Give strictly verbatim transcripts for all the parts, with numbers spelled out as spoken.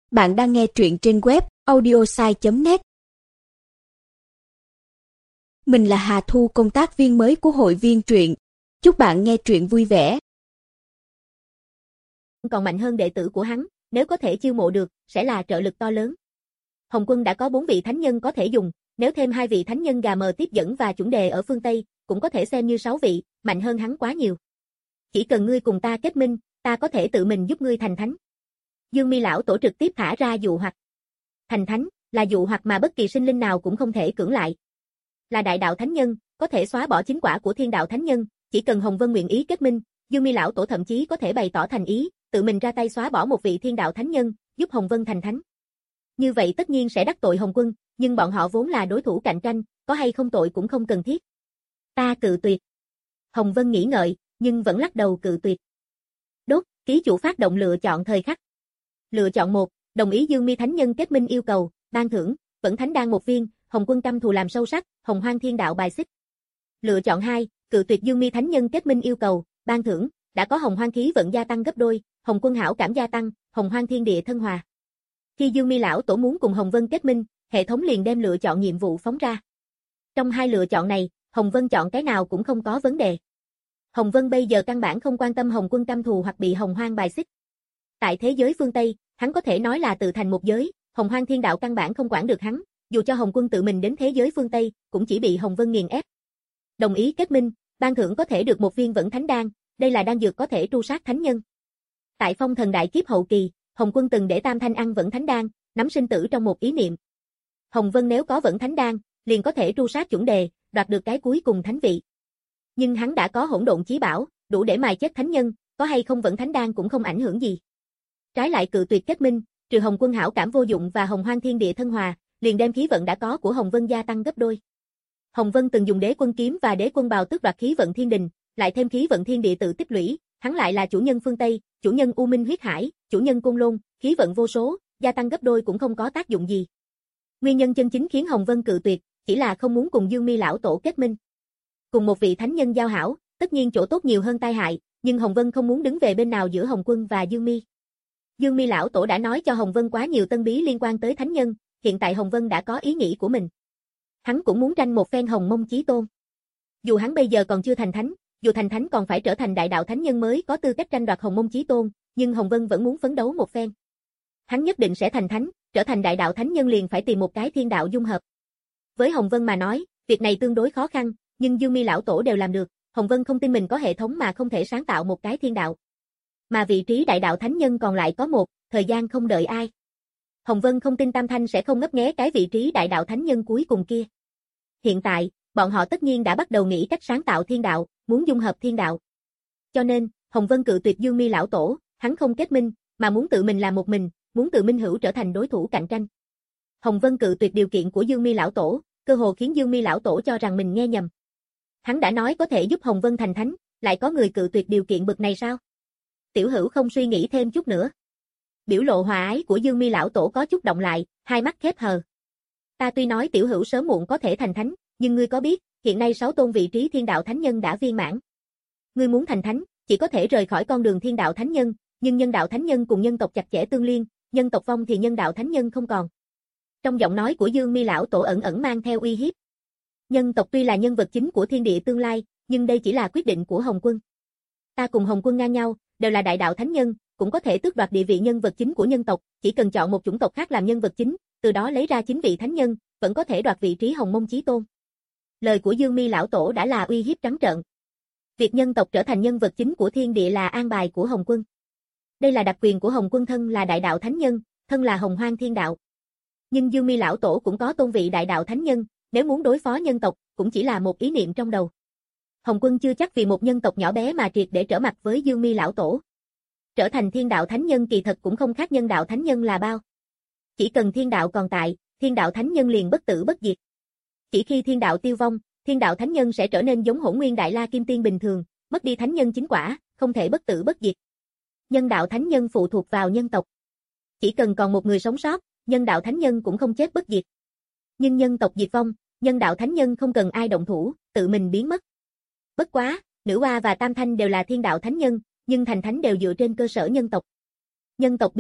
Bạn đang nghe truyện trên web audiosai chấm net. Mình là Hà Thu, công tác viên mới của hội viên truyện. Chúc bạn nghe truyện vui vẻ. Còn mạnh hơn đệ tử của hắn, nếu có thể chiêu mộ được, sẽ là trợ lực to lớn. Hồng Quân đã có bốn vị thánh nhân có thể dùng, nếu thêm hai vị thánh nhân gà mờ tiếp dẫn và chuẩn đề ở phương Tây, cũng có thể xem như sáu vị, mạnh hơn hắn quá nhiều. Chỉ cần ngươi cùng ta kết minh, ta có thể tự mình giúp ngươi thành thánh. Dương Mi lão tổ trực tiếp thả ra dụ hoặc. Thành thánh là dụ hoặc mà bất kỳ sinh linh nào cũng không thể cưỡng lại. Là đại đạo thánh nhân, có thể xóa bỏ chính quả của thiên đạo thánh nhân, chỉ cần Hồng Vân nguyện ý kết minh, Dương Mi lão tổ thậm chí có thể bày tỏ thành ý, tự mình ra tay xóa bỏ một vị thiên đạo thánh nhân, giúp Hồng Vân thành thánh. Như vậy tất nhiên sẽ đắc tội Hồng Quân, nhưng bọn họ vốn là đối thủ cạnh tranh, có hay không tội cũng không cần thiết. Ta cự tuyệt. Hồng Vân nghĩ ngợi, nhưng vẫn lắc đầu cự tuyệt. Đốt, ký chủ phát động lựa chọn thời khắc. Lựa chọn một, đồng ý Dương Mi thánh nhân kết minh yêu cầu, ban thưởng, vẫn thánh đan một viên, Hồng Quân căm thù làm sâu sắc, Hồng Hoang thiên đạo bài xích. Lựa chọn hai, cự tuyệt Dương Mi thánh nhân kết minh yêu cầu, ban thưởng, đã có Hồng Hoang khí vận gia tăng gấp đôi, Hồng Quân hảo cảm gia tăng, Hồng Hoang thiên địa thân hòa. Khi Dương Mi lão tổ muốn cùng Hồng Vân kết minh, hệ thống liền đem lựa chọn nhiệm vụ phóng ra. Trong hai lựa chọn này, Hồng Vân chọn cái nào cũng không có vấn đề. Hồng Vân bây giờ căn bản không quan tâm Hồng Quân căm thù hoặc bị Hồng Hoang bài xích. Tại thế giới phương Tây, hắn có thể nói là tự thành một giới, Hồng Hoang thiên đạo căn bản không quản được hắn, dù cho Hồng Quân tự mình đến thế giới phương Tây, cũng chỉ bị Hồng Vân nghiền ép. Đồng ý kết minh, ban thưởng có thể được một viên vẫn thánh đan, đây là đan dược có thể tru sát thánh nhân. Tại phong thần đại kiếp hậu kỳ, Hồng Quân từng để Tam Thanh ăn vẫn thánh đan, nắm sinh tử trong một ý niệm. Hồng Vân nếu có vẫn thánh đan, liền có thể tru sát chuẩn đề, đoạt được cái cuối cùng thánh vị. Nhưng hắn đã có hỗn độn chí bảo, đủ để mài chết thánh nhân, có hay không vẫn thánh đan cũng không ảnh hưởng gì. Trái lại cự tuyệt kết minh, trừ Hồng Quân hảo cảm vô dụng và Hồng Hoang thiên địa thân hòa, liền đem khí vận đã có của Hồng Vân gia tăng gấp đôi. Hồng Vân từng dùng đế quân kiếm và đế quân bào tước đoạt khí vận thiên đình, lại thêm khí vận thiên địa tự tích lũy, hắn lại là chủ nhân phương Tây, chủ nhân U Minh huyết hải, chủ nhân Côn Lôn, khí vận vô số, gia tăng gấp đôi cũng không có tác dụng gì. Nguyên nhân chân chính khiến Hồng Vân cự tuyệt, chỉ là không muốn cùng Dương Mi lão tổ kết minh. Cùng một vị thánh nhân giao hảo, tất nhiên chỗ tốt nhiều hơn tai hại, nhưng Hồng Vân không muốn đứng về bên nào giữa Hồng Quân và Dương Mi. Dương Mi lão tổ đã nói cho Hồng Vân quá nhiều tân bí liên quan tới thánh nhân, hiện tại Hồng Vân đã có ý nghĩ của mình. Hắn cũng muốn tranh một phen Hồng Mông chí tôn. Dù hắn bây giờ còn chưa thành thánh, dù thành thánh còn phải trở thành đại đạo thánh nhân mới có tư cách tranh đoạt Hồng Mông chí tôn, nhưng Hồng Vân vẫn muốn phấn đấu một phen. Hắn nhất định sẽ thành thánh, trở thành đại đạo thánh nhân liền phải tìm một cái thiên đạo dung hợp. Với Hồng Vân mà nói, việc này tương đối khó khăn, nhưng Dương Mi lão tổ đều làm được, Hồng Vân không tin mình có hệ thống mà không thể sáng tạo một cái thiên đạo. Mà vị trí đại đạo thánh nhân còn lại có một, thời gian không đợi ai. Hồng Vân không tin Tam Thanh sẽ không ngấp nghé cái vị trí đại đạo thánh nhân cuối cùng kia. Hiện tại, bọn họ tất nhiên đã bắt đầu nghĩ cách sáng tạo thiên đạo, muốn dung hợp thiên đạo. Cho nên, Hồng Vân cự tuyệt Dương Mi lão tổ, hắn không kết minh, mà muốn tự mình làm một mình, muốn tự minh hữu trở thành đối thủ cạnh tranh. Hồng Vân cự tuyệt điều kiện của Dương Mi lão tổ, cơ hồ khiến Dương Mi lão tổ cho rằng mình nghe nhầm. Hắn đã nói có thể giúp Hồng Vân thành thánh, lại có người cự tuyệt điều kiện bực này sao? Tiểu Hữu không suy nghĩ thêm chút nữa. Biểu lộ hòa ái của Dương Mi lão tổ có chút động lại, hai mắt khép hờ. Ta tuy nói Tiểu Hữu sớm muộn có thể thành thánh, nhưng ngươi có biết, hiện nay sáu tôn vị trí thiên đạo thánh nhân đã viên mãn. Ngươi muốn thành thánh, chỉ có thể rời khỏi con đường thiên đạo thánh nhân, nhưng nhân đạo thánh nhân cùng nhân tộc chặt chẽ tương liên, nhân tộc vong thì nhân đạo thánh nhân không còn. Trong giọng nói của Dương Mi lão tổ ẩn ẩn mang theo uy hiếp. Nhân tộc tuy là nhân vật chính của thiên địa tương lai, nhưng đây chỉ là quyết định của Hồng Quân. Ta cùng Hồng Quân ngang nhau, đều là đại đạo thánh nhân, cũng có thể tước đoạt địa vị nhân vật chính của nhân tộc, chỉ cần chọn một chủng tộc khác làm nhân vật chính, từ đó lấy ra chính vị thánh nhân, vẫn có thể đoạt vị trí Hồng Mông chí tôn. Lời của Dương Mi lão tổ đã là uy hiếp trắng trợn. Việc nhân tộc trở thành nhân vật chính của thiên địa là an bài của Hồng Quân. Đây là đặc quyền của Hồng Quân thân là đại đạo thánh nhân, thân là Hồng Hoang thiên đạo. Nhưng Dương Mi lão tổ cũng có tôn vị đại đạo thánh nhân, nếu muốn đối phó nhân tộc, cũng chỉ là một ý niệm trong đầu. Hồng Quân chưa chắc vì một nhân tộc nhỏ bé mà triệt để trở mặt với Dương Mi lão tổ. Trở thành thiên đạo thánh nhân kỳ thật cũng không khác nhân đạo thánh nhân là bao. Chỉ cần thiên đạo còn tại, thiên đạo thánh nhân liền bất tử bất diệt. Chỉ khi thiên đạo tiêu vong, thiên đạo thánh nhân sẽ trở nên giống Hỗn Nguyên Đại La Kim Tiên bình thường, mất đi thánh nhân chính quả, không thể bất tử bất diệt. Nhân đạo thánh nhân phụ thuộc vào nhân tộc. Chỉ cần còn một người sống sót, nhân đạo thánh nhân cũng không chết bất diệt. Nhưng nhân tộc diệt vong, nhân đạo thánh nhân không cần ai động thủ, tự mình biến mất. Bất quá, Nữ Hoa và Tam Thanh đều là thiên đạo thánh nhân, nhưng thành thánh đều dựa trên cơ sở nhân tộc. Nhân tộc biến mất,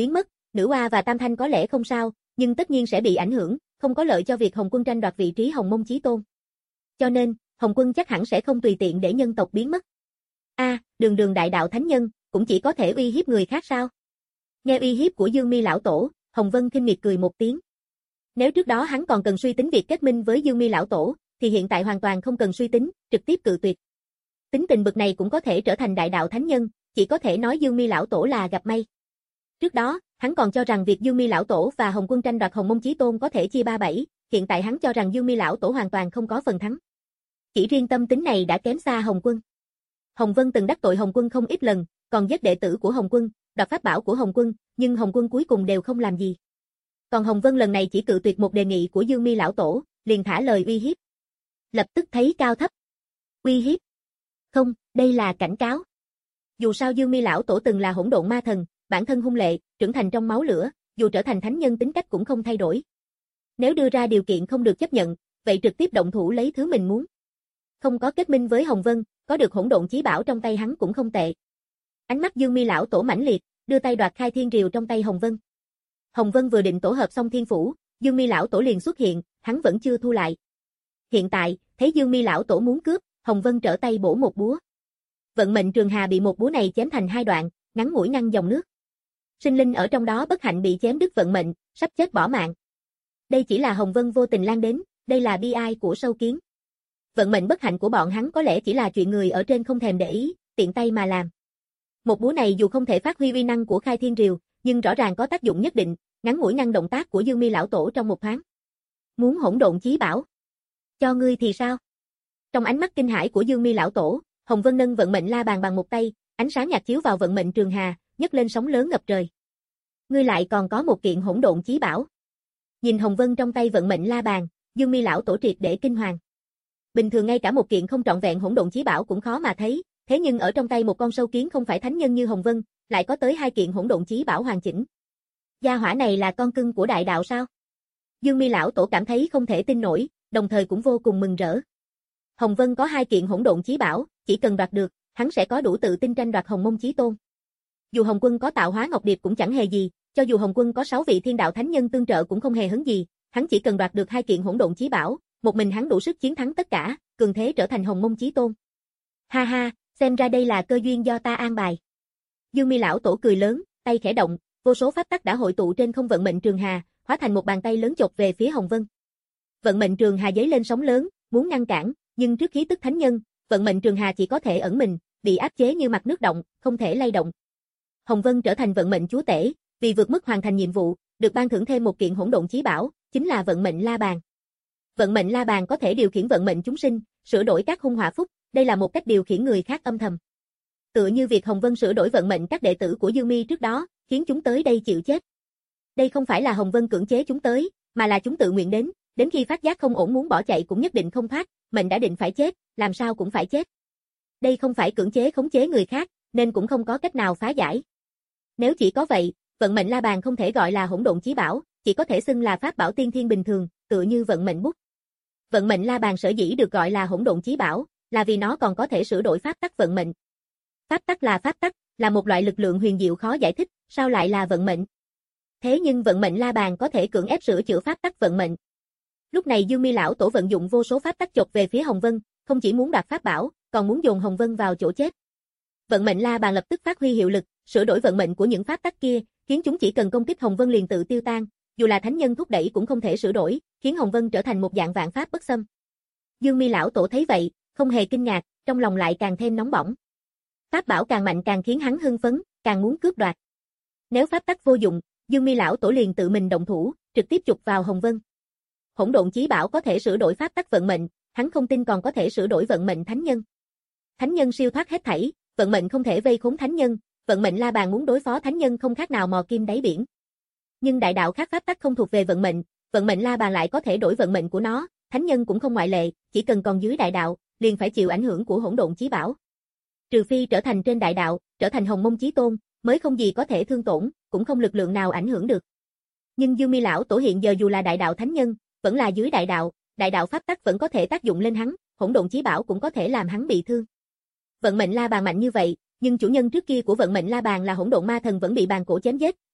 Nữ Oa và Tam Thanh có lẽ không sao, nhưng tất nhiên sẽ bị ảnh hưởng, không có lợi cho việc Hồng Quân tranh đoạt vị trí Hồng Mông Chí Tôn. Cho nên, Hồng Quân chắc hẳn sẽ không tùy tiện để nhân tộc biến mất. A, à, đường đường đại đạo thánh nhân, cũng chỉ có thể uy hiếp người khác sao? Nghe uy hiếp của Dương Mi lão tổ, Hồng Vân khinh miệt cười một tiếng. Nếu trước đó hắn còn cần suy tính việc kết minh với Dương Mi lão tổ, thì hiện tại hoàn toàn không cần suy tính, trực tiếp cự tuyệt. Tính tình bực này cũng có thể trở thành đại đạo thánh nhân, chỉ có thể nói Dương Mi lão tổ là gặp may. Trước đó, hắn còn cho rằng việc Dương Mi lão tổ và Hồng Quân tranh đoạt Hồng Mông Chí Tôn có thể chia ba bảy, hiện tại hắn cho rằng Dương Mi lão tổ hoàn toàn không có phần thắng. Chỉ riêng tâm tính này đã kém xa Hồng Quân. Hồng Vân từng đắc tội Hồng Quân không ít lần, còn giết đệ tử của Hồng Quân, đoạt pháp bảo của Hồng Quân, nhưng Hồng Quân cuối cùng đều không làm gì. Còn Hồng Vân lần này chỉ cự tuyệt một đề nghị của Dương Mi lão tổ, liền thả lời uy hiếp. Lập tức thấy cao thấp. Uy hiếp? Không, đây là cảnh cáo. Dù sao Dương Mi lão tổ từng là hỗn độn ma thần, bản thân hung lệ, trưởng thành trong máu lửa, dù trở thành thánh nhân tính cách cũng không thay đổi. Nếu đưa ra điều kiện không được chấp nhận, vậy trực tiếp động thủ lấy thứ mình muốn. Không có kết minh với Hồng Vân, có được hỗn độn chí bảo trong tay hắn cũng không tệ. Ánh mắt Dương Mi lão tổ mãnh liệt, đưa tay đoạt khai thiên rìu trong tay Hồng Vân. Hồng Vân vừa định tổ hợp xong thiên phủ, Dương Mi lão tổ liền xuất hiện, hắn vẫn chưa thu lại. Hiện tại, thấy Dương Mi lão tổ muốn cướp, Hồng Vân trở tay bổ một búa. Vận mệnh trường hà bị một búa này chém thành hai đoạn, ngắn ngủi ngăn dòng nước. Sinh linh ở trong đó bất hạnh bị chém đứt vận mệnh, sắp chết bỏ mạng. Đây chỉ là Hồng Vân vô tình lan đến, đây là bi ai của sâu kiến. Vận mệnh bất hạnh của bọn hắn có lẽ chỉ là chuyện người ở trên không thèm để ý, tiện tay mà làm. Một búa này dù không thể phát huy uy năng của khai thiên rìu, nhưng rõ ràng có tác dụng nhất định, ngắn ngủi ngăn động tác của Dương Mi lão tổ trong một thoáng. Muốn hỗn độn chí bảo? Cho ngươi thì sao? Trong ánh mắt kinh hãi của Dương Mi lão tổ, Hồng Vân nâng vận mệnh la bàn bằng một tay, ánh sáng nhạt chiếu vào vận mệnh trường hà, nhấc lên sóng lớn ngập trời. Ngươi lại còn có một kiện hỗn độn chí bảo. Nhìn Hồng Vân trong tay vận mệnh la bàn, Dương Mi lão tổ triệt để kinh hoàng. Bình thường ngay cả một kiện không trọn vẹn hỗn độn chí bảo cũng khó mà thấy, thế nhưng ở trong tay một con sâu kiến không phải thánh nhân như Hồng Vân, lại có tới hai kiện hỗn độn chí bảo hoàn chỉnh. Gia hỏa này là con cưng của đại đạo sao? Dương Mi lão tổ cảm thấy không thể tin nổi, đồng thời cũng vô cùng mừng rỡ. Hồng Vân có hai kiện hỗn độn chí bảo, chỉ cần đoạt được, hắn sẽ có đủ tự tin tranh đoạt Hồng Mông Chí Tôn. Dù Hồng Quân có tạo hóa ngọc điệp cũng chẳng hề gì, cho dù Hồng Quân có sáu vị thiên đạo thánh nhân tương trợ cũng không hề hấn gì, hắn chỉ cần đoạt được hai kiện hỗn độn chí bảo, một mình hắn đủ sức chiến thắng tất cả, cường thế trở thành Hồng Mông Chí Tôn. Ha ha, xem ra đây là cơ duyên do ta an bài. Dương Mi lão tổ cười lớn, tay khẽ động, vô số pháp tắc đã hội tụ trên không vận mệnh trường hà, hóa thành một bàn tay lớn chộp về phía Hồng Vân. Vận mệnh trường hà giấy lên sóng lớn, muốn ngăn cản, nhưng trước khí tức thánh nhân, vận mệnh trường hà chỉ có thể ẩn mình, bị áp chế như mặt nước động, không thể lay động. Hồng Vân trở thành vận mệnh chúa tể, vì vượt mức hoàn thành nhiệm vụ, được ban thưởng thêm một kiện hỗn độn chí bảo, chính là vận mệnh la bàn. Vận mệnh la bàn có thể điều khiển vận mệnh chúng sinh, sửa đổi các hung họa phúc, đây là một cách điều khiển người khác âm thầm. Tựa như việc Hồng Vân sửa đổi vận mệnh các đệ tử của Dương Mi trước đó, khiến chúng tới đây chịu chết. Đây không phải là Hồng Vân cưỡng chế chúng tới, mà là chúng tự nguyện đến, đến khi phát giác không ổn muốn bỏ chạy cũng nhất định không thoát, mệnh đã định phải chết, làm sao cũng phải chết. Đây không phải cưỡng chế khống chế người khác, nên cũng không có cách nào phá giải. Nếu chỉ có vậy, vận mệnh la bàn không thể gọi là hỗn độn chí bảo, chỉ có thể xưng là pháp bảo tiên thiên bình thường, tựa như vận mệnh bút. Vận mệnh la bàn sở dĩ được gọi là hỗn độn chí bảo, là vì nó còn có thể sửa đổi pháp tắc vận mệnh. Pháp tắc là pháp tắc, là một loại lực lượng huyền diệu khó giải thích, sao lại là vận mệnh? Thế nhưng vận mệnh la bàn có thể cưỡng ép sửa chữa pháp tắc vận mệnh. Lúc này Dương Mi lão tổ vận dụng vô số pháp tắc chộp về phía Hồng Vân, không chỉ muốn đoạt pháp bảo, còn muốn dồn Hồng Vân vào chỗ chết. Vận mệnh la bàn lập tức phát huy hiệu lực, sửa đổi vận mệnh của những pháp tắc kia, khiến chúng chỉ cần công kích Hồng Vân liền tự tiêu tan, dù là thánh nhân thúc đẩy cũng không thể sửa đổi, khiến Hồng Vân trở thành một dạng vạn pháp bất xâm. Dương Mi lão tổ thấy vậy, không hề kinh ngạc, trong lòng lại càng thêm nóng bỏng. Pháp bảo càng mạnh càng khiến hắn hưng phấn, càng muốn cướp đoạt. Nếu pháp tắc vô dụng, Dương Mi lão tổ liền tự mình động thủ, trực tiếp chụp vào Hồng Vân. Hỗn độn chí bảo có thể sửa đổi pháp tắc vận mệnh, hắn không tin còn có thể sửa đổi vận mệnh thánh nhân. Thánh nhân siêu thoát hết thảy, vận mệnh không thể vây khốn thánh nhân, vận mệnh la bàn muốn đối phó thánh nhân không khác nào mò kim đáy biển. Nhưng đại đạo khác pháp tắc không thuộc về vận mệnh, vận mệnh la bàn lại có thể đổi vận mệnh của nó, thánh nhân cũng không ngoại lệ, chỉ cần còn dưới đại đạo, liền phải chịu ảnh hưởng của hỗn độn chí bảo. Trừ phi trở thành trên đại đạo, trở thành Hồng Mông Chí Tôn, mới không gì có thể thương tổn, cũng không lực lượng nào ảnh hưởng được. Nhưng Dương Mi lão tổ hiện giờ dù là đại đạo thánh nhân, vẫn là dưới đại đạo, đại đạo pháp tắc vẫn có thể tác dụng lên hắn, hỗn độn chí bảo cũng có thể làm hắn bị thương. Vận mệnh la bàn mạnh như vậy, nhưng chủ nhân trước kia của vận mệnh la bàn là hỗn độn ma thần vẫn bị bàn cổ chém giết,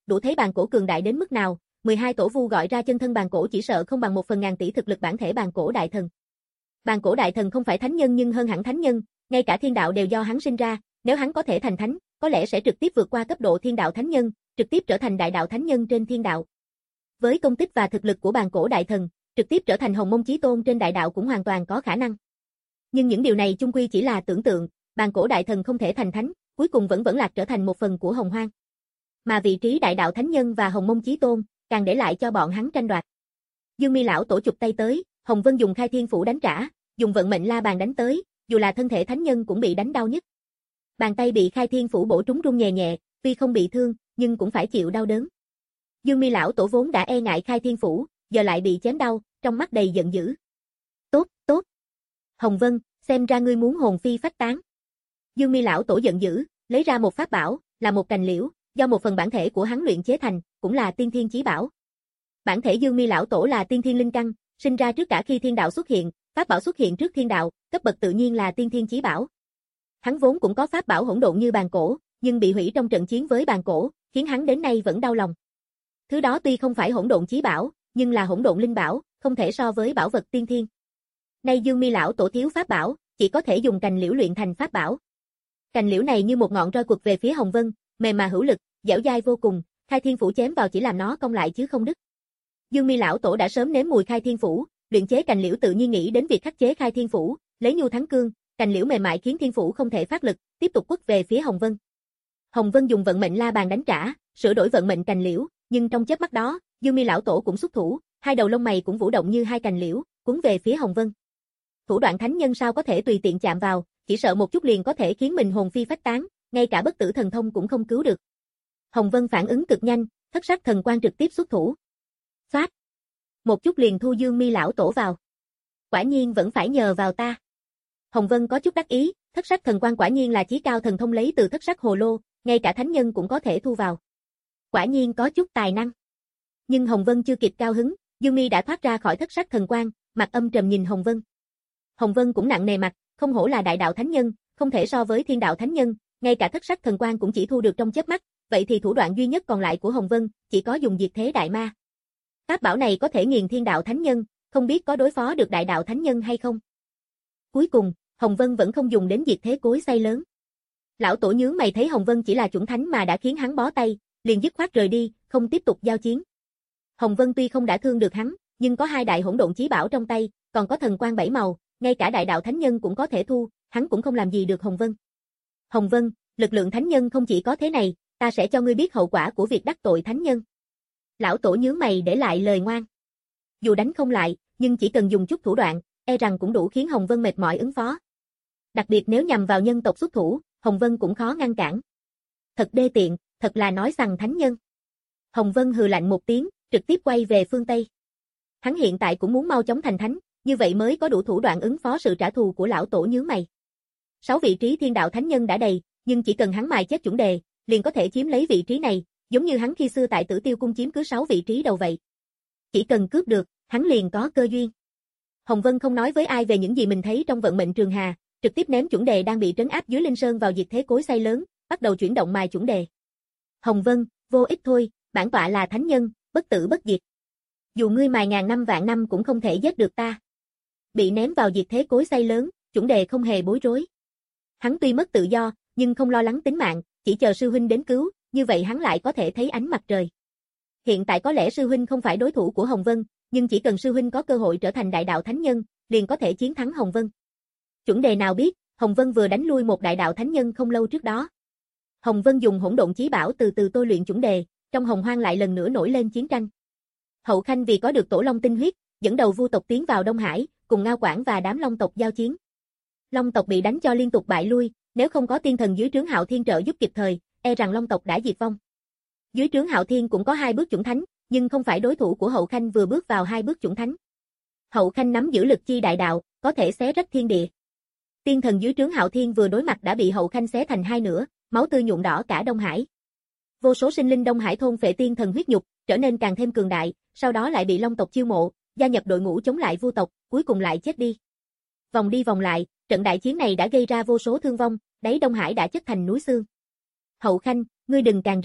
đủ thấy bàn cổ cường đại đến mức nào, mười hai tổ vu gọi ra chân thân bàn cổ chỉ sợ không bằng một phần ngàn tỷ thực lực bản thể bàn cổ đại thần. Bàn cổ đại thần không phải thánh nhân nhưng hơn hẳn thánh nhân, ngay cả thiên đạo đều do hắn sinh ra, nếu hắn có thể thành thánh, có lẽ sẽ trực tiếp vượt qua cấp độ thiên đạo thánh nhân, trực tiếp trở thành đại đạo thánh nhân trên thiên đạo. Với công tích và thực lực của bàn cổ đại thần, trực tiếp trở thành Hồng Mông Chí Tôn trên đại đạo cũng hoàn toàn có khả năng. Nhưng những điều này chung quy chỉ là tưởng tượng, bàn cổ đại thần không thể thành thánh, cuối cùng vẫn vẫn lạc trở thành một phần của Hồng Hoang. Mà vị trí đại đạo thánh nhân và Hồng Mông Chí Tôn, càng để lại cho bọn hắn tranh đoạt. Dương Mi lão tổ chụp tay tới, Hồng Vân dùng Khai Thiên Phủ đánh trả, dùng vận mệnh la bàn đánh tới, dù là thân thể thánh nhân cũng bị đánh đau nhất. Bàn tay bị Khai Thiên Phủ bổ trúng rung nhẹ nhẹ, tuy không bị thương, nhưng cũng phải chịu đau đớn. Dương Mi lão tổ vốn đã e ngại Khai Thiên Phủ, giờ lại bị chém đau, trong mắt đầy giận dữ. Tốt, tốt. Hồng Vân, xem ra ngươi muốn hồn phi phách tán. Dương Mi lão tổ giận dữ, lấy ra một pháp bảo, là một cành liễu, do một phần bản thể của hắn luyện chế thành, cũng là tiên thiên chí bảo. Bản thể Dương Mi lão tổ là tiên thiên linh căn, sinh ra trước cả khi thiên đạo xuất hiện, pháp bảo xuất hiện trước thiên đạo, cấp bậc tự nhiên là tiên thiên chí bảo. Hắn vốn cũng có pháp bảo hỗn độn như bàn cổ, nhưng bị hủy trong trận chiến với bàn cổ, khiến hắn đến nay vẫn đau lòng. Thứ đó tuy không phải hỗn độn chí bảo, nhưng là hỗn độn linh bảo, không thể so với bảo vật tiên thiên. Nay Dương Mi lão tổ thiếu pháp bảo, chỉ có thể dùng cành liễu luyện thành pháp bảo. Cành liễu này như một ngọn roi quật về phía Hồng Vân, mềm mà hữu lực, dẻo dai vô cùng, Khai Thiên Phủ chém vào chỉ làm nó cong lại chứ không đứt. Dương Mi lão tổ đã sớm nếm mùi Khai Thiên Phủ, luyện chế cành liễu tự nhiên nghĩ đến việc khắc chế Khai Thiên Phủ, lấy nhu thắng cương, cành liễu mềm mại khiến Thiên Phủ không thể phát lực, tiếp tục quất về phía Hồng Vân. Hồng Vân dùng vận mệnh la bàn đánh trả, sửa đổi vận mệnh cành liễu, nhưng trong chớp mắt đó, Dương Mi lão tổ cũng xuất thủ, hai đầu lông mày cũng vũ động như hai cành liễu, cuốn về phía Hồng Vân. Thủ đoạn thánh nhân sao có thể tùy tiện chạm vào, chỉ sợ một chút liền có thể khiến mình hồn phi phách tán, ngay cả bất tử thần thông cũng không cứu được. Hồng Vân phản ứng cực nhanh, thất sắc thần quang trực tiếp xuất thủ. Xoát! Một chút liền thu Dương Mi lão tổ vào. Quả nhiên vẫn phải nhờ vào ta. Hồng Vân có chút đắc ý, thất sắc thần quang quả nhiên là chí cao thần thông lấy từ thất sắc hồ lô, ngay cả thánh nhân cũng có thể thu vào. Quả nhiên có chút tài năng. Nhưng Hồng Vân chưa kịp cao hứng, Dương Mi đã thoát ra khỏi thất sắc thần quang, mặt âm trầm nhìn Hồng Vân. Hồng Vân cũng nặng nề mặt, không hổ là đại đạo thánh nhân, không thể so với thiên đạo thánh nhân, ngay cả thất sắc thần quang cũng chỉ thu được trong chớp mắt, vậy thì thủ đoạn duy nhất còn lại của Hồng Vân, chỉ có dùng diệt thế đại ma. Pháp bảo này có thể nghiền thiên đạo thánh nhân, không biết có đối phó được đại đạo thánh nhân hay không. Cuối cùng, Hồng Vân vẫn không dùng đến diệt thế cối xay lớn. Lão tổ nhướng mày thấy Hồng Vân chỉ là chuẩn thánh mà đã khiến hắn bó tay, liền dứt khoát rời đi, không tiếp tục giao chiến. Hồng Vân tuy không đã thương được hắn, nhưng có hai đại hỗn độn chí bảo trong tay, còn có thần quang bảy màu, ngay cả đại đạo thánh nhân cũng có thể thu, hắn cũng không làm gì được Hồng Vân. Hồng Vân, lực lượng thánh nhân không chỉ có thế này, ta sẽ cho ngươi biết hậu quả của việc đắc tội thánh nhân. Lão tổ nhướng mày để lại lời ngoan. Dù đánh không lại, nhưng chỉ cần dùng chút thủ đoạn, e rằng cũng đủ khiến Hồng Vân mệt mỏi ứng phó. Đặc biệt nếu nhằm vào nhân tộc xuất thủ, Hồng Vân cũng khó ngăn cản. Thật đê tiện, thật là nói sằng thánh nhân. Hồng Vân hừ lạnh một tiếng, trực tiếp quay về phương Tây. Hắn hiện tại cũng muốn mau chóng thành thánh, như vậy mới có đủ thủ đoạn ứng phó sự trả thù của lão tổ nhướng mày. Sáu vị trí thiên đạo thánh nhân đã đầy, nhưng chỉ cần hắn mài chết chuẩn đề, liền có thể chiếm lấy vị trí này, giống như hắn khi xưa tại Tử Tiêu cung chiếm cứ sáu vị trí đầu vậy. Chỉ cần cướp được, hắn liền có cơ duyên. Hồng Vân không nói với ai về những gì mình thấy trong vận mệnh trường hà, trực tiếp ném chuẩn đề đang bị trấn áp dưới linh sơn vào diệt thế cối xay lớn, bắt đầu chuyển động mài chuẩn đề. Hồng Vân, vô ích thôi, bản tọa là thánh nhân, bất tử bất diệt. Dù ngươi mài ngàn năm vạn năm cũng không thể giết được ta. Bị ném vào diệt thế cối xay lớn, chuẩn đề không hề bối rối. Hắn tuy mất tự do, nhưng không lo lắng tính mạng, chỉ chờ sư huynh đến cứu, như vậy hắn lại có thể thấy ánh mặt trời. Hiện tại có lẽ sư huynh không phải đối thủ của Hồng Vân, nhưng chỉ cần sư huynh có cơ hội trở thành đại đạo thánh nhân, liền có thể chiến thắng Hồng Vân. Chuẩn đề nào biết, Hồng Vân vừa đánh lui một đại đạo thánh nhân không lâu trước đó. Hồng Vân dùng hỗn độn chí bảo từ từ tôi luyện chuẩn đề, trong Hồng Hoang lại lần nữa nổi lên chiến tranh. Hậu Khanh vì có được tổ long tinh huyết, dẫn đầu vu tộc tiến vào Đông Hải, cùng Ngao Quảng và đám long tộc giao chiến. Long tộc bị đánh cho liên tục bại lui, nếu không có tiên thần dưới trướng Hạo Thiên trợ giúp kịp thời, e rằng long tộc đã diệt vong. Dưới trướng Hạo Thiên cũng có hai bước chuẩn thánh, nhưng không phải đối thủ của Hậu Khanh vừa bước vào hai bước chuẩn thánh. Hậu Khanh nắm giữ lực chi đại đạo, có thể xé rách thiên địa. Tiên thần dưới trướng Hạo Thiên vừa đối mặt đã bị Hậu Khanh xé thành hai nửa, máu tươi nhuộm đỏ cả Đông Hải. Vô số sinh linh Đông Hải thôn phệ tiên thần huyết nhục, trở nên càng thêm cường đại, sau đó lại bị long tộc chiêu mộ, gia nhập đội ngũ chống lại vu tộc, cuối cùng lại chết đi. Vòng đi vòng lại, trận đại chiến này đã gây ra vô số thương vong, đáy Đông Hải đã chất thành núi xương. Hậu Khanh, ngươi đừng càng rỡ,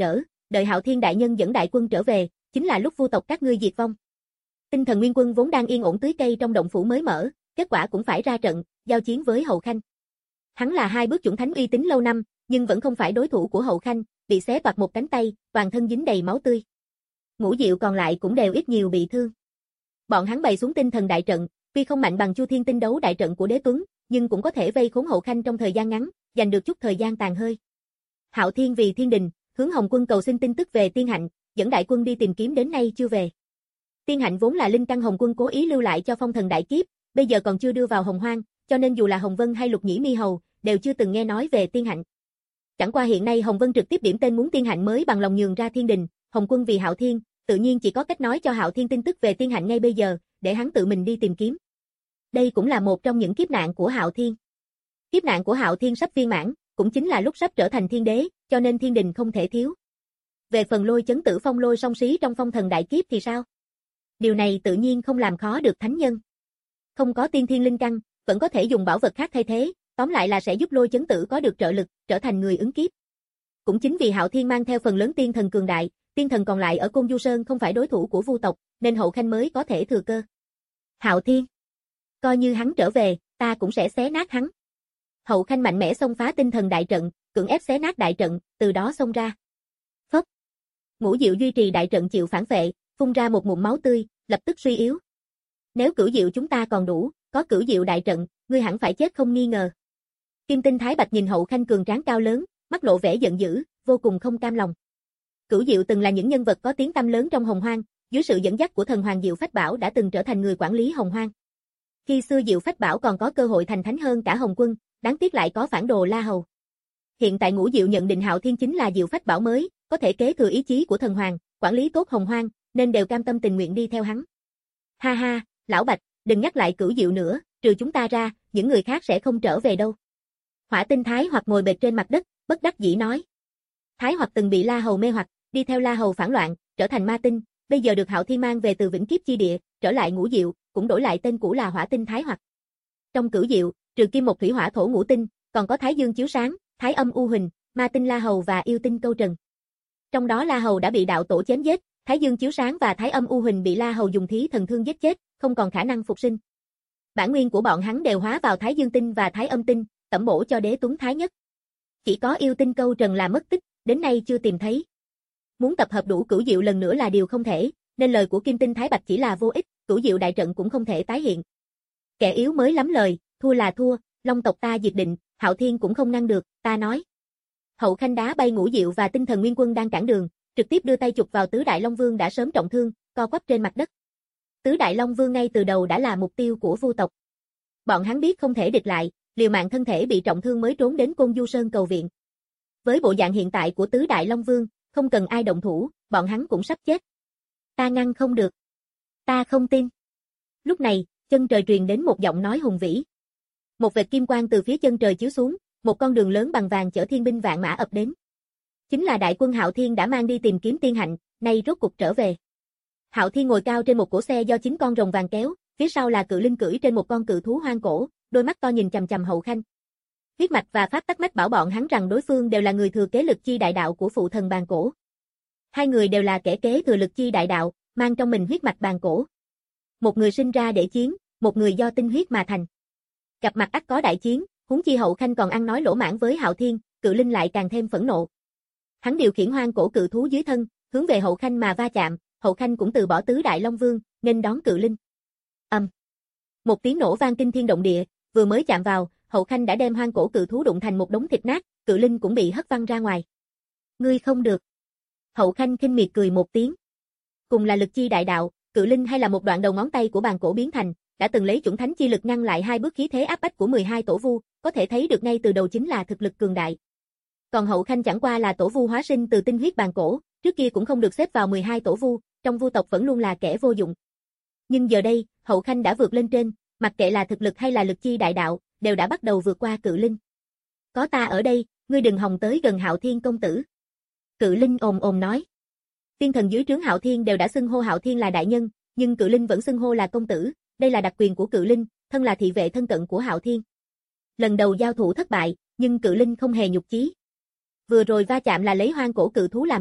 đợi Hạo Thiên đại nhân dẫn đại quân trở về, chính là lúc vu tộc các ngươi diệt vong. Tinh Thần Nguyên Quân vốn đang yên ổn tưới cây trong động phủ mới mở, kết quả cũng phải ra trận, giao chiến với Hậu Khanh. Hắn là hai bước chuẩn thánh uy tín lâu năm, nhưng vẫn không phải đối thủ của Hậu Khanh, bị xé toạc một cánh tay, toàn thân dính đầy máu tươi. Ngũ Diệu còn lại cũng đều ít nhiều bị thương. Bọn hắn bày xuống tinh thần đại trận, tuy không mạnh bằng Chu Thiên tinh đấu đại trận của Đế Tuấn, nhưng cũng có thể vây khốn Hậu Khanh trong thời gian ngắn, giành được chút thời gian tàn hơi. Hạo Thiên vì thiên đình, hướng Hồng Quân cầu xin tin tức về Tiên Hạnh, dẫn đại quân đi tìm kiếm đến nay chưa về. Tiên Hạnh vốn là linh căn Hồng Quân cố ý lưu lại cho phong thần đại kiếp, bây giờ còn chưa đưa vào Hồng Hoang, cho nên dù là Hồng Vân hay Lục Nhĩ Mi Hầu, đều chưa từng nghe nói về Tiên Hạnh. Chẳng qua hiện nay Hồng Vân trực tiếp điểm tên muốn Tiên Hạnh mới bằng lòng nhường ra thiên đình, Hồng Quân vì Hạo Thiên, tự nhiên chỉ có cách nói cho Hạo Thiên tin tức về Tiên Hạnh ngay bây giờ, để hắn tự mình đi tìm kiếm. Đây cũng là một trong những kiếp nạn của Hạo Thiên. Kiếp nạn của Hạo Thiên sắp viên mãn, cũng chính là lúc sắp trở thành thiên đế, cho nên thiên đình không thể thiếu. Về phần Lôi Chấn Tử phong lôi song xí trong phong thần đại kiếp thì sao? Điều này tự nhiên không làm khó được thánh nhân. Không có tiên thiên linh căn, vẫn có thể dùng bảo vật khác thay thế, tóm lại là sẽ giúp Lôi Chấn Tử có được trợ lực, trở thành người ứng kiếp. Cũng chính vì Hạo Thiên mang theo phần lớn tiên thần cường đại, tiên thần còn lại ở Côn Du Sơn không phải đối thủ của Vu tộc, nên Hậu Khanh mới có thể thừa cơ. Hạo Thiên, coi như hắn trở về, ta cũng sẽ xé nát hắn. Hậu Khanh mạnh mẽ xông phá tinh thần đại trận, cưỡng ép xé nát đại trận, từ đó xông ra. Phốc. Ngũ Diệu duy trì đại trận chịu phản vệ, phun ra một ngụm máu tươi, lập tức suy yếu. Nếu Cửu Diệu chúng ta còn đủ, có Cửu Diệu đại trận, ngươi hẳn phải chết không nghi ngờ. Kim Tinh Thái Bạch nhìn Hậu Khanh cường tráng cao lớn, mắt lộ vẻ giận dữ, vô cùng không cam lòng. Cửu Diệu từng là những nhân vật có tiếng tăm lớn trong Hồng Hoang, dưới sự dẫn dắt của thần hoàng Diệu Phách Bảo đã từng trở thành người quản lý Hồng Hoang. Khi xưa Diệu Phách Bảo còn có cơ hội thành thánh hơn cả Hồng Quân, đáng tiếc lại có phản đồ La Hầu. Hiện tại Ngũ Diệu nhận định Hạo Thiên chính là Diệu Phách Bảo mới, có thể kế thừa ý chí của thần hoàng, quản lý tốt Hồng Hoang, nên đều cam tâm tình nguyện đi theo hắn. Ha ha, lão Bạch, đừng nhắc lại Cửu Diệu nữa, trừ chúng ta ra, những người khác sẽ không trở về đâu. Hỏa Tinh Thái Hoặc ngồi bệt trên mặt đất, bất đắc dĩ nói. Thái Hoặc từng bị La Hầu mê hoặc, đi theo La Hầu phản loạn, trở thành ma tinh, bây giờ được Hạo Thiên mang về từ Vĩnh Kiếp chi địa, trở lại Ngũ Diệu, cũng đổi lại tên cũ là Hỏa Tinh Thái Hoặc. Trong Cửu Diệu, trừ Kim Mộc Thủy Hỏa Thổ ngũ tinh, còn có Thái Dương chiếu sáng, Thái Âm U Huỳnh, Ma Tinh La Hầu và Yêu Tinh Câu Trần. Trong đó La Hầu đã bị đạo tổ chém giết, Thái Dương chiếu sáng và Thái Âm U Huỳnh bị La Hầu dùng thí thần thương giết chết, không còn khả năng phục sinh. Bản nguyên của bọn hắn đều hóa vào Thái Dương tinh và Thái Âm tinh, tẩm bổ cho Đế Tuấn Thái Nhất. Chỉ có Yêu Tinh Câu Trần là mất tích, đến nay chưa tìm thấy. Muốn tập hợp đủ Cửu Diệu lần nữa là điều không thể, nên lời của Kim Tinh Thái Bạch chỉ là vô ích, Cửu Diệu đại trận cũng không thể tái hiện. Kẻ yếu mới lắm lời, thua là thua, Long tộc ta diệt định, Hạo Thiên cũng không ngăn được, ta nói. Hậu Khanh đá bay Ngũ Diệu và Tinh Thần Nguyên Quân đang cản đường, trực tiếp đưa tay chụp vào Tứ Đại Long Vương đã sớm trọng thương, co quắp trên mặt đất. Tứ Đại Long Vương ngay từ đầu đã là mục tiêu của Vu tộc. Bọn hắn biết không thể địch lại, liều mạng thân thể bị trọng thương mới trốn đến Côn Du Sơn cầu viện. Với bộ dạng hiện tại của Tứ Đại Long Vương, không cần ai động thủ, bọn hắn cũng sắp chết. Ta ngăn không được. Ta không tin. Lúc này, chân trời truyền đến một giọng nói hùng vĩ. Một vệt kim quang từ phía chân trời chiếu xuống, một con đường lớn bằng vàng chở thiên binh vạn mã ập đến. Chính là đại quân Hạo Thiên đã mang đi tìm kiếm Tiên Hạnh, nay rốt cục trở về. Hạo Thiên ngồi cao trên một cỗ xe do chính con rồng vàng kéo, phía sau là Cự Linh cưỡi trên một con cự thú hoang cổ, đôi mắt to nhìn chằm chằm Hậu Khanh. Huyết mạch và pháp tắc mách bảo bọn hắn rằng đối phương đều là người thừa kế lực chi đại đạo của phụ thần bàn cổ. Hai người đều là kẻ kế thừa lực chi đại đạo, mang trong mình huyết mạch bàn cổ. Một người sinh ra để chiến, một người do tinh huyết mà thành. Gặp mặt ắt có đại chiến, huống chi Hậu Khanh còn ăn nói lỗ mãng với Hạo Thiên, Cự Linh lại càng thêm phẫn nộ. Hắn điều khiển hoang cổ cự thú dưới thân, hướng về Hậu Khanh mà va chạm, Hậu Khanh cũng từ bỏ Tứ Đại Long Vương, nên đón Cự Linh. Ầm. Um. Một tiếng nổ vang kinh thiên động địa, vừa mới chạm vào, Hậu Khanh đã đem hoang cổ cự thú đụng thành một đống thịt nát, Cự Linh cũng bị hất văng ra ngoài. Ngươi không được. Hậu Khanh khinh miệt cười một tiếng. Cùng là lực chi đại đạo, Cự Linh hay là một đoạn đầu ngón tay của bàn cổ biến thành, đã từng lấy chuẩn thánh chi lực ngăn lại hai bước khí thế áp bách của mười hai tổ vu, có thể thấy được ngay từ đầu chính là thực lực cường đại. Còn Hậu Khanh chẳng qua là tổ vu hóa sinh từ tinh huyết bàn cổ, trước kia cũng không được xếp vào mười hai tổ vu, trong vu tộc vẫn luôn là kẻ vô dụng. Nhưng giờ đây, Hậu Khanh đã vượt lên trên, mặc kệ là thực lực hay là lực chi đại đạo, đều đã bắt đầu vượt qua Cự Linh. Có ta ở đây, ngươi đừng hòng tới gần Hạo Thiên công tử. Cự Linh ồm ồm nói. Tiên thần dưới trướng Hạo Thiên đều đã xưng hô Hạo Thiên là đại nhân, nhưng Cự Linh vẫn xưng hô là công tử, đây là đặc quyền của Cự Linh, thân là thị vệ thân cận của Hạo Thiên. Lần đầu giao thủ thất bại, nhưng Cự Linh không hề nhục chí. Vừa rồi va chạm là lấy hoang cổ cự thú làm đầu,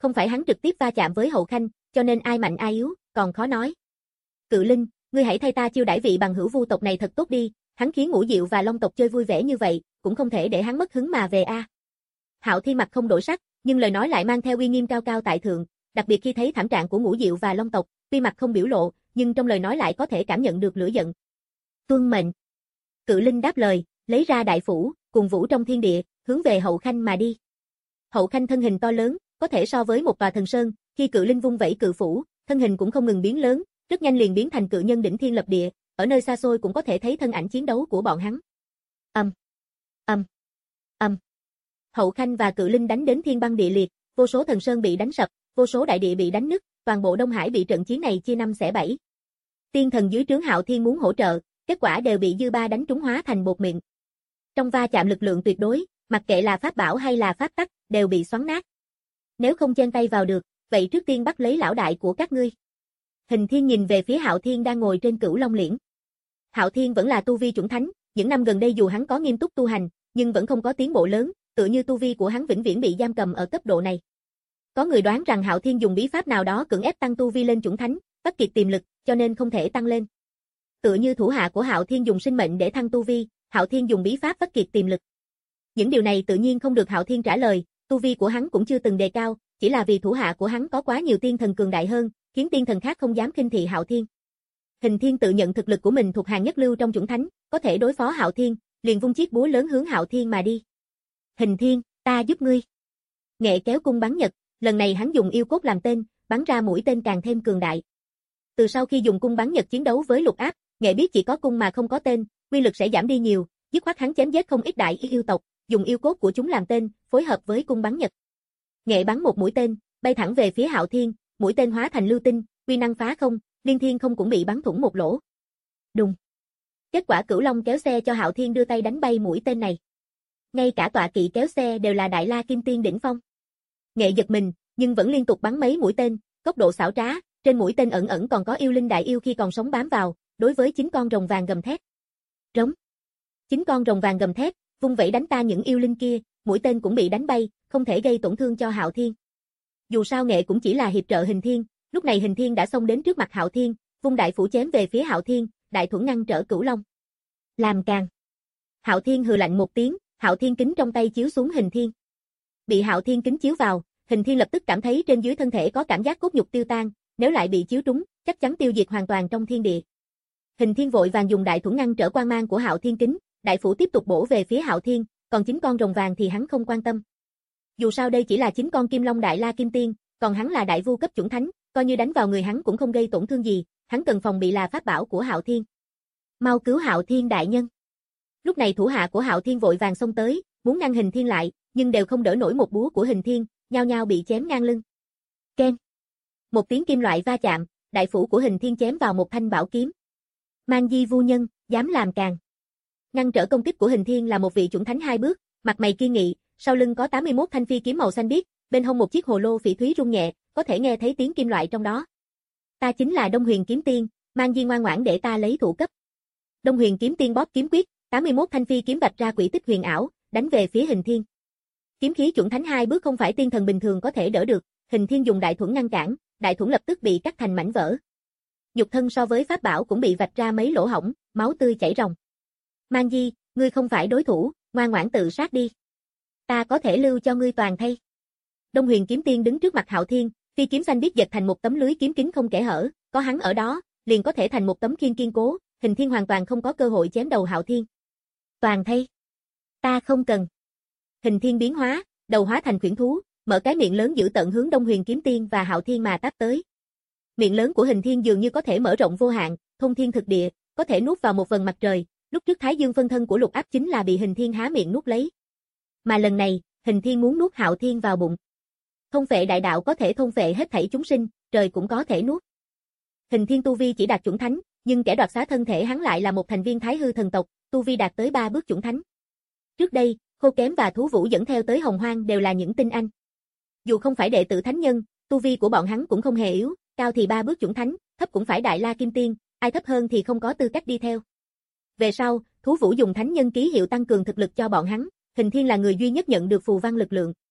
không phải hắn trực tiếp va chạm với Hậu Khanh, cho nên ai mạnh ai yếu, còn khó nói. Cự Linh, ngươi hãy thay ta chiêu đãi vị bằng hữu Vu tộc này thật tốt đi, hắn khiến Ngũ Diệu và Long tộc chơi vui vẻ như vậy, cũng không thể để hắn mất hứng mà về a. Hạo Thiên mặt không đổi sắc, nhưng lời nói lại mang theo uy nghiêm cao cao tại thượng, đặc biệt khi thấy thảm trạng của Ngũ Diệu và Long tộc, tuy mặt không biểu lộ, nhưng trong lời nói lại có thể cảm nhận được lửa giận. Tuân mệnh. Cự Linh đáp lời, lấy ra đại phủ, cùng vũ trong thiên địa, hướng về Hậu Khanh mà đi. Hậu Khanh thân hình to lớn, có thể so với một tòa thần sơn, khi Cự Linh vung vẩy cự phủ, thân hình cũng không ngừng biến lớn, rất nhanh liền biến thành cự nhân đỉnh thiên lập địa, ở nơi xa xôi cũng có thể thấy thân ảnh chiến đấu của bọn hắn. Ầm, ầm, ầm. Hậu Khanh và Cự Linh đánh đến thiên băng địa liệt, vô số thần sơn bị đánh sập, vô số đại địa bị đánh nứt, toàn bộ Đông Hải bị trận chiến này chia năm xẻ bảy. Tiên thần dưới trướng Hạo Thiên muốn hỗ trợ, kết quả đều bị dư ba đánh trúng hóa thành bột mịn. Trong va chạm lực lượng tuyệt đối, mặc kệ là pháp bảo hay là pháp tắc, đều bị xoắn nát. Nếu không chen tay vào được, vậy trước tiên bắt lấy lão đại của các ngươi. Hình Thiên nhìn về phía Hạo Thiên đang ngồi trên Cửu Long Liễn. Hạo Thiên vẫn là tu vi chuẩn thánh, những năm gần đây dù hắn có nghiêm túc tu hành, nhưng vẫn không có tiến bộ lớn, tựa như tu vi của hắn vĩnh viễn bị giam cầm ở cấp độ này. Có người đoán rằng Hạo Thiên dùng bí pháp nào đó cưỡng ép tăng tu vi lên chuẩn thánh, vắt kiệt tiềm lực, cho nên không thể tăng lên. Tựa như thủ hạ của Hạo Thiên dùng sinh mệnh để thăng tu vi, Hạo Thiên dùng bí pháp vắt kiệt tiềm lực. Những điều này tự nhiên không được Hạo Thiên trả lời, tu vi của hắn cũng chưa từng đề cao, chỉ là vì thủ hạ của hắn có quá nhiều tiên thần cường đại hơn, khiến tiên thần khác không dám khinh thị Hạo Thiên. Hình Thiên tự nhận thực lực của mình thuộc hàng nhất lưu trong chuẩn thánh, có thể đối phó Hạo Thiên, liền vung chiếc búa lớn hướng Hạo Thiên mà đi. Hình Thiên, ta giúp ngươi. Nghệ kéo cung bắn nhật, lần này hắn dùng yêu cốt làm tên, bắn ra mũi tên càng thêm cường đại. Từ sau khi dùng cung bắn nhật chiến đấu với Lục Áp, Nghệ biết chỉ có cung mà không có tên, uy lực sẽ giảm đi nhiều, dứt khoát hắn chém giết không ít đại yêu tộc, dùng yêu cốt của chúng làm tên, phối hợp với cung bắn nhật. Nghệ bắn một mũi tên, bay thẳng về phía Hạo Thiên, mũi tên hóa thành lưu tinh, uy năng phá không, liên thiên không cũng bị bắn thủng một lỗ. Đùng. Kết quả Cửu Long kéo xe cho Hạo Thiên đưa tay đánh bay mũi tên này. Ngay cả tọa kỵ kéo xe đều là Đại La Kim Tiên đỉnh phong. Nghệ giật mình, nhưng vẫn liên tục bắn mấy mũi tên, tốc độ xảo trá, trên mũi tên ẩn ẩn còn có yêu linh đại yêu khi còn sống bám vào, đối với chín con rồng vàng gầm thét. Rống. Chín con rồng vàng gầm thét, vung vẩy đánh ta những yêu linh kia, mũi tên cũng bị đánh bay, không thể gây tổn thương cho Hạo Thiên. Dù sao Nghệ cũng chỉ là hiệp trợ Hình Thiên, lúc này Hình Thiên đã xông đến trước mặt Hạo Thiên, vung đại phủ chém về phía Hạo Thiên, đại thuẫn ngăn trở Cửu Long. Làm càng. Hạo Thiên hừ lạnh một tiếng, Hạo Thiên kính trong tay chiếu xuống Hình Thiên. Bị Hạo Thiên kính chiếu vào, Hình Thiên lập tức cảm thấy trên dưới thân thể có cảm giác cốt nhục tiêu tan, nếu lại bị chiếu trúng, chắc chắn tiêu diệt hoàn toàn trong thiên địa. Hình Thiên vội vàng dùng đại thuẫn ngăn trở quang mang của Hạo Thiên kính, đại phủ tiếp tục bổ về phía Hạo Thiên, còn chín con rồng vàng thì hắn không quan tâm. Dù sao đây chỉ là chín con Kim Long Đại La Kim Tiên, còn hắn là đại vu cấp chuẩn thánh, coi như đánh vào người hắn cũng không gây tổn thương gì, hắn cần phòng bị là pháp bảo của Hạo Thiên. Mau cứu Hạo Thiên đại nhân. Lúc này thủ hạ của Hạo Thiên vội vàng xông tới, muốn ngăn Hình Thiên lại, nhưng đều không đỡ nổi một búa của Hình Thiên, nhao nhao bị chém ngang lưng. Keng. Một tiếng kim loại va chạm, đại phủ của Hình Thiên chém vào một thanh bảo kiếm. Mang Di Vu Nhân, dám làm càng. Ngăn trở công kích của Hình Thiên là một vị chuẩn thánh hai bước, mặt mày kiên nghị, sau lưng có tám mươi mốt thanh phi kiếm màu xanh biếc, bên hông một chiếc hồ lô phỉ thúy rung nhẹ, có thể nghe thấy tiếng kim loại trong đó. Ta chính là Đông Huyền Kiếm Tiên, Mang Di ngoan ngoãn để ta lấy thủ cấp. Đông Huyền Kiếm Tiên bóp kiếm quyết, tám mươi mốt thanh phi kiếm vạch ra quỷ tích huyền ảo, đánh về phía Hình Thiên. Kiếm khí chuẩn thánh hai bước không phải tiên thần bình thường có thể đỡ được, Hình Thiên dùng đại thuẫn ngăn cản, đại thuẫn lập tức bị cắt thành mảnh vỡ. Nhục thân so với pháp bảo cũng bị vạch ra mấy lỗ hổng, máu tươi chảy ròng. Mang Di, ngươi không phải đối thủ, ngoan ngoãn tự sát đi. Ta có thể lưu cho ngươi toàn thây. Đông Huyền Kiếm Tiên đứng trước mặt Hạo Thiên, phi kiếm xanh biếc dệt thành một tấm lưới kiếm kính không kẽ hở, có hắn ở đó, liền có thể thành một tấm khiên kiên cố, Hình Thiên hoàn toàn không có cơ hội chém đầu Hạo Thiên. Toàn thây. Ta không cần. Hình Thiên biến hóa, đầu hóa thành khuyển thú, mở cái miệng lớn dữ tợn hướng Đông Huyền Kiếm Tiên và Hạo Thiên mà táp tới. Miệng lớn của Hình Thiên dường như có thể mở rộng vô hạn, thông thiên thực địa, có thể nuốt vào một vầng mặt trời, lúc trước Thái Dương phân thân của Lục Áp chính là bị Hình Thiên há miệng nuốt lấy. Mà lần này, Hình Thiên muốn nuốt Hạo Thiên vào bụng. Thôn phệ đại đạo có thể thôn phệ hết thảy chúng sinh, trời cũng có thể nuốt. Hình Thiên tu vi chỉ đạt chuẩn thánh, nhưng kẻ đoạt xá thân thể hắn lại là một thành viên Thái Hư thần tộc, tu vi đạt tới ba bước chuẩn thánh. Trước đây, Khô Kém và Thú Vũ dẫn theo tới Hồng Hoang đều là những tinh anh. Dù không phải đệ tử thánh nhân, tu vi của bọn hắn cũng không hề yếu, cao thì ba bước chuẩn thánh, thấp cũng phải Đại La Kim Tiên, ai thấp hơn thì không có tư cách đi theo. Về sau, Thú Vũ dùng thánh nhân ký hiệu tăng cường thực lực cho bọn hắn, Hình Thiên là người duy nhất nhận được phù văn lực lượng.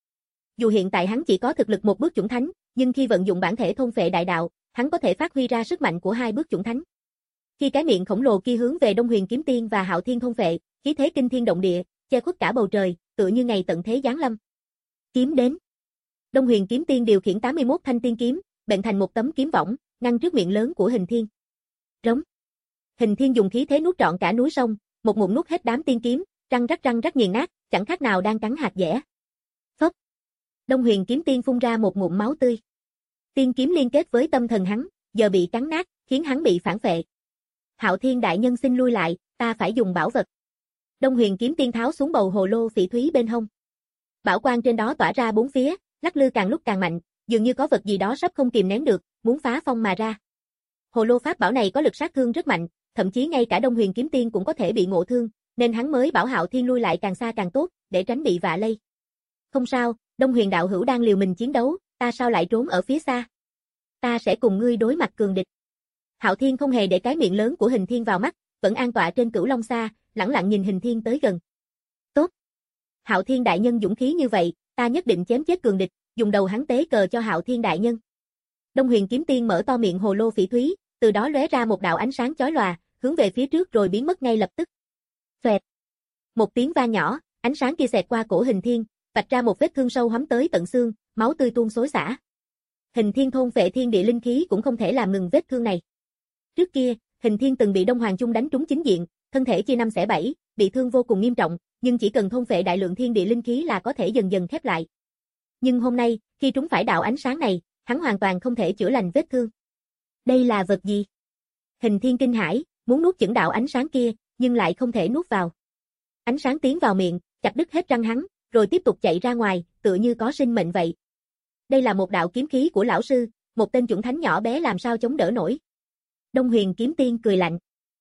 Dù hiện tại hắn chỉ có thực lực một bước chủng thánh, nhưng khi vận dụng bản thể thôn phệ đại đạo, hắn có thể phát huy ra sức mạnh của hai bước chủng thánh. Khi cái miệng khổng lồ kia hướng về Đông Huyền Kiếm Tiên và Hạo Thiên thôn phệ, khí thế kinh thiên động địa, che khuất cả bầu trời, tựa như ngày tận thế giáng lâm. Kiếm đến. Đông Huyền Kiếm Tiên điều khiển tám mươi mốt thanh tiên kiếm, bện thành một tấm kiếm võng, ngăn trước miệng lớn của Hình Thiên. Rống. Hình Thiên dùng khí thế nuốt trọn cả núi sông, một ngụm nuốt hết đám tiên kiếm, răng rắc răng rắc nghiền nát, chẳng khác nào đang cắn hạt dẻ. Phốc. Đông Huyền Kiếm Tiên phun ra một ngụm máu tươi. Tiên kiếm liên kết với tâm thần hắn, giờ bị cắn nát, khiến hắn bị phản phệ. Hạo Thiên đại nhân xin lui lại, ta phải dùng bảo vật. Đông Huyền Kiếm Tiên tháo xuống bầu hồ lô phỉ thúy bên hông. Bảo quang trên đó tỏa ra bốn phía, lắc lư càng lúc càng mạnh, dường như có vật gì đó sắp không kìm nén được, muốn phá phong mà ra. Hồ lô pháp bảo này có lực sát thương rất mạnh, thậm chí ngay cả Đông Huyền Kiếm Tiên cũng có thể bị ngộ thương, nên hắn mới bảo Hạo Thiên lui lại càng xa càng tốt, để tránh bị vạ lây. Không sao, Đông Huyền đạo hữu đang liều mình chiến đấu, ta sao lại trốn ở phía xa? Ta sẽ cùng ngươi đối mặt cường địch. Hạo Thiên không hề để cái miệng lớn của Hình Thiên vào mắt, vẫn an tọa trên Cửu Long Sa, lẳng lặng nhìn Hình Thiên tới gần. Tốt. Hạo Thiên đại nhân dũng khí như vậy, ta nhất định chém chết cường địch, dùng đầu hắn tế cờ cho Hạo Thiên đại nhân. Đông Huyền Kiếm Tiên mở to miệng hồ lô phỉ thúy, từ đó lóe ra một đạo ánh sáng chói lòa, hướng về phía trước rồi biến mất ngay lập tức. Xoẹt. Một tiếng vang nhỏ, ánh sáng kia xẹt qua cổ Hình Thiên, vạch ra một vết thương sâu hắm tới tận xương, máu tươi tuôn xối xả. Hình Thiên thôn phệ thiên địa linh khí cũng không thể làm ngừng vết thương này. Trước kia, Hình Thiên từng bị Đông Hoàng Trung đánh trúng chính diện, thân thể chia năm xẻ bảy, bị thương vô cùng nghiêm trọng, nhưng chỉ cần thôn phệ đại lượng thiên địa linh khí là có thể dần dần khép lại. Nhưng hôm nay, khi trúng phải đạo ánh sáng này, hắn hoàn toàn không thể chữa lành vết thương. Đây là vật gì? Hình Thiên kinh hãi, muốn nuốt chửng đạo ánh sáng kia, nhưng lại không thể nuốt vào. Ánh sáng tiến vào miệng, chặt đứt hết răng hắn, rồi tiếp tục chạy ra ngoài, tựa như có sinh mệnh vậy. Đây là một đạo kiếm khí của lão sư, một tên chủng thánh nhỏ bé làm sao chống đỡ nổi. Đông Huyền Kiếm Tiên cười lạnh.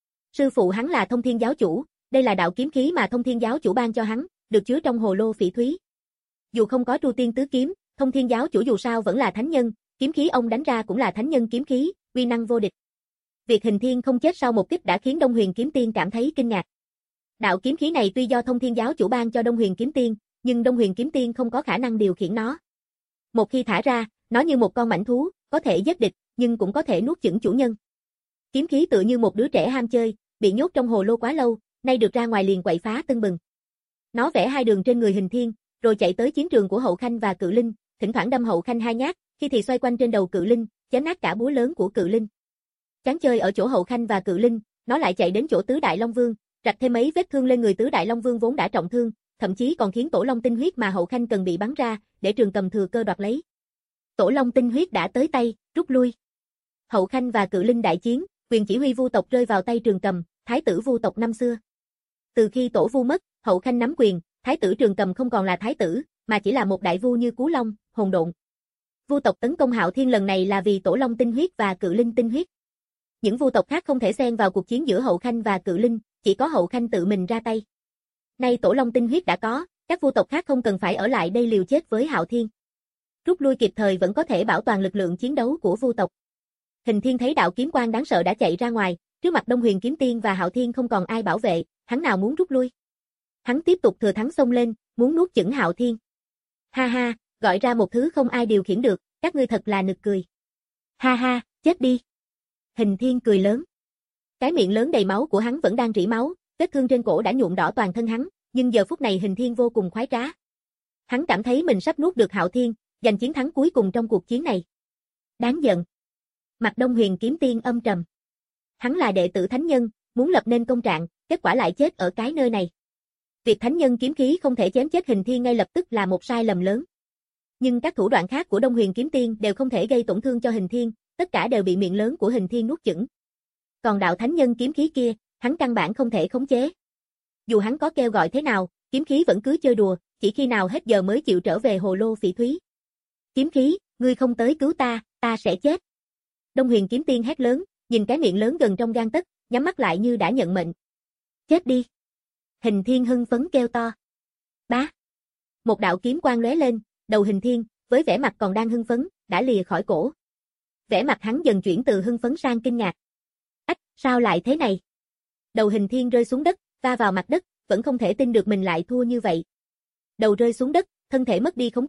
Sư phụ hắn là Thông Thiên giáo chủ, đây là đạo kiếm khí mà Thông Thiên giáo chủ ban cho hắn, được chứa trong hồ lô phỉ thúy. Dù không có Tru Tiên tứ kiếm, Thông Thiên giáo chủ dù sao vẫn là thánh nhân, kiếm khí ông đánh ra cũng là thánh nhân kiếm khí, uy năng vô địch. Việc Hình Thiên không chết sau một kích đã khiến Đông Huyền Kiếm Tiên cảm thấy kinh ngạc. Đạo kiếm khí này tuy do Thông Thiên giáo chủ ban cho Đông Huyền Kiếm Tiên, nhưng Đông Huyền Kiếm Tiên không có khả năng điều khiển nó. Một khi thả ra, nó như một con mãnh thú, có thể giết địch, nhưng cũng có thể nuốt chửng chủ nhân. Kiếm khí tựa như một đứa trẻ ham chơi, bị nhốt trong hồ lô quá lâu, nay được ra ngoài liền quậy phá tưng bừng. Nó vẽ hai đường trên người Hình Thiên, rồi chạy tới chiến trường của Hậu Khanh và Cự Linh, thỉnh thoảng đâm Hậu Khanh hai nhát, khi thì xoay quanh trên đầu Cự Linh, chém nát cả búa lớn của Cự Linh. Chán chơi ở chỗ Hậu Khanh và Cự Linh, nó lại chạy đến chỗ Tứ Đại Long Vương, rạch thêm mấy vết thương lên người Tứ Đại Long Vương vốn đã trọng thương, thậm chí còn khiến Tổ Long tinh huyết mà Hậu Khanh cần bị bắn ra, để Trường Cầm thừa cơ đoạt lấy. Tổ Long tinh huyết đã tới tay, rút lui. Hậu Khanh và Cự Linh đại chiến, quyền chỉ huy Vu tộc rơi vào tay Trường Cầm, thái tử Vu tộc năm xưa. Từ khi Tổ Vu mất, Hậu Khanh nắm quyền, thái tử Trường Cầm không còn là thái tử, mà chỉ là một đại vu như Cú Long, hồn độn. Vu tộc tấn công Hạo Thiên lần này là vì Tổ Long tinh huyết và Cự Linh tinh huyết. Những vu tộc khác không thể xen vào cuộc chiến giữa Hậu Khanh và Cự Linh, chỉ có Hậu Khanh tự mình ra tay. Nay Tổ Long tinh huyết đã có, các vu tộc khác không cần phải ở lại đây liều chết với Hạo Thiên. Rút lui kịp thời vẫn có thể bảo toàn lực lượng chiến đấu của vu tộc. Hình Thiên thấy đạo kiếm quang đáng sợ đã chạy ra ngoài, trước mặt Đông Huyền Kiếm Tiên và Hạo Thiên không còn ai bảo vệ, hắn nào muốn rút lui. Hắn tiếp tục thừa thắng xông lên, muốn nuốt chửng Hạo Thiên. Ha ha, gọi ra một thứ không ai điều khiển được, các ngươi thật là nực cười. Ha ha, chết đi. Hình Thiên cười lớn. Cái miệng lớn đầy máu của hắn vẫn đang rỉ máu, vết thương trên cổ đã nhuộm đỏ toàn thân hắn, nhưng giờ phút này Hình Thiên vô cùng khoái trá. Hắn cảm thấy mình sắp nuốt được Hạo Thiên, giành chiến thắng cuối cùng trong cuộc chiến này. Đáng giận. Mặt Đông Huyền Kiếm Tiên âm trầm. Hắn là đệ tử thánh nhân, muốn lập nên công trạng, kết quả lại chết ở cái nơi này. Việc thánh nhân kiếm khí không thể chém chết Hình Thiên ngay lập tức là một sai lầm lớn. Nhưng các thủ đoạn khác của Đông Huyền Kiếm Tiên đều không thể gây tổn thương cho Hình Thiên, tất cả đều bị miệng lớn của Hình Thiên nuốt chửng. Còn đạo thánh nhân kiếm khí kia, hắn căn bản không thể khống chế. Dù hắn có kêu gọi thế nào, kiếm khí vẫn cứ chơi đùa, chỉ khi nào hết giờ mới chịu trở về hồ lô phỉ thúy. Kiếm khí, ngươi không tới cứu ta, ta sẽ chết. Đông Huyền Kiếm Tiên hét lớn, nhìn cái miệng lớn gần trong gang tấc, nhắm mắt lại như đã nhận mệnh. Chết đi. Hình Thiên hưng phấn kêu to. Bá. Một đạo kiếm quang lóe lên, đầu Hình Thiên, với vẻ mặt còn đang hưng phấn, đã lìa khỏi cổ. Vẻ mặt hắn dần chuyển từ hưng phấn sang kinh ngạc. Ách, sao lại thế này? Đầu Hình Thiên rơi xuống đất, va vào mặt đất, vẫn không thể tin được mình lại thua như vậy. Đầu rơi xuống đất, thân thể mất đi khống chế,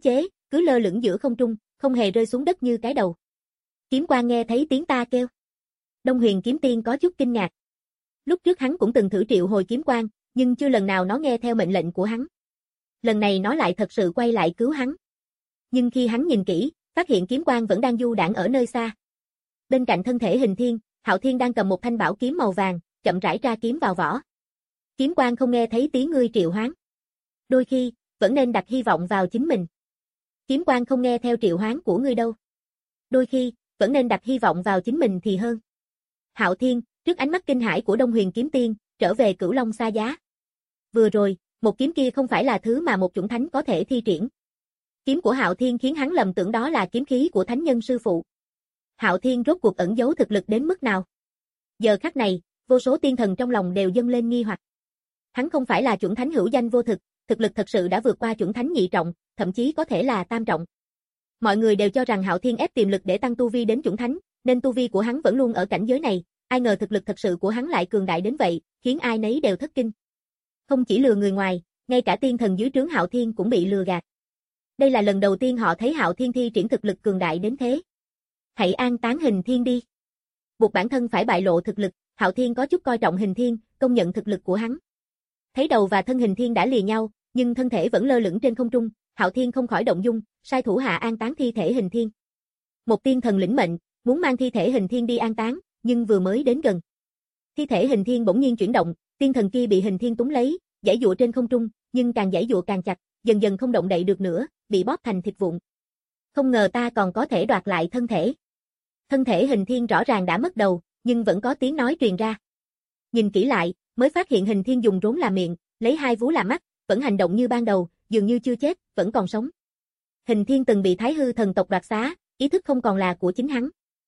cứ lơ lửng giữa không trung, không hề rơi xuống đất như cái đầu. Kiếm Quang nghe thấy tiếng ta kêu. Đông Huyền Kiếm Tiên có chút kinh ngạc. Lúc trước hắn cũng từng thử triệu hồi kiếm quang, nhưng chưa lần nào nó nghe theo mệnh lệnh của hắn. Lần này nó lại thật sự quay lại cứu hắn. Nhưng khi hắn nhìn kỹ, phát hiện kiếm quang vẫn đang du đãng ở nơi xa. Bên cạnh thân thể Hình Thiên, Hạo Thiên đang cầm một thanh bảo kiếm màu vàng, chậm rãi ra kiếm vào vỏ. Kiếm quang không nghe thấy tiếng ngươi triệu hoán. Đôi khi, vẫn nên đặt hy vọng vào chính mình. Kiếm quang không nghe theo triệu hoán của ngươi đâu. Đôi khi, vẫn nên đặt hy vọng vào chính mình thì hơn. Hạo Thiên, trước ánh mắt kinh hãi của Đông Huyền Kiếm Tiên, trở về Cửu Long Sa Giá. Vừa rồi, một kiếm kia không phải là thứ mà một chủng thánh có thể thi triển. Kiếm của Hạo Thiên khiến hắn lầm tưởng đó là kiếm khí của thánh nhân sư phụ. Hạo Thiên rốt cuộc ẩn giấu thực lực đến mức nào? Giờ khắc này, vô số tiên thần trong lòng đều dâng lên nghi hoặc. Hắn không phải là chủng thánh hữu danh vô thực, thực lực thật sự đã vượt qua chủng thánh nhị trọng, thậm chí có thể là tam trọng. Mọi người đều cho rằng Hạo Thiên ép tiềm lực để tăng tu vi đến chủng thánh, nên tu vi của hắn vẫn luôn ở cảnh giới này, ai ngờ thực lực thật sự của hắn lại cường đại đến vậy, khiến ai nấy đều thất kinh. Không chỉ lừa người ngoài, ngay cả tiên thần dưới trướng Hạo Thiên cũng bị lừa gạt. Đây là lần đầu tiên họ thấy Hạo Thiên thi triển thực lực cường đại đến thế. Hãy an táng Hình Thiên đi. Buộc bản thân phải bại lộ thực lực, Hạo Thiên có chút coi trọng Hình Thiên, công nhận thực lực của hắn. Thấy đầu và thân Hình Thiên đã lìa nhau, nhưng thân thể vẫn lơ lửng trên không trung, Hạo Thiên không khỏi động dung, sai thủ hạ an táng thi thể Hình Thiên. Một tiên thần lĩnh mệnh, muốn mang thi thể Hình Thiên đi an táng, nhưng vừa mới đến gần, thi thể Hình Thiên bỗng nhiên chuyển động, tiên thần kia bị Hình Thiên túng lấy, giãy giụa trên không trung, nhưng càng giãy giụa càng chặt, dần dần không động đậy được nữa, bị bóp thành thịt vụn. Không ngờ ta còn có thể đoạt lại thân thể. Thân thể Hình Thiên rõ ràng đã mất đầu, nhưng vẫn có tiếng nói truyền ra. Nhìn kỹ lại, mới phát hiện Hình Thiên dùng rốn làm miệng, lấy hai vú làm mắt, vẫn hành động như ban đầu, dường như chưa chết, vẫn còn sống. Hình Thiên từng bị Thái Hư thần tộc đoạt xá, ý thức không còn là của chính hắn.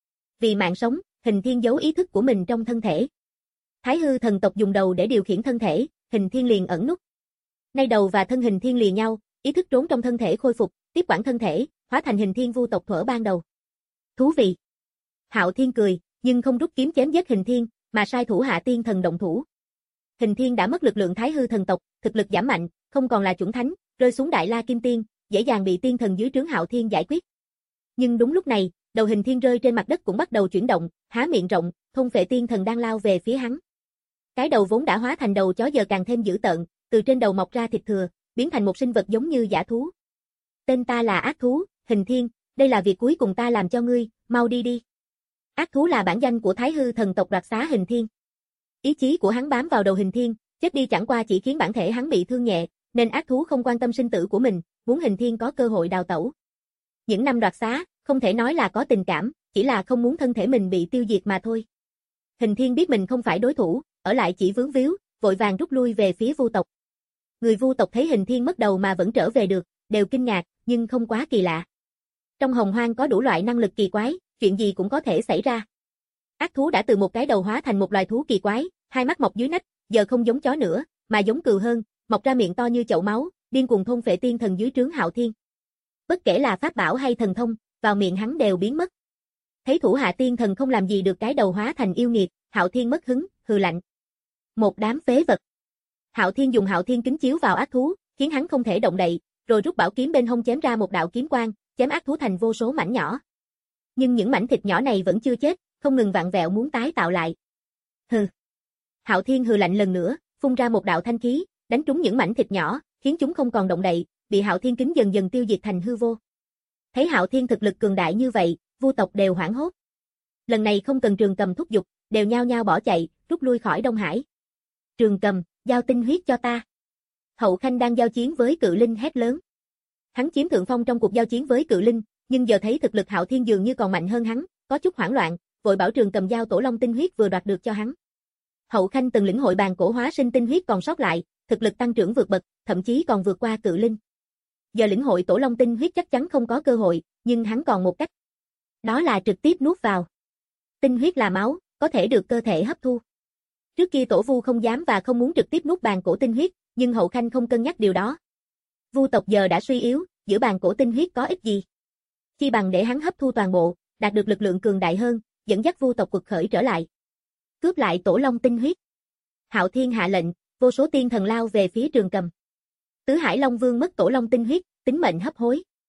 Vì mạng sống, Hình Thiên giấu ý thức của mình trong thân thể. Thái Hư thần tộc dùng đầu để điều khiển thân thể, Hình Thiên liền ẩn núp. Nay đầu và thân Hình Thiên lìa nhau, ý thức trốn trong thân thể khôi phục, tiếp quản thân thể, hóa thành Hình Thiên vu tộc thuở ban đầu. Thú vị. Hạo Thiên cười, nhưng không rút kiếm chém giết Hình Thiên, mà sai thủ hạ tiên thần động thủ. Hình Thiên đã mất lực lượng Thái Hư thần tộc, thực lực giảm mạnh, không còn là chủng thánh, rơi xuống Đại La Kim Tiên, dễ dàng bị tiên thần dưới trướng Hạo Thiên giải quyết. Nhưng đúng lúc này, đầu Hình Thiên rơi trên mặt đất cũng bắt đầu chuyển động, há miệng rộng, thôn phệ tiên thần đang lao về phía hắn. Cái đầu vốn đã hóa thành đầu chó giờ càng thêm dữ tợn, từ trên đầu mọc ra thịt thừa, biến thành một sinh vật giống như dã thú. Tên ta là ác thú, Hình Thiên, đây là việc cuối cùng ta làm cho ngươi, mau đi đi. Ác thú là bản danh của Thái Hư thần tộc đoạt xá Hình Thiên. Ý chí của hắn bám vào đầu Hình Thiên, chết đi chẳng qua chỉ khiến bản thể hắn bị thương nhẹ, nên ác thú không quan tâm sinh tử của mình, muốn Hình Thiên có cơ hội đào tẩu. Những năm đoạt xá, không thể nói là có tình cảm, chỉ là không muốn thân thể mình bị tiêu diệt mà thôi. Hình Thiên biết mình không phải đối thủ, ở lại chỉ vướng víu, vội vàng rút lui về phía Vu tộc. Người Vu tộc thấy Hình Thiên mất đầu mà vẫn trở về được, đều kinh ngạc, nhưng không quá kỳ lạ. Trong hồng hoang có đủ loại năng lực kỳ quái, chuyện gì cũng có thể xảy ra. Ác thú đã từ một cái đầu hóa thành một loài thú kỳ quái, hai mắt mọc dưới nách, giờ không giống chó nữa, mà giống cừu hơn, mọc ra miệng to như chậu máu, điên cuồng thôn phệ tiên thần dưới trướng Hạo Thiên. Bất kể là pháp bảo hay thần thông, vào miệng hắn đều biến mất. Thấy thủ hạ tiên thần không làm gì được cái đầu hóa thành yêu nghiệt, Hạo Thiên mất hứng, hừ lạnh. Một đám phế vật. Hạo Thiên dùng Hạo Thiên kính chiếu vào ác thú, khiến hắn không thể động đậy, rồi rút bảo kiếm bên hông chém ra một đạo kiếm quang, chém ác thú thành vô số mảnh nhỏ. Nhưng những mảnh thịt nhỏ này vẫn chưa chết, không ngừng vặn vẹo muốn tái tạo lại. Hừ. Hạo Thiên hừ lạnh lần nữa, phun ra một đạo thanh khí, đánh trúng những mảnh thịt nhỏ, khiến chúng không còn động đậy, bị Hạo Thiên kính dần dần tiêu diệt thành hư vô. Thấy Hạo Thiên thực lực cường đại như vậy, Vu tộc đều hoảng hốt. Lần này không cần Trường Cầm thúc giục, đều nhao nhao bỏ chạy, rút lui khỏi Đông Hải. Trường Cầm, giao tinh huyết cho ta. Hậu Khanh đang giao chiến với Cự Linh hét lớn. Hắn chiếm thượng phong trong cuộc giao chiến với Cự Linh, nhưng giờ thấy thực lực Hạo Thiên dường như còn mạnh hơn hắn, có chút hoảng loạn, vội bảo Trường Cầm giao Tổ Long tinh huyết vừa đoạt được cho hắn. Hậu Khanh từng lĩnh hội bàn cổ hóa sinh tinh huyết còn sót lại, thực lực tăng trưởng vượt bậc, thậm chí còn vượt qua Cự Linh. Giờ lĩnh hội Tổ Long tinh huyết chắc chắn không có cơ hội, nhưng hắn còn một cách. Đó là trực tiếp nuốt vào. Tinh huyết là máu, có thể được cơ thể hấp thu. Trước kia Tổ Vu không dám và không muốn trực tiếp nuốt bàn cổ tinh huyết, nhưng Hậu Khanh không cân nhắc điều đó. Vu tộc giờ đã suy yếu, giữ bàn cổ tinh huyết có ích gì? Chi bằng để hắn hấp thu toàn bộ, đạt được lực lượng cường đại hơn, dẫn dắt Vu tộc quật khởi trở lại. Cướp lại Tổ Long tinh huyết. Hạo Thiên hạ lệnh, vô số tiên thần lao về phía Trường Cầm. Tứ Hải Long Vương mất Tổ Long tinh huyết, tính mệnh hấp hối.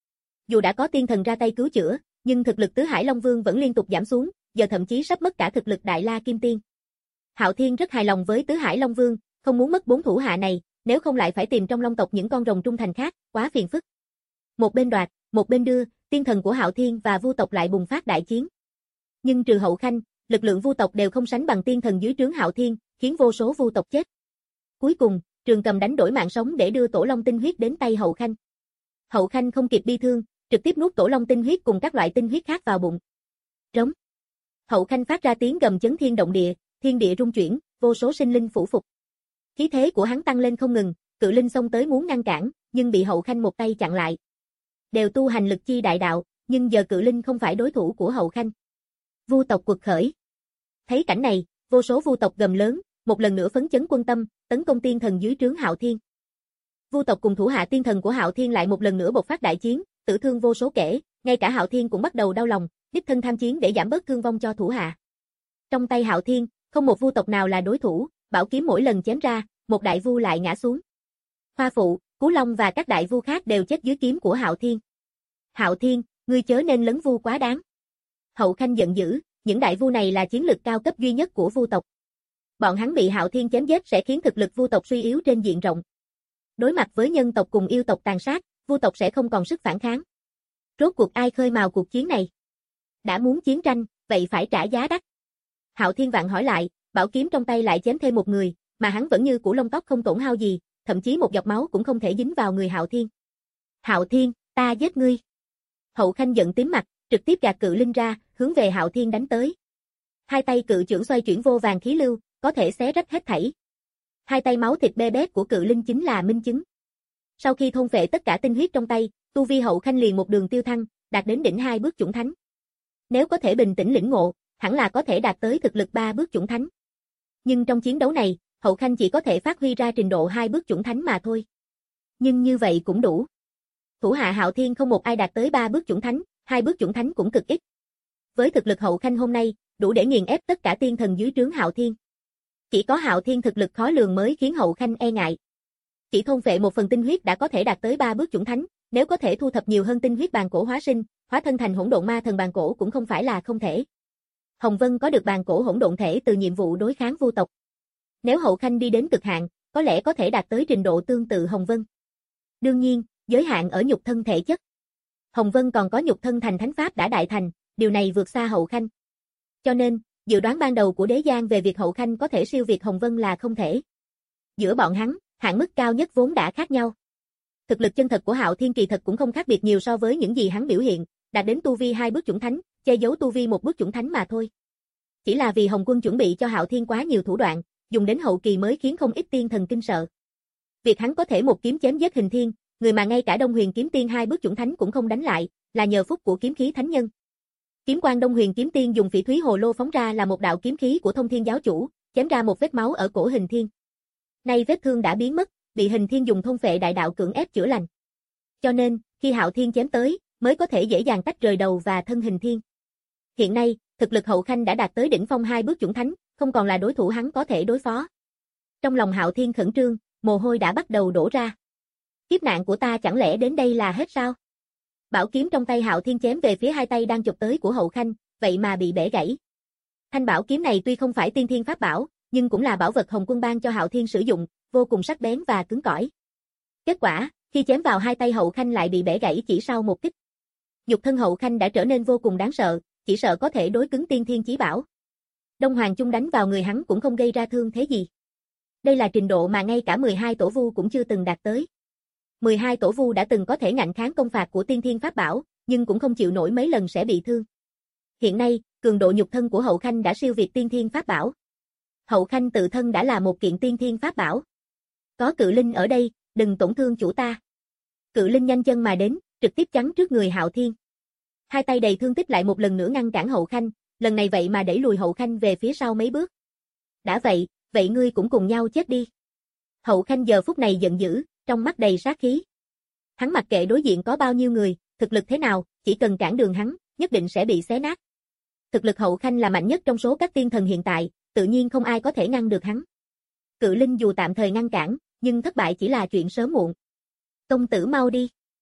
Dù đã có tiên thần ra tay cứu chữa, nhưng thực lực Tứ Hải Long Vương vẫn liên tục giảm xuống, giờ thậm chí sắp mất cả thực lực Đại La Kim Tiên. Hạo Thiên rất hài lòng với Tứ Hải Long Vương, không muốn mất bốn thủ hạ này, nếu không lại phải tìm trong Long tộc những con rồng trung thành khác, quá phiền phức. Một bên đoạt, một bên đưa, tiên thần của Hạo Thiên và Vu tộc lại bùng phát đại chiến. Nhưng trừ Hậu Khanh, lực lượng Vu tộc đều không sánh bằng tiên thần dưới trướng Hạo Thiên, khiến vô số Vu tộc chết. Cuối cùng, Trường Cầm đánh đổi mạng sống để đưa Tổ Long tinh huyết đến tay Hậu Khanh. Hậu Khanh không kịp bi thương, trực tiếp nuốt Tổ Long tinh huyết cùng các loại tinh huyết khác vào bụng. Trống. Hậu Khanh phát ra tiếng gầm chấn thiên động địa, thiên địa rung chuyển, vô số sinh linh phủ phục. Khí thế của hắn tăng lên không ngừng, Cự Linh xông tới muốn ngăn cản, nhưng bị Hậu Khanh một tay chặn lại. Đều tu hành lực chi đại đạo, nhưng giờ Cự Linh không phải đối thủ của Hậu Khanh. Vu tộc quật khởi. Thấy cảnh này, vô số Vu tộc gầm lớn, một lần nữa phấn chấn quân tâm, tấn công tiên thần dưới trướng Hạo Thiên. Vu tộc cùng thủ hạ tiên thần của Hạo Thiên lại một lần nữa bộc phát đại chiến, tử thương vô số kể, ngay cả Hạo Thiên cũng bắt đầu đau lòng, đích thân tham chiến để giảm bớt thương vong cho thủ hạ. Trong tay Hạo Thiên, không một Vu tộc nào là đối thủ, bảo kiếm mỗi lần chém ra, một đại vu lại ngã xuống. Hoa Phụ, Cú Long và các đại vu khác đều chết dưới kiếm của Hạo Thiên. Hạo Thiên, ngươi chớ nên lấn vu quá đáng. Hậu Khanh giận dữ, những đại vu này là chiến lực cao cấp duy nhất của Vu tộc. Bọn hắn bị Hạo Thiên chém giết sẽ khiến thực lực Vu tộc suy yếu trên diện rộng. Đối mặt với nhân tộc cùng yêu tộc tàn sát, Vu tộc sẽ không còn sức phản kháng. Rốt cuộc ai khơi mào cuộc chiến này? Đã muốn chiến tranh, vậy phải trả giá đắt. Hạo Thiên vặn hỏi lại, bảo kiếm trong tay lại chém thêm một người, mà hắn vẫn như củ lông tóc không tổn hao gì, thậm chí một giọt máu cũng không thể dính vào người Hạo Thiên. Hạo Thiên, ta giết ngươi. Hậu Khanh giận tím mặt, trực tiếp gạt Cự Linh ra, hướng về Hạo Thiên đánh tới. Hai tay cự chưởng xoay chuyển vô vàng khí lưu, có thể xé rách hết thảy. Hai tay máu thịt bê bết của Cự Linh chính là minh chứng. Sau khi thôn phệ tất cả tinh huyết trong tay, tu vi Hậu Khanh liền một đường tiêu thăng, đạt đến đỉnh hai bước chủng thánh. Nếu có thể bình tĩnh lĩnh ngộ, hẳn là có thể đạt tới thực lực ba bước chủng thánh. Nhưng trong chiến đấu này, Hậu Khanh chỉ có thể phát huy ra trình độ hai bước chủng thánh mà thôi. Nhưng như vậy cũng đủ. Thủ hạ Hạo Thiên không một ai đạt tới ba bước chủng thánh, hai bước chủng thánh cũng cực ít. Với thực lực Hậu Khanh hôm nay, đủ để nghiền ép tất cả tiên thần dưới trướng Hạo Thiên. Chỉ có Hạo Thiên thực lực khó lường mới khiến Hậu Khanh e ngại. Chỉ thôn phệ một phần tinh huyết đã có thể đạt tới ba bước chủng thánh, nếu có thể thu thập nhiều hơn tinh huyết bàn cổ hóa sinh, hóa thân thành hỗn độn ma thần bàn cổ cũng không phải là không thể. Hồng Vân có được bàn cổ hỗn độn thể từ nhiệm vụ đối kháng Vu tộc. Nếu Hậu Khanh đi đến cực hạn, có lẽ có thể đạt tới trình độ tương tự Hồng Vân. Đương nhiên, giới hạn ở nhục thân thể chất. Hồng Vân còn có nhục thân thành thánh pháp đã đại thành, điều này vượt xa Hậu Khanh. Cho nên, dự đoán ban đầu của Đế Giang về việc Hậu Khanh có thể siêu việt Hồng Vân là không thể. Giữa bọn hắn, hạn mức cao nhất vốn đã khác nhau. Thực lực chân thật của Hạo Thiên kỳ thật cũng không khác biệt nhiều so với những gì hắn biểu hiện, đạt đến tu vi hai bước chủng thánh, che giấu tu vi một bước chủng thánh mà thôi. Chỉ là vì Hồng Quân chuẩn bị cho Hạo Thiên quá nhiều thủ đoạn, dùng đến hậu kỳ mới khiến không ít tiên thần kinh sợ. Việc hắn có thể một kiếm chém giết Hình Thiên, người mà ngay cả Đông Huyền Kiếm Tiên hai bước chủng thánh cũng không đánh lại, là nhờ phúc của kiếm khí thánh nhân. Kiếm quang Đông Huyền Kiếm Tiên dùng phỉ thúy hồ lô phóng ra là một đạo kiếm khí của Thông Thiên giáo chủ, chém ra một vết máu ở cổ Hình Thiên. Nay vết thương đã biến mất, bị Hình Thiên dùng thôn phệ đại đạo cưỡng ép chữa lành. Cho nên, khi Hạo Thiên chém tới, mới có thể dễ dàng tách rời đầu và thân Hình Thiên. Hiện nay, thực lực Hậu Khanh đã đạt tới đỉnh phong hai bước chủng thánh, không còn là đối thủ hắn có thể đối phó. Trong lòng Hạo Thiên khẩn trương, mồ hôi đã bắt đầu đổ ra. Kiếp nạn của ta chẳng lẽ đến đây là hết sao? Bảo kiếm trong tay Hạo Thiên chém về phía hai tay đang chụp tới của Hậu Khanh, vậy mà bị bẻ gãy. Thanh bảo kiếm này tuy không phải tiên thiên pháp bảo, nhưng cũng là bảo vật Hồng Quân ban cho Hạo Thiên sử dụng, vô cùng sắc bén và cứng cỏi. Kết quả, khi chém vào hai tay Hậu Khanh lại bị bẻ gãy chỉ sau một kích. Nhục thân Hậu Khanh đã trở nên vô cùng đáng sợ, chỉ sợ có thể đối cứng tiên thiên chí bảo. Đông Hoàng Chung đánh vào người hắn cũng không gây ra thương thế gì. Đây là trình độ mà ngay cả mười hai tổ vu cũng chưa từng đạt tới. mười hai tổ vu đã từng có thể ngạnh kháng công phạt của tiên thiên pháp bảo, nhưng cũng không chịu nổi mấy lần sẽ bị thương. Hiện nay, cường độ nhục thân của Hậu Khanh đã siêu việt tiên thiên pháp bảo. Hậu Khanh tự thân đã là một kiện tiên thiên pháp bảo. Có Cự Linh ở đây, đừng tổn thương chủ ta. Cự Linh nhanh chân mà đến, trực tiếp chắn trước người Hạo Thiên. Hai tay đầy thương tích lại một lần nữa ngăn cản Hậu Khanh, lần này vậy mà đẩy lùi Hậu Khanh về phía sau mấy bước. Đã vậy, vậy ngươi cũng cùng nhau chết đi. Hậu Khanh giờ phút này giận dữ, trong mắt đầy sát khí. Hắn mặc kệ đối diện có bao nhiêu người, thực lực thế nào, chỉ cần cản đường hắn, nhất định sẽ bị xé nát. Thực lực Hậu Khanh là mạnh nhất trong số các tiên thần hiện tại, tự nhiên không ai có thể ngăn được hắn. Cự Linh dù tạm thời ngăn cản, nhưng thất bại chỉ là chuyện sớm muộn. Công tử mau đi.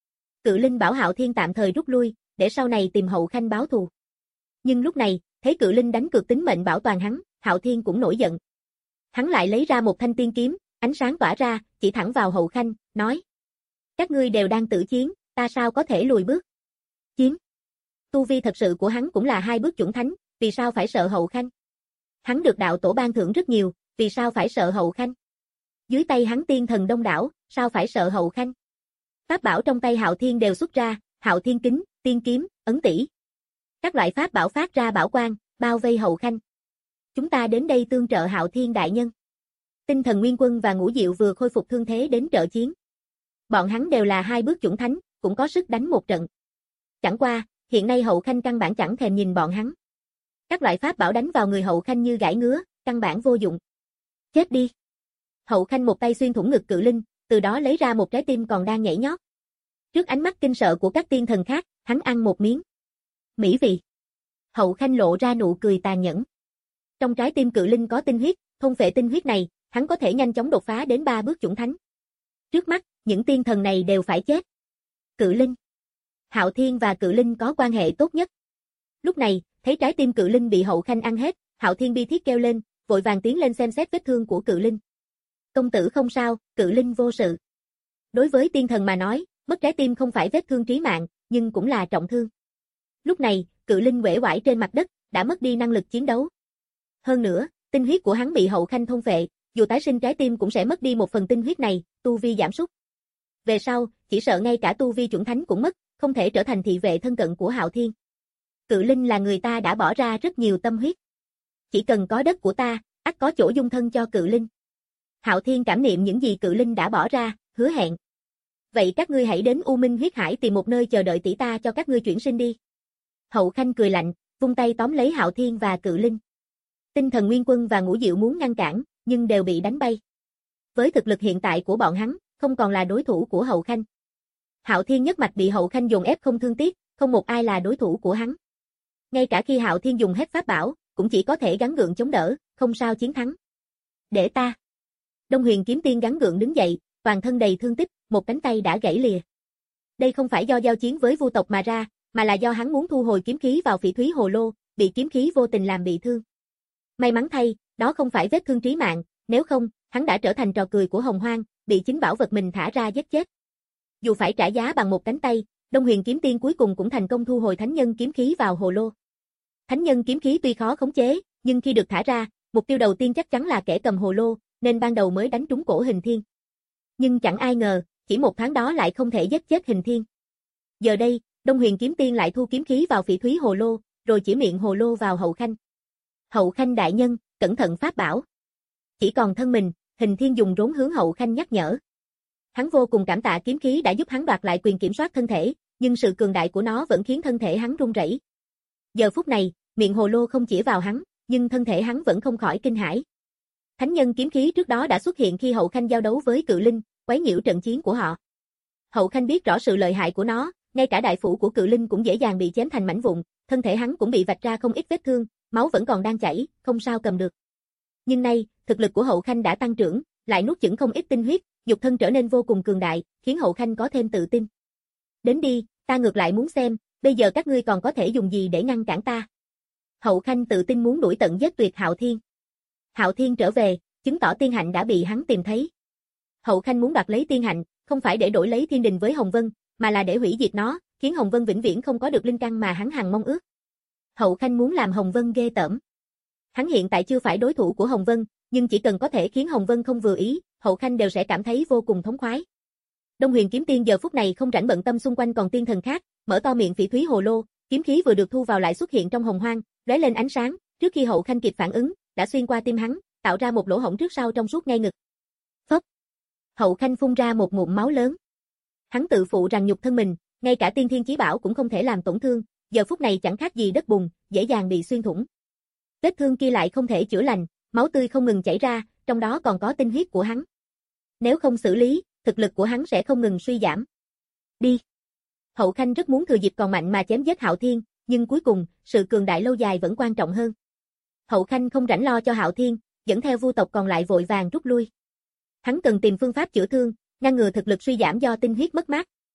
Cự Linh bảo Hạo Thiên tạm thời rút lui, để sau này tìm Hậu Khanh báo thù. Nhưng lúc này, thấy Cự Linh đánh cược tính mệnh bảo toàn hắn, Hạo Thiên cũng nổi giận. Hắn lại lấy ra một thanh tiên kiếm, ánh sáng tỏa ra, chỉ thẳng vào Hậu Khanh, nói: các ngươi đều đang tử chiến, ta sao có thể lùi bước? Chiến. Tu vi thật sự của hắn cũng là hai bước chuẩn thánh, vì sao phải sợ Hậu Khanh? Hắn được đạo tổ ban thưởng rất nhiều, vì sao phải sợ Hậu Khanh? Dưới tay hắn tiên thần đông đảo, sao phải sợ Hậu Khanh? Pháp bảo trong tay Hạo Thiên đều xuất ra, Hạo Thiên kính, tiên kiếm, ấn tỷ. Các loại pháp bảo phát ra bảo quang, bao vây Hậu Khanh. Chúng ta đến đây tương trợ Hạo Thiên đại nhân. Tinh thần Nguyên Quân và Ngũ Diệu vừa khôi phục thương thế đến trợ chiến. Bọn hắn đều là hai bước chuẩn thánh, cũng có sức đánh một trận. Chẳng qua, hiện nay Hậu Khanh căn bản chẳng thèm nhìn bọn hắn. Các loại pháp bảo đánh vào người Hậu Khanh như gãi ngứa, căn bản vô dụng. Chết đi. Hậu Khanh một tay xuyên thủng ngực Cự Linh, từ đó lấy ra một trái tim còn đang nhảy nhót. Trước ánh mắt kinh sợ của các tiên thần khác, hắn ăn một miếng. Mỹ vị. Hậu Khanh lộ ra nụ cười tàn nhẫn. Trong trái tim Cự Linh có tinh huyết, thôn phệ tinh huyết này, hắn có thể nhanh chóng đột phá đến ba bước chuẩn thánh. Trước mắt, những tiên thần này đều phải chết. Cự Linh. Hạo Thiên và Cự Linh có quan hệ tốt nhất. Lúc này, thấy trái tim Cự Linh bị Hậu Khanh ăn hết, Hạo Thiên bi thiết kêu lên, vội vàng tiến lên xem xét vết thương của Cự Linh. Công tử không sao, Cự Linh vô sự. Đối với tiên thần mà nói, mất trái tim không phải vết thương trí mạng, nhưng cũng là trọng thương. Lúc này, Cự Linh uể oải trên mặt đất, đã mất đi năng lực chiến đấu. Hơn nữa, tinh huyết của hắn bị Hậu Khanh thôn phệ, dù tái sinh trái tim cũng sẽ mất đi một phần tinh huyết này, tu vi giảm sút. Về sau, chỉ sợ ngay cả tu vi chuẩn thánh cũng mất, không thể trở thành thị vệ thân cận của Hạo Thiên. Cự Linh là người ta đã bỏ ra rất nhiều tâm huyết. Chỉ cần có đất của ta, ắt có chỗ dung thân cho Cự Linh. Hạo Thiên cảm niệm những gì Cự Linh đã bỏ ra, hứa hẹn. Vậy các ngươi hãy đến U Minh huyết hải tìm một nơi chờ đợi tỷ ta cho các ngươi chuyển sinh đi. Hậu Khanh cười lạnh, vung tay tóm lấy Hạo Thiên và Cự Linh. Tinh thần Nguyên Quân và Ngũ Diệu muốn ngăn cản, nhưng đều bị đánh bay. Với thực lực hiện tại của bọn hắn, không còn là đối thủ của Hậu Khanh. Hạo Thiên nhất mạch bị Hậu Khanh dồn ép không thương tiếc, không một ai là đối thủ của hắn. Ngay cả khi Hạo Thiên dùng hết pháp bảo, cũng chỉ có thể gắng gượng chống đỡ, không sao chiến thắng. Để ta. Đông Huyền Kiếm Tiên gắng gượng đứng dậy, toàn thân đầy thương tích, một cánh tay đã gãy lìa. Đây không phải do giao chiến với Vu tộc mà ra, mà là do hắn muốn thu hồi kiếm khí vào Phỉ Thúy Hồ Lô, bị kiếm khí vô tình làm bị thương. May mắn thay, đó không phải vết thương trí mạng, nếu không, hắn đã trở thành trò cười của Hồng Hoang, bị chính bảo vật mình thả ra giết chết. Dù phải trả giá bằng một cánh tay, Đông Huyền Kiếm Tiên cuối cùng cũng thành công thu hồi thánh nhân kiếm khí vào hồ lô. Thánh nhân kiếm khí tuy khó khống chế, nhưng khi được thả ra, mục tiêu đầu tiên chắc chắn là kẻ cầm hồ lô, nên ban đầu mới đánh trúng cổ Hình Thiên. Nhưng chẳng ai ngờ, chỉ một tháng đó lại không thể giết chết Hình Thiên. Giờ đây, Đông Huyền Kiếm Tiên lại thu kiếm khí vào Phỉ Thúy Hồ Lô, rồi chỉ miệng hồ lô vào Hậu Khanh. Hậu Khanh đại nhân, cẩn thận pháp bảo. Chỉ còn thân mình, Hình Thiên dùng rốn hướng Hậu Khanh nhắc nhở. Hắn vô cùng cảm tạ kiếm khí đã giúp hắn đoạt lại quyền kiểm soát thân thể, nhưng sự cường đại của nó vẫn khiến thân thể hắn run rẩy. Giờ phút này, miệng hồ lô không chỉ vào hắn, nhưng thân thể hắn vẫn không khỏi kinh hãi. Thánh nhân kiếm khí trước đó đã xuất hiện khi Hậu Khanh giao đấu với Cự Linh, quấy nhiễu trận chiến của họ. Hậu Khanh biết rõ sự lợi hại của nó, ngay cả đại phủ của Cự Linh cũng dễ dàng bị chém thành mảnh vụn, thân thể hắn cũng bị vạch ra không ít vết thương, máu vẫn còn đang chảy, không sao cầm được. Nhưng nay, thực lực của Hậu Khanh đã tăng trưởng, lại nuốt chửng không ít tinh huyết, nhục thân trở nên vô cùng cường đại, khiến Hậu Khanh có thêm tự tin. Đến đi, ta ngược lại muốn xem, bây giờ các ngươi còn có thể dùng gì để ngăn cản ta. Hậu Khanh tự tin muốn đuổi tận giết tuyệt Hạo Thiên. Hạo Thiên trở về, chứng tỏ tiên hạnh đã bị hắn tìm thấy. Hậu Khanh muốn đoạt lấy tiên hạnh, không phải để đổi lấy thiên đình với Hồng Vân, mà là để hủy diệt nó, khiến Hồng Vân vĩnh viễn không có được linh căn mà hắn hằng mong ước. Hậu Khanh muốn làm Hồng Vân ghê tởm. Hắn hiện tại chưa phải đối thủ của Hồng Vân, nhưng chỉ cần có thể khiến Hồng Vân không vừa ý, Hậu Khanh đều sẽ cảm thấy vô cùng thống khoái. Đông Huyền Kiếm Tiên giờ phút này không rảnh bận tâm xung quanh còn tiên thần khác, mở to miệng Phỉ Thúy Hồ Lô, kiếm khí vừa được thu vào lại xuất hiện trong hồng hoang, lóe lên ánh sáng, trước khi Hậu Khanh kịp phản ứng, đã xuyên qua tim hắn, tạo ra một lỗ hổng trước sau trong suốt ngay ngực. Phốc. Hậu Khanh phun ra một ngụm máu lớn. Hắn tự phụ rằng nhục thân mình, ngay cả tiên thiên chí bảo cũng không thể làm tổn thương, giờ phút này chẳng khác gì đất bùn, dễ dàng bị xuyên thủng. Vết thương kia lại không thể chữa lành, máu tươi không ngừng chảy ra, trong đó còn có tinh huyết của hắn. Nếu không xử lý, thực lực của hắn sẽ không ngừng suy giảm. Đi. Hậu Khanh rất muốn thừa dịp còn mạnh mà chém giết Hạo Thiên, nhưng cuối cùng, sự cường đại lâu dài vẫn quan trọng hơn. Hậu Khanh không rảnh lo cho Hạo Thiên, dẫn theo Vu tộc còn lại vội vàng rút lui. Hắn cần tìm phương pháp chữa thương, ngăn ngừa thực lực suy giảm do tinh huyết mất mát.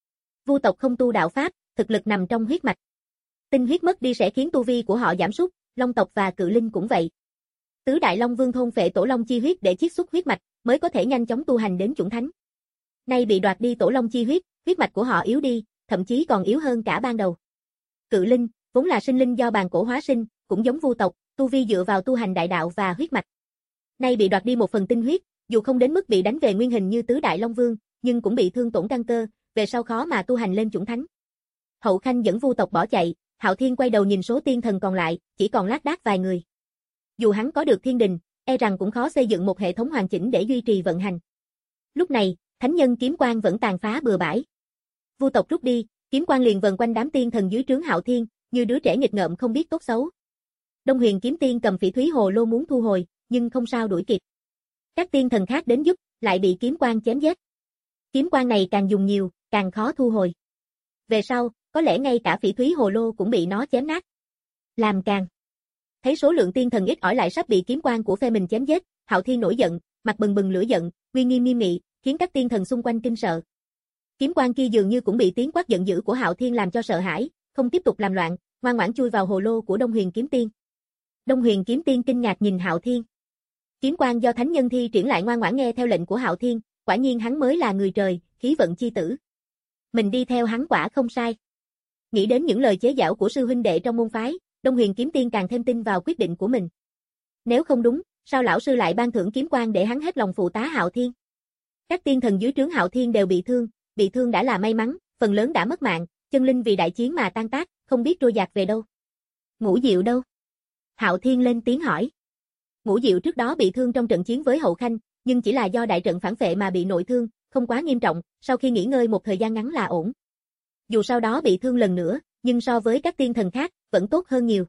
Vu tộc không tu đạo pháp, thực lực nằm trong huyết mạch. Tinh huyết mất đi sẽ khiến tu vi của họ giảm sút, Long tộc và Cự Linh cũng vậy. Tứ Đại Long Vương thôn phệ tổ long chi huyết để chiết xuất huyết mạch, mới có thể nhanh chóng tu hành đến chủng thánh. Nay bị đoạt đi tổ long chi huyết, huyết mạch của họ yếu đi, thậm chí còn yếu hơn cả ban đầu. Cự Linh, vốn là sinh linh do bàn cổ hóa sinh, cũng giống Vu tộc, tu vi dựa vào tu hành đại đạo và huyết mạch. Nay bị đoạt đi một phần tinh huyết, dù không đến mức bị đánh về nguyên hình như Tứ Đại Long Vương, nhưng cũng bị thương tổn căn cơ, về sau khó mà tu hành lên chủng thánh. Hậu Khanh dẫn Vu tộc bỏ chạy, Hạo Thiên quay đầu nhìn số tiên thần còn lại, chỉ còn lác đác vài người. Dù hắn có được thiên đình, e rằng cũng khó xây dựng một hệ thống hoàn chỉnh để duy trì vận hành. Lúc này, thánh nhân kiếm quang vẫn tàn phá bừa bãi. Vu tộc rút đi, kiếm quang liền vần quanh đám tiên thần dưới trướng Hạo Thiên, như đứa trẻ nghịch ngợm không biết tốt xấu. Đông Huyền kiếm tiên cầm phỉ thúy hồ lô muốn thu hồi, nhưng không sao đuổi kịp. Các tiên thần khác đến giúp, lại bị kiếm quang chém giết. Kiếm quang này càng dùng nhiều, càng khó thu hồi. Về sau, có lẽ ngay cả phỉ thúy hồ lô cũng bị nó chém nát. Làm càng. Thấy số lượng tiên thần ít ỏi lại sắp bị kiếm quang của phe mình chém giết, Hạo Thiên nổi giận, mặt bừng bừng lửa giận, uy nghiêm nghiêm nghị, khiến các tiên thần xung quanh kinh sợ. Kiếm quang kia dường như cũng bị tiếng quát giận dữ của Hạo Thiên làm cho sợ hãi, không tiếp tục làm loạn, ngoan ngoãn chui vào hồ lô của Đông Huyền kiếm tiên. Đông Huyền kiếm tiên kinh ngạc nhìn Hạo Thiên. Kiếm quang do thánh nhân thi triển lại ngoan ngoãn nghe theo lệnh của Hạo Thiên, quả nhiên hắn mới là người trời, khí vận chi tử. Mình đi theo hắn quả không sai. Nghĩ đến những lời chế giễu của sư huynh đệ trong môn phái, Đông Huyền kiếm tiên càng thêm tin vào quyết định của mình. Nếu không đúng, sao lão sư lại ban thưởng kiếm quang để hắn hết lòng phụ tá Hạo Thiên? Các tiên thần dưới trướng Hạo Thiên đều bị thương, bị thương đã là may mắn, phần lớn đã mất mạng, chân linh vì đại chiến mà tan tác, không biết trôi dạt về đâu. Ngũ Diệu đâu? Hạo Thiên lên tiếng hỏi. Ngũ Diệu trước đó bị thương trong trận chiến với Hậu Khanh, nhưng chỉ là do đại trận phản phệ mà bị nội thương, không quá nghiêm trọng, sau khi nghỉ ngơi một thời gian ngắn là ổn. Dù sau đó bị thương lần nữa, nhưng so với các tiên thần khác, vẫn tốt hơn nhiều.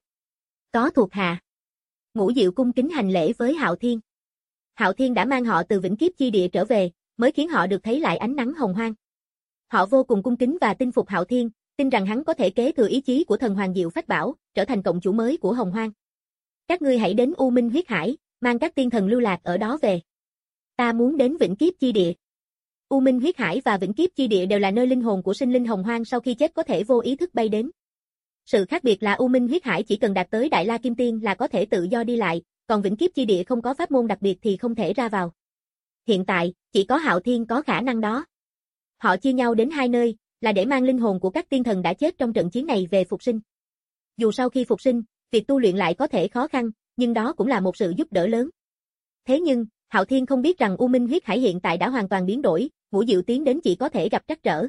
Có thuộc hạ. Ngũ Diệu cung kính hành lễ với Hạo Thiên. Hạo Thiên đã mang họ từ Vĩnh Kiếp chi địa trở về, mới khiến họ được thấy lại ánh nắng hồng hoang. Họ vô cùng cung kính và tin phục Hạo Thiên, tin rằng hắn có thể kế thừa ý chí của thần Hoàng Diệu Phách Bảo, trở thành cộng chủ mới của Hồng Hoang. Các ngươi hãy đến U Minh huyết hải, mang các tiên thần lưu lạc ở đó về. Ta muốn đến Vĩnh Kiếp chi địa. U Minh huyết hải và Vĩnh Kiếp chi địa đều là nơi linh hồn của sinh linh Hồng Hoang sau khi chết có thể vô ý thức bay đến. Sự khác biệt là U Minh huyết hải chỉ cần đạt tới Đại La Kim Tiên là có thể tự do đi lại, còn Vĩnh Kiếp chi địa không có pháp môn đặc biệt thì không thể ra vào. Hiện tại, chỉ có Hạo Thiên có khả năng đó. Họ chia nhau đến hai nơi, là để mang linh hồn của các tiên thần đã chết trong trận chiến này về phục sinh. Dù sau khi phục sinh, việc tu luyện lại có thể khó khăn, nhưng đó cũng là một sự giúp đỡ lớn. Thế nhưng, Hạo Thiên không biết rằng U Minh huyết hải hiện tại đã hoàn toàn biến đổi, Ngũ Diệu tiến đến chỉ có thể gặp trắc trở.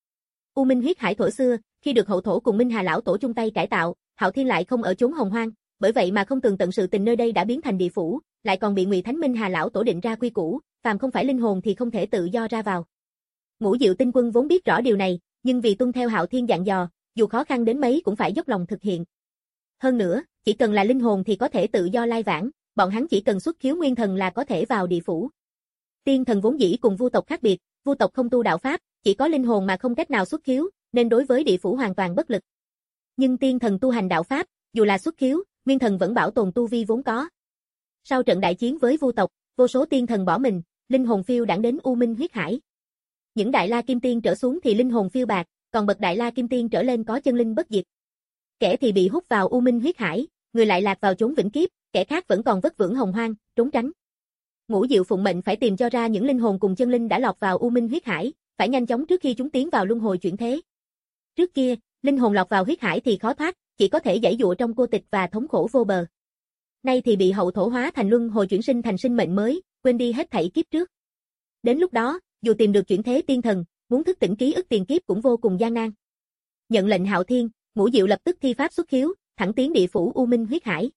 U Minh huyết hải thuở xưa, khi được Hậu Thổ cùng Minh Hà lão tổ chung tay cải tạo, Hạo Thiên lại không ở chốn Hồng Hoang, bởi vậy mà không tường tận sự tình nơi đây đã biến thành địa phủ, lại còn bị Ngụy Thánh Minh Hà lão tổ định ra quy củ, phàm không phải linh hồn thì không thể tự do ra vào. Ngũ Diệu tinh quân vốn biết rõ điều này, nhưng vì tuân theo Hạo Thiên dặn dò, dù khó khăn đến mấy cũng phải dốc lòng thực hiện. Hơn nữa, chỉ cần là linh hồn thì có thể tự do lai vãng, bọn hắn chỉ cần xuất khiếu nguyên thần là có thể vào địa phủ. Tiên thần vốn dĩ cùng Vu tộc khác biệt, Vu tộc không tu đạo pháp, chỉ có linh hồn mà không cách nào xuất khiếu, nên đối với địa phủ hoàn toàn bất lực. Nhưng tiên thần tu hành đạo pháp, dù là xuất khiếu, nguyên thần vẫn bảo tồn tu vi vốn có. Sau trận đại chiến với Vu tộc, vô số tiên thần bỏ mình, linh hồn phiêu đãng đến U Minh huyết hải. Những Đại La Kim Tiên trở xuống thì linh hồn phiêu bạt, còn bậc Đại La Kim Tiên trở lên có chân linh bất diệt. Kẻ thì bị hút vào U Minh huyết hải, người lại lạc vào chốn vĩnh kiếp, kẻ khác vẫn còn vất vưởng Hồng Hoang, trốn tránh. Ngũ Diệu phụng mệnh phải tìm cho ra những linh hồn cùng chân linh đã lọt vào U Minh huyết hải, phải nhanh chóng trước khi chúng tiến vào luân hồi chuyển thế. Trước kia, linh hồn lọt vào huyết hải thì khó thoát, chỉ có thể giãy dụa trong cô tịch và thống khổ vô bờ. Nay thì bị hậu thổ hóa thành luân hồi chuyển sinh thành sinh mệnh mới, quên đi hết thảy kiếp trước. Đến lúc đó, dù tìm được chuyển thế tiên thần, muốn thức tỉnh ký ức tiền kiếp cũng vô cùng gian nan. Nhận lệnh Hạo Thiên, Ngũ Diệu lập tức thi pháp xuất khiếu, thẳng tiến địa phủ U Minh huyết hải.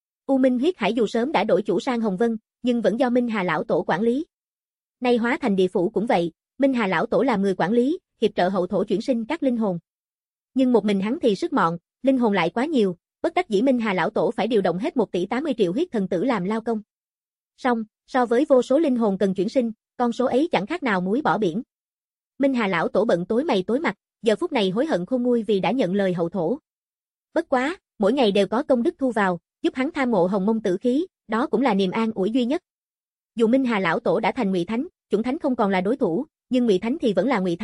U Minh huyết hải dù sớm đã đổi chủ sang Hồng Vân, nhưng vẫn do Minh Hà lão tổ quản lý. Nay hóa thành địa phủ cũng vậy, Minh Hà lão tổ làm người quản lý, hiệp trợ hậu thổ chuyển sinh các linh hồn. Nhưng một mình hắn thì sức mọn, linh hồn lại quá nhiều, bất đắc dĩ Minh Hà lão tổ phải điều động hết một tỷ tám mươi triệu huyết thần tử làm lao công. Song, so với vô số linh hồn cần chuyển sinh, con số ấy chẳng khác nào muối bỏ biển. Minh Hà lão tổ bận tối mày tối mặt, giờ phút này hối hận khôn nguôi vì đã nhận lời hậu thổ. Bất quá, mỗi ngày đều có công đức thu vào, giúp hắn tham ngộ hồng mông tử khí, đó cũng là niềm an ủi duy nhất. Dù Minh Hà lão tổ đã thành Ngụy Thánh, chủng thánh không còn là đối thủ, nhưng Ngụy Thánh thì vẫn là Ngụy Thánh,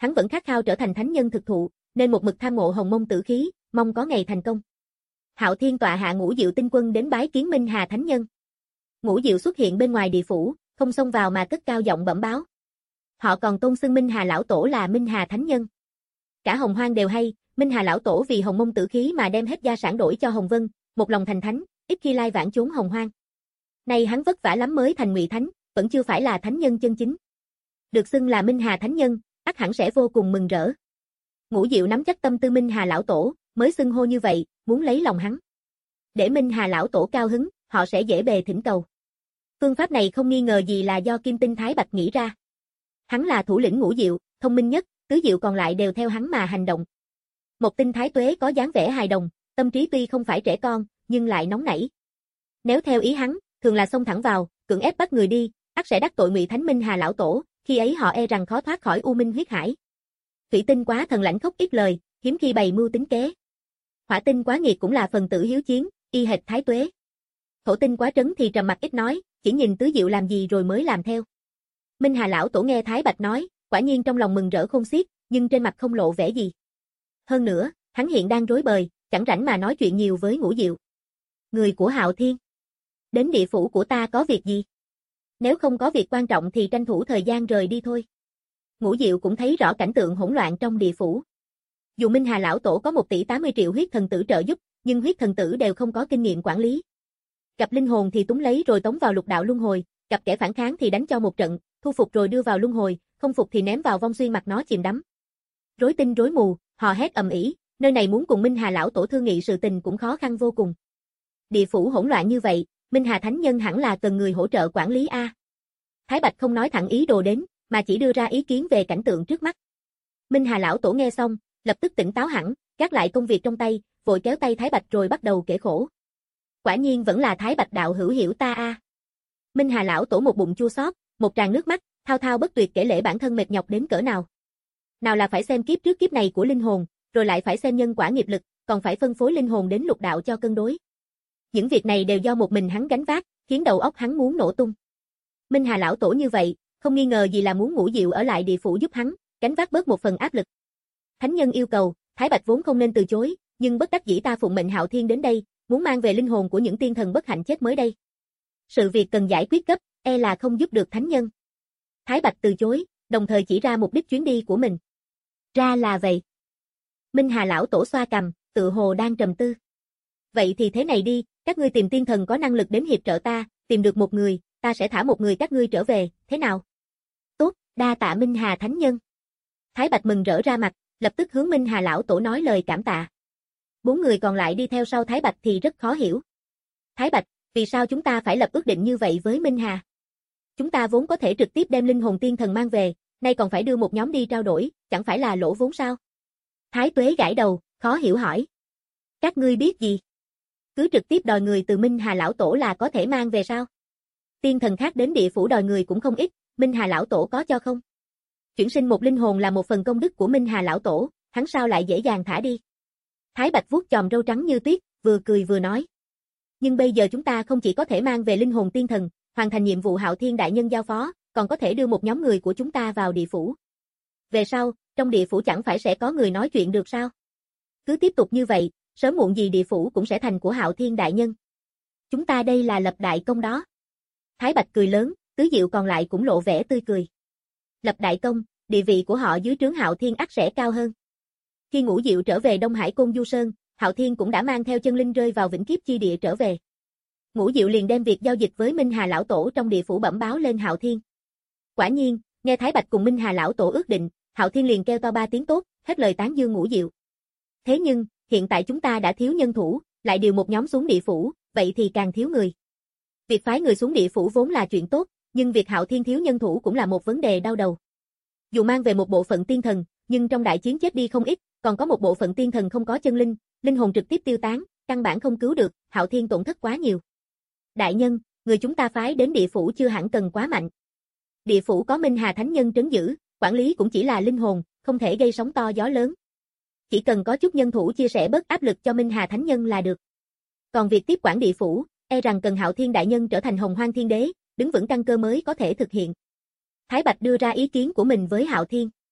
hắn vẫn khát khao trở thành thánh nhân thực thụ, nên một mực tham ngộ hồng mông tử khí, mong có ngày thành công. Hạo Thiên tọa hạ Ngũ Diệu tinh quân đến bái kiến Minh Hà thánh nhân. Ngũ Diệu xuất hiện bên ngoài địa phủ, không xông vào mà cất cao giọng bẩm báo. Họ còn tôn xưng Minh Hà lão tổ là Minh Hà thánh nhân. Cả Hồng Hoang đều hay, Minh Hà lão tổ vì hồng mông tử khí mà đem hết gia sản đổi cho Hồng Vân, một lòng thành thánh, ít khi lai vãng chốn Hồng Hoang. Nay hắn vất vả lắm mới thành ngụy thánh, vẫn chưa phải là thánh nhân chân chính. Được xưng là Minh Hà thánh nhân, ắt hẳn sẽ vô cùng mừng rỡ. Ngũ Diệu nắm chắc tâm tư Minh Hà lão tổ, mới xưng hô như vậy, muốn lấy lòng hắn. Để Minh Hà lão tổ cao hứng, họ sẽ dễ bề thỉnh cầu. Phương pháp này không nghi ngờ gì là do Kim Tinh Thái Bạch nghĩ ra. Hắn là thủ lĩnh Ngũ Diệu, thông minh nhất, tứ diệu còn lại đều theo hắn mà hành động. Một Tinh Thái Tuế có dáng vẻ hài đồng, tâm trí tuy không phải trẻ con, nhưng lại nóng nảy. Nếu theo ý hắn, thường là xông thẳng vào, cưỡng ép bắt người đi, ắt sẽ đắc tội ngụy thánh Minh Hà lão tổ, khi ấy họ e rằng khó thoát khỏi u minh huyết hải. Thủy Tinh quá thần lãnh khốc ít lời, hiếm khi bày mưu tính kế. Hỏa Tinh quá nghiệt cũng là phần tử hiếu chiến, y hệt Thái Tuế. Thổ Tinh quá trấn thì trầm mặc ít nói, chỉ nhìn tứ diệu làm gì rồi mới làm theo. Minh Hà lão tổ nghe Thái Bạch nói, quả nhiên trong lòng mừng rỡ khôn xiết, nhưng trên mặt không lộ vẻ gì. Hơn nữa, hắn hiện đang rối bời, chẳng rảnh mà nói chuyện nhiều với Ngũ Diệu. Người của Hạo Thiên, đến địa phủ của ta có việc gì? Nếu không có việc quan trọng thì tranh thủ thời gian rời đi thôi. Ngũ Diệu cũng thấy rõ cảnh tượng hỗn loạn trong địa phủ. Dù Minh Hà lão tổ có một tỷ tám mươi triệu huyết thần tử trợ giúp, nhưng huyết thần tử đều không có kinh nghiệm quản lý. Gặp linh hồn thì túng lấy rồi tống vào lục đạo luân hồi, gặp kẻ phản kháng thì đánh cho một trận, thu phục rồi đưa vào luân hồi, không phục thì ném vào vong xuyên mặt nó chìm đắm. Rối tinh rối mù, hò hét ầm ĩ, nơi này muốn cùng Minh Hà lão tổ thương nghị sự tình cũng khó khăn vô cùng. Địa phủ hỗn loạn như vậy, Minh Hà thánh nhân hẳn là cần người hỗ trợ quản lý a. Thái Bạch không nói thẳng ý đồ đến, mà chỉ đưa ra ý kiến về cảnh tượng trước mắt. Minh Hà lão tổ nghe xong, lập tức tỉnh táo hẳn, gác lại công việc trong tay, vội kéo tay Thái Bạch rồi bắt đầu kể khổ. Quả nhiên vẫn là Thái Bạch đạo hữu hiểu ta a. Minh Hà lão tổ một bụng chua xót, một tràng nước mắt, thao thao bất tuyệt kể lể bản thân mệt nhọc đến cỡ nào. Nào là phải xem kiếp trước kiếp này của linh hồn, rồi lại phải xem nhân quả nghiệp lực, còn phải phân phối linh hồn đến lục đạo cho cân đối. Những việc này đều do một mình hắn gánh vác, khiến đầu óc hắn muốn nổ tung. Minh Hà lão tổ như vậy, không nghi ngờ gì là muốn Ngũ Diệu ở lại địa phủ giúp hắn, gánh vác bớt một phần áp lực. Thánh nhân yêu cầu, Thái Bạch vốn không nên từ chối, nhưng bất đắc dĩ ta phụng mệnh Hạo Thiên đến đây, muốn mang về linh hồn của những tiên thần bất hạnh chết mới đây. Sự việc cần giải quyết gấp, e là không giúp được thánh nhân. Thái Bạch từ chối, đồng thời chỉ ra mục đích chuyến đi của mình. Ra là vậy. Minh Hà lão tổ xoa cằm, tự hồ đang trầm tư. Vậy thì thế này đi, các ngươi tìm tiên thần có năng lực đến hiệp trợ ta, tìm được một người, ta sẽ thả một người các ngươi trở về, thế nào? Tốt, đa tạ Minh Hà thánh nhân. Thái Bạch mừng rỡ ra mặt, lập tức hướng Minh Hà lão tổ nói lời cảm tạ. Bốn người còn lại đi theo sau Thái Bạch thì rất khó hiểu. Thái Bạch, vì sao chúng ta phải lập ước định như vậy với Minh Hà? Chúng ta vốn có thể trực tiếp đem linh hồn tiên thần mang về, nay còn phải đưa một nhóm đi trao đổi, chẳng phải là lỗ vốn sao? Thái Tuế gãi đầu, khó hiểu hỏi. Các ngươi biết gì? Cứ trực tiếp đòi người từ Minh Hà lão tổ là có thể mang về sao? Tiên thần khác đến địa phủ đòi người cũng không ít, Minh Hà lão tổ có cho không? Chuyển sinh một linh hồn là một phần công đức của Minh Hà lão tổ, hắn sao lại dễ dàng thả đi? Thái Bạch vuốt chòm râu trắng như tuyết, vừa cười vừa nói. Nhưng bây giờ chúng ta không chỉ có thể mang về linh hồn tiên thần, hoàn thành nhiệm vụ Hạo Thiên đại nhân giao phó, còn có thể đưa một nhóm người của chúng ta vào địa phủ. Về sau, trong địa phủ chẳng phải sẽ có người nói chuyện được sao? Cứ tiếp tục như vậy, sớm muộn gì địa phủ cũng sẽ thành của Hạo Thiên đại nhân. Chúng ta đây là lập đại công đó. Thái Bạch cười lớn, tứ diệu còn lại cũng lộ vẻ tươi cười. Lập đại công, địa vị của họ dưới trướng Hạo Thiên ắt sẽ cao hơn. Khi Ngũ Diệu trở về Đông Hải Côn Du Sơn, Hạo Thiên cũng đã mang theo chân linh rơi vào vĩnh kiếp chi địa trở về. Ngũ Diệu liền đem việc giao dịch với Minh Hà lão tổ trong địa phủ bẩm báo lên Hạo Thiên. Quả nhiên, nghe Thái Bạch cùng Minh Hà lão tổ ước định, Hạo Thiên liền kêu to ba tiếng tốt, hết lời tán dương Ngũ Diệu. Thế nhưng, hiện tại chúng ta đã thiếu nhân thủ, lại điều một nhóm xuống địa phủ, vậy thì càng thiếu người. Việc phái người xuống địa phủ vốn là chuyện tốt, nhưng việc Hạo Thiên thiếu nhân thủ cũng là một vấn đề đau đầu. Dù mang về một bộ phận tiên thần, nhưng trong đại chiến chết đi không ít, còn có một bộ phận tiên thần không có chân linh, linh hồn trực tiếp tiêu tán, căn bản không cứu được, Hạo Thiên tổn thất quá nhiều. Đại nhân, người chúng ta phái đến địa phủ chưa hẳn cần quá mạnh. Địa phủ có Minh Hà thánh nhân trấn giữ, quản lý cũng chỉ là linh hồn, không thể gây sóng to gió lớn. Chỉ cần có chút nhân thủ chia sẻ bớt áp lực cho Minh Hà thánh nhân là được. Còn việc tiếp quản địa phủ, e rằng cần Hạo Thiên đại nhân trở thành Hồng Hoang Thiên Đế, đứng vững căn cơ mới có thể thực hiện. Thái Bạch đưa ra ý kiến của mình với Hạo Thiên.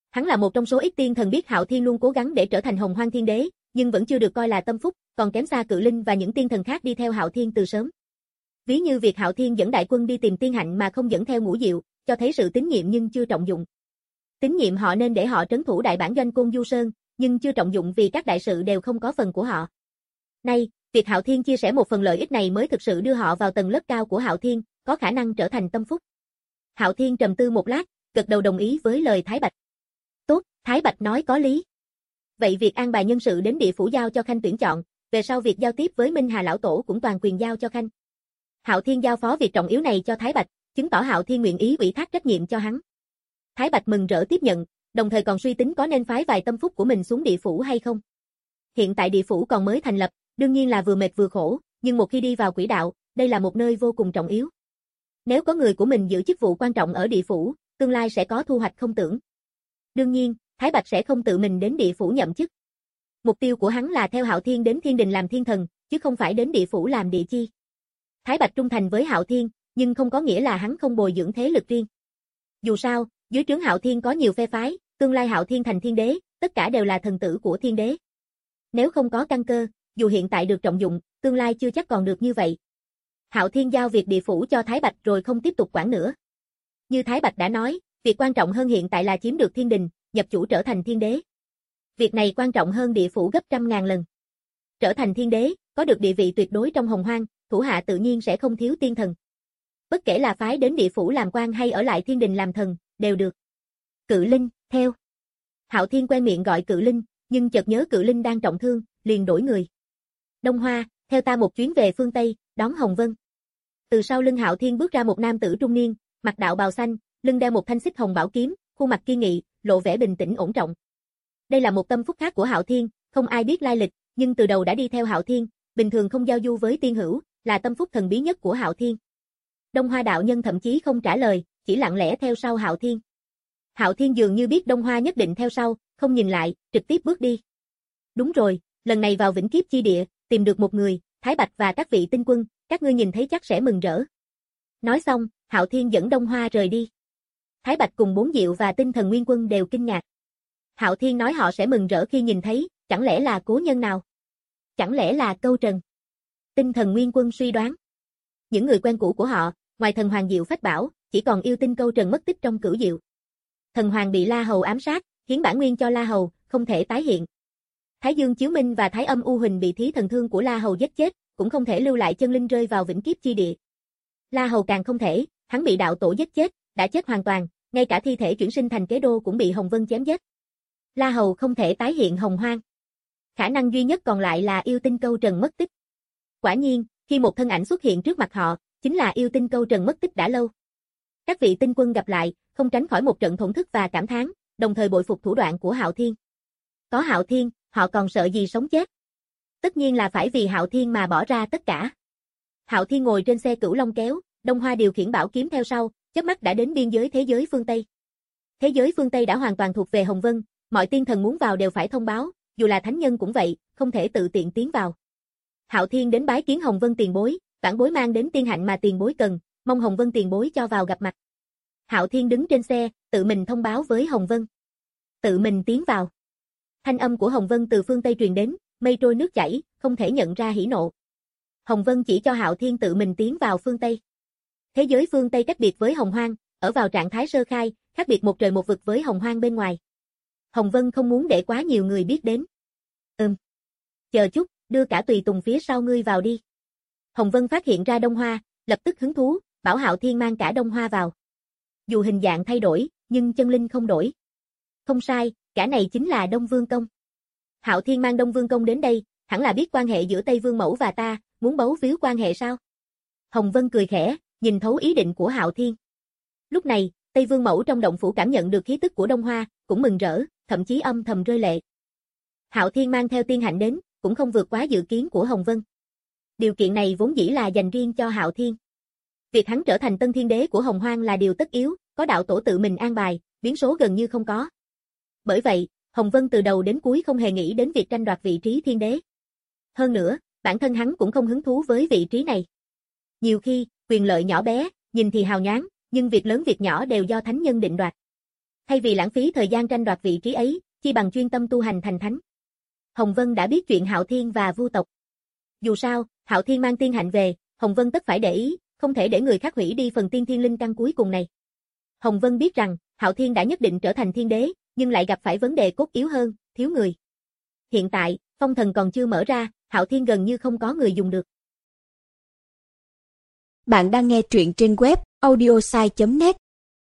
Hắn là một trong số ít tiên thần biết Hạo Thiên luôn cố gắng để trở thành Hồng Hoang Thiên Đế, nhưng vẫn chưa được coi là tâm phúc, còn kém xa Cự Linh và những tiên thần khác đi theo Hạo Thiên từ sớm. Ví như việc Hạo Thiên dẫn đại quân đi tìm tiên hạnh mà không dẫn theo Ngũ Diệu, cho thấy sự tín nhiệm nhưng chưa trọng dụng. Tín nhiệm họ nên để họ trấn thủ đại bản doanh Côn Du Sơn, nhưng chưa trọng dụng vì các đại sự đều không có phần của họ. Nay, việc Hạo Thiên chia sẻ một phần lợi ích này mới thực sự đưa họ vào tầng lớp cao của Hạo Thiên, có khả năng trở thành tâm phúc. Hạo Thiên trầm tư một lát, gật đầu đồng ý với lời Thái Bạch. Tốt, Thái Bạch nói có lý. Vậy việc an bài nhân sự đến địa phủ giao cho Khanh tuyển chọn, về sau việc giao tiếp với Minh Hà lão tổ cũng toàn quyền giao cho Khanh. Hạo Thiên giao phó việc trọng yếu này cho Thái Bạch, chứng tỏ Hạo Thiên nguyện ý ủy thác trách nhiệm cho hắn. Thái Bạch mừng rỡ tiếp nhận, đồng thời còn suy tính có nên phái vài tâm phúc của mình xuống địa phủ hay không. Hiện tại địa phủ còn mới thành lập, đương nhiên là vừa mệt vừa khổ, nhưng một khi đi vào quỹ đạo, đây là một nơi vô cùng trọng yếu. Nếu có người của mình giữ chức vụ quan trọng ở địa phủ, tương lai sẽ có thu hoạch không tưởng. Đương nhiên, Thái Bạch sẽ không tự mình đến địa phủ nhậm chức. Mục tiêu của hắn là theo Hạo Thiên đến thiên đình làm thiên thần, chứ không phải đến địa phủ làm địa chi. Thái Bạch trung thành với Hạo Thiên, nhưng không có nghĩa là hắn không bồi dưỡng thế lực riêng. Dù sao, dưới trướng Hạo Thiên có nhiều phe phái, tương lai Hạo Thiên thành thiên đế, tất cả đều là thần tử của thiên đế. Nếu không có căn cơ, dù hiện tại được trọng dụng, tương lai chưa chắc còn được như vậy. Hạo Thiên giao việc địa phủ cho Thái Bạch rồi không tiếp tục quản nữa. Như Thái Bạch đã nói, việc quan trọng hơn hiện tại là chiếm được thiên đình, nhập chủ trở thành thiên đế. Việc này quan trọng hơn địa phủ gấp trăm ngàn lần. Trở thành thiên đế, có được địa vị tuyệt đối trong Hồng Hoang, thủ hạ tự nhiên sẽ không thiếu tiên thần. Bất kể là phái đến địa phủ làm quan hay ở lại thiên đình làm thần, đều được. Cự Linh, theo. Hạo Thiên quen miệng gọi Cự Linh, nhưng chợt nhớ Cự Linh đang trọng thương, liền đổi người. Đông Hoa, theo ta một chuyến về phương Tây, đón Hồng Vân. Từ sau lưng Hạo Thiên bước ra một nam tử trung niên, mặc đạo bào xanh, lưng đeo một thanh xích hồng bảo kiếm, khuôn mặt kiên nghị, lộ vẻ bình tĩnh ổn trọng. Đây là một tâm phúc khác của Hạo Thiên, không ai biết lai lịch, nhưng từ đầu đã đi theo Hạo Thiên, bình thường không giao du với tiên hữu, là tâm phúc thần bí nhất của Hạo Thiên. Đông Hoa đạo nhân thậm chí không trả lời, chỉ lặng lẽ theo sau Hạo Thiên. Hạo Thiên dường như biết Đông Hoa nhất định theo sau, không nhìn lại, trực tiếp bước đi. Đúng rồi, lần này vào Vĩnh Kiếp chi địa, tìm được một người, Thái Bạch và các vị tinh quân, các ngươi nhìn thấy chắc sẽ mừng rỡ. Nói xong, Hạo Thiên dẫn Đông Hoa rời đi. Thái Bạch cùng Bốn Diệu và Tinh Thần Nguyên Quân đều kinh ngạc. Hạo Thiên nói họ sẽ mừng rỡ khi nhìn thấy, chẳng lẽ là cố nhân nào? Chẳng lẽ là Câu Trần? Tinh Thần Nguyên Quân suy đoán. Những người quen cũ của họ, ngoài thần Hoàng Diệu Phách Bảo, chỉ còn yêu tinh Câu Trần mất tích trong Cửu Diệu. Thần Hoàng bị La Hầu ám sát, hiến bản nguyên cho La Hầu, không thể tái hiện. Thái Dương Chiếu Minh và Thái Âm U Huỳnh bị thí thần thương của La Hầu giết chết, cũng không thể lưu lại chân linh rơi vào Vĩnh Kiếp chi địa. La Hầu càng không thể, hắn bị đạo tổ giết chết, đã chết hoàn toàn, ngay cả thi thể chuyển sinh thành kế đô cũng bị Hồng Vân chém giết. La Hầu không thể tái hiện Hồng Hoang. Khả năng duy nhất còn lại là yêu tinh Câu Trần mất tích. Quả nhiên, khi một thân ảnh xuất hiện trước mặt họ, chính là yêu tinh Câu Trần mất tích đã lâu. Các vị tinh quân gặp lại, không tránh khỏi một trận thổn thức và cảm thán, đồng thời bội phục thủ đoạn của Hạo Thiên. Có Hạo Thiên, họ còn sợ gì sống chết? Tất nhiên là phải vì Hạo Thiên mà bỏ ra tất cả. Hạo Thiên ngồi trên xe Cửu Long kéo, Đông Hoa điều khiển bảo kiếm theo sau, chớp mắt đã đến biên giới thế giới phương Tây. Thế giới phương Tây đã hoàn toàn thuộc về Hồng Vân, mọi tiên thần muốn vào đều phải thông báo, dù là thánh nhân cũng vậy, không thể tự tiện tiến vào. Hạo Thiên đến bái kiến Hồng Vân tiền bối, vãn bối mang đến tiên hạnh mà tiền bối cần, mong Hồng Vân tiền bối cho vào gặp mặt. Hạo Thiên đứng trên xe, tự mình thông báo với Hồng Vân. Tự mình tiến vào. Thanh âm của Hồng Vân từ phương Tây truyền đến, mây trôi nước chảy, không thể nhận ra hỉ nộ. Hồng Vân chỉ cho Hạo Thiên tự mình tiến vào phương Tây. Thế giới phương Tây cách biệt với Hồng Hoang, ở vào trạng thái sơ khai, khác biệt một trời một vực với Hồng Hoang bên ngoài. Hồng Vân không muốn để quá nhiều người biết đến. Ừm. Chờ chút, đưa cả tùy tùng phía sau ngươi vào đi. Hồng Vân phát hiện ra Đông Hoa, lập tức hứng thú, bảo Hạo Thiên mang cả Đông Hoa vào. Dù hình dạng thay đổi, nhưng chân linh không đổi. Không sai, cả này chính là Đông Vương Công. Hạo Thiên mang Đông Vương Công đến đây, hẳn là biết quan hệ giữa Tây Vương Mẫu và ta, muốn bấu víu quan hệ sao? Hồng Vân cười khẽ, nhìn thấu ý định của Hạo Thiên. Lúc này, Tây Vương Mẫu trong động phủ cảm nhận được khí tức của Đông Hoa, cũng mừng rỡ, thậm chí âm thầm rơi lệ. Hạo Thiên mang theo tiên hạnh đến, cũng không vượt quá dự kiến của Hồng Vân. Điều kiện này vốn dĩ là dành riêng cho Hạo Thiên. Việc hắn trở thành tân thiên đế của Hồng Hoang là điều tất yếu, có đạo tổ tự mình an bài, biến số gần như không có. Bởi vậy, Hồng Vân từ đầu đến cuối không hề nghĩ đến việc tranh đoạt vị trí thiên đế. Hơn nữa, bản thân hắn cũng không hứng thú với vị trí này. Nhiều khi, quyền lợi nhỏ bé, nhìn thì hào nhoáng, nhưng việc lớn việc nhỏ đều do thánh nhân định đoạt. Thay vì lãng phí thời gian tranh đoạt vị trí ấy, chi bằng chuyên tâm tu hành thành thánh. Hồng Vân đã biết chuyện Hạo Thiên và Vu tộc. Dù sao, Hạo Thiên mang tiên hạnh về, Hồng Vân tất phải để ý, không thể để người khác hủy đi phần tiên thiên linh căn cuối cùng này. Hồng Vân biết rằng, Hạo Thiên đã nhất định trở thành thiên đế, nhưng lại gặp phải vấn đề cốt yếu hơn, thiếu người. Hiện tại, phong thần còn chưa mở ra, Hạo Thiên gần như không có người dùng được. Bạn đang nghe truyện trên web audiosai chấm net.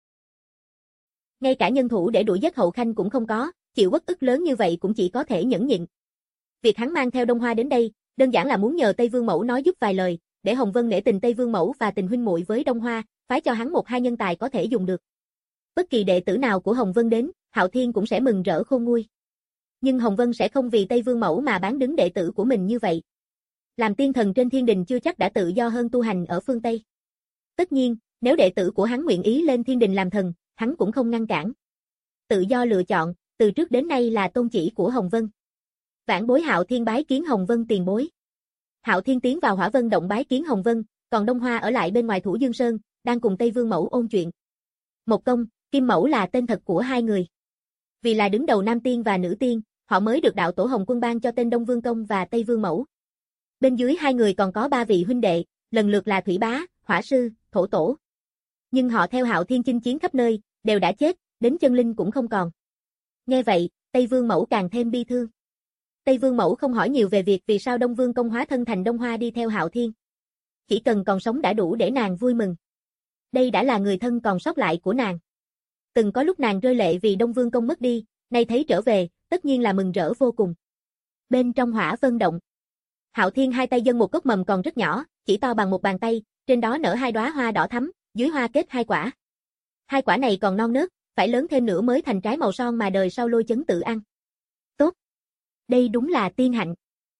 Ngay cả nhân thủ để đuổi giết Hậu Khanh cũng không có, chịu uất ức lớn như vậy cũng chỉ có thể nhẫn nhịn. Việc hắn mang theo Đông Hoa đến đây, đơn giản là muốn nhờ Tây Vương Mẫu nói giúp vài lời, để Hồng Vân nể tình Tây Vương Mẫu và tình huynh muội với Đông Hoa, phái cho hắn một hai nhân tài có thể dùng được. Bất kỳ đệ tử nào của Hồng Vân đến, Hạo Thiên cũng sẽ mừng rỡ khôn nguôi. Nhưng Hồng Vân sẽ không vì Tây Vương Mẫu mà bán đứng đệ tử của mình như vậy. Làm tiên thần trên thiên đình chưa chắc đã tự do hơn tu hành ở phương Tây. Tất nhiên, nếu đệ tử của hắn nguyện ý lên thiên đình làm thần, hắn cũng không ngăn cản. Tự do lựa chọn, từ trước đến nay là tôn chỉ của Hồng Vân. Vãn bối Hạo Thiên bái kiến Hồng Vân tiền bối. Hạo Thiên tiến vào Hỏa Vân động bái kiến Hồng Vân, còn Đông Hoa ở lại bên ngoài Thủ Dương Sơn, đang cùng Tây Vương Mẫu ôn chuyện. Một Công, Kim Mẫu là tên thật của hai người. Vì là đứng đầu nam tiên và nữ tiên, họ mới được đạo tổ Hồng Quân ban cho tên Đông Vương Công và Tây Vương Mẫu. Bên dưới hai người còn có ba vị huynh đệ, lần lượt là Thủy Bá, Hỏa Sư, Thổ Tổ. Nhưng họ theo Hạo Thiên chinh chiến khắp nơi, đều đã chết, đến chân linh cũng không còn. Nghe vậy, Tây Vương Mẫu càng thêm bi thương. Tây Vương Mẫu không hỏi nhiều về việc vì sao Đông Vương Công hóa thân thành Đông Hoa đi theo Hạo Thiên. Chỉ cần còn sống đã đủ để nàng vui mừng. Đây đã là người thân còn sót lại của nàng. Từng có lúc nàng rơi lệ vì Đông Vương Công mất đi, nay thấy trở về, tất nhiên là mừng rỡ vô cùng. Bên trong Hỏa Vân động, Hạo Thiên hai tay dâng một cốc mầm còn rất nhỏ, chỉ to bằng một bàn tay, trên đó nở hai đóa hoa đỏ thắm, dưới hoa kết hai quả. Hai quả này còn non nớt, phải lớn thêm nữa mới thành trái màu son mà đời sau Lôi Chấn tự ăn. Tốt. Đây đúng là tiên hạnh.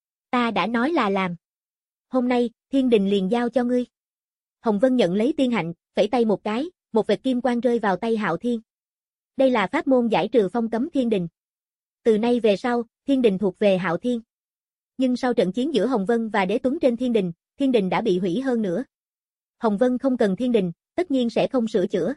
Ta đã nói là làm. Hôm nay, thiên đình liền giao cho ngươi. Hồng Vân nhận lấy tiên hạnh, phẩy tay một cái, một vệt kim quang rơi vào tay Hạo Thiên. Đây là pháp môn giải trừ phong cấm thiên đình. Từ nay về sau, thiên đình thuộc về Hạo Thiên. Nhưng sau trận chiến giữa Hồng Vân và Đế Tuấn trên thiên đình, thiên đình đã bị hủy hơn nữa. Hồng Vân không cần thiên đình, tất nhiên sẽ không sửa chữa.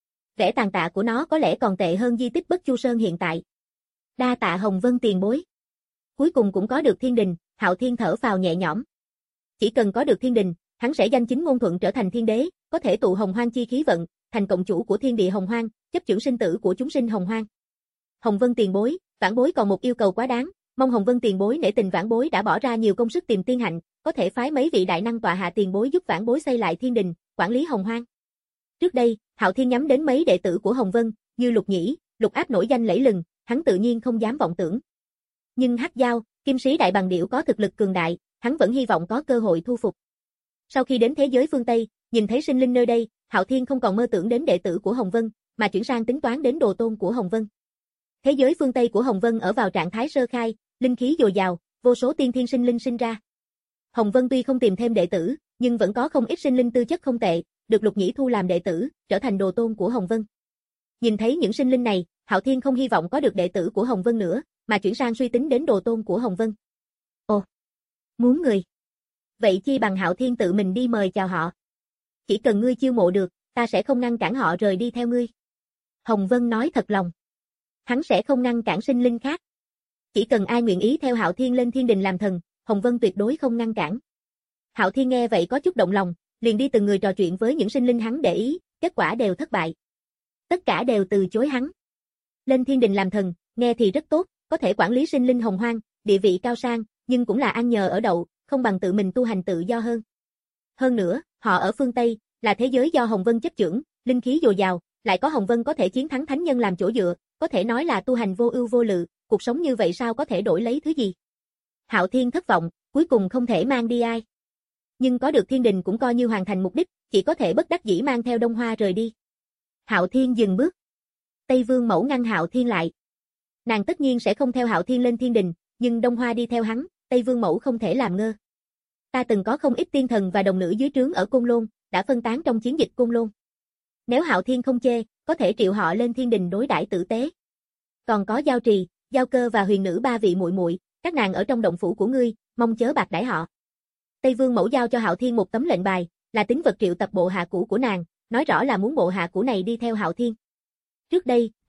Vẻ tàn tạ của nó có lẽ còn tệ hơn di tích Bất Chu Sơn hiện tại. Đa tạ Hồng Vân tiền bối. Cuối cùng cũng có được thiên đình, Hạo Thiên thở phào nhẹ nhõm. Chỉ cần có được thiên đình, hắn sẽ danh chính ngôn thuận trở thành thiên đế, có thể tụ hồng hoang chi khí vận, thành cộng chủ của thiên địa hồng hoang, chấp chưởng sinh tử của chúng sinh hồng hoang. Hồng Vân tiền bối, vãn bối còn một yêu cầu quá đáng, mong Hồng Vân tiền bối nể tình vãn bối đã bỏ ra nhiều công sức tìm tiên hạnh, có thể phái mấy vị đại năng tọa hạ tiền bối giúp vãn bối xây lại thiên đình, quản lý hồng hoang. Trước đây, Hạo Thiên nhắm đến mấy đệ tử của Hồng Vân, như Lục Nhĩ, Lục Áp nổi danh lẫy lừng, hắn tự nhiên không dám vọng tưởng. Nhưng Hắc Giao, Kim Sĩ Đại Bằng Điểu có thực lực cường đại, hắn vẫn hy vọng có cơ hội thu phục. Sau khi đến thế giới phương Tây, nhìn thấy sinh linh nơi đây, Hạo Thiên không còn mơ tưởng đến đệ tử của Hồng Vân, mà chuyển sang tính toán đến đồ tôn của Hồng Vân. Thế giới phương Tây của Hồng Vân ở vào trạng thái sơ khai, linh khí dồi dào, vô số tiên thiên sinh linh sinh ra. Hồng Vân tuy không tìm thêm đệ tử, nhưng vẫn có không ít sinh linh tư chất không tệ, được Lục Nhĩ thu làm đệ tử, trở thành đồ tôn của Hồng Vân. Nhìn thấy những sinh linh này, Hạo Thiên không hy vọng có được đệ tử của Hồng Vân nữa, mà chuyển sang suy tính đến đồ tôn của Hồng Vân. Ồ, muốn người. Vậy chi bằng Hạo Thiên tự mình đi mời chào họ. Chỉ cần ngươi chiêu mộ được, ta sẽ không ngăn cản họ rời đi theo ngươi. Hồng Vân nói thật lòng. Hắn sẽ không ngăn cản sinh linh khác. Chỉ cần ai nguyện ý theo Hạo Thiên lên thiên đình làm thần, Hồng Vân tuyệt đối không ngăn cản. Hạo Thiên nghe vậy có chút động lòng, liền đi từng người trò chuyện với những sinh linh hắn để ý, kết quả đều thất bại. Tất cả đều từ chối hắn. Lên thiên đình làm thần, nghe thì rất tốt, có thể quản lý sinh linh hồng hoang, địa vị cao sang, nhưng cũng là ăn nhờ ở đậu, không bằng tự mình tu hành tự do hơn. Hơn nữa, họ ở phương Tây, là thế giới do Hồng Vân chấp chưởng, linh khí dồi dào, lại có Hồng Vân có thể chiến thắng thánh nhân làm chỗ dựa, có thể nói là tu hành vô ưu vô lự, cuộc sống như vậy sao có thể đổi lấy thứ gì. Hạo Thiên thất vọng, cuối cùng không thể mang đi ai. Nhưng có được thiên đình cũng coi như hoàn thành mục đích, chỉ có thể bất đắc dĩ mang theo Đông Hoa rời đi. Hạo Thiên dừng bước. Tây Vương Mẫu ngăn Hạo Thiên lại. Nàng tất nhiên sẽ không theo Hạo Thiên lên thiên đình, nhưng Đông Hoa đi theo hắn, Tây Vương Mẫu không thể làm ngơ. Ta từng có không ít tiên thần và đồng nữ dưới trướng ở Côn Lôn, đã phân tán trong chiến dịch Côn Lôn. Nếu Hạo Thiên không chê, có thể triệu họ lên thiên đình đối đãi tử tế. Còn có Giao Trì, Giao Cơ và Huyền Nữ ba vị muội muội, các nàng ở trong động phủ của ngươi, mong chớ bạc đãi họ. Tây Vương Mẫu giao cho Hạo Thiên một tấm lệnh bài, là tín vật triệu tập bộ hạ cũ của nàng, nói rõ là muốn bộ hạ cũ này đi theo Hạo Thiên. Trước đây,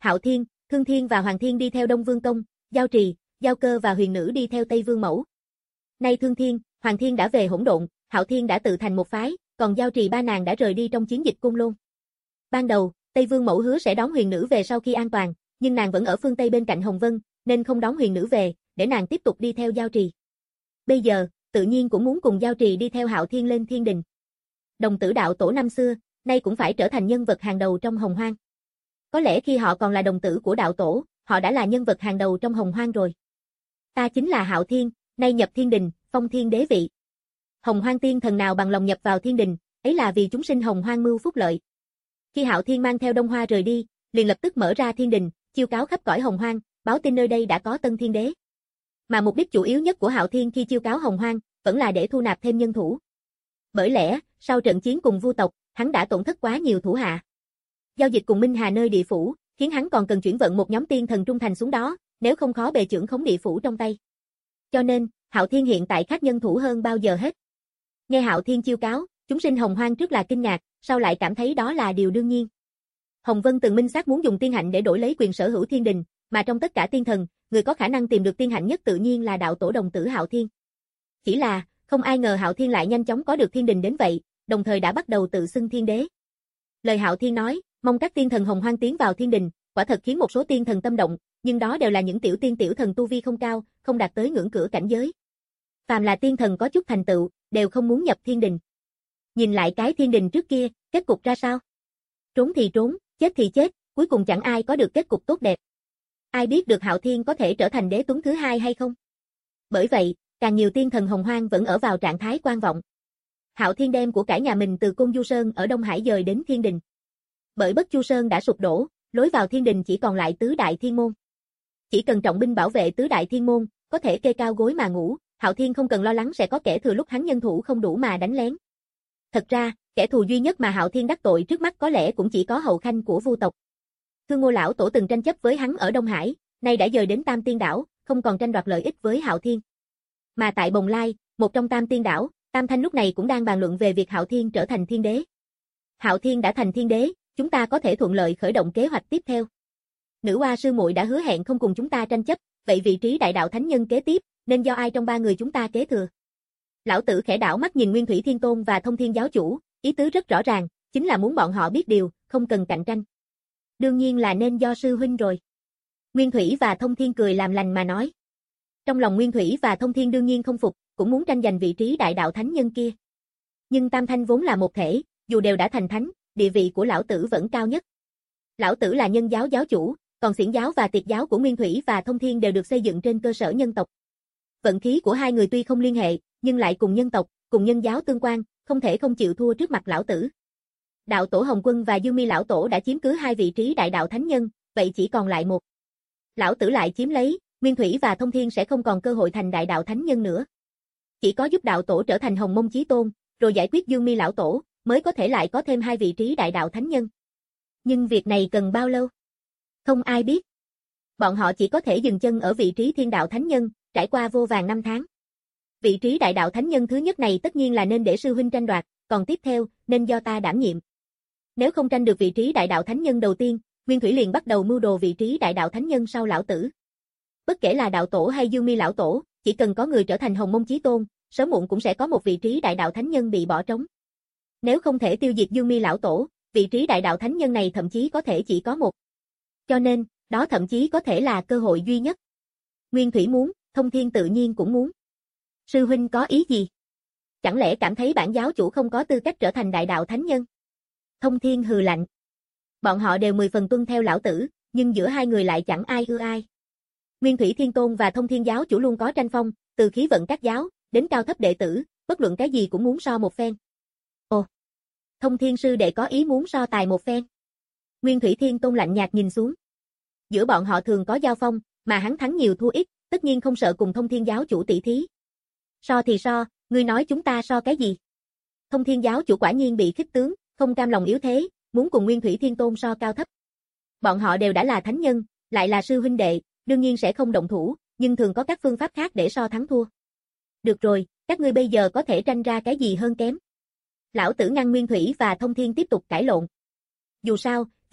Hạo Thiên, Thương Thiên và Hoàng Thiên đi theo Đông Vương Công, Giao Trì, Giao Cơ và Huyền Nữ đi theo Tây Vương Mẫu. Nay Thương Thiên, Hoàng Thiên đã về hỗn độn, Hạo Thiên đã tự thành một phái, còn Giao Trì ba nàng đã rời đi trong chiến dịch Côn Lôn. Ban đầu, Tây Vương Mẫu hứa sẽ đón Huyền Nữ về sau khi an toàn, nhưng nàng vẫn ở phương Tây bên cạnh Hồng Vân, nên không đón Huyền Nữ về, để nàng tiếp tục đi theo Giao Trì. Bây giờ, tự nhiên cũng muốn cùng Giao Trì đi theo Hạo Thiên lên thiên đình. Đồng tử đạo tổ năm xưa, nay cũng phải trở thành nhân vật hàng đầu trong Hồng Hoang. Có lẽ khi họ còn là đồng tử của đạo tổ, họ đã là nhân vật hàng đầu trong Hồng Hoang rồi. Ta chính là Hạo Thiên, nay nhập thiên đình, phong thiên đế vị. Hồng Hoang tiên thần nào bằng lòng nhập vào thiên đình, ấy là vì chúng sinh Hồng Hoang mưu phúc lợi. Khi Hạo Thiên mang theo Đông Hoa rời đi, liền lập tức mở ra thiên đình, chiêu cáo khắp cõi Hồng Hoang, báo tin nơi đây đã có tân thiên đế. Mà mục đích chủ yếu nhất của Hạo Thiên khi chiêu cáo Hồng Hoang, vẫn là để thu nạp thêm nhân thủ. Bởi lẽ, sau trận chiến cùng Vu tộc, hắn đã tổn thất quá nhiều thủ hạ. Giao dịch cùng Minh Hà nơi địa phủ, khiến hắn còn cần chuyển vận một nhóm tiên thần trung thành xuống đó, nếu không khó bề trưởng khống địa phủ trong tay. Cho nên, Hạo Thiên hiện tại khác nhân thủ hơn bao giờ hết. Nghe Hạo Thiên chiêu cáo, chúng sinh Hồng Hoang trước là kinh ngạc, sau lại cảm thấy đó là điều đương nhiên. Hồng Vân từng minh xác muốn dùng tiên hạnh để đổi lấy quyền sở hữu thiên đình, mà trong tất cả tiên thần, người có khả năng tìm được tiên hạnh nhất tự nhiên là đạo tổ đồng tử Hạo Thiên. Chỉ là, không ai ngờ Hạo Thiên lại nhanh chóng có được thiên đình đến vậy, đồng thời đã bắt đầu tự xưng thiên đế. Lời Hạo Thiên nói, mong các tiên thần Hồng Hoang tiến vào thiên đình, quả thật khiến một số tiên thần tâm động, nhưng đó đều là những tiểu tiên tiểu thần tu vi không cao, không đạt tới ngưỡng cửa cảnh giới. Phàm là tiên thần có chút thành tựu, đều không muốn nhập thiên đình. Nhìn lại cái thiên đình trước kia, kết cục ra sao? Trốn thì trốn, chết thì chết, cuối cùng chẳng ai có được kết cục tốt đẹp. Ai biết được Hạo Thiên có thể trở thành đế tuấn thứ hai hay không? Bởi vậy, càng nhiều tiên thần Hồng Hoang vẫn ở vào trạng thái quan vọng. Hạo Thiên đem của cải nhà mình từ Côn Du Sơn ở Đông Hải dời đến thiên đình. Bởi Bất Chu Sơn đã sụp đổ, lối vào thiên đình chỉ còn lại tứ đại thiên môn. Chỉ cần trọng binh bảo vệ tứ đại thiên môn, có thể kê cao gối mà ngủ, Hạo Thiên không cần lo lắng sẽ có kẻ thừa lúc hắn nhân thủ không đủ mà đánh lén. Thật ra, kẻ thù duy nhất mà Hạo Thiên đắc tội trước mắt có lẽ cũng chỉ có hậu khanh của Vu tộc. Thương Ngô lão tổ từng tranh chấp với hắn ở Đông Hải, nay đã dời đến Tam Tiên đảo, không còn tranh đoạt lợi ích với Hạo Thiên. Mà tại Bồng Lai, một trong Tam Tiên đảo, Tam Thanh lúc này cũng đang bàn luận về việc Hạo Thiên trở thành thiên đế. Hạo Thiên đã thành thiên đế, chúng ta có thể thuận lợi khởi động kế hoạch tiếp theo. Nữ Hoa sư muội đã hứa hẹn không cùng chúng ta tranh chấp, vậy vị trí đại đạo thánh nhân kế tiếp, nên do ai trong ba người chúng ta kế thừa? Lão tử khẽ đảo mắt nhìn Nguyên Thủy Thiên Tôn và Thông Thiên giáo chủ, ý tứ rất rõ ràng, chính là muốn bọn họ biết điều, không cần cạnh tranh. Đương nhiên là nên do sư huynh rồi. Nguyên Thủy và Thông Thiên cười làm lành mà nói. Trong lòng Nguyên Thủy và Thông Thiên đương nhiên không phục, cũng muốn tranh giành vị trí đại đạo thánh nhân kia. Nhưng Tam Thanh vốn là một thể, dù đều đã thành thánh, địa vị của lão tử vẫn cao nhất. Lão tử là nhân giáo giáo chủ, còn xiển giáo và tiệt giáo của Nguyên Thủy và Thông Thiên đều được xây dựng trên cơ sở nhân tộc. Vận khí của hai người tuy không liên hệ, nhưng lại cùng nhân tộc, cùng nhân giáo tương quan, không thể không chịu thua trước mặt lão tử. Đạo tổ Hồng Quân và Dương Mi lão tổ đã chiếm cứ hai vị trí đại đạo thánh nhân, vậy chỉ còn lại một. Lão tử lại chiếm lấy, Nguyên Thủy và Thông Thiên sẽ không còn cơ hội thành đại đạo thánh nhân nữa. Chỉ có giúp đạo tổ trở thành Hồng Mông Chí Tôn, rồi giải quyết Dương Mi lão tổ, mới có thể lại có thêm hai vị trí đại đạo thánh nhân. Nhưng việc này cần bao lâu? Không ai biết. Bọn họ chỉ có thể dừng chân ở vị trí thiên đạo thánh nhân, trải qua vô vàn năm tháng. Vị trí đại đạo thánh nhân thứ nhất này tất nhiên là nên để sư huynh tranh đoạt, còn tiếp theo, nên do ta đảm nhiệm. Nếu không tranh được vị trí đại đạo thánh nhân đầu tiên, Nguyên Thủy liền bắt đầu mưu đồ vị trí đại đạo thánh nhân sau lão tử. Bất kể là đạo tổ hay Dương Mi lão tổ, chỉ cần có người trở thành Hồng Mông Chí Tôn, sớm muộn cũng sẽ có một vị trí đại đạo thánh nhân bị bỏ trống. Nếu không thể tiêu diệt Dương Mi lão tổ, vị trí đại đạo thánh nhân này thậm chí có thể chỉ có một. Cho nên, đó thậm chí có thể là cơ hội duy nhất. Nguyên Thủy muốn, Thông Thiên tự nhiên cũng muốn. Sư huynh có ý gì? Chẳng lẽ cảm thấy bản giáo chủ không có tư cách trở thành đại đạo thánh nhân? Thông Thiên hừ lạnh. Bọn họ đều mười phần tuân theo lão tử, nhưng giữa hai người lại chẳng ai ưa ai. Nguyên Thủy Thiên Tôn và Thông Thiên giáo chủ luôn có tranh phong, từ khí vận các giáo, đến cao thấp đệ tử, bất luận cái gì cũng muốn so một phen. Ồ! Thông Thiên sư đệ có ý muốn so tài một phen. Nguyên Thủy Thiên Tôn lạnh nhạt nhìn xuống. Giữa bọn họ thường có giao phong, mà hắn thắng nhiều thua ít, tất nhiên không sợ cùng Thông Thiên giáo chủ tỷ thí. So thì so, ngươi nói chúng ta so cái gì? Thông Thiên giáo chủ quả nhiên bị khích tướng, không cam lòng yếu thế, muốn cùng Nguyên Thủy Thiên Tôn so cao thấp. Bọn họ đều đã là thánh nhân, lại là sư huynh đệ, đương nhiên sẽ không động thủ, nhưng thường có các phương pháp khác để so thắng thua. Được rồi, các ngươi bây giờ có thể tranh ra cái gì hơn kém? Lão tử ngăn Nguyên Thủy và Thông Thiên tiếp tục cãi lộn. Dù sao,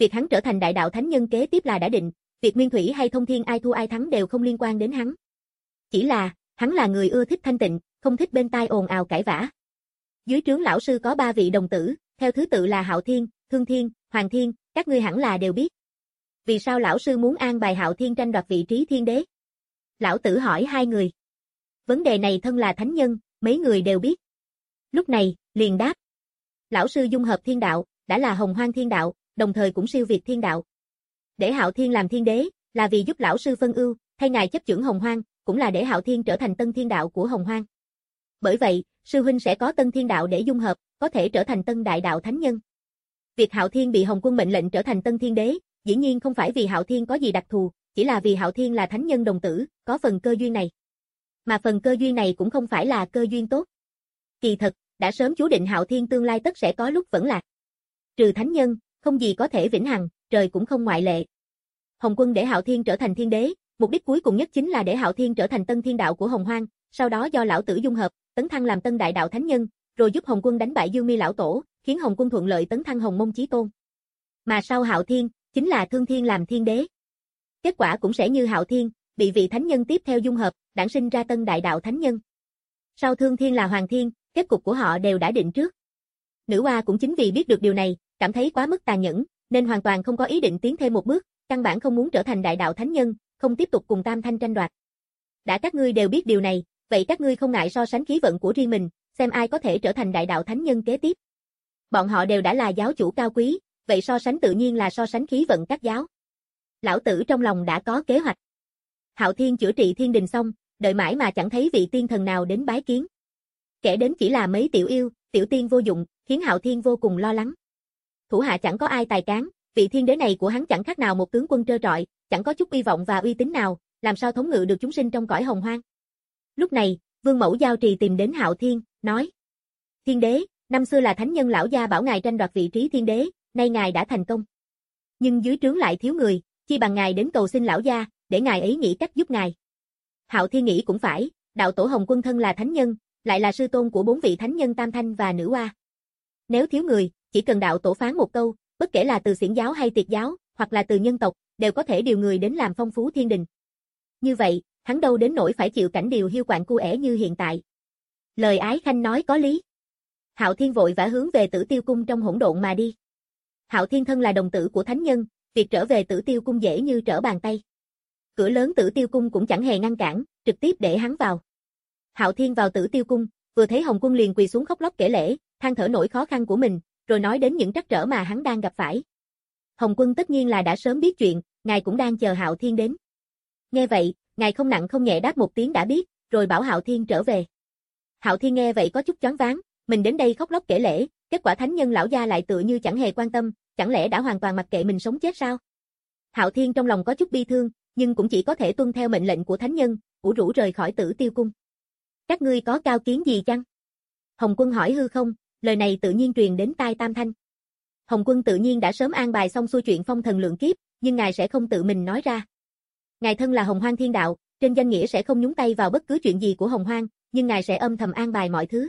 Việc hắn trở thành đại đạo thánh nhân kế tiếp là đã định, việc Nguyên Thủy hay Thông Thiên ai thua ai thắng đều không liên quan đến hắn. Chỉ là, hắn là người ưa thích thanh tịnh, không thích bên tai ồn ào cãi vã. Dưới trướng lão sư có ba vị đồng tử, theo thứ tự là Hạo Thiên, Thương Thiên, Hoàng Thiên, các ngươi hẳn là đều biết. Vì sao lão sư muốn an bài Hạo Thiên tranh đoạt vị trí thiên đế? Lão tử hỏi hai người. Vấn đề này thân là thánh nhân, mấy người đều biết. Lúc này, liền đáp. Lão sư dung hợp thiên đạo, đã là hồng hoang thiên đạo, đồng thời cũng siêu việt thiên đạo. Để Hạo Thiên làm thiên đế, là vì giúp lão sư phân ưu, thay ngài chấp chưởng hồng hoang, cũng là để Hạo Thiên trở thành tân thiên đạo của hồng hoang. Bởi vậy, sư huynh sẽ có tân thiên đạo để dung hợp, có thể trở thành tân đại đạo thánh nhân. Việc Hạo Thiên bị Hồng Quân mệnh lệnh trở thành tân thiên đế, dĩ nhiên không phải vì Hạo Thiên có gì đặc thù, chỉ là vì Hạo Thiên là thánh nhân đồng tử, có phần cơ duyên này. Mà phần cơ duyên này cũng không phải là cơ duyên tốt. Kỳ thật, đã sớm chú định Hạo Thiên tương lai tất sẽ có lúc vẫn lạc. Trừ thánh nhân, không gì có thể vĩnh hằng, trời cũng không ngoại lệ. Hồng Quân để Hạo Thiên trở thành thiên đế, mục đích cuối cùng nhất chính là để Hạo Thiên trở thành tân thiên đạo của hồng hoang, sau đó do lão tử dung hợp, tấn thăng làm tân đại đạo thánh nhân, rồi giúp Hồng Quân đánh bại Dương Mi lão tổ, khiến Hồng Quân thuận lợi tấn thăng Hồng Mông chí tôn. Mà sau Hạo Thiên, chính là Thương Thiên làm thiên đế. Kết quả cũng sẽ như Hạo Thiên, bị vị thánh nhân tiếp theo dung hợp, đản sinh ra tân đại đạo thánh nhân. Sau Thương Thiên là Hoàng Thiên, kết cục của họ đều đã định trước. Nữ Hoa cũng chính vì biết được điều này, cảm thấy quá mức tàn nhẫn, nên hoàn toàn không có ý định tiến thêm một bước, căn bản không muốn trở thành đại đạo thánh nhân, không tiếp tục cùng Tam Thanh tranh đoạt. Đã các ngươi đều biết điều này, vậy các ngươi không ngại so sánh khí vận của riêng mình, xem ai có thể trở thành đại đạo thánh nhân kế tiếp. Bọn họ đều đã là giáo chủ cao quý, vậy so sánh tự nhiên là so sánh khí vận các giáo. Lão tử trong lòng đã có kế hoạch. Hạo Thiên chữa trị thiên đình xong, đợi mãi mà chẳng thấy vị tiên thần nào đến bái kiến. Kể đến chỉ là mấy tiểu yêu, tiểu tiên vô dụng, khiến Hạo Thiên vô cùng lo lắng. Thủ hạ chẳng có ai tài cán, vị thiên đế này của hắn chẳng khác nào một tướng quân trơ trọi, chẳng có chút uy vọng và uy tín nào, làm sao thống ngự được chúng sinh trong cõi hồng hoang. Lúc này, Vương Mẫu Giao Trì tìm đến Hạo Thiên, nói: Thiên đế, năm xưa là thánh nhân lão gia bảo ngài tranh đoạt vị trí thiên đế, nay ngài đã thành công. Nhưng dưới trướng lại thiếu người, chi bằng ngài đến cầu xin lão gia, để ngài ấy nghĩ cách giúp ngài. Hạo Thiên nghĩ cũng phải, đạo tổ Hồng Quân thân là thánh nhân, lại là sư tôn của bốn vị thánh nhân Tam Thanh và Nữ Hoa. Nếu thiếu người, chỉ cần đạo tổ phán một câu, bất kể là từ xiển giáo hay tiệt giáo, hoặc là từ nhân tộc, đều có thể điều người đến làm phong phú thiên đình. Như vậy, hắn đâu đến nỗi phải chịu cảnh điều hiu quạnh cu ẻ như hiện tại. Lời Ái Khanh nói có lý. Hạo Thiên vội vã hướng về Tử Tiêu cung trong hỗn độn mà đi. Hạo Thiên thân là đồng tử của thánh nhân, việc trở về Tử Tiêu cung dễ như trở bàn tay. Cửa lớn Tử Tiêu cung cũng chẳng hề ngăn cản, trực tiếp để hắn vào. Hạo Thiên vào Tử Tiêu cung, vừa thấy Hồng Quân liền quỳ xuống khóc lóc kể lể, than thở nỗi khó khăn của mình, rồi nói đến những trắc trở mà hắn đang gặp phải. Hồng Quân tất nhiên là đã sớm biết chuyện, ngài cũng đang chờ Hạo Thiên đến. Nghe vậy, ngài không nặng không nhẹ đáp một tiếng đã biết, rồi bảo Hạo Thiên trở về. Hạo Thiên nghe vậy có chút choáng váng, mình đến đây khóc lóc kể lể, kết quả thánh nhân lão gia lại tựa như chẳng hề quan tâm, chẳng lẽ đã hoàn toàn mặc kệ mình sống chết sao? Hạo Thiên trong lòng có chút bi thương, nhưng cũng chỉ có thể tuân theo mệnh lệnh của thánh nhân, ủ rũ rời khỏi Tử Tiêu cung. Các ngươi có cao kiến gì chăng? Hồng Quân hỏi hư không, lời này tự nhiên truyền đến tai Tam Thanh. Hồng Quân tự nhiên đã sớm an bài xong xuôi chuyện phong thần lượng kiếp, nhưng ngài sẽ không tự mình nói ra. Ngài thân là Hồng Hoang Thiên Đạo, trên danh nghĩa sẽ không nhúng tay vào bất cứ chuyện gì của Hồng Hoang, nhưng ngài sẽ âm thầm an bài mọi thứ.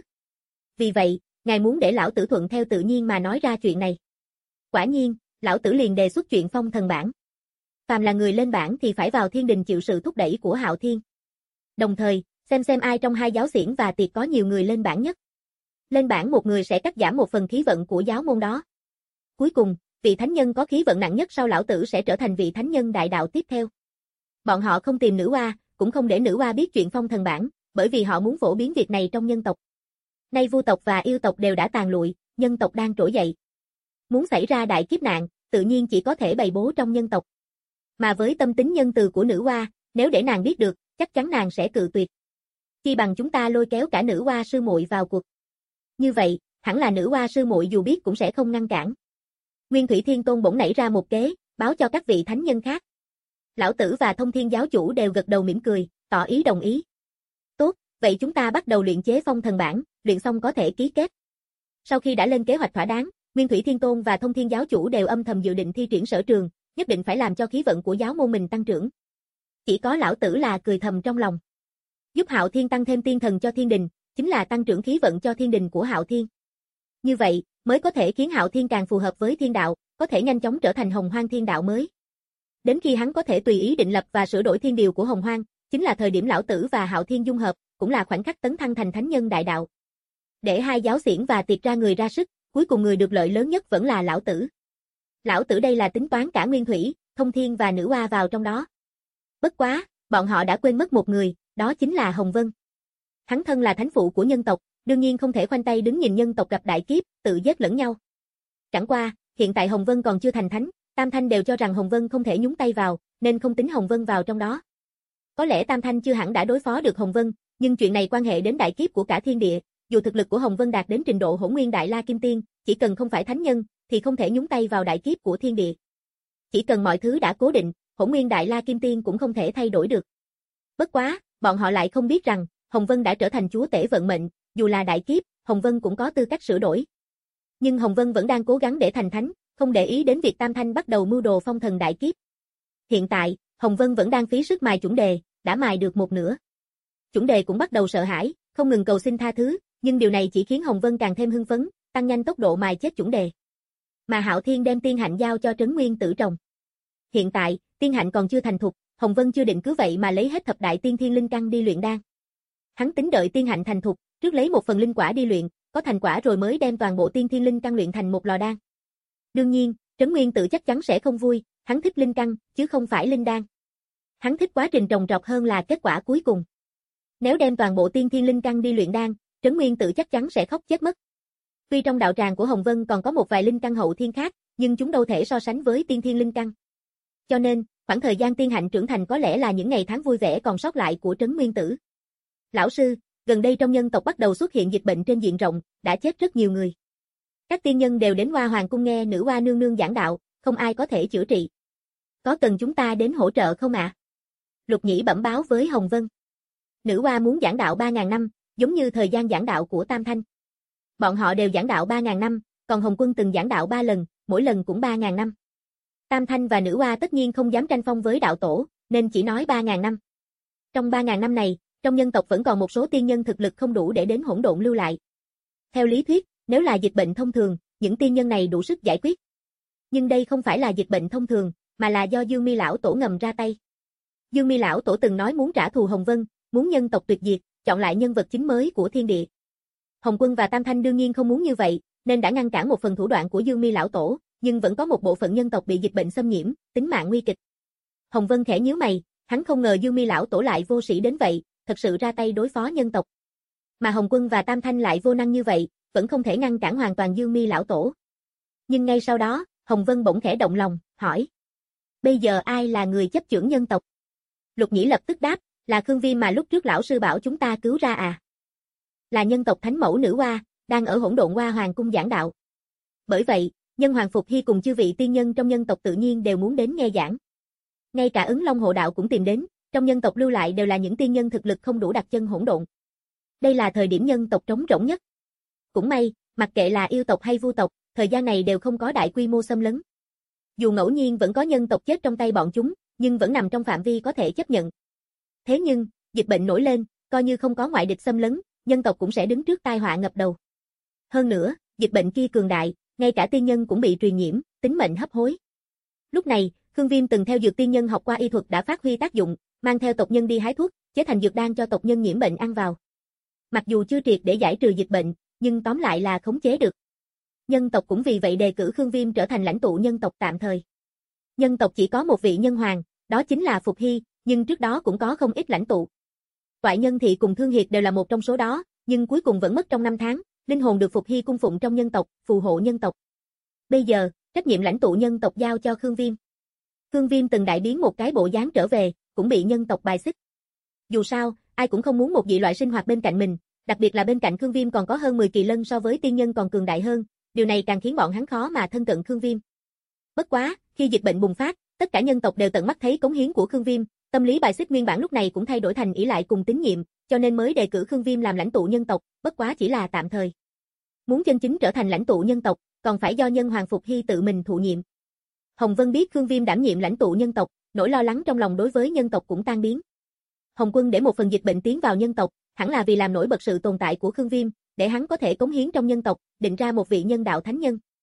Vì vậy, ngài muốn để lão tử thuận theo tự nhiên mà nói ra chuyện này. Quả nhiên, lão tử liền đề xuất chuyện phong thần bảng. Phàm là người lên bảng thì phải vào thiên đình chịu sự thúc đẩy của Hạo Thiên. Đồng thời, xem xem ai trong hai giáo xiển và tiệt có nhiều người lên bảng nhất. Lên bảng một người sẽ cắt giảm một phần khí vận của giáo môn đó. Cuối cùng, vị thánh nhân có khí vận nặng nhất sau lão tử sẽ trở thành vị thánh nhân đại đạo tiếp theo. Bọn họ không tìm Nữ Hoa, cũng không để Nữ Hoa biết chuyện phong thần bảng, bởi vì họ muốn phổ biến việc này trong nhân tộc. Nay vu tộc và yêu tộc đều đã tàn lụi, nhân tộc đang trỗi dậy. Muốn xảy ra đại kiếp nạn, tự nhiên chỉ có thể bày bố trong nhân tộc. Mà với tâm tính nhân từ của Nữ Hoa, nếu để nàng biết được, chắc chắn nàng sẽ cự tuyệt. Chi bằng chúng ta lôi kéo cả Nữ Hoa sư muội vào cuộc. Như vậy, hẳn là Nữ Hoa sư muội dù biết cũng sẽ không ngăn cản. Nguyên Thủy Thiên Tôn bỗng nảy ra một kế, báo cho các vị thánh nhân khác. Lão Tử và Thông Thiên giáo chủ đều gật đầu mỉm cười, tỏ ý đồng ý. Tốt, vậy chúng ta bắt đầu luyện chế phong thần bảng, luyện xong có thể ký kết. Sau khi đã lên kế hoạch thỏa đáng, Nguyên Thủy Thiên Tôn và Thông Thiên giáo chủ đều âm thầm dự định thi triển sở trường, nhất định phải làm cho khí vận của giáo môn mình tăng trưởng. Chỉ có lão Tử là cười thầm trong lòng. Giúp Hạo Thiên tăng thêm tiên thần cho thiên đình, chính là tăng trưởng khí vận cho thiên đình của Hạo Thiên. Như vậy, mới có thể khiến Hạo Thiên càng phù hợp với thiên đạo, có thể nhanh chóng trở thành Hồng Hoang thiên đạo mới. Đến khi hắn có thể tùy ý định lập và sửa đổi thiên điều của Hồng Hoang, chính là thời điểm Lão Tử và Hạo Thiên dung hợp, cũng là khoảnh khắc tấn thăng thành thánh nhân đại đạo. Để hai giáo xiển và tiệt ra người ra sức, cuối cùng người được lợi lớn nhất vẫn là Lão Tử. Lão Tử đây là tính toán cả Nguyên Thủy, Thông Thiên và Nữ Hoa vào trong đó. Bất quá, bọn họ đã quên mất một người, đó chính là Hồng Vân. Hắn thân là thánh phụ của nhân tộc, đương nhiên không thể khoanh tay đứng nhìn nhân tộc gặp đại kiếp, tự giết lẫn nhau. Chẳng qua, hiện tại Hồng Vân còn chưa thành thánh, Tam Thanh đều cho rằng Hồng Vân không thể nhúng tay vào, nên không tính Hồng Vân vào trong đó. Có lẽ Tam Thanh chưa hẳn đã đối phó được Hồng Vân, nhưng chuyện này quan hệ đến đại kiếp của cả thiên địa, dù thực lực của Hồng Vân đạt đến trình độ Hỗn Nguyên Đại La Kim Tiên, chỉ cần không phải thánh nhân, thì không thể nhúng tay vào đại kiếp của thiên địa. Chỉ cần mọi thứ đã cố định, Hỗn Nguyên Đại La Kim Tiên cũng không thể thay đổi được. Bất quá, bọn họ lại không biết rằng, Hồng Vân đã trở thành chúa tể vận mệnh, dù là đại kiếp, Hồng Vân cũng có tư cách sửa đổi. Nhưng Hồng Vân vẫn đang cố gắng để thành thánh, không để ý đến việc Tam Thanh bắt đầu mưu đồ phong thần đại kiếp. Hiện tại, Hồng Vân vẫn đang phí sức mài chuẩn đề, đã mài được một nửa. Chuẩn đề cũng bắt đầu sợ hãi, không ngừng cầu xin tha thứ, nhưng điều này chỉ khiến Hồng Vân càng thêm hưng phấn, tăng nhanh tốc độ mài chết chuẩn đề. Mà Hạo Thiên đem tiên hạnh giao cho Trấn Nguyên Tử trồng. Hiện tại, tiên hạnh còn chưa thành thục, Hồng Vân chưa định cứ vậy mà lấy hết thập đại tiên thiên linh căn đi luyện đan. Hắn tính đợi tiên hạnh thành thục, trước lấy một phần linh quả đi luyện, có thành quả rồi mới đem toàn bộ tiên thiên linh căn luyện thành một lò đan. Đương nhiên, Trấn Nguyên Tử chắc chắn sẽ không vui, hắn thích linh căn, chứ không phải linh đan. Hắn thích quá trình trồng trọt hơn là kết quả cuối cùng. Nếu đem toàn bộ tiên thiên linh căn đi luyện đan, Trấn Nguyên Tử chắc chắn sẽ khóc chết mất. Tuy trong đạo tràng của Hồng Vân còn có một vài linh căn hậu thiên khác, nhưng chúng đâu thể so sánh với tiên thiên linh căn. Cho nên, khoảng thời gian tiên hạnh trưởng thành có lẽ là những ngày tháng vui vẻ còn sót lại của Trấn Nguyên Tử. Lão sư, gần đây trong nhân tộc bắt đầu xuất hiện dịch bệnh trên diện rộng, đã chết rất nhiều người. Các tiên nhân đều đến Hoa Hoàng cung nghe Nữ Hoa nương nương giảng đạo, không ai có thể chữa trị. Có cần chúng ta đến hỗ trợ không ạ? À? Lục Nhĩ bẩm báo với Hồng Vân. Nữ Hoa muốn giảng đạo ba ngàn năm, giống như thời gian giảng đạo của Tam Thanh. Bọn họ đều giảng đạo ba ngàn năm, còn Hồng Quân từng giảng đạo ba lần, mỗi lần cũng ba ngàn năm. Tam Thanh và Nữ Hoa tất nhiên không dám tranh phong với đạo tổ, nên chỉ nói ba ngàn năm. Trong ba ngàn năm này, trong nhân tộc vẫn còn một số tiên nhân thực lực không đủ để đến hỗn độn lưu lại. Theo lý thuyết, nếu là dịch bệnh thông thường, những tiên nhân này đủ sức giải quyết. Nhưng đây không phải là dịch bệnh thông thường, mà là do Dương Mi lão tổ ngầm ra tay. Dương Mi lão tổ từng nói muốn trả thù Hồng Vân, muốn nhân tộc tuyệt diệt, chọn lại nhân vật chính mới của thiên địa. Hồng Quân và Tam Thanh đương nhiên không muốn như vậy, nên đã ngăn cản một phần thủ đoạn của Dương Mi lão tổ, nhưng vẫn có một bộ phận nhân tộc bị dịch bệnh xâm nhiễm, tính mạng nguy kịch. Hồng Vân khẽ nhíu mày, hắn không ngờ Dương Mi lão tổ lại vô sĩ đến vậy, thật sự ra tay đối phó nhân tộc. Mà Hồng Quân và Tam Thanh lại vô năng như vậy, vẫn không thể ngăn cản hoàn toàn Dương Mi lão tổ. Nhưng ngay sau đó, Hồng Vân bỗng khẽ động lòng, hỏi: "Bây giờ ai là người chấp chưởng nhân tộc?" Lục Nhĩ lập tức đáp: "Là Khương Viêm mà lúc trước lão sư bảo chúng ta cứu ra à. Là nhân tộc thánh mẫu Nữ Hoa, đang ở Hỗn Độn Hoa Hoàng cung giảng đạo. Bởi vậy, nhân Hoàng Phục Hy cùng chư vị tiên nhân trong nhân tộc tự nhiên đều muốn đến nghe giảng. Ngay cả Ứng Long Hộ Đạo cũng tìm đến, trong nhân tộc lưu lại đều là những tiên nhân thực lực không đủ đặt chân hỗn độn. Đây là thời điểm nhân tộc trống rỗng nhất. Cũng may, mặc kệ là yêu tộc hay vu tộc, thời gian này đều không có đại quy mô xâm lấn. Dù ngẫu nhiên vẫn có nhân tộc chết trong tay bọn chúng, nhưng vẫn nằm trong phạm vi có thể chấp nhận. Thế nhưng, dịch bệnh nổi lên, coi như không có ngoại địch xâm lấn, nhân tộc cũng sẽ đứng trước tai họa ngập đầu. Hơn nữa, dịch bệnh kia cường đại, ngay cả tiên nhân cũng bị truyền nhiễm, tính mệnh hấp hối. Lúc này, Khương Viêm từng theo dược tiên nhân học qua y thuật đã phát huy tác dụng, mang theo tộc nhân đi hái thuốc, chế thành dược đan cho tộc nhân nhiễm bệnh ăn vào. Mặc dù chưa triệt để giải trừ dịch bệnh, nhưng tóm lại là khống chế được. Nhân tộc cũng vì vậy đề cử Khương Viêm trở thành lãnh tụ nhân tộc tạm thời. Nhân tộc chỉ có một vị nhân hoàng, đó chính là Phục Hy, nhưng trước đó cũng có không ít lãnh tụ. Toại Nhân Thị cùng Thương Hiệt đều là một trong số đó, nhưng cuối cùng vẫn mất trong năm tháng, linh hồn được Phục Hy cung phụng trong nhân tộc, phù hộ nhân tộc. Bây giờ, trách nhiệm lãnh tụ nhân tộc giao cho Khương Viêm. Khương Viêm từng đại biến một cái bộ dáng trở về, cũng bị nhân tộc bài xích. Dù sao, ai cũng không muốn một dị loại sinh hoạt bên cạnh mình, đặc biệt là bên cạnh Khương Viêm còn có hơn mười kỳ lân so với tiên nhân còn cường đại hơn, điều này càng khiến bọn hắn khó mà thân cận Khương Viêm. Bất quá, khi dịch bệnh bùng phát, tất cả nhân tộc đều tận mắt thấy cống hiến của Khương Viêm, tâm lý bài xích nguyên bản lúc này cũng thay đổi thành ỷ lại cùng tín nhiệm, cho nên mới đề cử Khương Viêm làm lãnh tụ nhân tộc, bất quá chỉ là tạm thời. Muốn chân chính trở thành lãnh tụ nhân tộc, còn phải do nhân Hoàng Phục Hy tự mình thụ nhiệm. Hồng Vân biết Khương Viêm đảm nhiệm lãnh tụ nhân tộc, nỗi lo lắng trong lòng đối với nhân tộc cũng tan biến. Hồng Quân để một phần dịch bệnh tiến vào nhân tộc, hẳn là vì làm nổi bật sự tồn tại của Khương Viêm, để hắn có thể cống hiến trong nhân tộc, định ra một vị nhân đạo thánh nhân.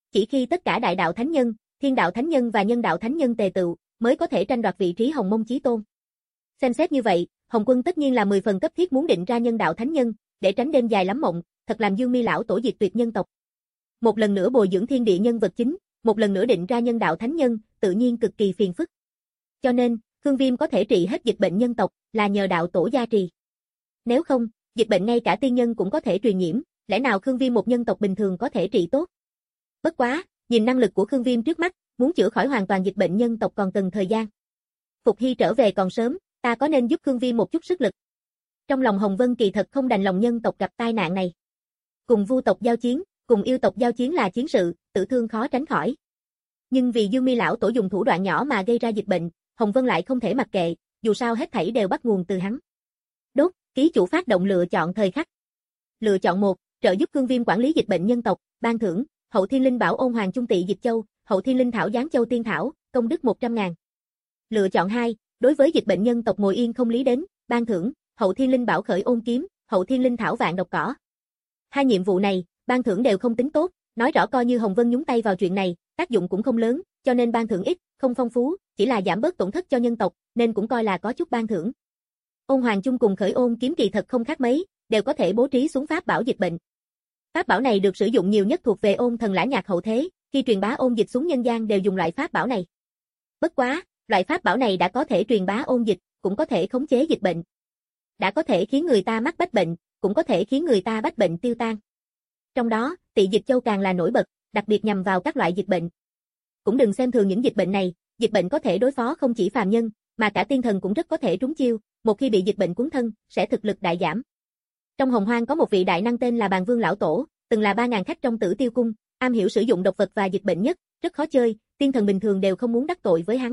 Chỉ khi tất cả đại đạo thánh nhân, thiên đạo thánh nhân và nhân đạo thánh nhân tề tựu, mới có thể tranh đoạt vị trí Hồng Mông Chí Tôn. Xem xét như vậy, Hồng Quân tất nhiên là mười phần cấp thiết muốn định ra nhân đạo thánh nhân, để tránh đêm dài lắm mộng, thật làm Dương Mi lão tổ diệt tuyệt nhân tộc. Một lần nữa bồi dưỡng thiên địa nhân vật chính, một lần nữa định ra nhân đạo thánh nhân, tự nhiên cực kỳ phiền phức. Cho nên, Khương Viêm có thể trị hết dịch bệnh nhân tộc, là nhờ đạo tổ gia trì. Nếu không, dịch bệnh ngay cả tiên nhân cũng có thể truyền nhiễm, lẽ nào Khương Viêm một nhân tộc bình thường có thể trị tốt? Bất quá, nhìn năng lực của Khương Viêm trước mắt, muốn chữa khỏi hoàn toàn dịch bệnh nhân tộc còn cần thời gian. Phục Hy trở về còn sớm, ta có nên giúp Khương Viêm một chút sức lực? Trong lòng Hồng Vân kỳ thật không đành lòng nhân tộc gặp tai nạn này. Cùng vu tộc giao chiến, cùng yêu tộc giao chiến là chiến sự, tử thương khó tránh khỏi. Nhưng vì Dương Mi lão tổ dùng thủ đoạn nhỏ mà gây ra dịch bệnh, Hồng Vân lại không thể mặc kệ, dù sao hết thảy đều bắt nguồn từ hắn. Đốt, ký chủ phát động lựa chọn thời khắc. Lựa chọn một, trợ giúp Khương Viêm quản lý dịch bệnh nhân tộc, ban thưởng, Hậu Thiên Linh Bảo Ôn Hoàng Trung Tị Dịch Châu, Hậu Thiên Linh Thảo Giáng Châu Tiên Thảo, công đức một trăm ngàn. Lựa chọn hai, đối với dịch bệnh nhân tộc ngồi yên không lý đến, ban thưởng, Hậu Thiên Linh Bảo Khởi Ôn Kiếm, Hậu Thiên Linh Thảo Vạn Độc Cỏ. Hai nhiệm vụ này, ban thưởng đều không tính tốt, nói rõ coi như Hồng Vân nhúng tay vào chuyện này, tác dụng cũng không lớn, cho nên ban thưởng ít, không phong phú, chỉ là giảm bớt tổn thất cho nhân tộc, nên cũng coi là có chút ban thưởng. Ôn Hoàng Chung cùng Khởi Ôn Kiếm kỳ thật không khác mấy, đều có thể bố trí xuống pháp bảo dịch bệnh. Pháp bảo này được sử dụng nhiều nhất thuộc về Ôn Thần Lã Nhạc hậu thế, khi truyền bá ôn dịch xuống nhân gian đều dùng loại pháp bảo này. Bất quá, loại pháp bảo này đã có thể truyền bá ôn dịch, cũng có thể khống chế dịch bệnh. Đã có thể khiến người ta mắc bách bệnh, cũng có thể khiến người ta bách bệnh tiêu tan. Trong đó, Tị Dịch Châu càng là nổi bật, đặc biệt nhằm vào các loại dịch bệnh. Cũng đừng xem thường những dịch bệnh này, dịch bệnh có thể đối phó không chỉ phàm nhân, mà cả tiên thần cũng rất có thể trúng chiêu, một khi bị dịch bệnh cuốn thân, sẽ thực lực đại giảm. Trong Hồng Hoang có một vị đại năng tên là Bàn Vương lão tổ, từng là ba ngàn khách trong Tử Tiêu cung, am hiểu sử dụng độc vật và dịch bệnh nhất, rất khó chơi, tiên thần bình thường đều không muốn đắc tội với hắn.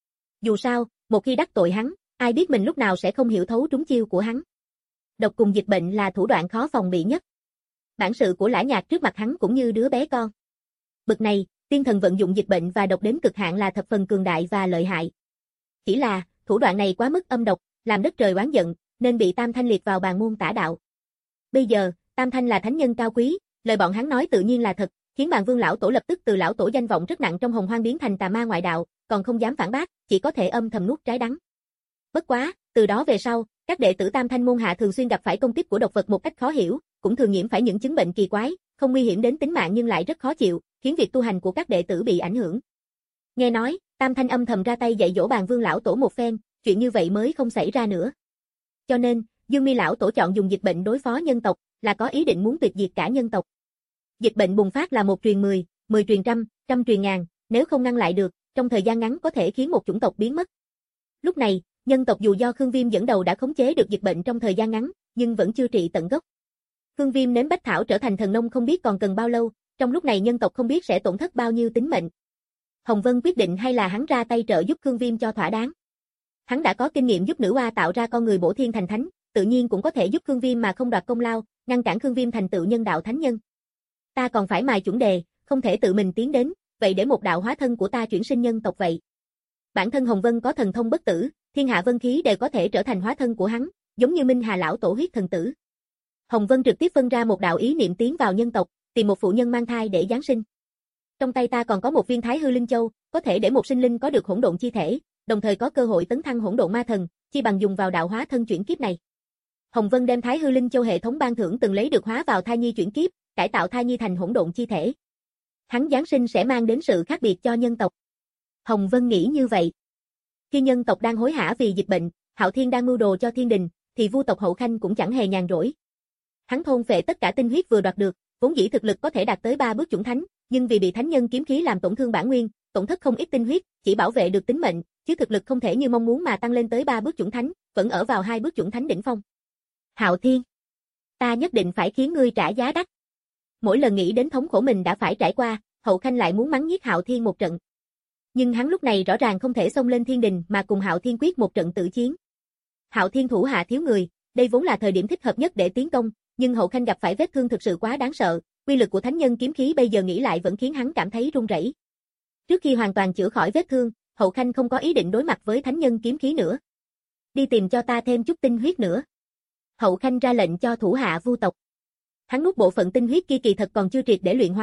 Dù sao, một khi đắc tội hắn, ai biết mình lúc nào sẽ không hiểu thấu trúng chiêu của hắn. Độc cùng dịch bệnh là thủ đoạn khó phòng bị nhất. Bản sự của Lã Nhạc trước mặt hắn cũng như đứa bé con. Bực này, tiên thần vận dụng dịch bệnh và độc đến cực hạn là thập phần cường đại và lợi hại. Chỉ là, thủ đoạn này quá mức âm độc, làm đất trời oán giận, nên bị Tam Thanh liệt vào bàn môn tả đạo. Bây giờ, Tam Thanh là thánh nhân cao quý, lời bọn hắn nói tự nhiên là thật, khiến Bàn Vương lão tổ lập tức từ lão tổ danh vọng rất nặng trong Hồng Hoang biến thành tà ma ngoại đạo, còn không dám phản bác, chỉ có thể âm thầm nuốt trái đắng. Bất quá, từ đó về sau, các đệ tử Tam Thanh môn hạ thường xuyên gặp phải công kích của độc vật một cách khó hiểu, cũng thường nhiễm phải những chứng bệnh kỳ quái, không nguy hiểm đến tính mạng nhưng lại rất khó chịu, khiến việc tu hành của các đệ tử bị ảnh hưởng. Nghe nói, Tam Thanh âm thầm ra tay dạy dỗ Bàn Vương lão tổ một phen, chuyện như vậy mới không xảy ra nữa. Cho nên, Dương Mi lão tổ chọn dùng dịch bệnh đối phó nhân tộc, là có ý định muốn tuyệt diệt cả nhân tộc. Dịch bệnh bùng phát là một truyền mười, mười truyền trăm, trăm truyền ngàn, nếu không ngăn lại được, trong thời gian ngắn có thể khiến một chủng tộc biến mất. Lúc này, nhân tộc dù do Khương Viêm dẫn đầu đã khống chế được dịch bệnh trong thời gian ngắn, nhưng vẫn chưa trị tận gốc. Khương Viêm nếm bách thảo trở thành thần nông không biết còn cần bao lâu, trong lúc này nhân tộc không biết sẽ tổn thất bao nhiêu tính mệnh. Hồng Vân quyết định hay là hắn ra tay trợ giúp Khương Viêm cho thỏa đáng. Hắn đã có kinh nghiệm giúp nữ oa tạo ra con người bổ thiên thành thánh, tự nhiên cũng có thể giúp Khương Viêm mà không đoạt công lao, ngăn cản Khương Viêm thành tựu nhân đạo thánh nhân. Ta còn phải mài chuẩn đề, không thể tự mình tiến đến, vậy để một đạo hóa thân của ta chuyển sinh nhân tộc vậy. Bản thân Hồng Vân có thần thông bất tử, thiên hạ vân khí đều có thể trở thành hóa thân của hắn, giống như Minh Hà lão tổ huyết thần tử. Hồng Vân trực tiếp phân ra một đạo ý niệm tiến vào nhân tộc, tìm một phụ nhân mang thai để giáng sinh. Trong tay ta còn có một viên Thái Hư Linh Châu, có thể để một sinh linh có được hỗn độn chi thể, đồng thời có cơ hội tấn thăng hỗn độn ma thần, chi bằng dùng vào đạo hóa thân chuyển kiếp này. Hồng Vân đem Thái Hư Linh Châu hệ thống ban thưởng từng lấy được hóa vào thai nhi chuyển kiếp, cải tạo thai nhi thành hỗn độn chi thể. Hắn giáng sinh sẽ mang đến sự khác biệt cho nhân tộc. Hồng Vân nghĩ như vậy. Khi nhân tộc đang hối hả vì dịch bệnh, Hạo Thiên đang mưu đồ cho thiên đình, thì Vu tộc Hậu Khanh cũng chẳng hề nhàn rỗi. Hắn thôn phệ tất cả tinh huyết vừa đoạt được, vốn dĩ thực lực có thể đạt tới ba bước chuẩn thánh, nhưng vì bị thánh nhân kiếm khí làm tổn thương bản nguyên, tổn thất không ít tinh huyết, chỉ bảo vệ được tính mệnh, chứ thực lực không thể như mong muốn mà tăng lên tới ba bước chuẩn thánh, vẫn ở vào hai bước chuẩn thánh đỉnh phong. Hạo Thiên, ta nhất định phải khiến ngươi trả giá đắt. Mỗi lần nghĩ đến thống khổ mình đã phải trải qua, Hậu Khanh lại muốn mắng nhiếc Hạo Thiên một trận. Nhưng hắn lúc này rõ ràng không thể xông lên thiên đình mà cùng Hạo Thiên quyết một trận tử chiến. Hạo Thiên thủ hạ thiếu người, đây vốn là thời điểm thích hợp nhất để tiến công, nhưng Hậu Khanh gặp phải vết thương thực sự quá đáng sợ, uy lực của thánh nhân kiếm khí bây giờ nghĩ lại vẫn khiến hắn cảm thấy run rẩy. Trước khi hoàn toàn chữa khỏi vết thương, Hậu Khanh không có ý định đối mặt với thánh nhân kiếm khí nữa. Đi tìm cho ta thêm chút tinh huyết nữa. Hậu Khanh ra lệnh cho thủ hạ Vu tộc. Hắn nuốt bộ phận tinh huyết kia kỳ thật còn chưa triệt để luyện hóa,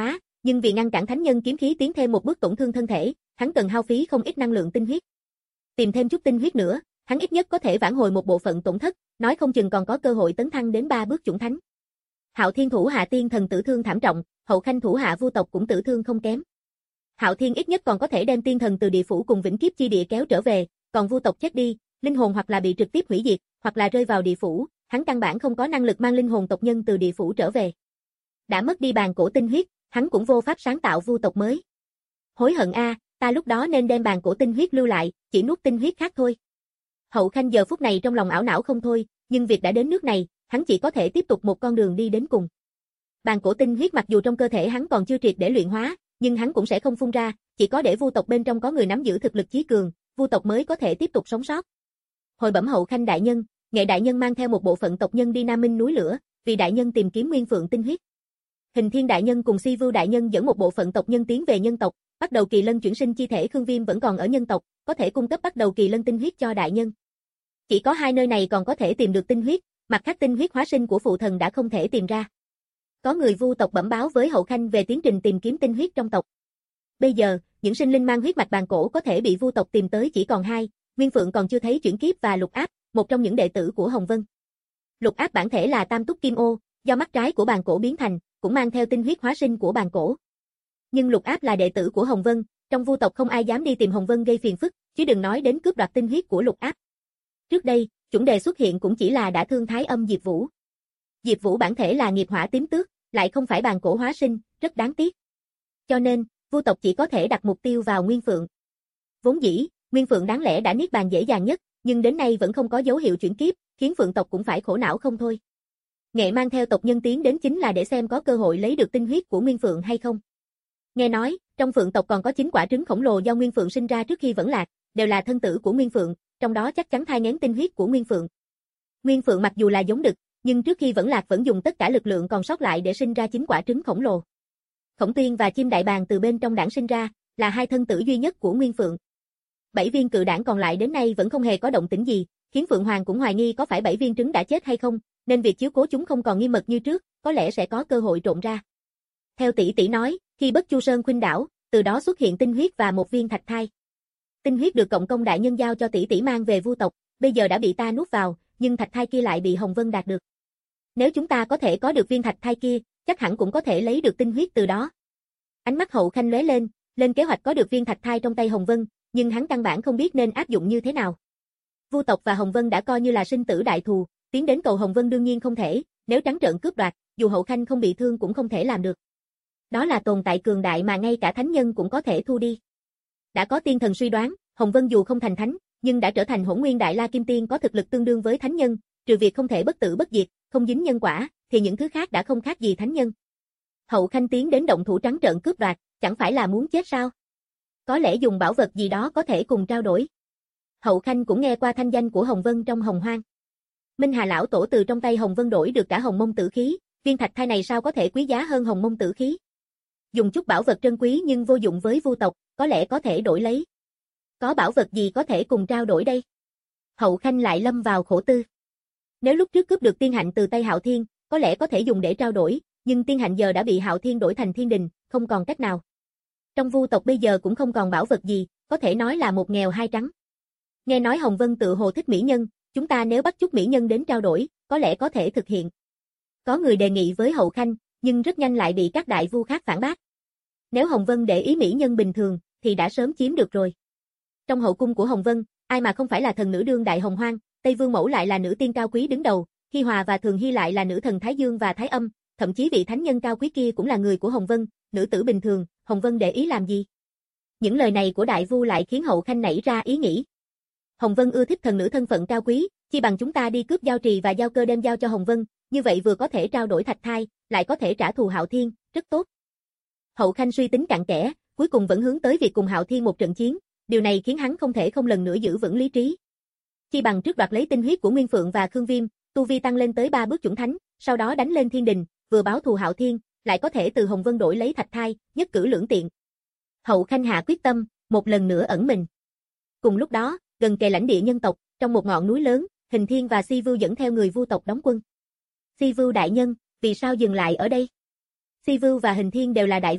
nhưng vì ngăn cản thánh nhân kiếm khí tiến thêm một bước tổn thương thân thể, hắn cần hao phí không ít năng lượng tinh huyết. Tìm thêm chút tinh huyết nữa, hắn ít nhất có thể vãn hồi một bộ phận tổn thất, nói không chừng còn có cơ hội tấn thăng đến ba bước chủng thánh. Hạo Thiên thủ hạ tiên thần tử thương thảm trọng, Hậu Khanh thủ hạ Vu tộc cũng tử thương không kém. Hạo Thiên ít nhất còn có thể đem tiên thần từ địa phủ cùng vĩnh kiếp chi địa kéo trở về, còn Vu tộc chết đi, linh hồn hoặc là bị trực tiếp hủy diệt, hoặc là rơi vào địa phủ, hắn căn bản không có năng lực mang linh hồn tộc nhân từ địa phủ trở về. Đã mất đi bàn cổ tinh huyết, hắn cũng vô pháp sáng tạo Vu tộc mới. Hối hận a, ta lúc đó nên đem bàn cổ tinh huyết lưu lại, chỉ nuốt tinh huyết khác thôi. Hậu Khanh giờ phút này trong lòng ảo não không thôi, nhưng việc đã đến nước này, hắn chỉ có thể tiếp tục một con đường đi đến cùng. Bàn cổ tinh huyết mặc dù trong cơ thể hắn còn chưa triệt để luyện hóa, nhưng hắn cũng sẽ không phun ra, chỉ có để Vu tộc bên trong có người nắm giữ thực lực chí cường, Vu tộc mới có thể tiếp tục sống sót. Hồi bẩm Hậu Khanh đại nhân, Nghệ đại nhân mang theo một bộ phận tộc nhân đi Nam Minh núi lửa, vì đại nhân tìm kiếm nguyên phượng tinh huyết. Hình Thiên đại nhân cùng Si Vưu đại nhân dẫn một bộ phận tộc nhân tiến về nhân tộc, bắt đầu kỳ lân chuyển sinh chi thể Khương Viêm vẫn còn ở nhân tộc, có thể cung cấp bắt đầu kỳ lân tinh huyết cho đại nhân. Chỉ có hai nơi này còn có thể tìm được tinh huyết, mặt khác tinh huyết hóa sinh của phụ thần đã không thể tìm ra. Có người Vu tộc bẩm báo với Hậu Khanh về tiến trình tìm kiếm tinh huyết trong tộc. Bây giờ, những sinh linh mang huyết mạch bàn cổ có thể bị Vu tộc tìm tới chỉ còn hai, Nguyên Phượng còn chưa thấy chuyển kiếp và Lục Áp, một trong những đệ tử của Hồng Vân. Lục Áp bản thể là Tam Túc Kim Ô, do mắt trái của bàn cổ biến thành, cũng mang theo tinh huyết hóa sinh của bàn cổ. Nhưng Lục Áp là đệ tử của Hồng Vân, trong Vu tộc không ai dám đi tìm Hồng Vân gây phiền phức, chứ đừng nói đến cướp đoạt tinh huyết của Lục Áp. Trước đây, chủng đề xuất hiện cũng chỉ là đã thương Thái Âm Diệp Vũ. Diệp Vũ bản thể là nghiệp hỏa tím tước, lại không phải bàn cổ hóa sinh, rất đáng tiếc. Cho nên, Vu tộc chỉ có thể đặt mục tiêu vào Nguyên Phượng. Vốn dĩ, Nguyên Phượng đáng lẽ đã niết bàn dễ dàng nhất, nhưng đến nay vẫn không có dấu hiệu chuyển kiếp, khiến Phượng tộc cũng phải khổ não không thôi. Nghệ mang theo tộc nhân tiến đến chính là để xem có cơ hội lấy được tinh huyết của Nguyên Phượng hay không. Nghe nói, trong Phượng tộc còn có chín quả trứng khổng lồ do Nguyên Phượng sinh ra trước khi vẫn lạc, đều là thân tử của Nguyên Phượng, trong đó chắc chắn thai nghén tinh huyết của Nguyên Phượng. Nguyên Phượng mặc dù là giống đực, nhưng trước khi vẫn lạc vẫn dùng tất cả lực lượng còn sót lại để sinh ra chín quả trứng khổng lồ. Khổng Tuyên và Chim Đại Bàng từ bên trong đảng sinh ra, là hai thân tử duy nhất của Nguyên Phượng. Bảy viên cự đảng còn lại đến nay vẫn không hề có động tĩnh gì, khiến Phượng Hoàng cũng hoài nghi có phải bảy viên trứng đã chết hay không, nên việc chiếu cố chúng không còn nghiêm mật như trước, có lẽ sẽ có cơ hội trộn ra. Theo tỷ tỷ nói, khi Bất Chu Sơn khuynh đảo, từ đó xuất hiện tinh huyết và một viên thạch thai. Tinh huyết được Cộng Công đại nhân giao cho tỷ tỷ mang về Vu tộc, bây giờ đã bị ta nuốt vào, nhưng thạch thai kia lại bị Hồng Vân đạt được. Nếu chúng ta có thể có được viên thạch thai kia, chắc hẳn cũng có thể lấy được tinh huyết từ đó. Ánh mắt Hậu Khanh lóe lên, lên kế hoạch có được viên thạch thai trong tay Hồng Vân, nhưng hắn căn bản không biết nên áp dụng như thế nào. Vu tộc và Hồng Vân đã coi như là sinh tử đại thù, tiến đến cầu Hồng Vân đương nhiên không thể, nếu trắng trợn cướp đoạt, dù Hậu Khanh không bị thương cũng không thể làm được. Đó là tồn tại cường đại mà ngay cả thánh nhân cũng có thể thu đi. Đã có tiên thần suy đoán, Hồng Vân dù không thành thánh, nhưng đã trở thành Hỗn Nguyên Đại La Kim Tiên có thực lực tương đương với thánh nhân, trừ việc không thể bất tử bất diệt, không dính nhân quả, thì những thứ khác đã không khác gì thánh nhân. Hậu Khanh tiến đến động thủ trắng trợn cướp đoạt, chẳng phải là muốn chết sao? Có lẽ dùng bảo vật gì đó có thể cùng trao đổi. Hậu Khanh cũng nghe qua thanh danh của Hồng Vân trong Hồng Hoang. Minh Hà lão tổ từ trong tay Hồng Vân đổi được cả Hồng Mông Tử khí, viên thạch thai này sao có thể quý giá hơn Hồng Mông Tử khí? Dùng chút bảo vật trân quý nhưng vô dụng với Vu tộc, có lẽ có thể đổi lấy. Có bảo vật gì có thể cùng trao đổi đây? Hậu Khanh lại lâm vào khổ tư. Nếu lúc trước cướp được tiên hạnh từ tay Hạo Thiên, có lẽ có thể dùng để trao đổi, nhưng tiên hạnh giờ đã bị Hạo Thiên đổi thành thiên đình, không còn cách nào. Trong Vu tộc bây giờ cũng không còn bảo vật gì, có thể nói là một nghèo hai trắng. Nghe nói Hồng Vân tự hồ thích mỹ nhân, chúng ta nếu bắt chút mỹ nhân đến trao đổi, có lẽ có thể thực hiện. Có người đề nghị với Hậu Khanh, nhưng rất nhanh lại bị các đại vu khác phản bác. Nếu Hồng Vân để ý mỹ nhân bình thường, thì đã sớm chiếm được rồi. Trong hậu cung của Hồng Vân, ai mà không phải là thần nữ đương đại hồng hoang, Tây Vương Mẫu lại là nữ tiên cao quý đứng đầu, Hi Hòa và Thường Hy lại là nữ thần Thái Dương và Thái Âm, thậm chí vị thánh nhân cao quý kia cũng là người của Hồng Vân, nữ tử bình thường, Hồng Vân để ý làm gì? Những lời này của đại vu lại khiến Hậu Khanh nảy ra ý nghĩ. Hồng Vân ưa thích thần nữ thân phận cao quý, chi bằng chúng ta đi cướp giao trì và giao cơ đem giao cho Hồng Vân, như vậy vừa có thể trao đổi thạch thai, lại có thể trả thù Hạo Thiên, rất tốt. Hậu Khanh suy tính cặn kẽ, cuối cùng vẫn hướng tới việc cùng Hạo Thiên một trận chiến, điều này khiến hắn không thể không lần nữa giữ vững lý trí. Chi bằng trước đoạt lấy tinh huyết của Nguyên Phượng và Khương Viêm, tu vi tăng lên tới ba bước chủng thánh, sau đó đánh lên thiên đình, vừa báo thù Hạo Thiên, lại có thể từ Hồng Vân đổi lấy thạch thai, nhất cử lưỡng tiện. Hậu Khanh hạ quyết tâm, một lần nữa ẩn mình. Cùng lúc đó, gần kề lãnh địa nhân tộc, trong một ngọn núi lớn, Hình Thiên và Si Vưu dẫn theo người Vu tộc đóng quân. Si Vưu đại nhân, vì sao dừng lại ở đây? Si Vưu và Hình Thiên đều là đại vu,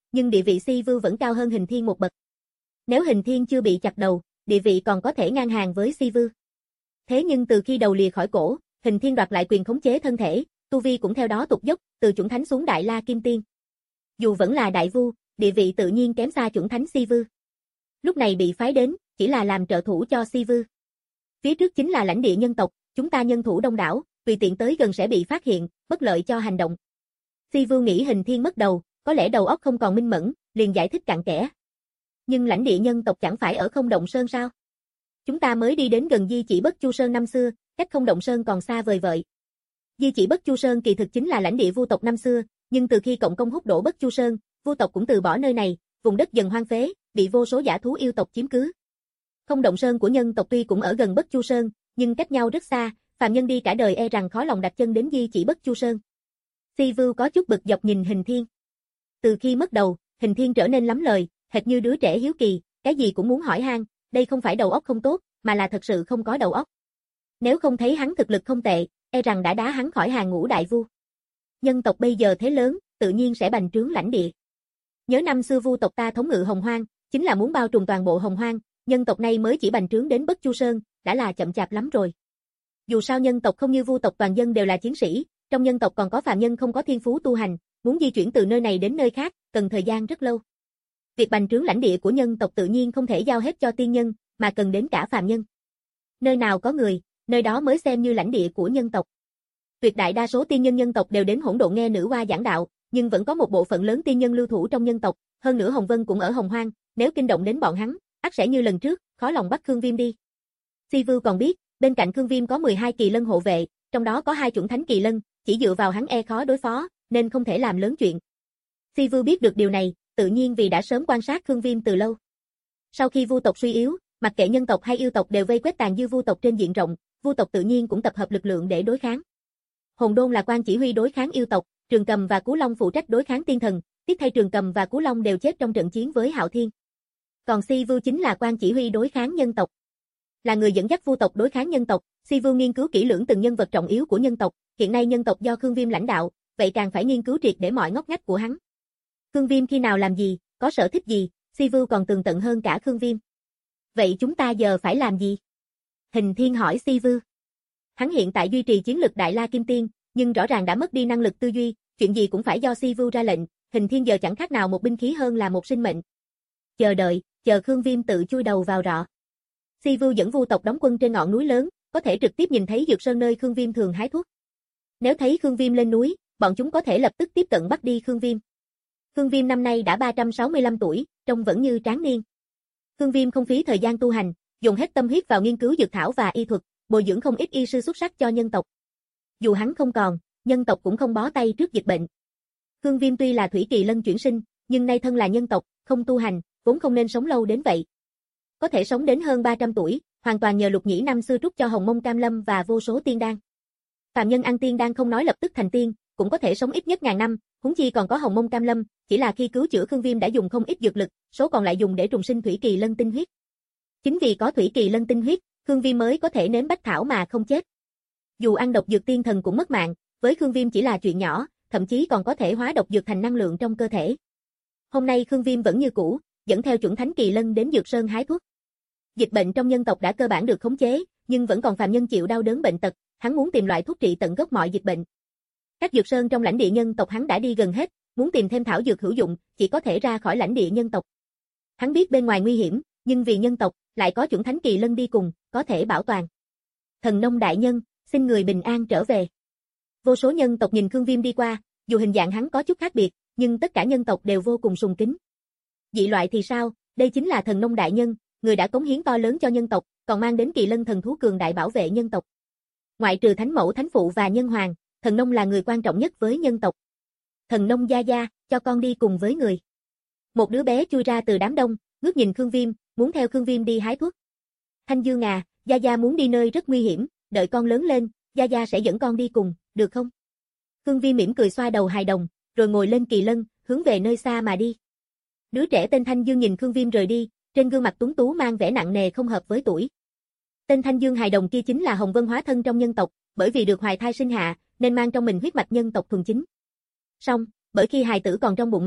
nhưng địa vị Si Vưu vẫn cao hơn Hình Thiên một bậc. Nếu Hình Thiên chưa bị chặt đầu, địa vị còn có thể ngang hàng với Si Vưu. Thế nhưng từ khi đầu lìa khỏi cổ, Hình Thiên đoạt lại quyền khống chế thân thể, tu vi cũng theo đó tụt dốc, từ chuẩn thánh xuống Đại La Kim Tiên. Dù vẫn là đại vu, địa vị tự nhiên kém xa chuẩn thánh Si Vưu. Lúc này bị phái đến, chỉ là làm trợ thủ cho Si Vưu. Phía trước chính là lãnh địa nhân tộc, chúng ta nhân thủ đông đảo, tùy tiện tới gần sẽ bị phát hiện, bất lợi cho hành động. Si Vưu nghĩ Hình Thiên mất đầu, có lẽ đầu óc không còn minh mẫn, liền giải thích cặn kẽ. Nhưng lãnh địa nhân tộc chẳng phải ở Không Động Sơn sao? Chúng ta mới đi đến gần Di Chỉ Bất Chu Sơn năm xưa, cách Không Động Sơn còn xa vời vợi. Di Chỉ Bất Chu Sơn kỳ thực chính là lãnh địa vu tộc năm xưa, nhưng từ khi cộng công hút đổ Bất Chu Sơn, vu tộc cũng từ bỏ nơi này, vùng đất dần hoang phế, bị vô số dã thú yêu tộc chiếm cứ. Không Động Sơn của nhân tộc tuy cũng ở gần Bất Chu Sơn, nhưng cách nhau rất xa, phàm nhân đi cả đời e rằng khó lòng đặt chân đến Di Chỉ Bất Chu Sơn. Si Vưu có chút bực dọc nhìn Hình Thiên. Từ khi mất đầu, Hình Thiên trở nên lắm lời, hệt như đứa trẻ hiếu kỳ, cái gì cũng muốn hỏi han, đây không phải đầu óc không tốt, mà là thật sự không có đầu óc. Nếu không thấy hắn thực lực không tệ, e rằng đã đá hắn khỏi hàng ngũ đại vu. Nhân tộc bây giờ thế lớn, tự nhiên sẽ bành trướng lãnh địa. Nhớ năm xưa vu tộc ta thống ngự Hồng Hoang, chính là muốn bao trùm toàn bộ Hồng Hoang, nhân tộc nay mới chỉ bành trướng đến Bất Chu Sơn, đã là chậm chạp lắm rồi. Dù sao nhân tộc không như vu tộc toàn dân đều là chiến sĩ, trong nhân tộc còn có phàm nhân không có thiên phú tu hành, muốn di chuyển từ nơi này đến nơi khác, cần thời gian rất lâu. Việc bành trướng lãnh địa của nhân tộc tự nhiên không thể giao hết cho tiên nhân, mà cần đến cả phàm nhân. Nơi nào có người, nơi đó mới xem như lãnh địa của nhân tộc. Tuyệt đại đa số tiên nhân nhân tộc đều đến Hỗn Độn nghe nữ hoa giảng đạo, nhưng vẫn có một bộ phận lớn tiên nhân lưu thủ trong nhân tộc, hơn nữa Hồng Vân cũng ở Hồng Hoang, nếu kinh động đến bọn hắn, ắt sẽ như lần trước, khó lòng bắt Khương Viêm đi. Si Vưu còn biết, bên cạnh Khương Viêm có mười hai kỳ lân hộ vệ, trong đó có hai chuẩn thánh kỳ lân, chỉ dựa vào hắn e khó đối phó, nên không thể làm lớn chuyện. Si Vưu biết được điều này, tự nhiên vì đã sớm quan sát Khương Viêm từ lâu. Sau khi vu tộc suy yếu, mặc kệ nhân tộc hay yêu tộc đều vây quét tàn dư vu tộc trên diện rộng, vu tộc tự nhiên cũng tập hợp lực lượng để đối kháng. Hồn Đôn là quan chỉ huy đối kháng yêu tộc, Trường Cầm và Cú Long phụ trách đối kháng tiên thần, tiếc thay Trường Cầm và Cú Long đều chết trong trận chiến với Hạo Thiên. Còn Si Vưu chính là quan chỉ huy đối kháng nhân tộc. Là người dẫn dắt vu tộc đối kháng nhân tộc, Si Vưu nghiên cứu kỹ lưỡng từng nhân vật trọng yếu của nhân tộc, hiện nay nhân tộc do Khương Viêm lãnh đạo, vậy càng phải nghiên cứu triệt để mọi ngóc ngách của hắn. Khương Viêm khi nào làm gì, có sở thích gì, Si Vưu còn tường tận hơn cả Khương Viêm. Vậy chúng ta giờ phải làm gì? Hình Thiên hỏi Si Vưu. Hắn hiện tại duy trì chiến lực Đại La Kim Tiên, nhưng rõ ràng đã mất đi năng lực tư duy, chuyện gì cũng phải do Si Vưu ra lệnh, Hình Thiên giờ chẳng khác nào một binh khí hơn là một sinh mệnh. Chờ đợi, chờ Khương Viêm tự chui đầu vào rọ. Si Vưu dẫn vu tộc đóng quân trên ngọn núi lớn, có thể trực tiếp nhìn thấy dược sơn nơi Khương Viêm thường hái thuốc. Nếu thấy Khương Viêm lên núi, bọn chúng có thể lập tức tiếp cận bắt đi Khương Viêm. Khương Viêm năm nay đã ba trăm sáu mươi lăm tuổi, trông vẫn như tráng niên. Khương Viêm không phí thời gian tu hành, dùng hết tâm huyết vào nghiên cứu dược thảo và y thuật, bồi dưỡng không ít y sư xuất sắc cho nhân tộc. Dù hắn không còn, nhân tộc cũng không bó tay trước dịch bệnh. Khương Viêm tuy là thủy kỳ lân chuyển sinh, nhưng nay thân là nhân tộc, không tu hành, vốn không nên sống lâu đến vậy. Có thể sống đến hơn ba trăm tuổi, hoàn toàn nhờ Lục Nhĩ năm xưa trút cho Hồng Mông Cam Lâm và vô số tiên đan. Phàm nhân ăn tiên đan không nói lập tức thành tiên, cũng có thể sống ít nhất ngàn năm, huống chi còn có Hồng Mông Cam Lâm, chỉ là khi cứu chữa Khương Viêm đã dùng không ít dược lực, số còn lại dùng để trùng sinh thủy kỳ lân tinh huyết. Chính vì có thủy kỳ lân tinh huyết, Khương Viêm mới có thể nếm bách thảo mà không chết. Dù ăn độc dược tiên thần cũng mất mạng, với Khương Viêm chỉ là chuyện nhỏ, thậm chí còn có thể hóa độc dược thành năng lượng trong cơ thể. Hôm nay Khương Viêm vẫn như cũ, dẫn theo chuẩn thánh kỳ lân đến dược sơn hái thuốc. Dịch bệnh trong nhân tộc đã cơ bản được khống chế, nhưng vẫn còn phàm nhân chịu đau đớn bệnh tật, hắn muốn tìm loại thuốc trị tận gốc mọi dịch bệnh. Các dược sơn trong lãnh địa nhân tộc hắn đã đi gần hết, muốn tìm thêm thảo dược hữu dụng, chỉ có thể ra khỏi lãnh địa nhân tộc. Hắn biết bên ngoài nguy hiểm, nhưng vì nhân tộc, lại có chuẩn thánh kỳ lân đi cùng, có thể bảo toàn. Thần nông đại nhân, xin người bình an trở về. Vô số nhân tộc nhìn Khương Viêm đi qua, dù hình dạng hắn có chút khác biệt, nhưng tất cả nhân tộc đều vô cùng sùng kính. Dị loại thì sao, đây chính là thần nông đại nhân, người đã cống hiến to lớn cho nhân tộc, còn mang đến kỳ lân thần thú cường đại bảo vệ nhân tộc. Ngoại trừ thánh mẫu thánh phụ và nhân hoàng, thần nông là người quan trọng nhất với nhân tộc. Thần nông gia gia, cho con đi cùng với người. Một đứa bé chui ra từ đám đông, ngước nhìn Khương Viêm, muốn theo Khương Viêm đi hái thuốc. Thanh Dương à, gia gia muốn đi nơi rất nguy hiểm, đợi con lớn lên, gia gia sẽ dẫn con đi cùng, được không? Khương Viêm mỉm cười xoa đầu hài đồng, rồi ngồi lên kỳ lân, hướng về nơi xa mà đi. Đứa trẻ tên Thanh Dương nhìn Khương Viêm rời đi, trên gương mặt tuấn tú mang vẻ nặng nề không hợp với tuổi. Tên Thanh Dương hài đồng kia chính là Hồng Vân hóa thân trong nhân tộc, bởi vì được hoài thai sinh hạ, nên mang trong mình huyết mạch nhân tộc thuần chính. Song, bởi khi hài tử còn trong bụng mẹ,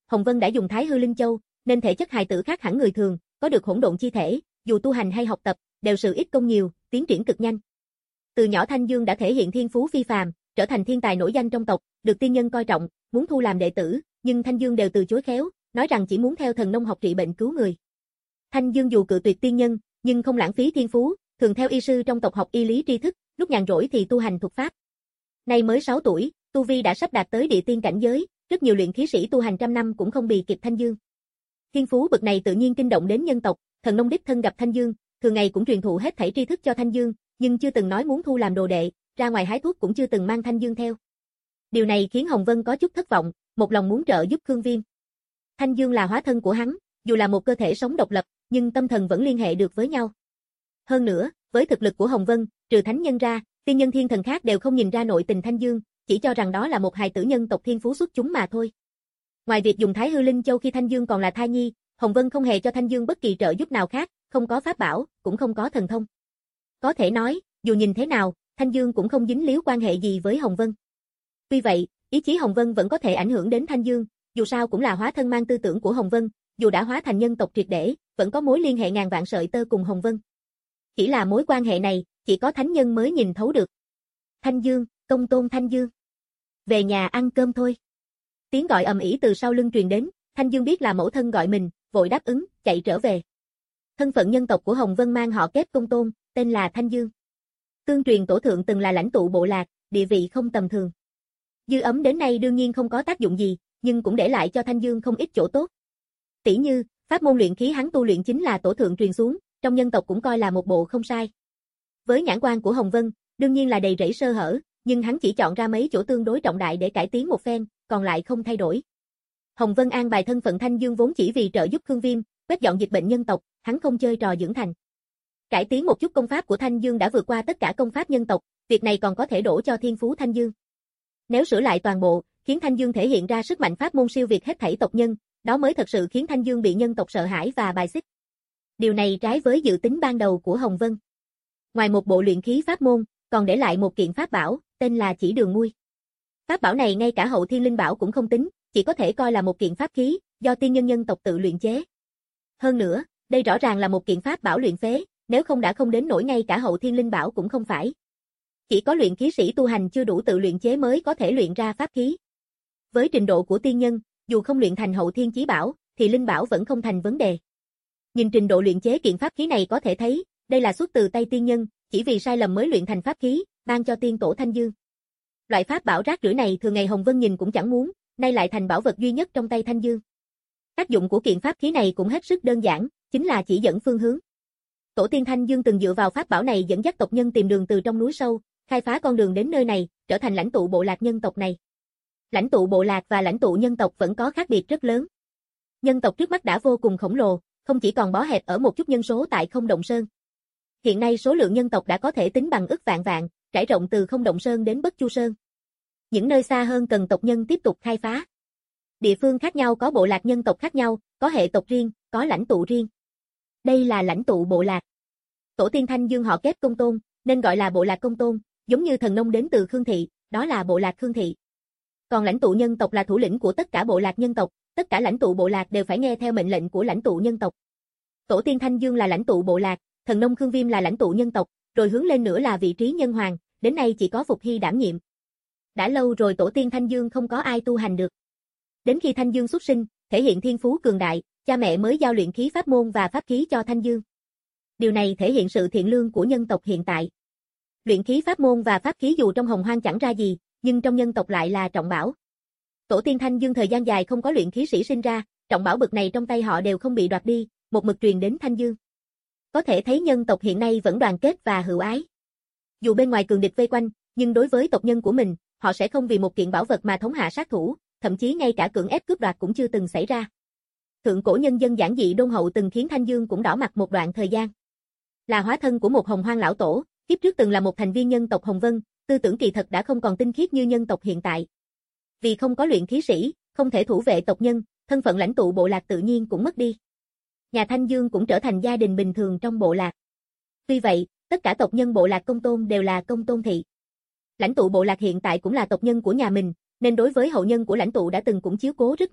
Hồng Vân đã dùng Thái Hư Linh Châu, nên thể chất hài tử khác hẳn người thường, có được hỗn độn chi thể, dù tu hành hay học tập, đều sự ít công nhiều, tiến triển cực nhanh. Từ nhỏ Thanh Dương đã thể hiện thiên phú phi phàm, trở thành thiên tài nổi danh trong tộc, được tiên nhân coi trọng, muốn thu làm đệ tử, nhưng Thanh Dương đều từ chối khéo, nói rằng chỉ muốn theo thần nông học trị bệnh cứu người. Thanh Dương dù cự tuyệt tiên nhân, nhưng không lãng phí thiên phú, thường theo y sư trong tộc học y lý tri thức, lúc nhàn rỗi thì tu hành thuật pháp. Nay mới sáu tuổi, tu vi đã sắp đạt tới địa tiên cảnh giới, rất nhiều luyện khí sĩ tu hành trăm năm cũng không bì kịp Thanh Dương. Thiên phú bậc này tự nhiên kinh động đến nhân tộc, thần nông đích thân gặp Thanh Dương, thường ngày cũng truyền thụ hết thảy tri thức cho Thanh Dương, nhưng chưa từng nói muốn thu làm đồ đệ, ra ngoài hái thuốc cũng chưa từng mang Thanh Dương theo. Điều này khiến Hồng Vân có chút thất vọng, một lòng muốn trợ giúp Khương Viêm. Thanh Dương là hóa thân của hắn, dù là một cơ thể sống độc lập, nhưng tâm thần vẫn liên hệ được với nhau. Hơn nữa, với thực lực của Hồng Vân, trừ thánh nhân ra, tiên nhân thiên thần khác đều không nhìn ra nội tình Thanh Dương, chỉ cho rằng đó là một hài tử nhân tộc thiên phú xuất chúng mà thôi. Ngoài việc dùng Thái Hư Linh Châu khi Thanh Dương còn là thai nhi, Hồng Vân không hề cho Thanh Dương bất kỳ trợ giúp nào khác, không có pháp bảo, cũng không có thần thông. Có thể nói, dù nhìn thế nào, Thanh Dương cũng không dính líu quan hệ gì với Hồng Vân. Tuy vậy, ý chí Hồng Vân vẫn có thể ảnh hưởng đến Thanh Dương, dù sao cũng là hóa thân mang tư tưởng của Hồng Vân, dù đã hóa thành nhân tộc triệt để, vẫn có mối liên hệ ngàn vạn sợi tơ cùng Hồng Vân. Chỉ là mối quan hệ này, chỉ có thánh nhân mới nhìn thấu được. Thanh Dương, công tôn Thanh Dương. Về nhà ăn cơm thôi. Tiếng gọi ầm ĩ từ sau lưng truyền đến, Thanh Dương biết là mẫu thân gọi mình, vội đáp ứng, chạy trở về. Thân phận nhân tộc của Hồng Vân mang họ kép công tôn, tên là Thanh Dương. Tương truyền tổ thượng từng là lãnh tụ bộ lạc, địa vị không tầm thường. Dư ấm đến nay đương nhiên không có tác dụng gì, nhưng cũng để lại cho Thanh Dương không ít chỗ tốt. Tỷ như, pháp môn luyện khí hắn tu luyện chính là tổ thượng truyền xuống, trong nhân tộc cũng coi là một bộ không sai. Với nhãn quan của Hồng Vân, đương nhiên là đầy rẫy sơ hở, nhưng hắn chỉ chọn ra mấy chỗ tương đối trọng đại để cải tiến một phen, còn lại không thay đổi. Hồng Vân an bài thân phận Thanh Dương vốn chỉ vì trợ giúp Khương Viêm, quét dọn dịch bệnh nhân tộc, hắn không chơi trò dưỡng thành. Cải tiến một chút công pháp của Thanh Dương đã vượt qua tất cả công pháp nhân tộc, việc này còn có thể đổ cho thiên phú Thanh Dương. Nếu sửa lại toàn bộ, khiến Thanh Dương thể hiện ra sức mạnh pháp môn siêu việt hết thảy tộc nhân, đó mới thật sự khiến Thanh Dương bị nhân tộc sợ hãi và bài xích. Điều này trái với dự tính ban đầu của Hồng Vân. Ngoài một bộ luyện khí pháp môn, còn để lại một kiện pháp bảo, tên là Chỉ Đường Muôi. Pháp bảo này ngay cả hậu thiên linh bảo cũng không tính, chỉ có thể coi là một kiện pháp khí, do tiên nhân nhân tộc tự luyện chế. Hơn nữa, đây rõ ràng là một kiện pháp bảo luyện phế, nếu không đã không đến nỗi ngay cả hậu thiên linh bảo cũng không phải. Chỉ có luyện khí sĩ tu hành chưa đủ tự luyện chế mới có thể luyện ra pháp khí. Với trình độ của tiên nhân, dù không luyện thành hậu thiên chí bảo, thì linh bảo vẫn không thành vấn đề. Nhìn trình độ luyện chế kiện pháp khí này có thể thấy, đây là xuất từ tay tiên nhân, chỉ vì sai lầm mới luyện thành pháp khí, ban cho tiên tổ Thanh Dương. Loại pháp bảo rác rưởi này thường ngày Hồng Vân nhìn cũng chẳng muốn, nay lại thành bảo vật duy nhất trong tay Thanh Dương. Tác dụng của kiện pháp khí này cũng hết sức đơn giản, chính là chỉ dẫn phương hướng. Tổ tiên Thanh Dương từng dựa vào pháp bảo này dẫn dắt tộc nhân tìm đường từ trong núi sâu, khai phá con đường đến nơi này, trở thành lãnh tụ bộ lạc nhân tộc này. Lãnh tụ bộ lạc và lãnh tụ nhân tộc vẫn có khác biệt rất lớn. Nhân tộc trước mắt đã vô cùng khổng lồ, không chỉ còn bó hẹp ở một chút nhân số tại Không Động Sơn. Hiện nay số lượng nhân tộc đã có thể tính bằng ức vạn vạn, trải rộng từ Không Động Sơn đến Bất Chu Sơn. Những nơi xa hơn cần tộc nhân tiếp tục khai phá. Địa phương khác nhau có bộ lạc nhân tộc khác nhau, có hệ tộc riêng, có lãnh tụ riêng. Đây là lãnh tụ bộ lạc. Tổ tiên Thanh Dương họ kép Công Tôn, nên gọi là bộ lạc Công Tôn, giống như thần nông đến từ Khương Thị, đó là bộ lạc Khương Thị. Còn lãnh tụ nhân tộc là thủ lĩnh của tất cả bộ lạc nhân tộc, tất cả lãnh tụ bộ lạc đều phải nghe theo mệnh lệnh của lãnh tụ nhân tộc. Tổ tiên Thanh Dương là lãnh tụ bộ lạc, thần nông Khương Viêm là lãnh tụ nhân tộc, rồi hướng lên nữa là vị trí nhân hoàng, đến nay chỉ có Phục Hy đảm nhiệm. Đã lâu rồi tổ tiên Thanh Dương không có ai tu hành được. Đến khi Thanh Dương xuất sinh, thể hiện thiên phú cường đại, cha mẹ mới giao luyện khí pháp môn và pháp khí cho Thanh Dương. Điều này thể hiện sự thiện lương của nhân tộc hiện tại. Luyện khí pháp môn và pháp khí dù trong hồng hoang chẳng ra gì, nhưng trong nhân tộc lại là trọng bảo. Tổ tiên Thanh Dương thời gian dài không có luyện khí sĩ sinh ra, trọng bảo bực này trong tay họ đều không bị đoạt đi, một mực truyền đến Thanh Dương. Có thể thấy nhân tộc hiện nay vẫn đoàn kết và hữu ái. Dù bên ngoài cường địch vây quanh, nhưng đối với tộc nhân của mình, họ sẽ không vì một kiện bảo vật mà thống hạ sát thủ, thậm chí ngay cả cưỡng ép cướp đoạt cũng chưa từng xảy ra. Thượng cổ nhân dân giản dị đôn hậu từng khiến Thanh Dương cũng đỏ mặt một đoạn thời gian. Là hóa thân của một hồng hoang lão tổ, kiếp trước từng là một thành viên nhân tộc Hồng Vân, tư tưởng kỳ thật đã không còn tinh khiết như nhân tộc hiện tại. Vì không có luyện khí sĩ, không thể thủ vệ tộc nhân, thân phận lãnh tụ bộ lạc tự nhiên cũng mất đi. Nhà Thanh Dương cũng trở thành gia đình bình thường trong bộ lạc. Tuy vậy, tất cả tộc nhân bộ lạc Công Tôn đều là Công Tôn thị. Lãnh tụ bộ lạc hiện tại cũng là tộc nhân của nhà mình, nên đối với hậu nhân của lãnh tụ đã từng cũng chiếu cố rất nhiều,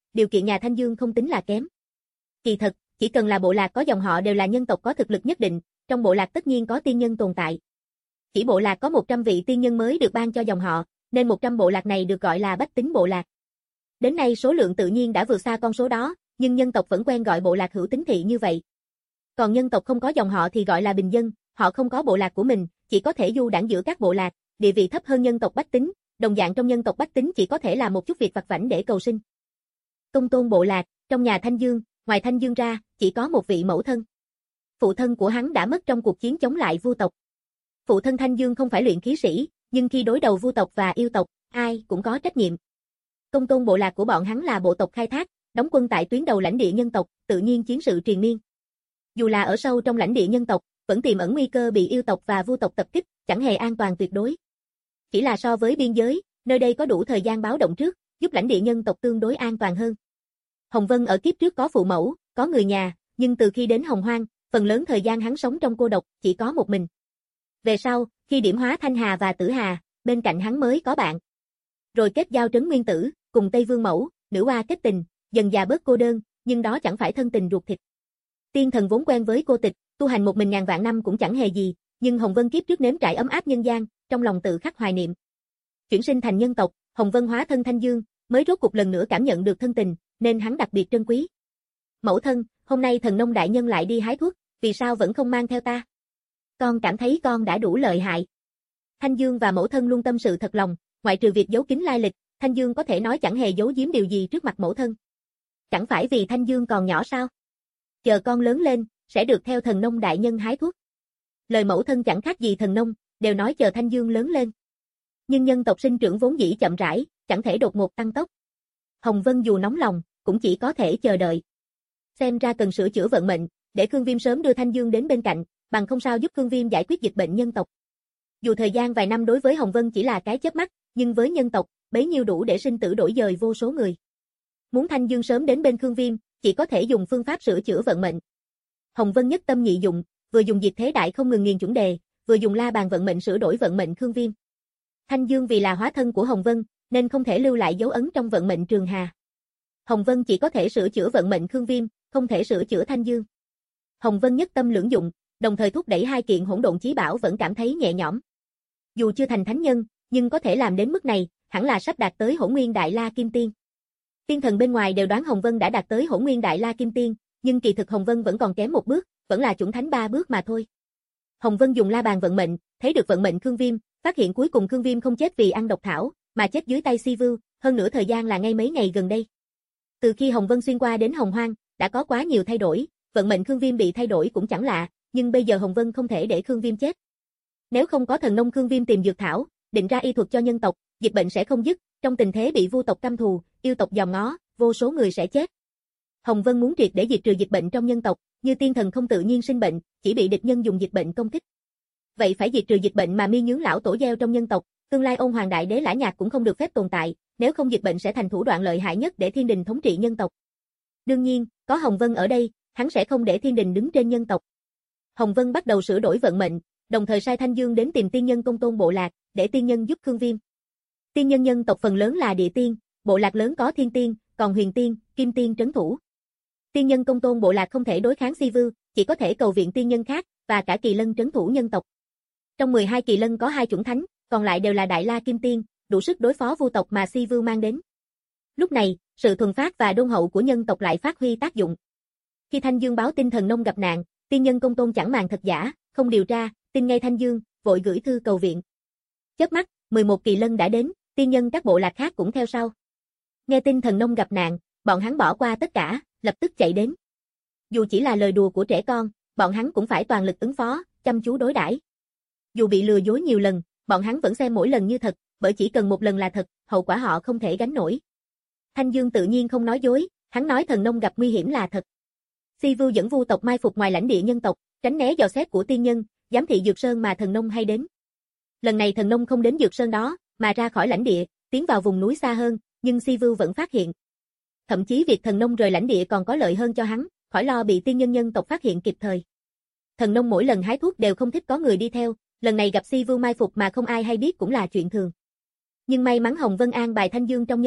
điều kiện nhà Thanh Dương không tính là kém. Kỳ thật, chỉ cần là bộ lạc có dòng họ đều là nhân tộc có thực lực nhất định, trong bộ lạc tất nhiên có tiên nhân tồn tại. Chỉ bộ lạc có một trăm vị tiên nhân mới được ban cho dòng họ, nên một trăm bộ lạc này được gọi là bách tính bộ lạc. Đến nay số lượng tự nhiên đã vượt xa con số đó, nhưng nhân tộc vẫn quen gọi bộ lạc hữu tính thị như vậy. Còn nhân tộc không có dòng họ thì gọi là bình dân, họ không có bộ lạc của mình, chỉ có thể du đãng giữa các bộ lạc, địa vị thấp hơn nhân tộc bách tính, đồng dạng trong nhân tộc bách tính chỉ có thể làm một chút việc vặt vãnh để cầu sinh. Công tôn bộ lạc, trong nhà Thanh Dương, ngoài Thanh Dương ra, chỉ có một vị mẫu thân. Phụ thân của hắn đã mất trong cuộc chiến chống lại Vu tộc. Phụ thân Thanh Dương không phải luyện khí sĩ, nhưng khi đối đầu Vu tộc và yêu tộc, ai cũng có trách nhiệm. Công tôn bộ lạc của bọn hắn là bộ tộc khai thác, đóng quân tại tuyến đầu lãnh địa nhân tộc, tự nhiên chiến sự triền miên. Dù là ở sâu trong lãnh địa nhân tộc, vẫn tiềm ẩn nguy cơ bị yêu tộc và Vu tộc tập kích, chẳng hề an toàn tuyệt đối. Chỉ là so với biên giới, nơi đây có đủ thời gian báo động trước, giúp lãnh địa nhân tộc tương đối an toàn hơn. Hồng Vân ở kiếp trước có phụ mẫu, có người nhà, nhưng từ khi đến Hồng Hoang, phần lớn thời gian hắn sống trong cô độc, chỉ có một mình. Về sau, khi điểm hóa Thanh Hà và Tử Hà, bên cạnh hắn mới có bạn. Rồi kết giao Trấn Nguyên Tử, cùng Tây Vương Mẫu, nữ oa kết tình, dần già bớt cô đơn, nhưng đó chẳng phải thân tình ruột thịt. Tiên thần vốn quen với cô tịch, tu hành một mình ngàn vạn năm cũng chẳng hề gì, nhưng Hồng Vân kiếp trước nếm trải ấm áp nhân gian, trong lòng tự khắc hoài niệm. Chuyển sinh thành nhân tộc, Hồng Vân hóa thân Thanh Dương, mới rốt cục lần nữa cảm nhận được thân tình, nên hắn đặc biệt trân quý. Mẫu thân, hôm nay thần nông đại nhân lại đi hái thuốc, vì sao vẫn không mang theo ta? Con cảm thấy con đã đủ lợi hại. Thanh Dương và mẫu thân luôn tâm sự thật lòng, ngoại trừ việc giấu kín lai lịch, Thanh Dương có thể nói chẳng hề giấu giếm điều gì trước mặt mẫu thân. Chẳng phải vì Thanh Dương còn nhỏ sao? Chờ con lớn lên, sẽ được theo thần nông đại nhân hái thuốc. Lời mẫu thân chẳng khác gì thần nông, đều nói chờ Thanh Dương lớn lên. Nhưng nhân tộc sinh trưởng vốn dĩ chậm rãi, chẳng thể đột ngột tăng tốc. Hồng Vân dù nóng lòng, cũng chỉ có thể chờ đợi. Xem ra cần sửa chữa vận mệnh, để Khương Viêm sớm đưa Thanh Dương đến bên cạnh, bằng không sao giúp Khương Viêm giải quyết dịch bệnh nhân tộc. Dù thời gian vài năm đối với Hồng Vân chỉ là cái chớp mắt, nhưng với nhân tộc, bấy nhiêu đủ để sinh tử đổi dời vô số người. Muốn Thanh Dương sớm đến bên Khương Viêm, chỉ có thể dùng phương pháp sửa chữa vận mệnh. Hồng Vân nhất tâm nhị dụng, vừa dùng diệt thế đại không ngừng nghiền chuẩn đề, vừa dùng la bàn vận mệnh sửa đổi vận mệnh Khương Viêm. Thanh Dương vì là hóa thân của Hồng Vân, nên không thể lưu lại dấu ấn trong vận mệnh Trường Hà. Hồng Vân chỉ có thể sửa chữa vận mệnh Khương Viêm, không thể sửa chữa Thanh Dương. Hồng Vân nhất tâm lưỡng dụng, đồng thời thúc đẩy hai kiện hỗn độn chí bảo vẫn cảm thấy nhẹ nhõm. Dù chưa thành thánh nhân, nhưng có thể làm đến mức này, hẳn là sắp đạt tới Hỗn Nguyên Đại La Kim Tiên. Tiên thần bên ngoài đều đoán Hồng Vân đã đạt tới Hỗn Nguyên Đại La Kim Tiên, nhưng kỳ thực Hồng Vân vẫn còn kém một bước, vẫn là chuẩn thánh ba bước mà thôi. Hồng Vân dùng la bàn vận mệnh, thấy được vận mệnh Khương Viêm, phát hiện cuối cùng Khương Viêm không chết vì ăn độc thảo, mà chết dưới tay Si Vưu, hơn nữa thời gian là ngay mấy ngày gần đây. Từ khi Hồng Vân xuyên qua đến Hồng Hoang, đã có quá nhiều thay đổi, vận mệnh Khương Viêm bị thay đổi cũng chẳng lạ, nhưng bây giờ Hồng Vân không thể để Khương Viêm chết. Nếu không có thần nông Khương Viêm tìm dược thảo, định ra y thuật cho nhân tộc, dịch bệnh sẽ không dứt, trong tình thế bị Vu tộc căm thù, yêu tộc dòm ngó, vô số người sẽ chết. Hồng Vân muốn triệt để diệt trừ dịch bệnh trong nhân tộc, như tiên thần không tự nhiên sinh bệnh, chỉ bị địch nhân dùng dịch bệnh công kích. Vậy phải diệt trừ dịch bệnh mà mi nhướng lão tổ gieo trong nhân tộc, tương lai Ôn Hoàng Đại Đế Lã Nhạc cũng không được phép tồn tại, nếu không dịch bệnh sẽ thành thủ đoạn lợi hại nhất để thiên đình thống trị nhân tộc. Đương nhiên, có Hồng Vân ở đây, hắn sẽ không để thiên đình đứng trên nhân tộc. Hồng Vân bắt đầu sửa đổi vận mệnh, đồng thời sai Thanh Dương đến tìm tiên nhân Công Tôn bộ lạc, để tiên nhân giúp Khương Viêm. Tiên nhân nhân tộc phần lớn là địa tiên, bộ lạc lớn có thiên tiên, còn huyền tiên, kim tiên trấn thủ. Tiên nhân Công Tôn bộ lạc không thể đối kháng Si Vưu, chỉ có thể cầu viện tiên nhân khác, và cả kỳ lân trấn thủ nhân tộc. Trong mười hai kỳ lân có hai chuẩn thánh, còn lại đều là Đại La Kim Tiên, đủ sức đối phó Vu tộc mà Si Vưu mang đến. Lúc này, sự thuần phát và đôn hậu của nhân tộc lại phát huy tác dụng. Khi Thanh Dương báo tin thần nông gặp nạn, tiên nhân Công Tôn chẳng màng thật giả, không điều tra, tin ngay Thanh Dương, vội gửi thư cầu viện. Chớp mắt, mười một kỳ lân đã đến, tiên nhân các bộ lạc khác cũng theo sau. Nghe tin thần nông gặp nạn, bọn hắn bỏ qua tất cả, lập tức chạy đến. Dù chỉ là lời đùa của trẻ con, bọn hắn cũng phải toàn lực ứng phó, chăm chú đối đãi. Dù bị lừa dối nhiều lần, bọn hắn vẫn xem mỗi lần như thật, bởi chỉ cần một lần là thật, hậu quả họ không thể gánh nổi. Thanh Dương tự nhiên không nói dối, hắn nói thần nông gặp nguy hiểm là thật. Si Vưu dẫn Vu tộc mai phục ngoài lãnh địa nhân tộc, tránh né dò xét của tiên nhân, giám thị Dược Sơn mà thần nông hay đến. Lần này thần nông không đến Dược Sơn đó, mà ra khỏi lãnh địa, tiến vào vùng núi xa hơn, nhưng Si Vưu vẫn phát hiện. Thậm chí việc thần nông rời lãnh địa còn có lợi hơn cho hắn, khỏi lo bị tiên nhân nhân tộc phát hiện kịp thời. Thần nông mỗi lần hái thuốc đều không thích có người đi theo, lần này gặp Si Vưu mai phục mà không ai hay biết cũng là chuyện thường. Nhưng may mắn Hồng Vân an bài Thanh Dương trong nhân tộc,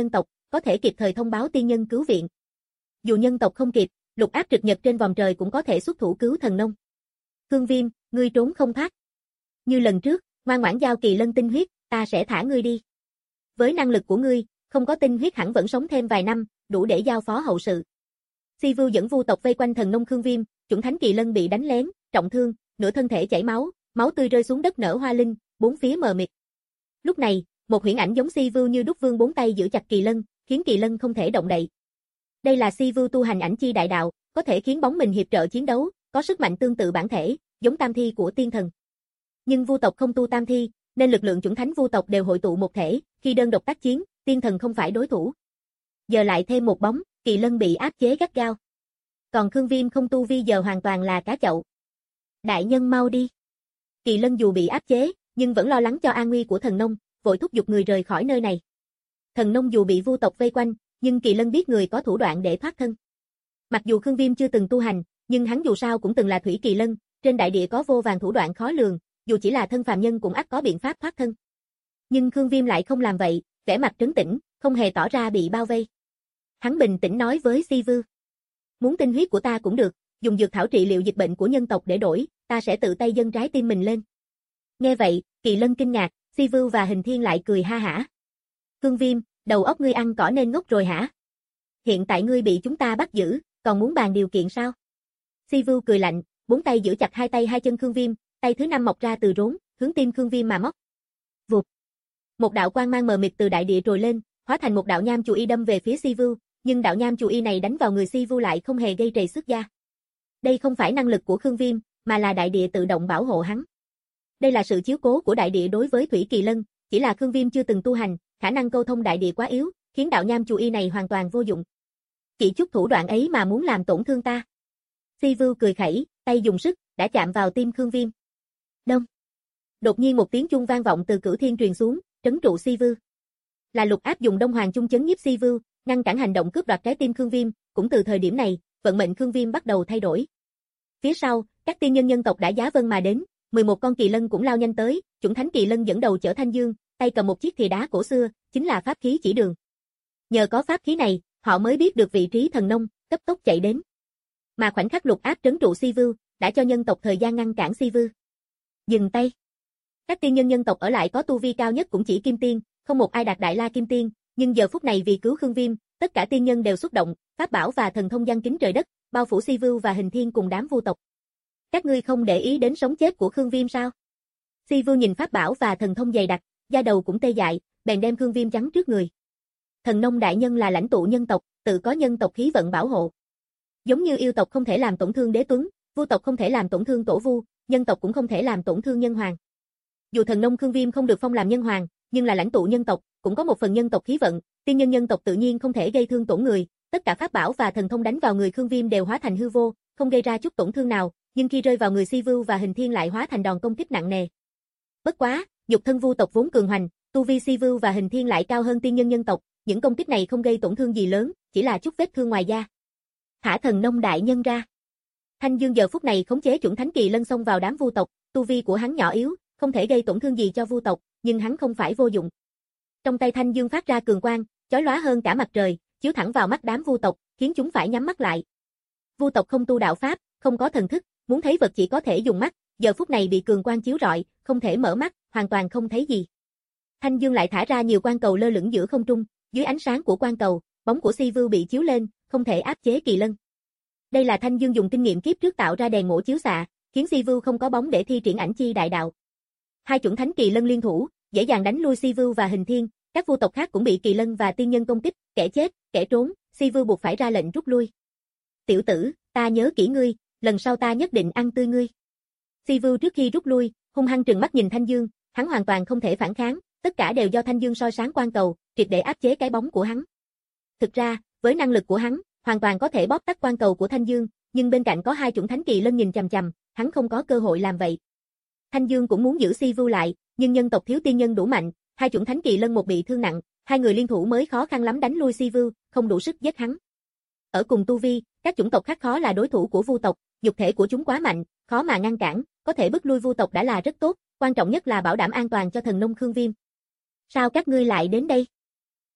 có thể kịp thời thông báo tiên nhân cứu viện. Dù nhân tộc không kịp, lục áp trực nhật trên vòm trời cũng có thể xuất thủ cứu thần nông. Khương Viêm, ngươi trốn không thoát. Như lần trước, ngoan ngoãn giao kỳ lân tinh huyết, ta sẽ thả ngươi đi. Với năng lực của ngươi, không có tinh huyết hẳn vẫn sống thêm vài năm, đủ để giao phó hậu sự. Si Vưu dẫn vu tộc vây quanh thần nông Khương Viêm, chủng thánh kỳ lân bị đánh lén, trọng thương, nửa thân thể chảy máu, máu tươi rơi xuống đất nở hoa linh, bốn phía mờ mịt. Lúc này, một huyễn ảnh giống Si Vưu như đúc vương bốn tay giữ chặt kỳ lân, khiến kỳ lân không thể động đậy. Đây là Si Vưu tu hành ảnh chi đại đạo, có thể khiến bóng mình hiệp trợ chiến đấu, có sức mạnh tương tự bản thể, giống tam thi của tiên thần. Nhưng vu tộc không tu tam thi, nên lực lượng chủng thánh vu tộc đều hội tụ một thể, khi đơn độc tác chiến, tiên thần không phải đối thủ. Giờ lại thêm một bóng, kỳ lân bị áp chế gắt gao. Còn Khương Viêm không tu vi giờ hoàn toàn là cá chậu. Đại nhân mau đi. Kỳ lân dù bị áp chế, nhưng vẫn lo lắng cho an nguy của thần nông, vội thúc giục người rời khỏi nơi này. Thần nông dù bị vu tộc vây quanh, nhưng kỳ lân biết người có thủ đoạn để thoát thân. Mặc dù Khương Viêm chưa từng tu hành, nhưng hắn dù sao cũng từng là thủy kỳ lân, trên đại địa có vô vàn thủ đoạn khó lường, dù chỉ là thân phàm nhân cũng ắt có biện pháp thoát thân. Nhưng Khương Viêm lại không làm vậy, vẻ mặt trấn tĩnh, không hề tỏ ra bị bao vây. Hắn bình tĩnh nói với Si Vưu: "Muốn tinh huyết của ta cũng được, dùng dược thảo trị liệu dịch bệnh của nhân tộc để đổi, ta sẽ tự tay dâng trái tim mình lên." Nghe vậy, kỳ lân kinh ngạc, Si Vưu và Hình Thiên lại cười ha hả. "Khương Viêm, đầu óc ngươi ăn cỏ nên ngốc rồi hả? Hiện tại ngươi bị chúng ta bắt giữ, còn muốn bàn điều kiện sao?" Si Vưu cười lạnh, bốn tay giữ chặt hai tay hai chân Khương Viêm, tay thứ năm mọc ra từ rốn, hướng tim Khương Viêm mà móc. Vụt. Một đạo quang mang mờ mịt từ đại địa trồi lên, hóa thành một đạo nham chù y đâm về phía Si Vưu, nhưng đạo nham chù y này đánh vào người Si Vưu lại không hề gây trầy xước da. Đây không phải năng lực của Khương Viêm, mà là đại địa tự động bảo hộ hắn. Đây là sự chiếu cố của đại địa đối với thủy kỳ lân, chỉ là Khương Viêm chưa từng tu hành, khả năng câu thông đại địa quá yếu, khiến đạo nham chù y này hoàn toàn vô dụng. Chỉ chút thủ đoạn ấy mà muốn làm tổn thương ta. Si Vưu cười khẩy, tay dùng sức, đã chạm vào tim Khương Viêm. Đông. Đột nhiên một tiếng chuông vang vọng từ cửu thiên truyền xuống, trấn trụ Si Vưu. Là lục áp dùng Đông Hoàng chung chấn nhiếp Si Vưu, ngăn cản hành động cướp đoạt trái tim Khương Viêm, cũng từ thời điểm này, vận mệnh Khương Viêm bắt đầu thay đổi. Phía sau, các tiên nhân nhân tộc đã giá vân mà đến, mười một con kỳ lân cũng lao nhanh tới, chủng thánh kỳ lân dẫn đầu chở Thanh Dương, tay cầm một chiếc thìa đá cổ xưa, chính là pháp khí chỉ đường. Nhờ có pháp khí này, họ mới biết được vị trí thần nông, cấp tốc chạy đến. Mà khoảnh khắc lục áp trấn trụ Si Vưu, đã cho nhân tộc thời gian ngăn cản Si Vưu. Dừng tay. Các tiên nhân nhân tộc ở lại có tu vi cao nhất cũng chỉ kim tiên, không một ai đạt đại la kim tiên, nhưng giờ phút này vì cứu Khương Viêm, tất cả tiên nhân đều xúc động, pháp bảo và thần thông giăng kính trời đất, bao phủ Si Vưu và Hình Thiên cùng đám vu tộc. Các ngươi không để ý đến sống chết của Khương Viêm sao? Si Vưu nhìn pháp bảo và thần thông dày đặc, da đầu cũng tê dại, bèn đem Khương Viêm chắn trước người. Thần nông đại nhân là lãnh tụ nhân tộc, tự có nhân tộc khí vận bảo hộ. Giống như yêu tộc không thể làm tổn thương đế tuấn, vu tộc không thể làm tổn thương tổ vu, nhân tộc cũng không thể làm tổn thương nhân hoàng. Dù thần nông Khương Viêm không được phong làm nhân hoàng, nhưng là lãnh tụ nhân tộc, cũng có một phần nhân tộc khí vận, tiên nhân nhân tộc tự nhiên không thể gây thương tổn người, tất cả pháp bảo và thần thông đánh vào người Khương Viêm đều hóa thành hư vô, không gây ra chút tổn thương nào, nhưng khi rơi vào người Si Vưu và Hình Thiên lại hóa thành đòn công kích nặng nề. Bất quá, nhục thân vu tộc vốn cường hoành, tu vi Si Vưu và Hình Thiên lại cao hơn tiên nhân nhân tộc, những công kích này không gây tổn thương gì lớn, chỉ là chút vết thương ngoài da. Thả thần nông đại nhân ra. Thanh Dương giờ phút này khống chế chủng thánh kỳ lân xông vào đám vu tộc, tu vi của hắn nhỏ yếu, không thể gây tổn thương gì cho vu tộc, nhưng hắn không phải vô dụng. Trong tay Thanh Dương phát ra cường quang, chói lóa hơn cả mặt trời, chiếu thẳng vào mắt đám vu tộc, khiến chúng phải nhắm mắt lại. Vu tộc không tu đạo pháp, không có thần thức, muốn thấy vật chỉ có thể dùng mắt, giờ phút này bị cường quang chiếu rọi, không thể mở mắt, hoàn toàn không thấy gì. Thanh Dương lại thả ra nhiều quang cầu lơ lửng giữa không trung, dưới ánh sáng của quang cầu, bóng của Si Vưu bị chiếu lên, không thể áp chế kỳ lân. Đây là Thanh Dương dùng kinh nghiệm kiếp trước tạo ra đèn mổ chiếu xạ, khiến Si Vưu không có bóng để thi triển ảnh chi đại đạo. Hai chủng thánh kỳ lân liên thủ, dễ dàng đánh lui Si Vưu và Hình Thiên, các vu tộc khác cũng bị kỳ lân và tiên nhân công kích, kẻ chết, kẻ trốn, Si Vưu buộc phải ra lệnh rút lui. "Tiểu tử, ta nhớ kỹ ngươi, lần sau ta nhất định ăn tươi ngươi." Si Vưu trước khi rút lui, hung hăng trừng mắt nhìn Thanh Dương, hắn hoàn toàn không thể phản kháng, tất cả đều do Thanh Dương soi sáng quang cầu, triệt để áp chế cái bóng của hắn. Thực ra, với năng lực của hắn, hoàn toàn có thể bóp tắt quang cầu của Thanh Dương, nhưng bên cạnh có hai chủng thánh kỳ lân nhìn chằm chằm, hắn không có cơ hội làm vậy. Thanh Dương cũng muốn giữ Si Vưu lại, nhưng nhân tộc thiếu tiên nhân đủ mạnh, hai chủng thánh kỳ lân một bị thương nặng, hai người liên thủ mới khó khăn lắm đánh lui Si Vưu, không đủ sức giết hắn. Ở cùng tu vi, các chủng tộc khác khó là đối thủ của vu tộc, nhục thể của chúng quá mạnh, khó mà ngăn cản, có thể bức lui vu tộc đã là rất tốt, quan trọng nhất là bảo đảm an toàn cho thần nông Khương Viêm. "Sao các ngươi lại đến đây?"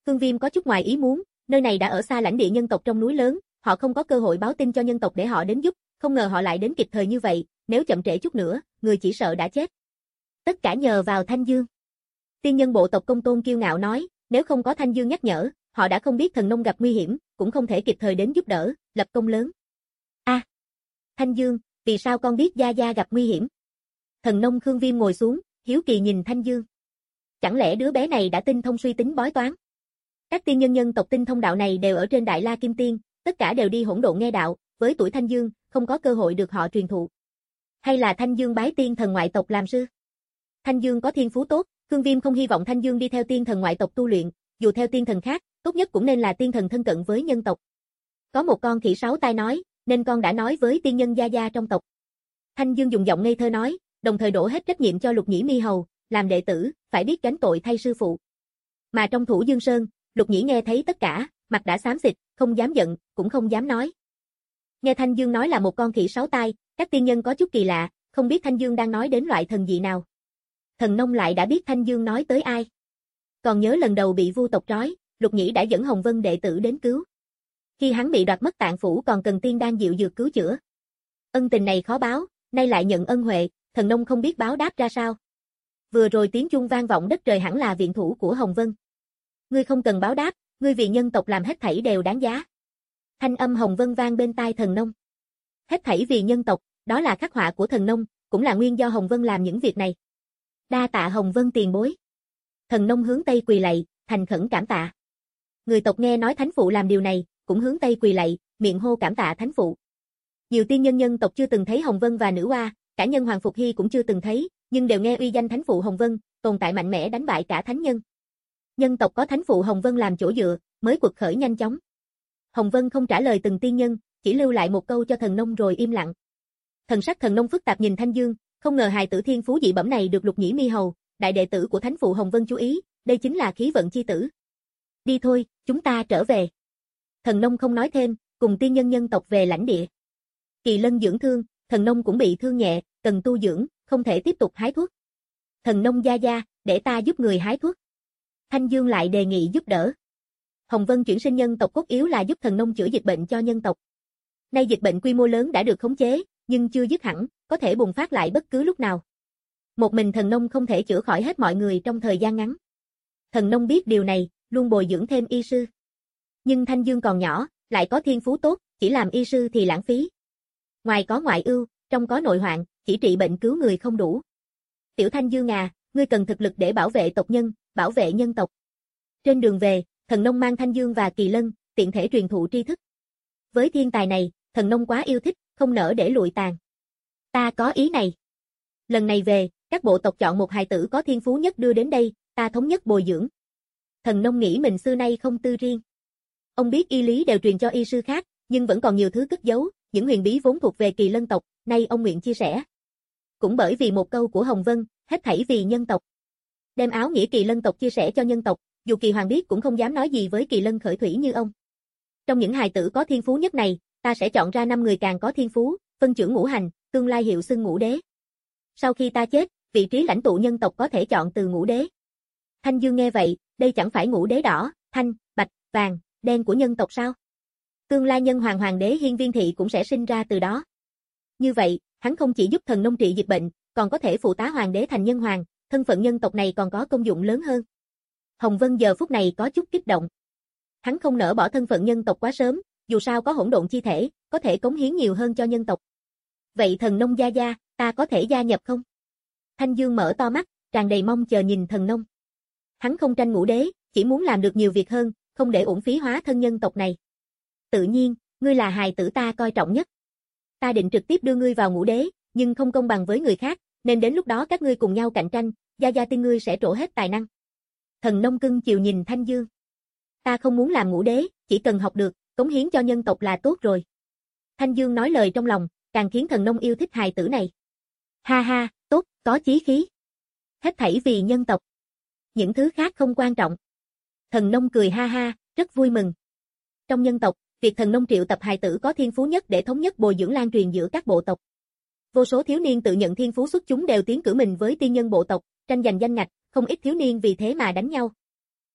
Khương Viêm có chút ngoài ý muốn, nơi này đã ở xa lãnh địa nhân tộc trong núi lớn, họ không có cơ hội báo tin cho nhân tộc để họ đến giúp, không ngờ họ lại đến kịp thời như vậy, nếu chậm trễ chút nữa, người chỉ sợ đã chết. Tất cả nhờ vào Thanh Dương. Tiên nhân bộ tộc Công Tôn kiêu ngạo nói, nếu không có Thanh Dương nhắc nhở, họ đã không biết thần nông gặp nguy hiểm, cũng không thể kịp thời đến giúp đỡ, lập công lớn. A, à, Thanh Dương, vì sao con biết Gia Gia gặp nguy hiểm? Thần nông Khương Viêm ngồi xuống, hiếu kỳ nhìn Thanh Dương. Chẳng lẽ đứa bé này đã tinh thông suy tính bói toán? Các tiên nhân nhân tộc tinh thông đạo này đều ở trên Đại La Kim Tiên, tất cả đều đi hỗn độn nghe đạo, với tuổi Thanh Dương, không có cơ hội được họ truyền thụ. Hay là Thanh Dương bái tiên thần ngoại tộc làm sư? Thanh Dương có thiên phú tốt, Khương Viêm không hy vọng Thanh Dương đi theo tiên thần ngoại tộc tu luyện, dù theo tiên thần khác, tốt nhất cũng nên là tiên thần thân cận với nhân tộc. Có một con khỉ sáu tai nói, nên con đã nói với tiên nhân Gia Gia trong tộc. Thanh Dương dùng giọng ngây thơ nói, đồng thời đổ hết trách nhiệm cho Lục Nhĩ Mi hầu, làm đệ tử, phải biết gánh tội thay sư phụ. Mà trong Thủ Dương Sơn, Lục Nhĩ nghe thấy tất cả, mặt đã xám xịt, không dám giận, cũng không dám nói. Nghe Thanh Dương nói là một con khỉ sáu tai, các tiên nhân có chút kỳ lạ, không biết Thanh Dương đang nói đến loại thần dị nào. Thần nông lại đã biết Thanh Dương nói tới ai. Còn nhớ lần đầu bị Vu tộc trói, Lục Nhĩ đã dẫn Hồng Vân đệ tử đến cứu. Khi hắn bị đoạt mất tạng phủ còn cần tiên đan dịu dược cứu chữa. Ân tình này khó báo, nay lại nhận ân huệ, thần nông không biết báo đáp ra sao. Vừa rồi tiếng chuông vang vọng đất trời hẳn là viện thủ của Hồng Vân. Ngươi không cần báo đáp, ngươi vì nhân tộc làm hết thảy đều đáng giá. Thanh âm Hồng Vân vang bên tai thần nông. Hết thảy vì nhân tộc, đó là khắc họa của thần nông, cũng là nguyên do Hồng Vân làm những việc này. Đa tạ Hồng Vân tiền bối. Thần nông hướng Tây quỳ lạy, thành khẩn cảm tạ. Người tộc nghe nói thánh phụ làm điều này, cũng hướng Tây quỳ lạy, miệng hô cảm tạ thánh phụ. Nhiều tiên nhân nhân tộc chưa từng thấy Hồng Vân và nữ oa, cả nhân Hoàng Phục Hy cũng chưa từng thấy, nhưng đều nghe uy danh thánh phụ Hồng Vân, tồn tại mạnh mẽ đánh bại cả thánh nhân. Nhân tộc có thánh phụ Hồng Vân làm chỗ dựa, mới quật khởi nhanh chóng. Hồng Vân không trả lời từng tiên nhân, chỉ lưu lại một câu cho thần nông rồi im lặng. Thần sắc thần nông phức tạp nhìn Thanh Dương, không ngờ hài tử thiên phú dị bẩm này được Lục Nhĩ Mi hầu, đại đệ tử của thánh phụ Hồng Vân chú ý, đây chính là khí vận chi tử. Đi thôi, chúng ta trở về. Thần nông không nói thêm, cùng tiên nhân nhân tộc về lãnh địa. Kỳ Lân dưỡng thương, thần nông cũng bị thương nhẹ, cần tu dưỡng, không thể tiếp tục hái thuốc. Thần nông Gia Gia, để ta giúp người hái thuốc. Thanh Dương lại đề nghị giúp đỡ. Hồng Vân chuyển sinh nhân tộc cốt yếu là giúp thần nông chữa dịch bệnh cho nhân tộc. Nay dịch bệnh quy mô lớn đã được khống chế, nhưng chưa dứt hẳn, có thể bùng phát lại bất cứ lúc nào. Một mình thần nông không thể chữa khỏi hết mọi người trong thời gian ngắn. Thần nông biết điều này, luôn bồi dưỡng thêm y sư. Nhưng Thanh Dương còn nhỏ, lại có thiên phú tốt, chỉ làm y sư thì lãng phí. Ngoài có ngoại ưu, trong có nội hoạn, chỉ trị bệnh cứu người không đủ. Tiểu Thanh Dương à, ngươi cần thực lực để bảo vệ tộc nhân, bảo vệ nhân tộc. Trên đường về, thần nông mang Thanh Dương và Kỳ Lân, tiện thể truyền thụ tri thức. Với thiên tài này, thần nông quá yêu thích, không nỡ để lụi tàn. Ta có ý này. Lần này về, các bộ tộc chọn một hài tử có thiên phú nhất đưa đến đây, ta thống nhất bồi dưỡng. Thần nông nghĩ mình xưa nay không tư riêng. Ông biết y lý đều truyền cho y sư khác, nhưng vẫn còn nhiều thứ cất giấu, những huyền bí vốn thuộc về Kỳ Lân tộc, nay ông nguyện chia sẻ. Cũng bởi vì một câu của Hồng Vân, hết thảy vì nhân tộc. Đem áo nghĩa Kỳ Lân tộc chia sẻ cho nhân tộc, dù Kỳ Hoàng biết cũng không dám nói gì với Kỳ Lân khởi thủy như ông. Trong những hài tử có thiên phú nhất này, ta sẽ chọn ra năm người càng có thiên phú, phân trưởng ngũ hành, tương lai hiệu xưng ngũ đế. Sau khi ta chết, vị trí lãnh tụ nhân tộc có thể chọn từ ngũ đế. Thanh Dương nghe vậy, đây chẳng phải ngũ đế đỏ, thanh, bạch, vàng, đen của nhân tộc sao? Tương lai nhân hoàng hoàng đế Hiên Viên Thị cũng sẽ sinh ra từ đó. Như vậy, hắn không chỉ giúp thần nông trị dịch bệnh, còn có thể phụ tá hoàng đế thành nhân hoàng, thân phận nhân tộc này còn có công dụng lớn hơn. Hồng Vân giờ phút này có chút kích động. Hắn không nỡ bỏ thân phận nhân tộc quá sớm, dù sao có hỗn độn chi thể, có thể cống hiến nhiều hơn cho nhân tộc. Vậy thần nông Gia Gia, ta có thể gia nhập không? Thanh Dương mở to mắt, tràn đầy mong chờ nhìn thần nông. Hắn không tranh ngũ đế, chỉ muốn làm được nhiều việc hơn, không để uổng phí hóa thân nhân tộc này. Tự nhiên, ngươi là hài tử ta coi trọng nhất. Ta định trực tiếp đưa ngươi vào ngũ đế, nhưng không công bằng với người khác, nên đến lúc đó các ngươi cùng nhau cạnh tranh, Gia Gia tin ngươi sẽ trổ hết tài năng. Thần nông cưng chiều nhìn Thanh Dương. Ta không muốn làm ngũ đế, chỉ cần học được, cống hiến cho nhân tộc là tốt rồi. Thanh Dương nói lời trong lòng, càng khiến thần nông yêu thích hài tử này. Ha ha, tốt, có chí khí. Hết thảy vì nhân tộc. Những thứ khác không quan trọng. Thần nông cười ha ha, rất vui mừng. Trong nhân tộc, việc thần nông triệu tập hài tử có thiên phú nhất để thống nhất bồi dưỡng lan truyền giữa các bộ tộc. Vô số thiếu niên tự nhận thiên phú xuất chúng đều tiến cử mình với tiên nhân bộ tộc, tranh giành danh ngạch, không ít thiếu niên vì thế mà đánh nhau.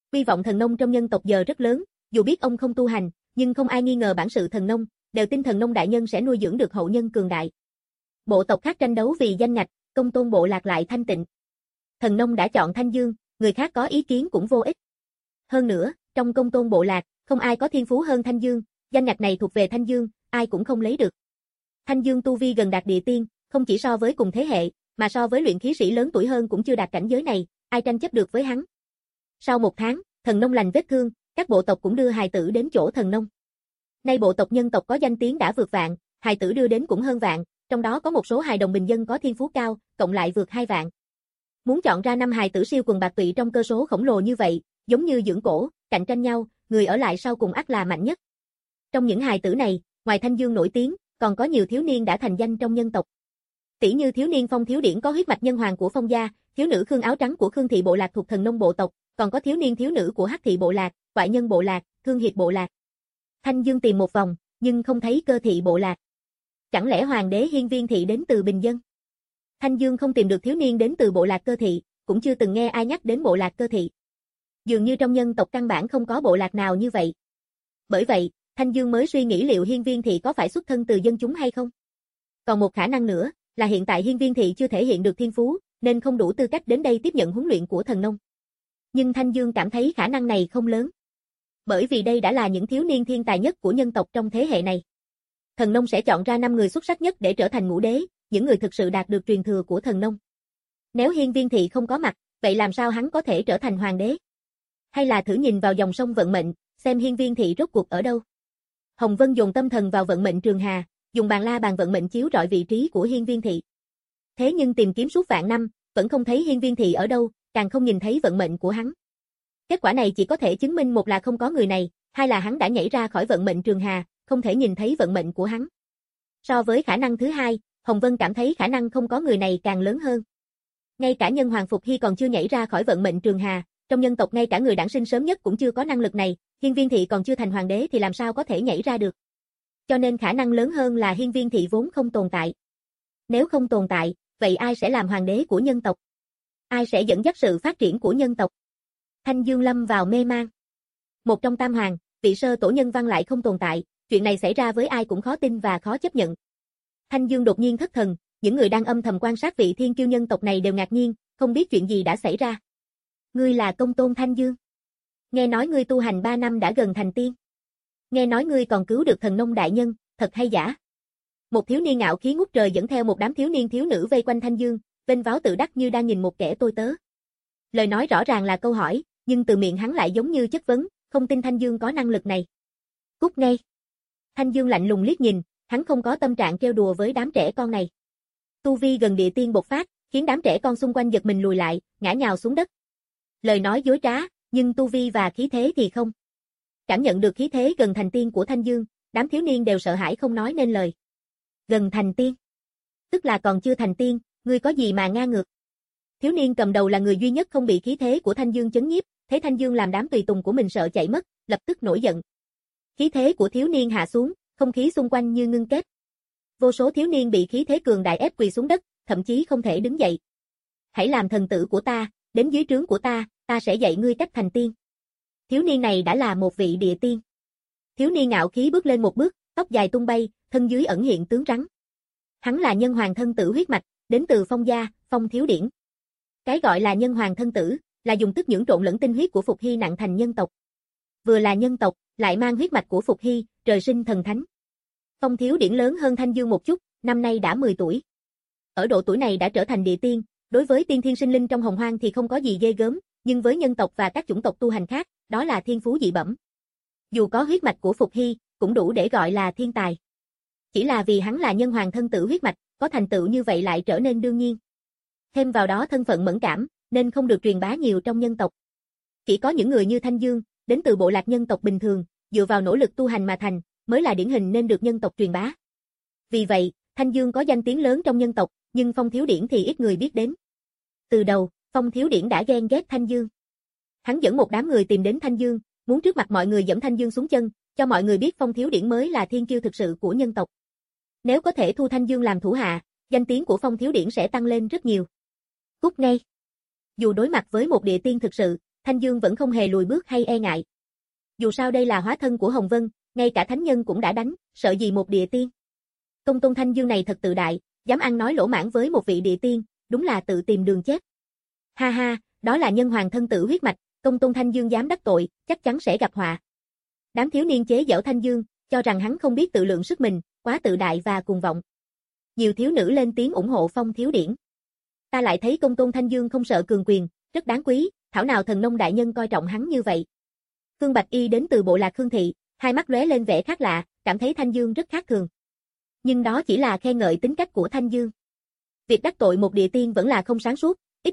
Hy vọng thần nông trong nhân tộc giờ rất lớn, dù biết ông không tu hành, nhưng không ai nghi ngờ bản sự thần nông, đều tin thần nông đại nhân sẽ nuôi dưỡng được hậu nhân cường đại. Bộ tộc khác tranh đấu vì danh ngạch, công tôn bộ lạc lại thanh tịnh. Thần nông đã chọn Thanh Dương, người khác có ý kiến cũng vô ích. Hơn nữa, trong công tôn bộ lạc, không ai có thiên phú hơn Thanh Dương, danh ngạch này thuộc về Thanh Dương, ai cũng không lấy được. Thanh Dương tu vi gần đạt địa tiên, không chỉ so với cùng thế hệ, mà so với luyện khí sĩ lớn tuổi hơn cũng chưa đạt cảnh giới này, ai tranh chấp được với hắn. Sau một tháng, thần nông lành vết thương, các bộ tộc cũng đưa hài tử đến chỗ thần nông. Nay bộ tộc nhân tộc có danh tiếng đã vượt vạn, hài tử đưa đến cũng hơn vạn, trong đó có một số hài đồng bình dân có thiên phú cao, cộng lại vượt hai vạn. Muốn chọn ra năm hài tử siêu quần bạc tụy trong cơ số khổng lồ như vậy, giống như dưỡng cổ, cạnh tranh nhau, người ở lại sau cùng ắt là mạnh nhất. Trong những hài tử này, ngoài Thanh Dương nổi tiếng, còn có nhiều thiếu niên đã thành danh trong nhân tộc. Tỷ như thiếu niên Phong Thiếu Điển có huyết mạch nhân hoàng của Phong gia, thiếu nữ Khương áo trắng của Khương thị bộ lạc thuộc thần nông bộ tộc, còn có thiếu niên thiếu nữ của Hắc thị bộ lạc, Toại nhân bộ lạc, Thương hiệp bộ lạc. Thanh Dương tìm một vòng, nhưng không thấy Cơ thị bộ lạc. Chẳng lẽ hoàng đế Hiên Viên thị đến từ bình dân? Thanh Dương không tìm được thiếu niên đến từ bộ lạc Cơ thị, cũng chưa từng nghe ai nhắc đến bộ lạc Cơ thị. Dường như trong nhân tộc căn bản không có bộ lạc nào như vậy. Bởi vậy, Thanh Dương mới suy nghĩ liệu Hiên Viên thị có phải xuất thân từ dân chúng hay không. Còn một khả năng nữa, là hiện tại Hiên Viên thị chưa thể hiện được thiên phú, nên không đủ tư cách đến đây tiếp nhận huấn luyện của thần nông. Nhưng Thanh Dương cảm thấy khả năng này không lớn. Bởi vì đây đã là những thiếu niên thiên tài nhất của nhân tộc trong thế hệ này. Thần nông sẽ chọn ra năm người xuất sắc nhất để trở thành ngũ đế, những người thực sự đạt được truyền thừa của thần nông. Nếu Hiên Viên thị không có mặt, vậy làm sao hắn có thể trở thành hoàng đế? Hay là thử nhìn vào dòng sông vận mệnh, xem Hiên Viên thị rốt cuộc ở đâu? Hồng Vân dồn tâm thần vào vận mệnh Trường Hà, dùng bàn la bàn vận mệnh chiếu rọi vị trí của Hiên Viên thị. Thế nhưng tìm kiếm suốt vạn năm, vẫn không thấy Hiên Viên thị ở đâu, càng không nhìn thấy vận mệnh của hắn. Kết quả này chỉ có thể chứng minh một là không có người này, hai là hắn đã nhảy ra khỏi vận mệnh Trường Hà, không thể nhìn thấy vận mệnh của hắn. So với khả năng thứ hai, Hồng Vân cảm thấy khả năng không có người này càng lớn hơn. Ngay cả nhân hoàng Phục Hy còn chưa nhảy ra khỏi vận mệnh Trường Hà, trong nhân tộc ngay cả người đản sinh sớm nhất cũng chưa có năng lực này, Hiên Viên thị còn chưa thành hoàng đế thì làm sao có thể nhảy ra được. Cho nên khả năng lớn hơn là Hiên Viên thị vốn không tồn tại. Nếu không tồn tại, vậy ai sẽ làm hoàng đế của nhân tộc? Ai sẽ dẫn dắt sự phát triển của nhân tộc? Thanh Dương lâm vào mê mang. Một trong tam hoàng, vị sơ tổ nhân văn lại không tồn tại, chuyện này xảy ra với ai cũng khó tin và khó chấp nhận. Thanh Dương đột nhiên thất thần, những người đang âm thầm quan sát vị thiên kiêu nhân tộc này đều ngạc nhiên, không biết chuyện gì đã xảy ra. Ngươi là công tôn Thanh Dương. Nghe nói ngươi tu hành ba năm đã gần thành tiên. Nghe nói ngươi còn cứu được thần nông đại nhân, thật hay giả? Một thiếu niên ngạo khí ngút trời dẫn theo một đám thiếu niên thiếu nữ vây quanh Thanh Dương, vênh váo tự đắc như đang nhìn một kẻ tôi tớ. Lời nói rõ ràng là câu hỏi, nhưng từ miệng hắn lại giống như chất vấn, không tin Thanh Dương có năng lực này. Cút ngay. Thanh Dương lạnh lùng liếc nhìn, hắn không có tâm trạng trêu đùa với đám trẻ con này. Tu vi gần địa tiên bộc phát, khiến đám trẻ con xung quanh giật mình lùi lại, ngã nhào xuống đất. Lời nói dối trá, nhưng tu vi và khí thế thì không. Cảm nhận được khí thế gần thành tiên của Thanh Dương, đám thiếu niên đều sợ hãi không nói nên lời. Gần thành tiên? Tức là còn chưa thành tiên, ngươi có gì mà ngang ngược? Thiếu niên cầm đầu là người duy nhất không bị khí thế của Thanh Dương chấn nhiếp, thấy Thanh Dương làm đám tùy tùng của mình sợ chạy mất, lập tức nổi giận. Khí thế của thiếu niên hạ xuống, không khí xung quanh như ngưng kết. Vô số thiếu niên bị khí thế cường đại ép quỳ xuống đất, thậm chí không thể đứng dậy. Hãy làm thần tử của ta, đến dưới trướng của ta, ta sẽ dạy ngươi cách thành tiên. Thiếu niên này đã là một vị địa tiên. Thiếu niên ngạo khí bước lên một bước, tóc dài tung bay, thân dưới ẩn hiện tướng rắn. Hắn là nhân hoàng thân tử huyết mạch, đến từ Phong gia, Phong Thiếu Điển. Cái gọi là nhân hoàng thân tử, là dùng tức nhưỡng trộn lẫn tinh huyết của Phục Hy nặng thành nhân tộc. Vừa là nhân tộc, lại mang huyết mạch của Phục Hy, trời sinh thần thánh. Phong Thiếu Điển lớn hơn Thanh Dương một chút, năm nay đã mười tuổi. Ở độ tuổi này đã trở thành địa tiên, đối với tiên thiên sinh linh trong hồng hoang thì không có gì ghê gớm, nhưng với nhân tộc và các chủng tộc tu hành khác, đó là thiên phú dị bẩm. Dù có huyết mạch của Phục Hy, cũng đủ để gọi là thiên tài. Chỉ là vì hắn là nhân hoàng thân tử huyết mạch, có thành tựu như vậy lại trở nên đương nhiên. Thêm vào đó thân phận mẫn cảm, nên không được truyền bá nhiều trong nhân tộc. Chỉ có những người như Thanh Dương, đến từ bộ lạc nhân tộc bình thường, dựa vào nỗ lực tu hành mà thành, mới là điển hình nên được nhân tộc truyền bá. Vì vậy, Thanh Dương có danh tiếng lớn trong nhân tộc, nhưng Phong Thiếu Điển thì ít người biết đến. Từ đầu, Phong Thiếu Điển đã ghen ghét Thanh Dương. Hắn dẫn một đám người tìm đến Thanh Dương, muốn trước mặt mọi người dẫm Thanh Dương xuống chân, cho mọi người biết Phong Thiếu Điển mới là thiên kiêu thực sự của nhân tộc. Nếu có thể thu Thanh Dương làm thủ hạ, danh tiếng của Phong Thiếu Điển sẽ tăng lên rất nhiều. Cút ngay. Dù đối mặt với một địa tiên thực sự, Thanh Dương vẫn không hề lùi bước hay e ngại. Dù sao đây là hóa thân của Hồng Vân, ngay cả thánh nhân cũng đã đánh, sợ gì một địa tiên. Công tôn Thanh Dương này thật tự đại, dám ăn nói lỗ mãng với một vị địa tiên, đúng là tự tìm đường chết. Ha ha, đó là nhân hoàng thân tử huyết mạch, công tôn Thanh Dương dám đắc tội, chắc chắn sẽ gặp họa. Đám thiếu niên chế giễu Thanh Dương, cho rằng hắn không biết tự lượng sức mình, quá tự đại và cuồng vọng. Nhiều thiếu nữ lên tiếng ủng hộ Phong Thiếu Điển. Ta lại thấy công tôn Thanh Dương không sợ cường quyền, rất đáng quý, thảo nào thần nông đại nhân coi trọng hắn như vậy. Khương Bạch Y đến từ bộ lạc Khương Thị, hai mắt lóe lên vẻ khác lạ, cảm thấy Thanh Dương rất khác thường. Nhưng đó chỉ là khen ngợi tính cách của Thanh Dương. Việc đắc tội một địa tiên vẫn là không sáng suốt. Ít...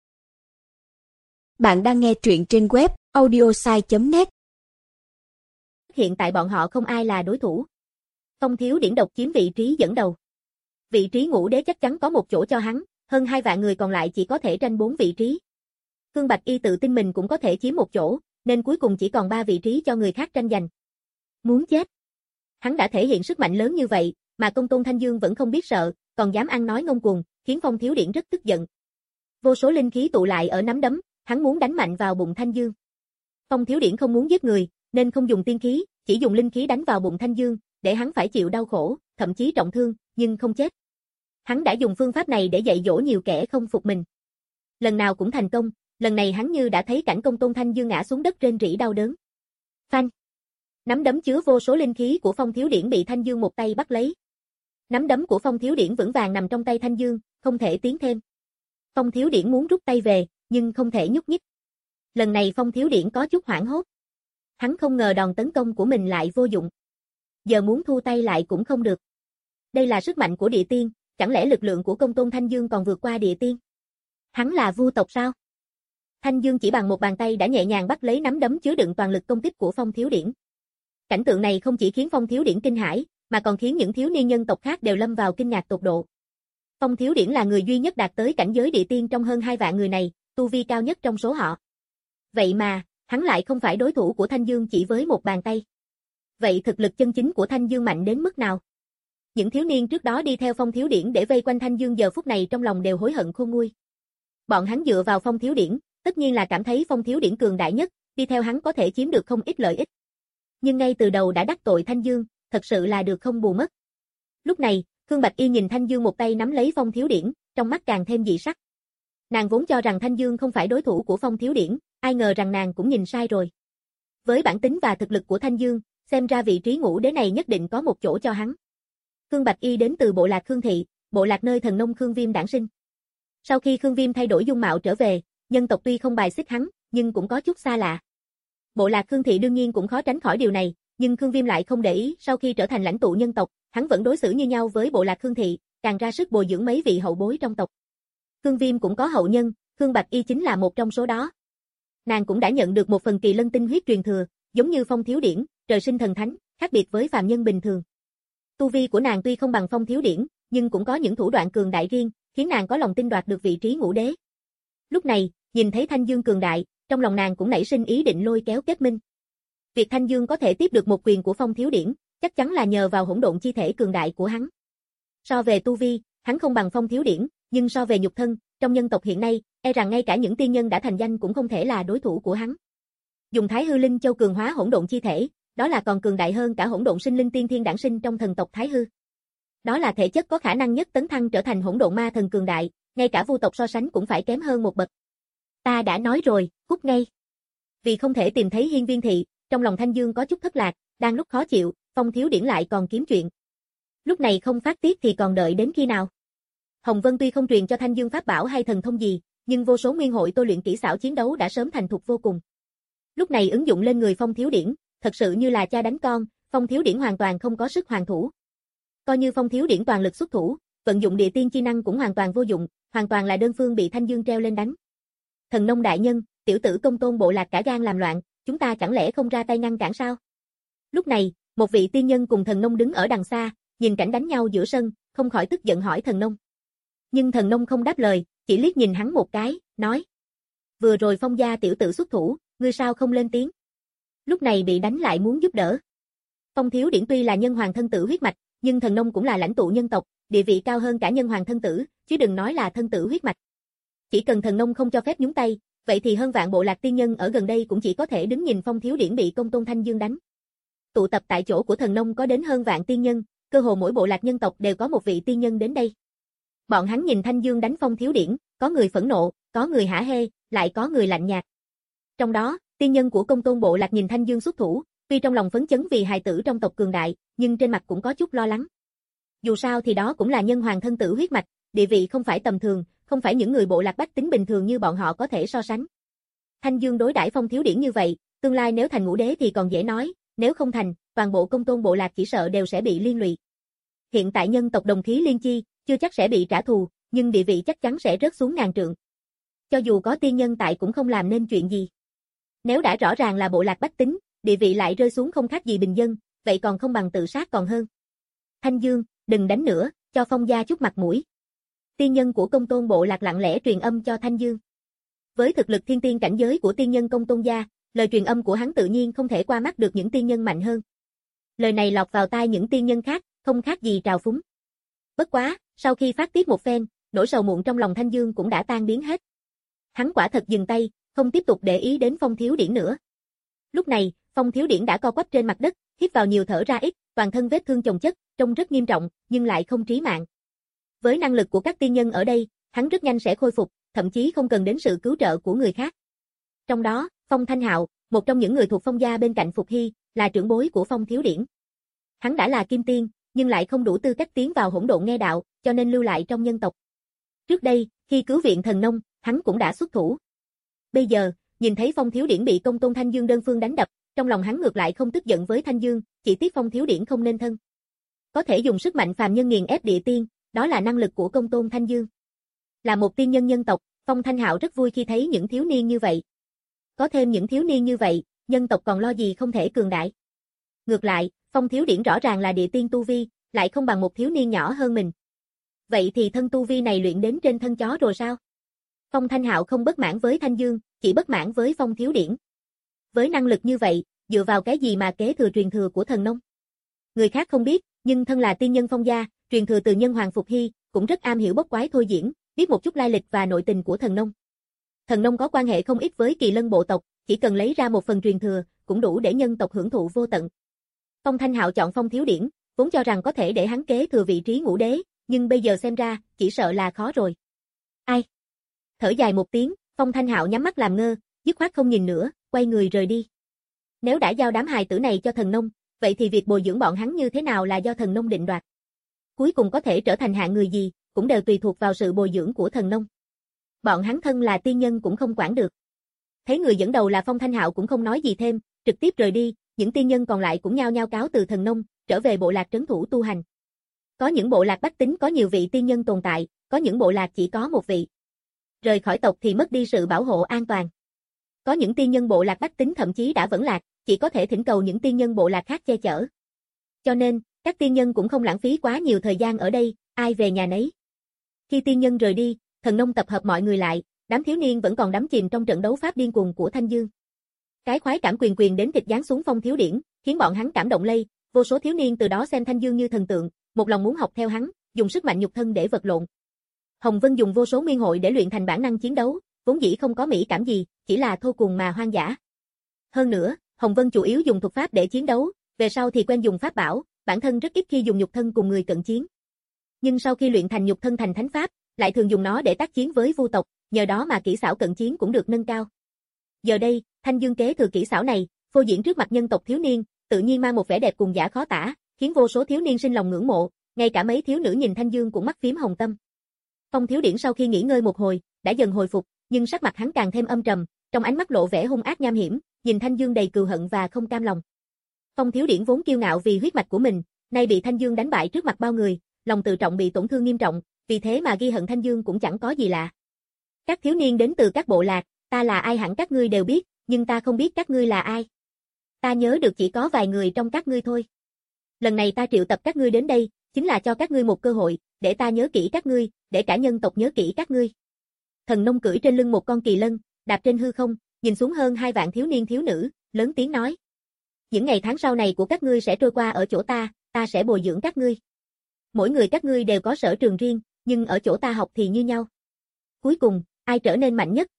Bạn đang nghe truyện trên web audiosai chấm net. Hiện tại bọn họ không ai là đối thủ. Phong Thiếu Điển độc chiếm vị trí dẫn đầu. Vị trí ngũ đế chắc chắn có một chỗ cho hắn, hơn hai vạn người còn lại chỉ có thể tranh bốn vị trí. Khương Bạch Y tự tin mình cũng có thể chiếm một chỗ, nên cuối cùng chỉ còn ba vị trí cho người khác tranh giành. Muốn chết. Hắn đã thể hiện sức mạnh lớn như vậy, mà công tôn Thanh Dương vẫn không biết sợ, còn dám ăn nói ngông cuồng, khiến Phong Thiếu Điển rất tức giận. Vô số linh khí tụ lại ở nắm đấm, hắn muốn đánh mạnh vào bụng Thanh Dương. Phong Thiếu Điển không muốn giết người, nên không dùng tiên khí, chỉ dùng linh khí đánh vào bụng Thanh Dương, để hắn phải chịu đau khổ, thậm chí trọng thương, nhưng không chết. Hắn đã dùng phương pháp này để dạy dỗ nhiều kẻ không phục mình. Lần nào cũng thành công, lần này hắn như đã thấy cảnh công tôn Thanh Dương ngã xuống đất rên rỉ đau đớn. Phanh! Nắm đấm chứa vô số linh khí của Phong Thiếu Điển bị Thanh Dương một tay bắt lấy. Nắm đấm của Phong Thiếu Điển vững vàng nằm trong tay Thanh Dương, không thể tiến thêm. Phong Thiếu Điển muốn rút tay về, nhưng không thể nhúc nhích. Lần này Phong Thiếu Điển có chút hoảng hốt. Hắn không ngờ đòn tấn công của mình lại vô dụng. Giờ muốn thu tay lại cũng không được. Đây là sức mạnh của địa tiên, chẳng lẽ lực lượng của công tôn Thanh Dương còn vượt qua địa tiên? Hắn là vu tộc sao? Thanh Dương chỉ bằng một bàn tay đã nhẹ nhàng bắt lấy nắm đấm chứa đựng toàn lực công kích của Phong Thiếu Điển. Cảnh tượng này không chỉ khiến Phong Thiếu Điển kinh hãi, mà còn khiến những thiếu niên nhân tộc khác đều lâm vào kinh ngạc tột độ. Phong Thiếu Điển là người duy nhất đạt tới cảnh giới địa tiên trong hơn hai vạn người này, tu vi cao nhất trong số họ. Vậy mà, hắn lại không phải đối thủ của Thanh Dương chỉ với một bàn tay. Vậy thực lực chân chính của Thanh Dương mạnh đến mức nào? Những thiếu niên trước đó đi theo Phong Thiếu Điển để vây quanh Thanh Dương giờ phút này trong lòng đều hối hận khôn nguôi. Bọn hắn dựa vào Phong Thiếu Điển, tất nhiên là cảm thấy Phong Thiếu Điển cường đại nhất, đi theo hắn có thể chiếm được không ít lợi ích. Nhưng ngay từ đầu đã đắc tội Thanh Dương, thật sự là được không bù mất. Lúc này, Khương Bạch Y nhìn Thanh Dương một tay nắm lấy Phong Thiếu Điển, trong mắt càng thêm dị sắc. Nàng vốn cho rằng Thanh Dương không phải đối thủ của Phong Thiếu Điển, ai ngờ rằng nàng cũng nhìn sai rồi. Với bản tính và thực lực của Thanh Dương, xem ra vị trí ngũ đế này nhất định có một chỗ cho hắn. Khương Bạch Y đến từ bộ lạc Khương Thị, bộ lạc nơi thần nông Khương Viêm đản sinh. Sau khi Khương Viêm thay đổi dung mạo trở về, nhân tộc tuy không bài xích hắn, nhưng cũng có chút xa lạ. Bộ lạc Khương Thị đương nhiên cũng khó tránh khỏi điều này, nhưng Khương Viêm lại không để ý, sau khi trở thành lãnh tụ nhân tộc, hắn vẫn đối xử như nhau với bộ lạc Khương Thị, càng ra sức bồi dưỡng mấy vị hậu bối trong tộc. Khương Viêm cũng có hậu nhân, Khương Bạch Y chính là một trong số đó. Nàng cũng đã nhận được một phần kỳ lân tinh huyết truyền thừa, giống như Phong Thiếu Điển, trời sinh thần thánh, khác biệt với phàm nhân bình thường. Tu vi của nàng tuy không bằng Phong Thiếu Điển, nhưng cũng có những thủ đoạn cường đại riêng, khiến nàng có lòng tin đoạt được vị trí ngũ đế. Lúc này, nhìn thấy Thanh Dương cường đại, trong lòng nàng cũng nảy sinh ý định lôi kéo kết minh. Việc Thanh Dương có thể tiếp được một quyền của Phong Thiếu Điển, chắc chắn là nhờ vào hỗn độn chi thể cường đại của hắn. So về tu vi, hắn không bằng Phong Thiếu Điển, nhưng so về nhục thân, trong nhân tộc hiện nay, e rằng ngay cả những tiên nhân đã thành danh cũng không thể là đối thủ của hắn. Dùng Thái Hư Linh Châu cường hóa hỗn độn chi thể, đó là còn cường đại hơn cả hỗn độn sinh linh tiên thiên đản sinh trong thần tộc Thái Hư. Đó là thể chất có khả năng nhất tấn thăng trở thành hỗn độn ma thần cường đại, ngay cả vu tộc so sánh cũng phải kém hơn một bậc. Ta đã nói rồi, cút ngay. Vì không thể tìm thấy Hiên Viên Thị, trong lòng Thanh Dương có chút thất lạc, đang lúc khó chịu, Phong Thiếu Điển lại còn kiếm chuyện. Lúc này không phát tiết thì còn đợi đến khi nào? Hồng Vân tuy không truyền cho Thanh Dương pháp bảo hay thần thông gì, nhưng vô số nguyên hội tôi luyện kỹ xảo chiến đấu đã sớm thành thục vô cùng. Lúc này ứng dụng lên người Phong Thiếu Điển, thật sự như là cha đánh con, Phong Thiếu Điển hoàn toàn không có sức hoàn thủ. Coi như Phong Thiếu Điển toàn lực xuất thủ, vận dụng địa tiên chi năng cũng hoàn toàn vô dụng, hoàn toàn là đơn phương bị Thanh Dương treo lên đánh. Thần nông đại nhân, tiểu tử công tôn bộ lạc cả gan làm loạn, chúng ta chẳng lẽ không ra tay ngăn cản sao? Lúc này, một vị tiên nhân cùng thần nông đứng ở đằng xa, nhìn cảnh đánh nhau giữa sân, không khỏi tức giận hỏi thần nông. Nhưng thần nông không đáp lời, chỉ liếc nhìn hắn một cái, nói: vừa rồi Phong gia tiểu tử xuất thủ, ngươi sao không lên tiếng? Lúc này bị đánh lại muốn giúp đỡ. Phong Thiếu Điển tuy là nhân hoàng thân tử huyết mạch, nhưng thần nông cũng là lãnh tụ nhân tộc, địa vị cao hơn cả nhân hoàng thân tử, chứ đừng nói là thân tử huyết mạch. Chỉ cần thần nông không cho phép nhúng tay, vậy thì hơn vạn bộ lạc tiên nhân ở gần đây cũng chỉ có thể đứng nhìn Phong Thiếu Điển bị Công Tôn Thanh Dương đánh. Tụ tập tại chỗ của thần nông có đến hơn vạn tiên nhân, cơ hồ mỗi bộ lạc nhân tộc đều có một vị tiên nhân đến đây. Bọn hắn nhìn Thanh Dương đánh Phong Thiếu Điển, có người phẫn nộ, có người hả hê, lại có người lạnh nhạt. Trong đó, tiên nhân của Công Tôn bộ lạc nhìn Thanh Dương xuất thủ, tuy trong lòng phấn chấn vì hài tử trong tộc cường đại, nhưng trên mặt cũng có chút lo lắng. Dù sao thì đó cũng là nhân hoàng thân tử huyết mạch, địa vị không phải tầm thường, không phải những người bộ lạc bách tính bình thường như bọn họ có thể so sánh. Thanh Dương đối đãi Phong Thiếu Điển như vậy, tương lai nếu thành ngũ đế thì còn dễ nói, nếu không thành, toàn bộ Công Tôn bộ lạc chỉ sợ đều sẽ bị liên lụy. Hiện tại nhân tộc đồng khí liên chi, chưa chắc sẽ bị trả thù, nhưng địa vị chắc chắn sẽ rớt xuống ngàn trượng. Cho dù có tiên nhân tại cũng không làm nên chuyện gì. Nếu đã rõ ràng là bộ lạc bách tính, địa vị lại rơi xuống không khác gì bình dân, vậy còn không bằng tự sát còn hơn. Thanh Dương, đừng đánh nữa, cho Phong gia chút mặt mũi. Tiên nhân của Công Tôn bộ lạc lặng lẽ truyền âm cho Thanh Dương. Với thực lực thiên tiên cảnh giới của tiên nhân Công Tôn gia, lời truyền âm của hắn tự nhiên không thể qua mắt được những tiên nhân mạnh hơn. Lời này lọt vào tai những tiên nhân khác, không khác gì trào phúng. Bất quá, sau khi phát tiết một phen, nỗi sầu muộn trong lòng Thanh Dương cũng đã tan biến hết. Hắn quả thật dừng tay, không tiếp tục để ý đến Phong Thiếu Điển nữa. Lúc này, Phong Thiếu Điển đã co quắp trên mặt đất, hít vào nhiều thở ra ít, toàn thân vết thương chồng chất, trông rất nghiêm trọng, nhưng lại không trí mạng. Với năng lực của các tiên nhân ở đây, hắn rất nhanh sẽ khôi phục, thậm chí không cần đến sự cứu trợ của người khác. Trong đó, Phong Thanh Hạo, một trong những người thuộc Phong gia bên cạnh Phục Hy, là trưởng bối của Phong Thiếu Điển. Hắn đã là kim tiên, nhưng lại không đủ tư cách tiến vào hỗn độn nghe đạo, cho nên lưu lại trong nhân tộc. Trước đây, khi cứu viện thần nông, hắn cũng đã xuất thủ. Bây giờ, nhìn thấy Phong Thiếu Điển bị Công Tôn Thanh Dương đơn phương đánh đập, trong lòng hắn ngược lại không tức giận với Thanh Dương, chỉ tiếc Phong Thiếu Điển không nên thân. Có thể dùng sức mạnh phàm nhân nghiền ép địa tiên, đó là năng lực của Công Tôn Thanh Dương. Là một tiên nhân nhân tộc, Phong Thanh Hạo rất vui khi thấy những thiếu niên như vậy. Có thêm những thiếu niên như vậy, nhân tộc còn lo gì không thể cường đại. Ngược lại, Phong Thiếu Điển rõ ràng là địa tiên tu vi, lại không bằng một thiếu niên nhỏ hơn mình. Vậy thì thân tu vi này luyện đến trên thân chó rồi sao? Phong Thanh Hạo không bất mãn với Thanh Dương, chỉ bất mãn với Phong Thiếu Điển. Với năng lực như vậy, dựa vào cái gì mà kế thừa truyền thừa của thần nông? Người khác không biết, nhưng thân là tiên nhân Phong gia, truyền thừa từ nhân hoàng Phục Hy, cũng rất am hiểu bốc quái thôi diễn, biết một chút lai lịch và nội tình của thần nông. Thần nông có quan hệ không ít với Kỳ Lân bộ tộc, chỉ cần lấy ra một phần truyền thừa, cũng đủ để nhân tộc hưởng thụ vô tận. Phong Thanh Hạo chọn Phong Thiếu Điển, vốn cho rằng có thể để hắn kế thừa vị trí ngũ đế, nhưng bây giờ xem ra, chỉ sợ là khó rồi. Ai? Thở dài một tiếng, Phong Thanh Hạo nhắm mắt làm ngơ, dứt khoát không nhìn nữa, quay người rời đi. Nếu đã giao đám hài tử này cho thần nông, vậy thì việc bồi dưỡng bọn hắn như thế nào là do thần nông định đoạt. Cuối cùng có thể trở thành hạng người gì, cũng đều tùy thuộc vào sự bồi dưỡng của thần nông. Bọn hắn thân là tiên nhân cũng không quản được. Thấy người dẫn đầu là Phong Thanh Hạo cũng không nói gì thêm, trực tiếp rời đi, những tiên nhân còn lại cũng nhao nhao cáo từ thần nông, trở về bộ lạc trấn thủ tu hành. Có những bộ lạc bách tính có nhiều vị tiên nhân tồn tại, có những bộ lạc chỉ có một vị. Rời khỏi tộc thì mất đi sự bảo hộ an toàn. Có những tiên nhân bộ lạc bách tính thậm chí đã vẫn lạc, chỉ có thể thỉnh cầu những tiên nhân bộ lạc khác che chở. Cho nên, các tiên nhân cũng không lãng phí quá nhiều thời gian ở đây, ai về nhà nấy. Khi tiên nhân rời đi, thần nông tập hợp mọi người lại, đám thiếu niên vẫn còn đắm chìm trong trận đấu pháp điên cuồng của Thanh Dương. Cái khoái cảm quyền quyền đến thịt giáng xuống Phong Thiếu Điển, khiến bọn hắn cảm động lây, vô số thiếu niên từ đó xem Thanh Dương như thần tượng, một lòng muốn học theo hắn, dùng sức mạnh nhục thân để vật lộn. Hồng Vân dùng vô số nguyên hội để luyện thành bản năng chiến đấu, vốn dĩ không có mỹ cảm gì, chỉ là thô cuồng mà hoang dã. Hơn nữa, Hồng Vân chủ yếu dùng thuật pháp để chiến đấu, về sau thì quen dùng pháp bảo, bản thân rất ít khi dùng nhục thân cùng người cận chiến. Nhưng sau khi luyện thành nhục thân thành thánh pháp, lại thường dùng nó để tác chiến với vu tộc, nhờ đó mà kỹ xảo cận chiến cũng được nâng cao. Giờ đây, Thanh Dương kế thừa kỹ xảo này, phô diễn trước mặt nhân tộc thiếu niên, tự nhiên mang một vẻ đẹp cùng giả khó tả, khiến vô số thiếu niên sinh lòng ngưỡng mộ, ngay cả mấy thiếu nữ nhìn Thanh Dương cũng mắt phím hồng tâm. Phong Thiếu Điển sau khi nghỉ ngơi một hồi, đã dần hồi phục, nhưng sắc mặt hắn càng thêm âm trầm, trong ánh mắt lộ vẻ hung ác nham hiểm, nhìn Thanh Dương đầy cừu hận và không cam lòng. Phong Thiếu Điển vốn kiêu ngạo vì huyết mạch của mình, nay bị Thanh Dương đánh bại trước mặt bao người, lòng tự trọng bị tổn thương nghiêm trọng, vì thế mà ghi hận Thanh Dương cũng chẳng có gì lạ. Các thiếu niên đến từ các bộ lạc, ta là ai hẳn các ngươi đều biết, nhưng ta không biết các ngươi là ai. Ta nhớ được chỉ có vài người trong các ngươi thôi. Lần này ta triệu tập các ngươi đến đây, chính là cho các ngươi một cơ hội, để ta nhớ kỹ các ngươi, để cả nhân tộc nhớ kỹ các ngươi. Thần nông cưỡi trên lưng một con kỳ lân, đạp trên hư không, nhìn xuống hơn hai vạn thiếu niên thiếu nữ, lớn tiếng nói. Những ngày tháng sau này của các ngươi sẽ trôi qua ở chỗ ta, ta sẽ bồi dưỡng các ngươi. Mỗi người các ngươi đều có sở trường riêng, nhưng ở chỗ ta học thì như nhau. Cuối cùng, ai trở nên mạnh nhất,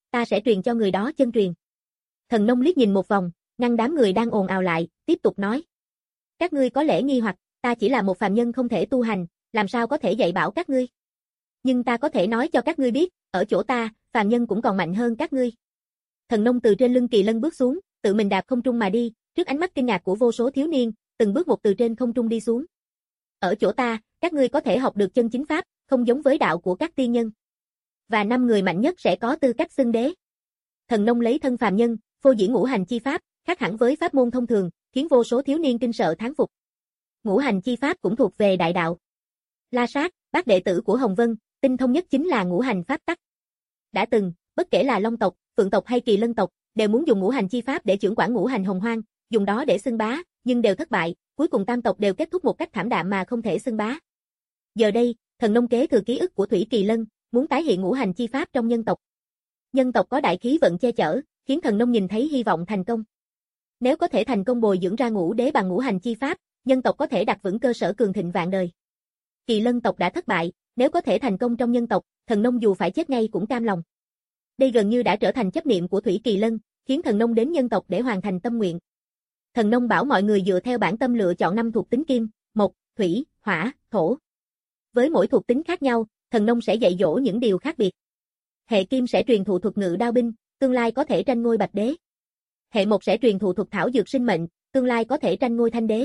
ta sẽ truyền cho người đó chân truyền. Thần nông liếc nhìn một vòng, ngăn đám người đang ồn ào lại, tiếp tục nói. Các ngươi có lẽ nghi hoặc, ta chỉ là một phàm nhân không thể tu hành, làm sao có thể dạy bảo các ngươi. Nhưng ta có thể nói cho các ngươi biết, ở chỗ ta, phàm nhân cũng còn mạnh hơn các ngươi. Thần nông từ trên lưng kỳ lân bước xuống, tự mình đạp không trung mà đi, trước ánh mắt kinh ngạc của vô số thiếu niên, từng bước một từ trên không trung đi xuống. Ở chỗ ta, các ngươi có thể học được chân chính pháp, không giống với đạo của các tiên nhân. Và năm người mạnh nhất sẽ có tư cách xưng đế. Thần nông lấy thân phàm nhân, phô diễn ngũ hành chi pháp, khác hẳn với pháp môn thông thường, khiến vô số thiếu niên kinh sợ thán phục. Ngũ hành chi pháp cũng thuộc về đại đạo. La Sát, bác đệ tử của Hồng Vân, tinh thông nhất chính là ngũ hành pháp tắc. Đã từng, bất kể là Long tộc, Phượng tộc hay Kỳ Lân tộc, đều muốn dùng ngũ hành chi pháp để trưởng quản ngũ hành hồng hoang, dùng đó để xưng bá, nhưng đều thất bại, cuối cùng tam tộc đều kết thúc một cách thảm đạm mà không thể xưng bá. Giờ đây, thần nông kế thừa ký ức của Thủy Kỳ Lân, muốn tái hiện ngũ hành chi pháp trong nhân tộc. Nhân tộc có đại khí vận che chở, khiến thần nông nhìn thấy hy vọng thành công. Nếu có thể thành công bồi dưỡng ra ngũ đế bằng ngũ hành chi pháp, nhân tộc có thể đặt vững cơ sở cường thịnh vạn đời. Kỳ Lân tộc đã thất bại, nếu có thể thành công trong nhân tộc, thần nông dù phải chết ngay cũng cam lòng. Đây gần như đã trở thành chấp niệm của Thủy Kỳ Lân, khiến thần nông đến nhân tộc để hoàn thành tâm nguyện. Thần nông bảo mọi người dựa theo bản tâm lựa chọn năm thuộc tính kim, mộc, thủy, hỏa, thổ. Với mỗi thuộc tính khác nhau, thần nông sẽ dạy dỗ những điều khác biệt. Hệ kim sẽ truyền thụ thuật ngự đao binh, tương lai có thể tranh ngôi bạch đế. Hệ mộc sẽ truyền thụ thuật thảo dược sinh mệnh, tương lai có thể tranh ngôi thanh đế.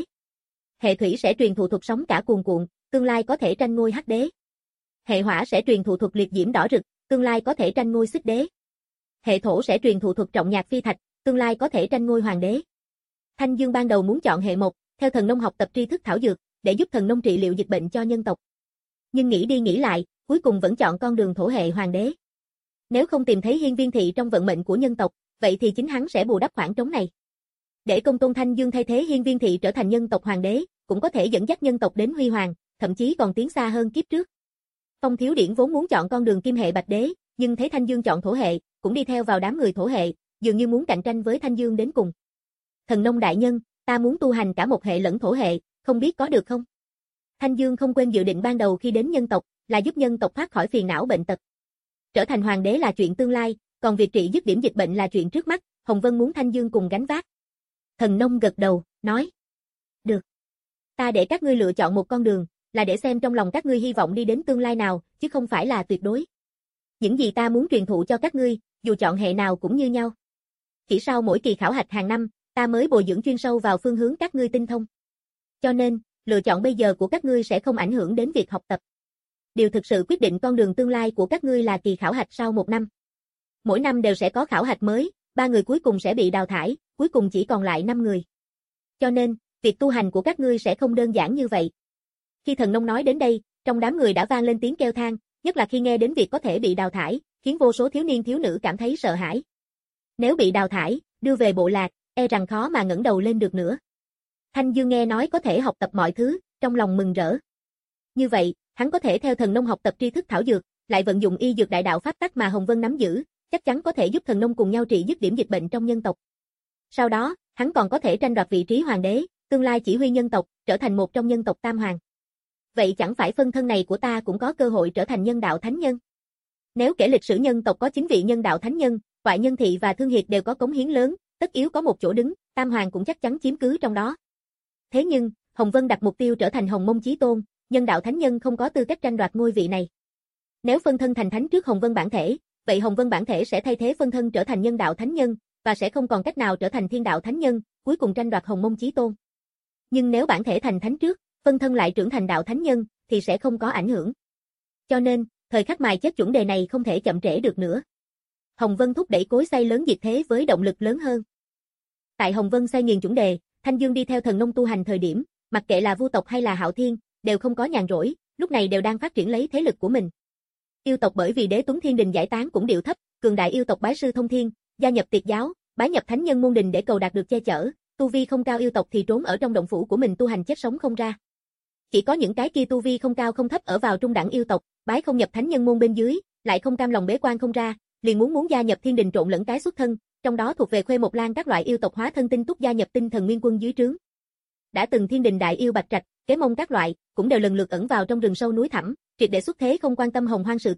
Hệ thủy sẽ truyền thụ thuật sóng cả cuồn cuộn, tương lai có thể tranh ngôi hắc đế. Hệ hỏa sẽ truyền thụ thuật liệt diễm đỏ rực, tương lai có thể tranh ngôi xích đế. Hệ thổ sẽ truyền thụ thuật trọng nhạc phi thạch, tương lai có thể tranh ngôi hoàng đế. Thanh Dương ban đầu muốn chọn hệ mộc, theo thần nông học tập tri thức thảo dược, để giúp thần nông trị liệu dịch bệnh cho nhân tộc. Nhưng nghĩ đi nghĩ lại, cuối cùng vẫn chọn con đường thổ hệ hoàng đế. Nếu không tìm thấy hiên viên thị trong vận mệnh của nhân tộc, vậy thì chính hắn sẽ bù đắp khoảng trống này. Để công tôn Thanh Dương thay thế hiên viên thị trở thành nhân tộc hoàng đế, cũng có thể dẫn dắt nhân tộc đến huy hoàng, thậm chí còn tiến xa hơn kiếp trước. Phong Thiếu Điển vốn muốn chọn con đường kim hệ bạch đế, nhưng thấy Thanh Dương chọn thổ hệ, cũng đi theo vào đám người thổ hệ, dường như muốn cạnh tranh với Thanh Dương đến cùng. Thần nông đại nhân, ta muốn tu hành cả một hệ lẫn thổ hệ, không biết có được không? Thanh Dương không quên dự định ban đầu khi đến nhân tộc, là giúp nhân tộc thoát khỏi phiền não bệnh tật. Trở thành hoàng đế là chuyện tương lai, còn việc trị dứt điểm dịch bệnh là chuyện trước mắt, Hồng Vân muốn Thanh Dương cùng gánh vác. Thần nông gật đầu, nói. Được. Ta để các ngươi lựa chọn một con đường, là để xem trong lòng các ngươi hy vọng đi đến tương lai nào, chứ không phải là tuyệt đối. Những gì ta muốn truyền thụ cho các ngươi, dù chọn hệ nào cũng như nhau. Chỉ sau mỗi kỳ khảo hạch hàng năm, ta mới bồi dưỡng chuyên sâu vào phương hướng các ngươi tinh thông. Cho nên, lựa chọn bây giờ của các ngươi sẽ không ảnh hưởng đến việc học tập. Điều thực sự quyết định con đường tương lai của các ngươi là kỳ khảo hạch sau một năm. Mỗi năm đều sẽ có khảo hạch mới, ba người cuối cùng sẽ bị đào thải, cuối cùng chỉ còn lại năm người. Cho nên, việc tu hành của các ngươi sẽ không đơn giản như vậy. Khi thần nông nói đến đây, trong đám người đã vang lên tiếng kêu than, nhất là khi nghe đến việc có thể bị đào thải, khiến vô số thiếu niên thiếu nữ cảm thấy sợ hãi. Nếu bị đào thải, đưa về bộ lạc, e rằng khó mà ngẩng đầu lên được nữa. Thanh Dương nghe nói có thể học tập mọi thứ, trong lòng mừng rỡ. Như vậy, hắn có thể theo thần nông học tập tri thức thảo dược, lại vận dụng y dược đại đạo pháp tắc mà Hồng Vân nắm giữ, chắc chắn có thể giúp thần nông cùng nhau trị dứt điểm dịch bệnh trong nhân tộc. Sau đó, hắn còn có thể tranh đoạt vị trí hoàng đế, tương lai chỉ huy nhân tộc, trở thành một trong nhân tộc tam hoàng. Vậy chẳng phải phân thân này của ta cũng có cơ hội trở thành nhân đạo thánh nhân? Nếu kể lịch sử nhân tộc có chín vị nhân đạo thánh nhân, Toại Nhân Thị và Thương Hiệt đều có cống hiến lớn, tất yếu có một chỗ đứng, tam hoàng cũng chắc chắn chiếm cứ trong đó. Thế nhưng, Hồng Vân đặt mục tiêu trở thành Hồng Mông Chí Tôn, nhân đạo thánh nhân không có tư cách tranh đoạt ngôi vị này. Nếu phân thân thành thánh trước Hồng Vân bản thể, vậy Hồng Vân bản thể sẽ thay thế phân thân trở thành nhân đạo thánh nhân, và sẽ không còn cách nào trở thành thiên đạo thánh nhân, cuối cùng tranh đoạt Hồng Mông Chí Tôn. Nhưng nếu bản thể thành thánh trước, phân thân lại trưởng thành đạo thánh nhân, thì sẽ không có ảnh hưởng. Cho nên, thời khắc mài chết chuẩn đề này không thể chậm trễ được nữa. Hồng Vân thúc đẩy cối xay lớn diệt thế với động lực lớn hơn. Tại Hồng Vân xay nghiền chuẩn đề, Thanh Dương đi theo thần nông tu hành thời điểm, mặc kệ là Vu tộc hay là Hạo Thiên, đều không có nhàn rỗi, lúc này đều đang phát triển lấy thế lực của mình. Yêu tộc bởi vì Đế Tuấn Thiên Đình giải tán cũng điệu thấp, cường đại yêu tộc bái sư thông thiên, gia nhập Tiệt giáo, bái nhập thánh nhân môn đình để cầu đạt được che chở, tu vi không cao yêu tộc thì trốn ở trong động phủ của mình tu hành chết sống không ra. Chỉ có những cái kia tu vi không cao không thấp ở vào trung đẳng yêu tộc, bái không nhập thánh nhân môn bên dưới, lại không cam lòng bế quan không ra, liền muốn muốn gia nhập thiên đình trộn lẫn cái xuất thân, trong đó thuộc về Khuê Một Lan các loại yêu tộc hóa thân tinh túc gia nhập tinh thần nguyên quân dưới trướng. Đã từng thiên đình đại yêu Bạch Trạch, Kế Mông các loại, cũng đều lần lượt ẩn vào trong rừng sâu núi thẳm, triệt để xuất thế không quan tâm hồng hoang sự tình,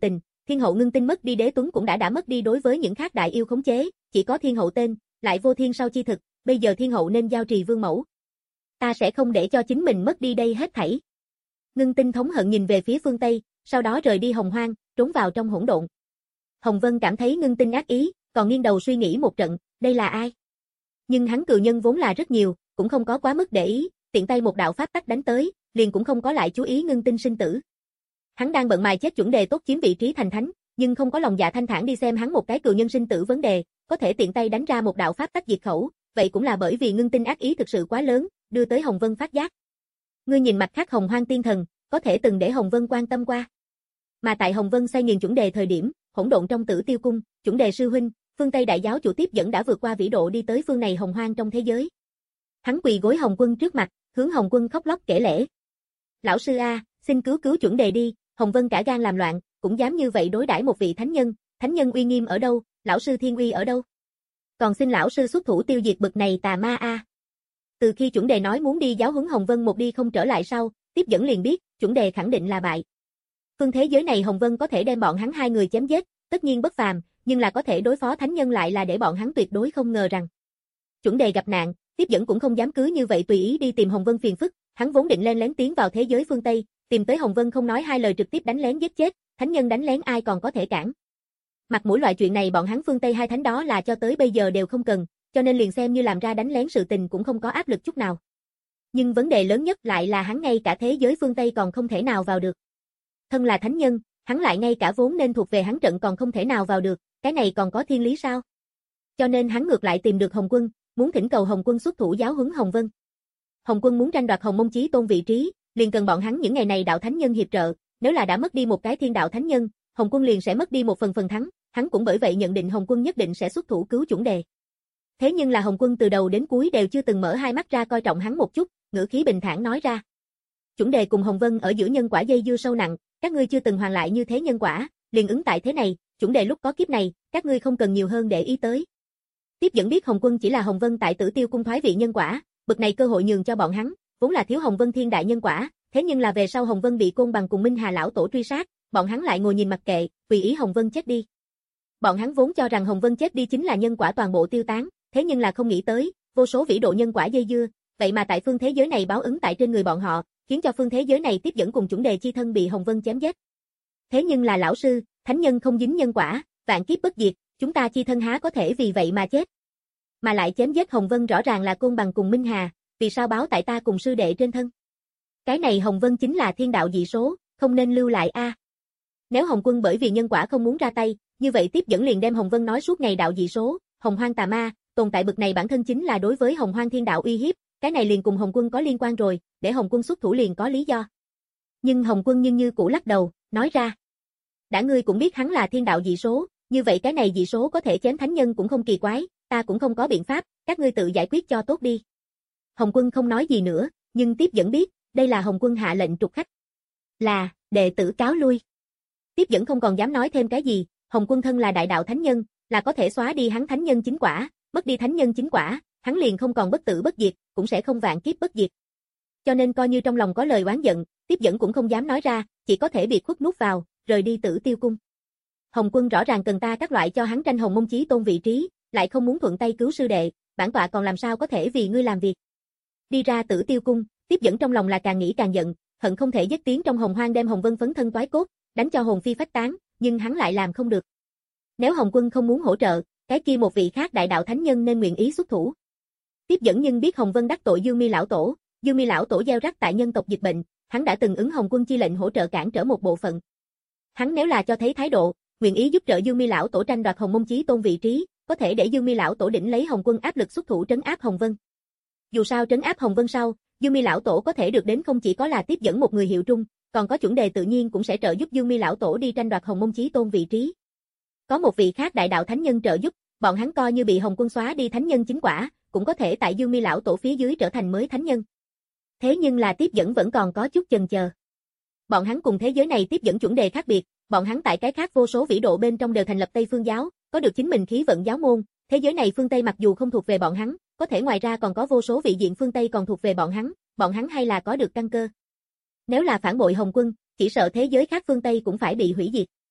Thiên hậu ngưng tinh mất đi đế tuấn cũng đã đã mất đi đối với những khác đại yêu khống chế, chỉ có thiên hậu tên, lại vô thiên sau chi thực, bây giờ thiên hậu nên giao trì vương mẫu. Ta sẽ không để cho chính mình mất đi đây hết thảy. Ngưng tinh thống hận nhìn về phía phương Tây, sau đó rời đi hồng hoang, trốn vào trong hỗn độn. Hồng Vân cảm thấy ngưng tinh ác ý, còn nghiêng đầu suy nghĩ một trận, đây là ai? Nhưng hắn cừu nhân vốn là rất nhiều, cũng không có quá mức để ý, tiện tay một đạo pháp tắc đánh tới, liền cũng không có lại chú ý ngưng tinh sinh tử. Hắn đang bận mài chết chuẩn đề tốt chiếm vị trí thành thánh, nhưng không có lòng dạ thanh thản đi xem hắn một cái cừu nhân sinh tử vấn đề, có thể tiện tay đánh ra một đạo pháp tắc diệt khẩu, vậy cũng là bởi vì ngưng tinh ác ý thực sự quá lớn, đưa tới Hồng Vân phát giác. Ngươi nhìn mặt khác Hồng Hoang tiên thần, có thể từng để Hồng Vân quan tâm qua. Mà tại Hồng Vân say nghiền chuẩn đề thời điểm, hỗn độn trong Tử Tiêu cung, chuẩn đề sư huynh, phương Tây đại giáo chủ tiếp dẫn đã vượt qua vĩ độ đi tới phương này hồng hoang trong thế giới. Hắn quỳ gối Hồng Quân trước mặt, hướng Hồng Quân khóc lóc kể lễ. Lão sư a, xin cứu cứu chuẩn đề đi, Hồng Vân cả gan làm loạn, cũng dám như vậy đối đãi một vị thánh nhân, thánh nhân uy nghiêm ở đâu, lão sư thiên uy ở đâu? Còn xin lão sư xuất thủ tiêu diệt bực này tà ma a. Từ khi chuẩn đề nói muốn đi giáo huấn Hồng Vân một đi không trở lại sau, tiếp dẫn liền biết, chuẩn đề khẳng định là bại. Phương thế giới này Hồng Vân có thể đem bọn hắn hai người chém giết, tất nhiên bất phàm, nhưng là có thể đối phó thánh nhân lại là để bọn hắn tuyệt đối không ngờ rằng. Chuẩn đề gặp nạn, tiếp dẫn cũng không dám cứ như vậy tùy ý đi tìm Hồng Vân phiền phức, hắn vốn định len lén tiến vào thế giới phương Tây, tìm tới Hồng Vân không nói hai lời trực tiếp đánh lén giết chết, thánh nhân đánh lén ai còn có thể cản. Mặt mũi loại chuyện này bọn hắn phương Tây hai thánh đó là cho tới bây giờ đều không cần, cho nên liền xem như làm ra đánh lén sự tình cũng không có áp lực chút nào. Nhưng vấn đề lớn nhất lại là hắn ngay cả thế giới phương Tây còn không thể nào vào được. Thân là thánh nhân, hắn lại ngay cả vốn nên thuộc về hắn trận còn không thể nào vào được, cái này còn có thiên lý sao? Cho nên hắn ngược lại tìm được Hồng Quân, muốn thỉnh cầu Hồng Quân xuất thủ giáo huấn Hồng Vân. Hồng Quân muốn tranh đoạt Hồng Mông Chí Tôn vị trí, liền cần bọn hắn những ngày này đạo thánh nhân hiệp trợ, nếu là đã mất đi một cái thiên đạo thánh nhân, Hồng Quân liền sẽ mất đi một phần phần thắng, hắn cũng bởi vậy nhận định Hồng Quân nhất định sẽ xuất thủ cứu chuẩn đề. Thế nhưng là Hồng Quân từ đầu đến cuối đều chưa từng mở hai mắt ra coi trọng hắn một chút, ngữ khí bình thản nói ra. Chuẩn đề cùng Hồng Vân ở giữa nhân quả dây dưa sâu nặng, các ngươi chưa từng hoàn lại như thế nhân quả, liền ứng tại thế này, chuẩn đề lúc có kiếp này, các ngươi không cần nhiều hơn để ý tới. Tiếp dẫn biết Hồng Quân chỉ là Hồng Vân tại Tử Tiêu cung thoái vị nhân quả, bực này cơ hội nhường cho bọn hắn, vốn là thiếu Hồng Vân thiên đại nhân quả, thế nhưng là về sau Hồng Vân bị Côn Bằng cùng Minh Hà lão tổ truy sát, bọn hắn lại ngồi nhìn mặc kệ, tùy ý Hồng Vân chết đi. Bọn hắn vốn cho rằng Hồng Vân chết đi chính là nhân quả toàn bộ tiêu tán, thế nhưng là không nghĩ tới, vô số vĩ độ nhân quả dây dưa, vậy mà tại phương thế giới này báo ứng tại trên người bọn họ, khiến cho phương thế giới này tiếp dẫn cùng chuẩn đề chi thân bị Hồng Vân chém giết. Thế nhưng là lão sư, thánh nhân không dính nhân quả, vạn kiếp bất diệt, chúng ta chi thân há có thể vì vậy mà chết. Mà lại chém giết Hồng Vân rõ ràng là Côn Bằng cùng Minh Hà, vì sao báo tại ta cùng sư đệ trên thân? Cái này Hồng Vân chính là thiên đạo dị số, không nên lưu lại a. À. Nếu Hồng Quân bởi vì nhân quả không muốn ra tay, như vậy tiếp dẫn liền đem Hồng Vân nói suốt ngày đạo dị số, Hồng Hoang tà ma, tồn tại bực này bản thân chính là đối với Hồng Hoang thiên đạo uy hiếp, cái này liền cùng Hồng Quân có liên quan rồi, để Hồng Quân xuất thủ liền có lý do. Nhưng Hồng Quân nhưng như cũ lắc đầu, nói ra. Đã ngươi cũng biết hắn là thiên đạo dị số, như vậy cái này dị số có thể chém thánh nhân cũng không kỳ quái, ta cũng không có biện pháp, các ngươi tự giải quyết cho tốt đi. Hồng Quân không nói gì nữa, nhưng tiếp dẫn biết, đây là Hồng Quân hạ lệnh trục khách. Là, đệ tử cáo lui. Tiếp dẫn không còn dám nói thêm cái gì, Hồng Quân thân là đại đạo thánh nhân, là có thể xóa đi hắn thánh nhân chính quả, mất đi thánh nhân chính quả, hắn liền không còn bất tử bất diệt, cũng sẽ không vạn kiếp bất diệt. Cho nên coi như trong lòng có lời oán giận, tiếp dẫn cũng không dám nói ra, chỉ có thể biệt khuất nuốt vào, rời đi Tử Tiêu cung. Hồng Quân rõ ràng cần ta các loại cho hắn tranh Hồng Mông Chí Tôn vị trí, lại không muốn thuận tay cứu sư đệ, bản tọa còn làm sao có thể vì ngươi làm việc. Đi ra Tử Tiêu cung, tiếp dẫn trong lòng là càng nghĩ càng giận, hận không thể giết tiếng trong Hồng Hoang đem Hồng Vân phấn thân toái cốt, đánh cho hồn phi phách tán, nhưng hắn lại làm không được. Nếu Hồng Quân không muốn hỗ trợ, cái kia một vị khác đại đạo thánh nhân nên nguyện ý xuất thủ. Tiếp dẫn nhưng biết Hồng Vân đắc tội Dương Mi lão tổ, Dương Mi lão tổ gieo rắc tại nhân tộc dịch bệnh, hắn đã từng ứng Hồng Quân chi lệnh hỗ trợ cản trở một bộ phận. Hắn nếu là cho thấy thái độ, nguyện ý giúp trợ Dương Mi lão tổ tranh đoạt Hồng Mông Chí Tôn vị trí, có thể để Dương Mi lão tổ đỉnh lấy Hồng Quân áp lực xuất thủ trấn áp Hồng Vân. Dù sao trấn áp Hồng Vân sau, Dương Mi lão tổ có thể được đến không chỉ có là tiếp dẫn một người hiệu trung, còn có chuẩn đề tự nhiên cũng sẽ trợ giúp Dương Mi lão tổ đi tranh đoạt Hồng Mông Chí Tôn vị trí. Có một vị khác đại đạo thánh nhân trợ giúp, bọn hắn coi như bị Hồng Quân xóa đi thánh nhân chính quả, cũng có thể tại Dương Mi lão tổ phía dưới trở thành mới thánh nhân. Thế nhưng là tiếp dẫn vẫn còn có chút chần chờ. Bọn hắn cùng thế giới này tiếp dẫn chuẩn đề khác biệt, bọn hắn tại cái khác vô số vĩ độ bên trong đều thành lập Tây Phương giáo, có được chính mình khí vận giáo môn, thế giới này phương Tây mặc dù không thuộc về bọn hắn, có thể ngoài ra còn có vô số vị diện phương Tây còn thuộc về bọn hắn, bọn hắn hay là có được căn cơ. Nếu là phản bội Hồng Quân, chỉ sợ thế giới khác phương Tây cũng phải bị hủy diệt.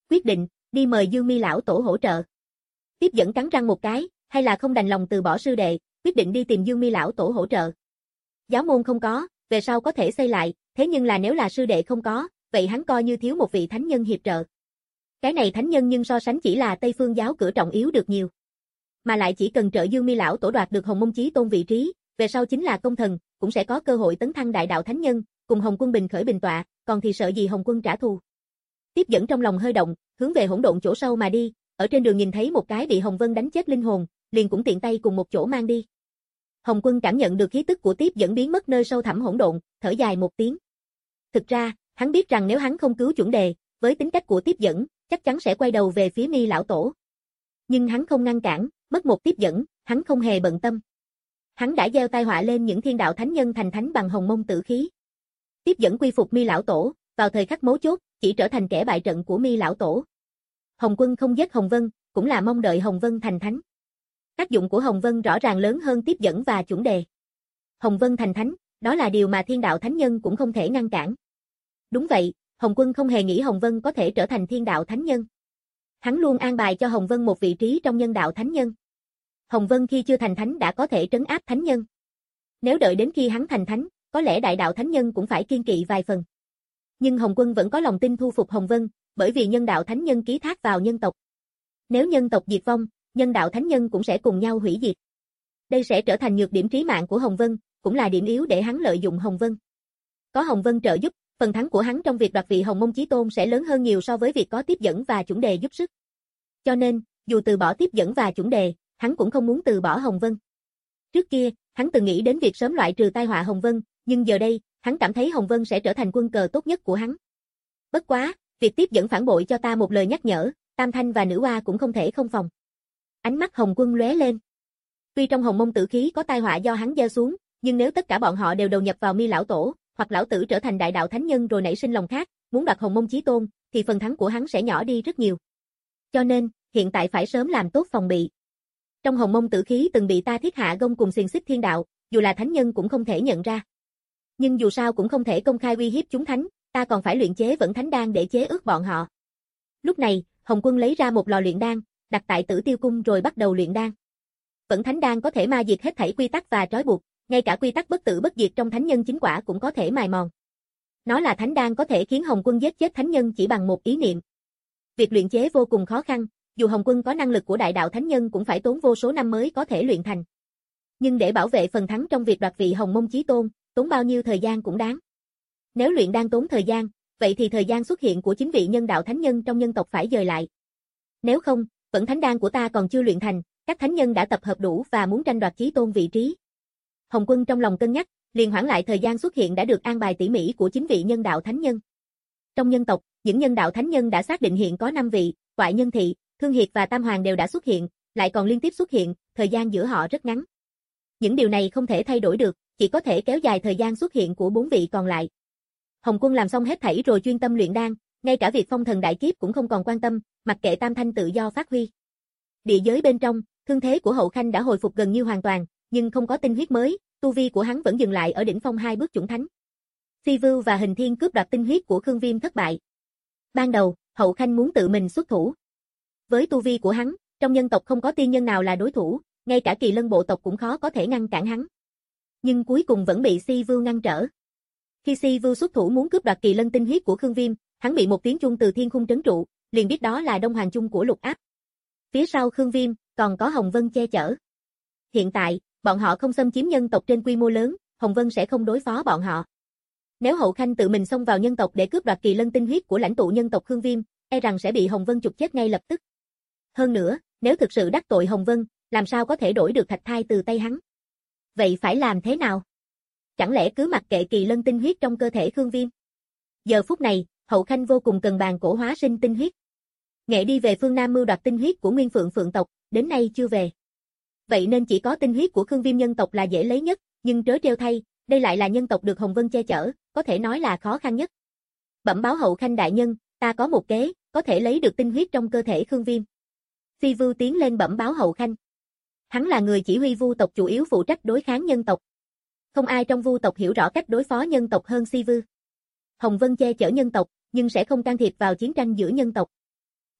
Quyết định, đi mời Dương Mi lão tổ hỗ trợ. Tiếp dẫn cắn răng một cái, hay là không đành lòng từ bỏ sư đệ, quyết định đi tìm Dương Mi lão tổ hỗ trợ. Giáo môn không có, về sau có thể xây lại, thế nhưng là nếu là sư đệ không có, vậy hắn coi như thiếu một vị thánh nhân hiệp trợ. Cái này thánh nhân nhưng so sánh chỉ là Tây Phương giáo cửa trọng yếu được nhiều. Mà lại chỉ cần trợ Dương Mi lão tổ đoạt được Hồng Mông Chí Tôn vị trí, về sau chính là công thần, cũng sẽ có cơ hội tấn thăng đại đạo thánh nhân, cùng Hồng Quân bình khởi bình tọa, còn thì sợ gì Hồng Quân trả thù. Tiếp dẫn trong lòng hơi động, hướng về hỗn độn chỗ sâu mà đi, ở trên đường nhìn thấy một cái bị Hồng Vân đánh chết linh hồn, liền cũng tiện tay cùng một chỗ mang đi. Hồng Quân cảm nhận được khí tức của Tiếp dẫn biến mất nơi sâu thẳm hỗn độn, thở dài một tiếng. Thực ra, hắn biết rằng nếu hắn không cứu chuẩn đề, với tính cách của Tiếp dẫn, chắc chắn sẽ quay đầu về phía Mi lão tổ. Nhưng hắn không ngăn cản, mất một Tiếp dẫn, hắn không hề bận tâm. Hắn đã gieo tai họa lên những thiên đạo thánh nhân thành thánh bằng Hồng Mông tử khí. Tiếp dẫn quy phục Mi lão tổ, vào thời khắc mấu chốt, chỉ trở thành kẻ bại trận của Mi lão tổ. Hồng Quân không giết Hồng Vân, cũng là mong đợi Hồng Vân thành thánh. Tác dụng của Hồng Vân rõ ràng lớn hơn Tiếp dẫn và chuẩn đề. Hồng Vân thành thánh, đó là điều mà thiên đạo thánh nhân cũng không thể ngăn cản. Đúng vậy, Hồng Quân không hề nghĩ Hồng Vân có thể trở thành thiên đạo thánh nhân. Hắn luôn an bài cho Hồng Vân một vị trí trong nhân đạo thánh nhân. Hồng Vân khi chưa thành thánh đã có thể trấn áp thánh nhân. Nếu đợi đến khi hắn thành thánh, có lẽ đại đạo thánh nhân cũng phải kiên kỵ vài phần. Nhưng Hồng Quân vẫn có lòng tin thu phục Hồng Vân, bởi vì nhân đạo thánh nhân ký thác vào nhân tộc. Nếu nhân tộc diệt vong, nhân đạo thánh nhân cũng sẽ cùng nhau hủy diệt. Đây sẽ trở thành nhược điểm trí mạng của Hồng Vân, cũng là điểm yếu để hắn lợi dụng Hồng Vân. Có Hồng Vân trợ giúp, phần thắng của hắn trong việc đoạt vị Hồng Mông Chí Tôn sẽ lớn hơn nhiều so với việc có Tiếp dẫn và chuẩn đề giúp sức. Cho nên, dù từ bỏ Tiếp dẫn và chuẩn đề, hắn cũng không muốn từ bỏ Hồng Vân. Trước kia, hắn từng nghĩ đến việc sớm loại trừ tai họa Hồng Vân, nhưng giờ đây, hắn cảm thấy Hồng Vân sẽ trở thành quân cờ tốt nhất của hắn. Bất quá, việc Tiếp dẫn phản bội cho ta một lời nhắc nhở, Tam Thanh và Nữ Hoa cũng không thể không phòng. Ánh mắt Hồng Quân lóe lên. Tuy trong Hồng Mông tử khí có tai họa do hắn gieo xuống, nhưng nếu tất cả bọn họ đều đầu nhập vào Mi lão tổ, hoặc lão tử trở thành đại đạo thánh nhân rồi nảy sinh lòng khác, muốn đoạt Hồng Mông Chí Tôn, thì phần thắng của hắn sẽ nhỏ đi rất nhiều. Cho nên, hiện tại phải sớm làm tốt phòng bị. Trong Hồng Mông tử khí từng bị ta thiết hạ gông cùng xiềng xích thiên đạo, dù là thánh nhân cũng không thể nhận ra. Nhưng dù sao cũng không thể công khai uy hiếp chúng thánh, ta còn phải luyện chế Vẫn Thánh Đan để chế ước bọn họ. Lúc này, Hồng Quân lấy ra một lò luyện đan, đặt tại Tử Tiêu Cung rồi bắt đầu luyện đan. Vẫn Thánh Đan có thể ma diệt hết thảy quy tắc và trói buộc, ngay cả quy tắc bất tử bất diệt trong thánh nhân chính quả cũng có thể mài mòn. Nó là thánh đan có thể khiến Hồng Quân giết chết thánh nhân chỉ bằng một ý niệm. Việc luyện chế vô cùng khó khăn, dù Hồng Quân có năng lực của đại đạo thánh nhân cũng phải tốn vô số năm mới có thể luyện thành. Nhưng để bảo vệ phần thắng trong việc đoạt vị Hồng Mông Chí Tôn, tốn bao nhiêu thời gian cũng đáng. Nếu luyện đan tốn thời gian, vậy thì thời gian xuất hiện của chính vị nhân đạo thánh nhân trong nhân tộc phải dời lại. Nếu không, Vẫn Thánh Đan của ta còn chưa luyện thành, các thánh nhân đã tập hợp đủ và muốn tranh đoạt Chí Tôn vị trí. Hồng Quân trong lòng cân nhắc, liền hoãn lại thời gian xuất hiện đã được an bài tỉ mỉ của chính vị nhân đạo thánh nhân. Trong nhân tộc, những nhân đạo thánh nhân đã xác định hiện có năm vị, Toại Nhân Thị, Thương Hiệt và Tam Hoàng đều đã xuất hiện, lại còn liên tiếp xuất hiện, thời gian giữa họ rất ngắn. Những điều này không thể thay đổi được, chỉ có thể kéo dài thời gian xuất hiện của bốn vị còn lại. Hồng Quân làm xong hết thảy rồi chuyên tâm luyện đan, ngay cả việc phong thần đại kiếp cũng không còn quan tâm, mặc kệ Tam Thanh tự do phát huy. Địa giới bên trong, thương thế của Hậu Khanh đã hồi phục gần như hoàn toàn, nhưng không có tinh huyết mới, tu vi của hắn vẫn dừng lại ở đỉnh phong hai bước chuẩn thánh. Si Vưu và Hình Thiên cướp đoạt tinh huyết của Khương Viêm thất bại. Ban đầu, Hậu Khanh muốn tự mình xuất thủ. Với tu vi của hắn, trong nhân tộc không có tiên nhân nào là đối thủ, ngay cả Kỳ Lân bộ tộc cũng khó có thể ngăn cản hắn. Nhưng cuối cùng vẫn bị Si Vưu ngăn trở. Khi Si Vưu xuất thủ muốn cướp đoạt Kỳ Lân tinh huyết của Khương Viêm, hắn bị một tiếng chuông từ thiên khung trấn trụ, liền biết đó là Đông Hoàng Chung của Lục Áp. Phía sau Khương Viêm, còn có Hồng Vân che chở. Hiện tại, bọn họ không xâm chiếm nhân tộc trên quy mô lớn, Hồng Vân sẽ không đối phó bọn họ. Nếu Hậu Khanh tự mình xông vào nhân tộc để cướp đoạt Kỳ Lân tinh huyết của lãnh tụ nhân tộc Khương Viêm, e rằng sẽ bị Hồng Vân chụp chết ngay lập tức. Hơn nữa, nếu thực sự đắc tội Hồng Vân, làm sao có thể đổi được thạch thai từ tay hắn? Vậy phải làm thế nào? Chẳng lẽ cứ mặc kệ Kỳ Lân tinh huyết trong cơ thể Khương Viêm? Giờ phút này, Hậu Khanh vô cùng cần bàn cổ hóa sinh tinh huyết. Nghệ đi về phương Nam mưu đoạt tinh huyết của Nguyên Phượng Phượng tộc, đến nay chưa về. Vậy nên chỉ có tinh huyết của Khương Viêm nhân tộc là dễ lấy nhất, nhưng trớ trêu thay, đây lại là nhân tộc được Hồng Vân che chở, có thể nói là khó khăn nhất. Bẩm báo Hậu Khanh đại nhân, ta có một kế, có thể lấy được tinh huyết trong cơ thể Khương Viêm. Si Vưu tiến lên bẩm báo Hậu Khanh. Hắn là người chỉ huy Vu tộc chủ yếu phụ trách đối kháng nhân tộc. Không ai trong Vu tộc hiểu rõ cách đối phó nhân tộc hơn Si Vưu. Hồng Vân che chở nhân tộc, nhưng sẽ không can thiệp vào chiến tranh giữa nhân tộc.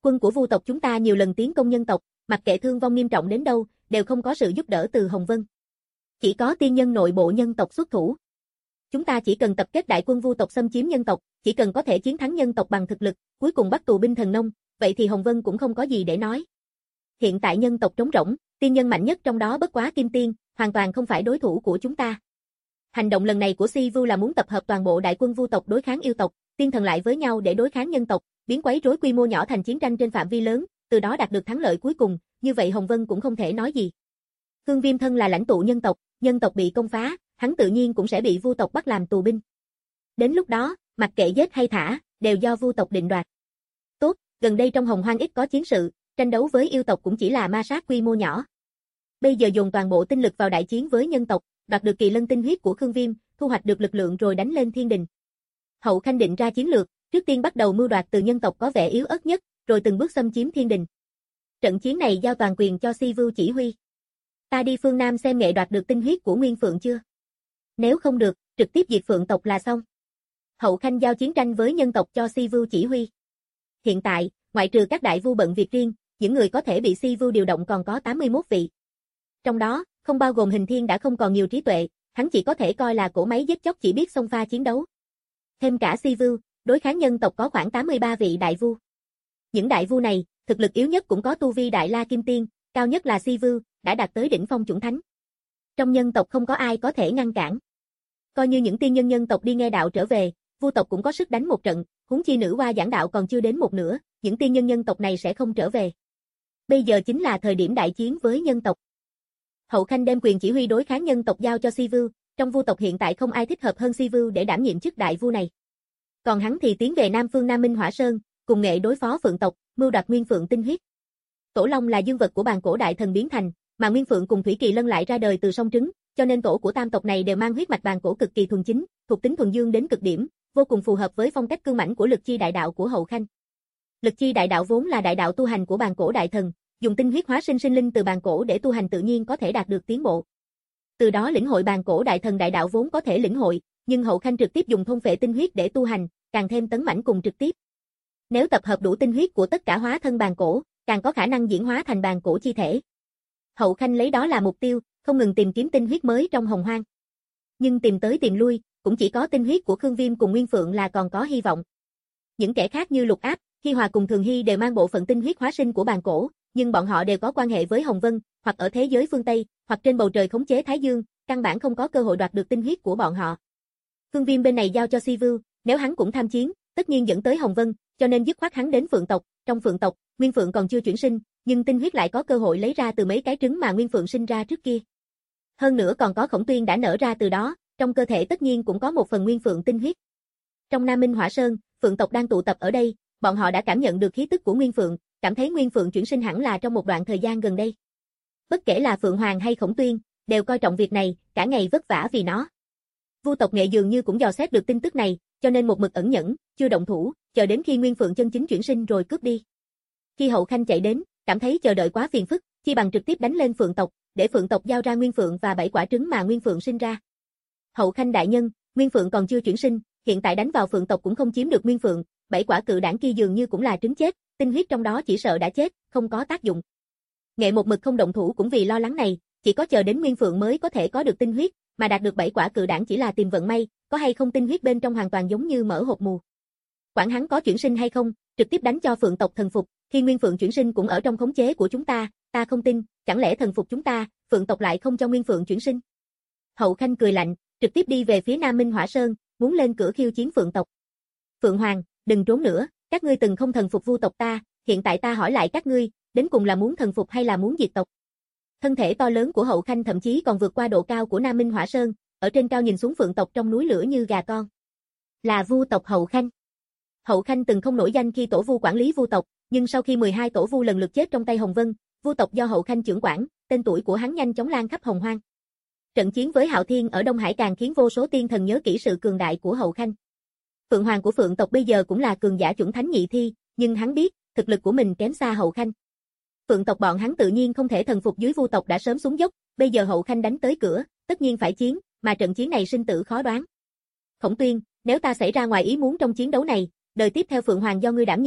Quân của Vu tộc chúng ta nhiều lần tiến công nhân tộc, mặc kệ thương vong nghiêm trọng đến đâu, đều không có sự giúp đỡ từ Hồng Vân. Chỉ có tiên nhân nội bộ nhân tộc xuất thủ. Chúng ta chỉ cần tập kết đại quân Vu tộc xâm chiếm nhân tộc, chỉ cần có thể chiến thắng nhân tộc bằng thực lực, cuối cùng bắt tù binh thần nông, vậy thì Hồng Vân cũng không có gì để nói. Hiện tại nhân tộc trống rỗng, tiên nhân mạnh nhất trong đó bất quá Kim Tiên, hoàn toàn không phải đối thủ của chúng ta. Hành động lần này của Si Vu là muốn tập hợp toàn bộ đại quân Vu tộc đối kháng yêu tộc, tiên thần lại với nhau để đối kháng nhân tộc, biến quấy rối quy mô nhỏ thành chiến tranh trên phạm vi lớn, từ đó đạt được thắng lợi cuối cùng, như vậy Hồng Vân cũng không thể nói gì. Khương Viêm thân là lãnh tụ nhân tộc, nhân tộc bị công phá, hắn tự nhiên cũng sẽ bị Vu tộc bắt làm tù binh. Đến lúc đó, mặc kệ giết hay thả, đều do Vu tộc định đoạt. Tốt, gần đây trong Hồng Hoang ít có chiến sự, tranh đấu với yêu tộc cũng chỉ là ma sát quy mô nhỏ. Bây giờ dồn toàn bộ tinh lực vào đại chiến với nhân tộc, đoạt được kỳ lân tinh huyết của Khương Viêm, thu hoạch được lực lượng rồi đánh lên thiên đình. Hậu Khanh định ra chiến lược, trước tiên bắt đầu mưu đoạt từ nhân tộc có vẻ yếu ớt nhất, rồi từng bước xâm chiếm thiên đình. Trận chiến này giao toàn quyền cho Si Vu chỉ huy. Ta đi phương Nam xem nghệ đoạt được tinh huyết của Nguyên Phượng chưa? Nếu không được, trực tiếp diệt Phượng tộc là xong. Hậu Khanh giao chiến tranh với nhân tộc cho Si Vu chỉ huy. Hiện tại, ngoại trừ các đại vu bận việc riêng, những người có thể bị Si Vu điều động còn có tám mươi mốt vị. Trong đó, không bao gồm Hình Thiên đã không còn nhiều trí tuệ, hắn chỉ có thể coi là cỗ máy giết chóc chỉ biết xông pha chiến đấu. Thêm cả Si Vu, đối kháng nhân tộc có khoảng tám mươi ba vị đại vu. Những đại vu này, thực lực yếu nhất cũng có tu vi đại la kim tiên, cao nhất là Si Vu, đã đạt tới đỉnh phong chuẩn thánh. Trong nhân tộc không có ai có thể ngăn cản. Coi như những tiên nhân nhân tộc đi nghe đạo trở về, Vu tộc cũng có sức đánh một trận, huống chi nữ hoa giảng đạo còn chưa đến một nửa, những tiên nhân nhân tộc này sẽ không trở về. Bây giờ chính là thời điểm đại chiến với nhân tộc. Hậu Khanh đem quyền chỉ huy đối kháng nhân tộc giao cho Si Vu, trong Vu tộc hiện tại không ai thích hợp hơn Si Vu để đảm nhiệm chức đại vu này. Còn hắn thì tiến về Nam Phương Nam Minh Hỏa Sơn, cùng nghệ đối phó Phượng tộc, mưu đoạt Nguyên Phượng tinh huyết. Tổ Long là dương vật của bàn cổ đại thần biến thành, mà Nguyên Phượng cùng Thủy Kỳ Lân lại ra đời từ song trứng, cho nên tổ của tam tộc này đều mang huyết mạch bàn cổ cực kỳ thuần chính, thuộc tính thuần dương đến cực điểm, vô cùng phù hợp với phong cách cương mãnh của Lực Chi đại đạo của Hậu Khanh. Lực Chi đại đạo vốn là đại đạo tu hành của bàn cổ đại thần, dùng tinh huyết hóa sinh sinh linh từ bàn cổ để tu hành tự nhiên có thể đạt được tiến bộ. Từ đó lĩnh hội bàn cổ đại thần đại đạo vốn có thể lĩnh hội, nhưng Hậu Khanh trực tiếp dùng thôn phệ tinh huyết để tu hành, càng thêm tấn mãnh cùng trực tiếp. Nếu tập hợp đủ tinh huyết của tất cả hóa thân bàn cổ, càng có khả năng diễn hóa thành bàn cổ chi thể. Hậu Khanh lấy đó là mục tiêu, không ngừng tìm kiếm tinh huyết mới trong Hồng Hoang. Nhưng tìm tới tìm lui, cũng chỉ có tinh huyết của Khương Viêm cùng Nguyên Phượng là còn có hy vọng. Những kẻ khác như Lục Áp, Hi Hòa cùng Thường Hy đều mang bộ phận tinh huyết hóa sinh của bàn cổ, nhưng bọn họ đều có quan hệ với Hồng Vân, hoặc ở thế giới phương Tây, hoặc trên bầu trời khống chế Thái Dương, căn bản không có cơ hội đoạt được tinh huyết của bọn họ. Khương Viêm bên này giao cho Si Vu, nếu hắn cũng tham chiến, tất nhiên dẫn tới Hồng Vân, cho nên dứt khoát hắn đến Phượng tộc, trong Phượng tộc, Nguyên Phượng còn chưa chuyển sinh, nhưng tinh huyết lại có cơ hội lấy ra từ mấy cái trứng mà Nguyên Phượng sinh ra trước kia. Hơn nữa còn có Khổng Tuyên đã nở ra từ đó, trong cơ thể tất nhiên cũng có một phần Nguyên Phượng tinh huyết. Trong Nam Minh Hỏa Sơn, Phượng tộc đang tụ tập ở đây, bọn họ đã cảm nhận được khí tức của Nguyên Phượng, cảm thấy Nguyên Phượng chuyển sinh hẳn là trong một đoạn thời gian gần đây. Bất kể là Phượng Hoàng hay Khổng Tuyên, đều coi trọng việc này, cả ngày vất vả vì nó. Vu tộc Nghệ dường như cũng dò xét được tin tức này, cho nên một mực ẩn nhẫn, chưa động thủ, chờ đến khi Nguyên Phượng chân chính chuyển sinh rồi cướp đi. Khi Hậu Khanh chạy đến, cảm thấy chờ đợi quá phiền phức, chi bằng trực tiếp đánh lên Phượng tộc, để Phượng tộc giao ra Nguyên Phượng và bảy quả trứng mà Nguyên Phượng sinh ra. Hậu Khanh đại nhân, Nguyên Phượng còn chưa chuyển sinh, hiện tại đánh vào Phượng tộc cũng không chiếm được Nguyên Phượng, bảy quả cự đảng kia dường như cũng là trứng chết, tinh huyết trong đó chỉ sợ đã chết, không có tác dụng. Nghệ một mực không động thủ cũng vì lo lắng này, chỉ có chờ đến Nguyên Phượng mới có thể có được tinh huyết, mà đạt được bảy quả cự đảng chỉ là tìm vận may, có hay không tinh huyết bên trong hoàn toàn giống như mở hộp mù. Quản hắn có chuyển sinh hay không, trực tiếp đánh cho Phượng tộc thần phục, khi Nguyên Phượng chuyển sinh cũng ở trong khống chế của chúng ta, ta không tin, chẳng lẽ thần phục chúng ta, Phượng tộc lại không cho Nguyên Phượng chuyển sinh. Hậu Khanh cười lạnh, trực tiếp đi về phía Nam Minh Hỏa Sơn, muốn lên cửa khiêu chiến Phượng tộc. Phượng Hoàng, đừng trốn nữa, các ngươi từng không thần phục Vu tộc ta, hiện tại ta hỏi lại các ngươi, đến cùng là muốn thần phục hay là muốn diệt tộc? Thân thể to lớn của Hậu Khanh thậm chí còn vượt qua độ cao của Nam Minh Hỏa Sơn, ở trên cao nhìn xuống Phượng tộc trong núi lửa như gà con. Là Vu tộc Hậu Khanh. Hậu Khanh từng không nổi danh khi tổ Vu quản lý Vu tộc, nhưng sau khi mười hai tổ Vu lần lượt chết trong tay Hồng Vân, Vu tộc do Hậu Khanh trưởng quản, tên tuổi của hắn nhanh chóng lan khắp Hồng Hoang. Trận chiến với Hạo Thiên ở Đông Hải càng khiến vô số tiên thần nhớ kỹ sự cường đại của Hậu Khanh. Phượng Hoàng của Phượng tộc bây giờ cũng là cường giả chuẩn thánh nhị thi, nhưng hắn biết, thực lực của mình kém xa Hậu Khanh. Phượng tộc bọn hắn tự nhiên không thể thần phục dưới Vu tộc đã sớm xuống dốc, bây giờ Hậu Khanh đánh tới cửa, tất nhiên phải chiến, mà trận chiến này sinh tử khó đoán. Khổng Tuyên, nếu ta xảy ra ngoài ý muốn trong chiến đấu này, đời tiếp theo Phượng Hoàng do ngươi đảm nhiệm,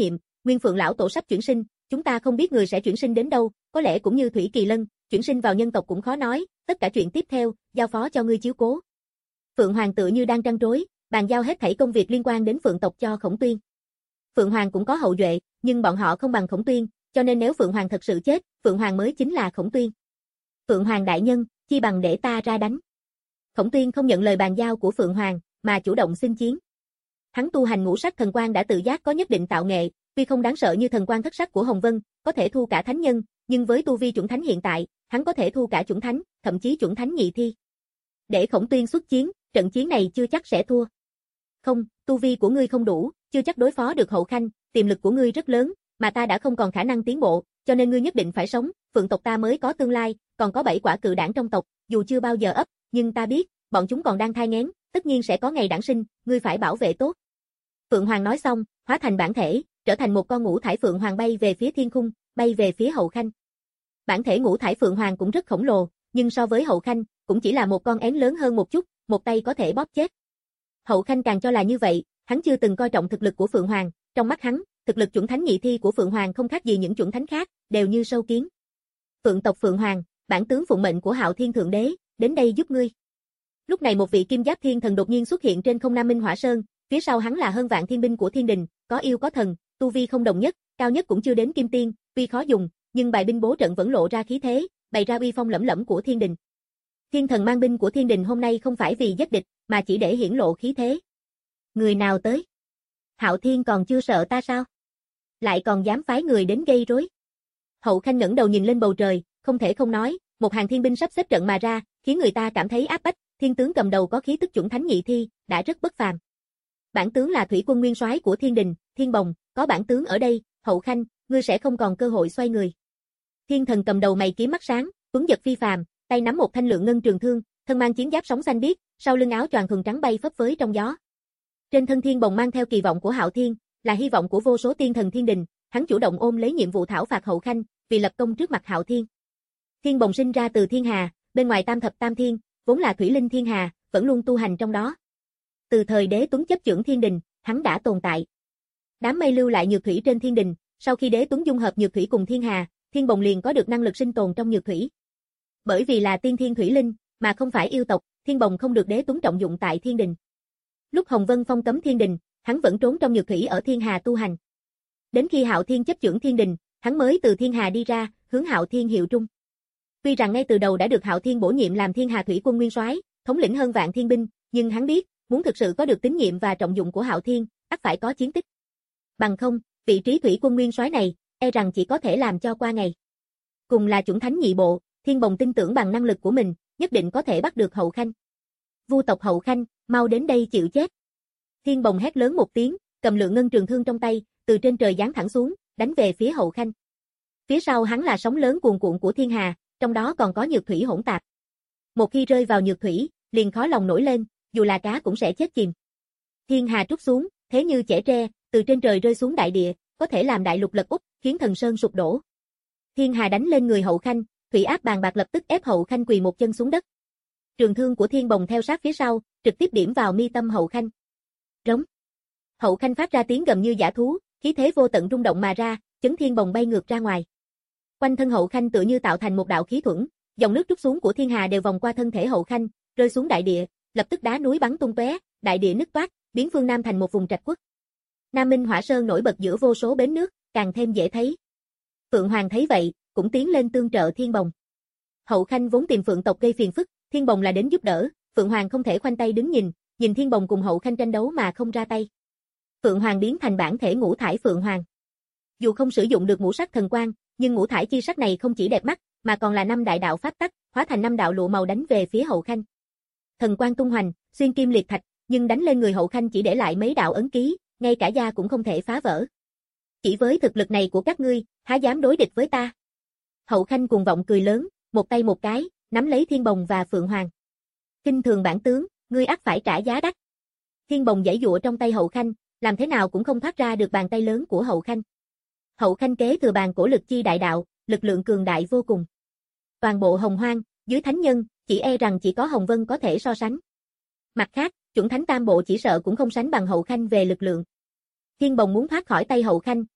Nguyên Phượng lão tổ sắp chuyển sinh, chúng ta không biết người sẽ chuyển sinh đến đâu, có lẽ cũng như Thủy Kỳ Lân, chuyển sinh vào nhân tộc cũng khó nói, tất cả chuyện tiếp theo, giao phó cho ngươi chiếu cố. Phượng Hoàng tựa như đang trăn trối, bàn giao hết thảy công việc liên quan đến Phượng tộc cho Khổng Tuyên. Phượng Hoàng cũng có hậu duệ, nhưng bọn họ không bằng Khổng Tuyên, cho nên nếu Phượng Hoàng thật sự chết, Phượng Hoàng mới chính là Khổng Tuyên. Phượng Hoàng đại nhân, chi bằng để ta ra đánh. Khổng Tuyên không nhận lời bàn giao của Phượng Hoàng, mà chủ động xin chiến. Hắn tu hành ngũ sắc thần quang đã tự giác có nhất định tạo nghệ, tuy không đáng sợ như thần quang thất sắc của Hồng Vân, có thể thu cả thánh nhân, nhưng với tu vi chuẩn thánh hiện tại, hắn có thể thu cả chuẩn thánh, thậm chí chuẩn thánh nhị thi. Để Khổng Tuyên xuất chiến, trận chiến này chưa chắc sẽ thua. Không, tu vi của ngươi không đủ, chưa chắc đối phó được Hậu Khanh, tiềm lực của ngươi rất lớn, mà ta đã không còn khả năng tiến bộ, cho nên ngươi nhất định phải sống, Phượng tộc ta mới có tương lai, còn có bảy quả cự đản trong tộc, dù chưa bao giờ ấp, nhưng ta biết, bọn chúng còn đang thai nghén, tất nhiên sẽ có ngày đản sinh, ngươi phải bảo vệ tốt. Phượng Hoàng nói xong, hóa thành bản thể, trở thành một con ngũ thải Phượng Hoàng bay về phía thiên khung, bay về phía Hậu Khanh. Bản thể ngũ thải Phượng Hoàng cũng rất khổng lồ, nhưng so với Hậu Khanh, cũng chỉ là một con én lớn hơn một chút, một tay có thể bóp chết. Hậu Khanh càng cho là như vậy, hắn chưa từng coi trọng thực lực của Phượng Hoàng, trong mắt hắn, thực lực chuẩn thánh nhị thi của Phượng Hoàng không khác gì những chuẩn thánh khác, đều như sâu kiến. Phượng tộc Phượng Hoàng, bản tướng phụng mệnh của Hạo Thiên Thượng Đế, đến đây giúp ngươi. Lúc này một vị Kim Giáp Thiên Thần đột nhiên xuất hiện trên không Nam Minh Hỏa Sơn, phía sau hắn là hơn vạn thiên binh của Thiên Đình, có yêu có thần, tu vi không đồng nhất, cao nhất cũng chưa đến Kim Tiên, tuy khó dùng, nhưng bài binh bố trận vẫn lộ ra khí thế, bày ra uy phong lẫm lẫm của Thiên Đình. Thiên Thần mang binh của Thiên Đình hôm nay không phải vì giết địch, mà chỉ để hiển lộ khí thế. Người nào tới? Hạo Thiên còn chưa sợ ta sao? Lại còn dám phái người đến gây rối. Hậu Khanh ngẩng đầu nhìn lên bầu trời, không thể không nói, một hàng thiên binh sắp xếp trận mà ra, khiến người ta cảm thấy áp bách, thiên tướng cầm đầu có khí tức chuẩn thánh nhị thi, đã rất bất phàm. Bản tướng là thủy quân nguyên soái của Thiên Đình, Thiên Bồng, có bản tướng ở đây, Hậu Khanh, ngươi sẽ không còn cơ hội xoay người. Thiên Thần cầm đầu mày kiếm mắt sáng, tuấn giật phi phàm, tay nắm một thanh lượng ngân trường thương, thân mang chiến giáp sóng xanh biếc, sau lưng áo choàng thuần trắng bay phấp phới trong gió. Trên thân Thiên Bồng mang theo kỳ vọng của Hạo Thiên, là hy vọng của vô số tiên thần Thiên Đình, hắn chủ động ôm lấy nhiệm vụ thảo phạt Hậu Khanh, vì lập công trước mặt Hạo Thiên. Thiên Bồng sinh ra từ thiên hà, bên ngoài tam thập tam thiên, vốn là thủy linh thiên hà, vẫn luôn tu hành trong đó. Từ thời Đế Tuấn chấp chưởng Thiên Đình, hắn đã tồn tại. Đám mây lưu lại nhược thủy trên Thiên Đình, sau khi Đế Tuấn dung hợp nhược thủy cùng thiên hà, Thiên Bồng liền có được năng lực sinh tồn trong nhược thủy. Bởi vì là tiên thiên thủy linh, mà không phải yêu tộc, Thiên Bồng không được Đế Tuấn trọng dụng tại Thiên Đình. Lúc Hồng Vân phong cấm Thiên Đình, hắn vẫn trốn trong nhược thủy ở thiên hà tu hành. Đến khi Hạo Thiên chấp chưởng Thiên Đình, hắn mới từ thiên hà đi ra, hướng Hạo Thiên hiệu trung. Tuy rằng ngay từ đầu đã được Hạo Thiên bổ nhiệm làm Thiên Hà Thủy Quân Nguyên Soái, thống lĩnh hơn vạn thiên binh, nhưng hắn biết, muốn thực sự có được tín nhiệm và trọng dụng của Hạo Thiên, ắt phải có chiến tích. Bằng không, vị trí Thủy Quân Nguyên Soái này, e rằng chỉ có thể làm cho qua ngày. Cùng là chuẩn thánh nhị bộ, Thiên Bồng tin tưởng bằng năng lực của mình, nhất định có thể bắt được Hậu Khanh. Vu tộc Hậu Khanh, mau đến đây chịu chết. Thiên Bồng hét lớn một tiếng, cầm lượng ngân trường thương trong tay, từ trên trời giáng thẳng xuống, đánh về phía Hậu Khanh. Phía sau hắn là sóng lớn cuồn cuộn của thiên hà, trong đó còn có nhược thủy hỗn tạp. Một khi rơi vào nhược thủy, liền khó lòng nổi lên, dù là cá cũng sẽ chết chìm. Thiên hà trút xuống, thế như chẻ tre, từ trên trời rơi xuống đại địa, có thể làm đại lục lật úp, khiến thần sơn sụp đổ. Thiên hà đánh lên người Hậu Khanh, thủy áp bàn bạc lập tức ép Hậu Khanh quỳ một chân xuống đất. Trường thương của Thiên Bồng theo sát phía sau, trực tiếp điểm vào mi tâm Hậu Khanh. Rống. Hậu Khanh phát ra tiếng gầm như dã thú, khí thế vô tận rung động mà ra, chấn Thiên Bồng bay ngược ra ngoài. Quanh thân Hậu Khanh tựa như tạo thành một đạo khí thuẫn, dòng nước trút xuống của thiên hà đều vòng qua thân thể Hậu Khanh, rơi xuống đại địa, lập tức đá núi bắn tung tóe, đại địa nứt toác, biến phương Nam thành một vùng trạch quốc. Nam Minh Hỏa Sơn nổi bật giữa vô số bến nước, càng thêm dễ thấy. Phượng Hoàng thấy vậy, cũng tiến lên tương trợ Thiên Bồng. Hậu Khanh vốn tìm Phượng tộc gây phiền phức, Thiên Bồng là đến giúp đỡ, Phượng Hoàng không thể khoanh tay đứng nhìn, nhìn Thiên Bồng cùng Hậu Khanh tranh đấu mà không ra tay. Phượng Hoàng biến thành bản thể ngũ thải Phượng Hoàng. Dù không sử dụng được ngũ sắc thần quang, nhưng ngũ thải chi sắc này không chỉ đẹp mắt, mà còn là năm đại đạo pháp tắc, hóa thành năm đạo lụa màu đánh về phía Hậu Khanh. Thần quang tung hoành, xuyên kim liệt thạch, nhưng đánh lên người Hậu Khanh chỉ để lại mấy đạo ấn ký, ngay cả da cũng không thể phá vỡ. Chỉ với thực lực này của các ngươi, há dám đối địch với ta? Hậu Khanh cuồng vọng cười lớn, một tay một cái, nắm lấy Thiên Bồng và Phượng Hoàng. Kinh thường bản tướng, ngươi ắt phải trả giá đắt. Thiên Bồng giãy giụa trong tay Hậu Khanh, làm thế nào cũng không thoát ra được bàn tay lớn của Hậu Khanh. Hậu Khanh kế thừa bàn cổ lực chi đại đạo, lực lượng cường đại vô cùng. Toàn bộ Hồng Hoang, dưới thánh nhân, chỉ e rằng chỉ có Hồng Vân có thể so sánh. Mặt khác, chuẩn thánh tam bộ chỉ sợ cũng không sánh bằng Hậu Khanh về lực lượng. Thiên Bồng muốn thoát khỏi tay Hậu Khanh,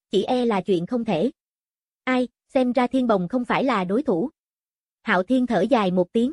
chỉ e là chuyện không thể. Ai, xem ra Thiên Bồng không phải là đối thủ. Hạo Thiên thở dài một tiếng.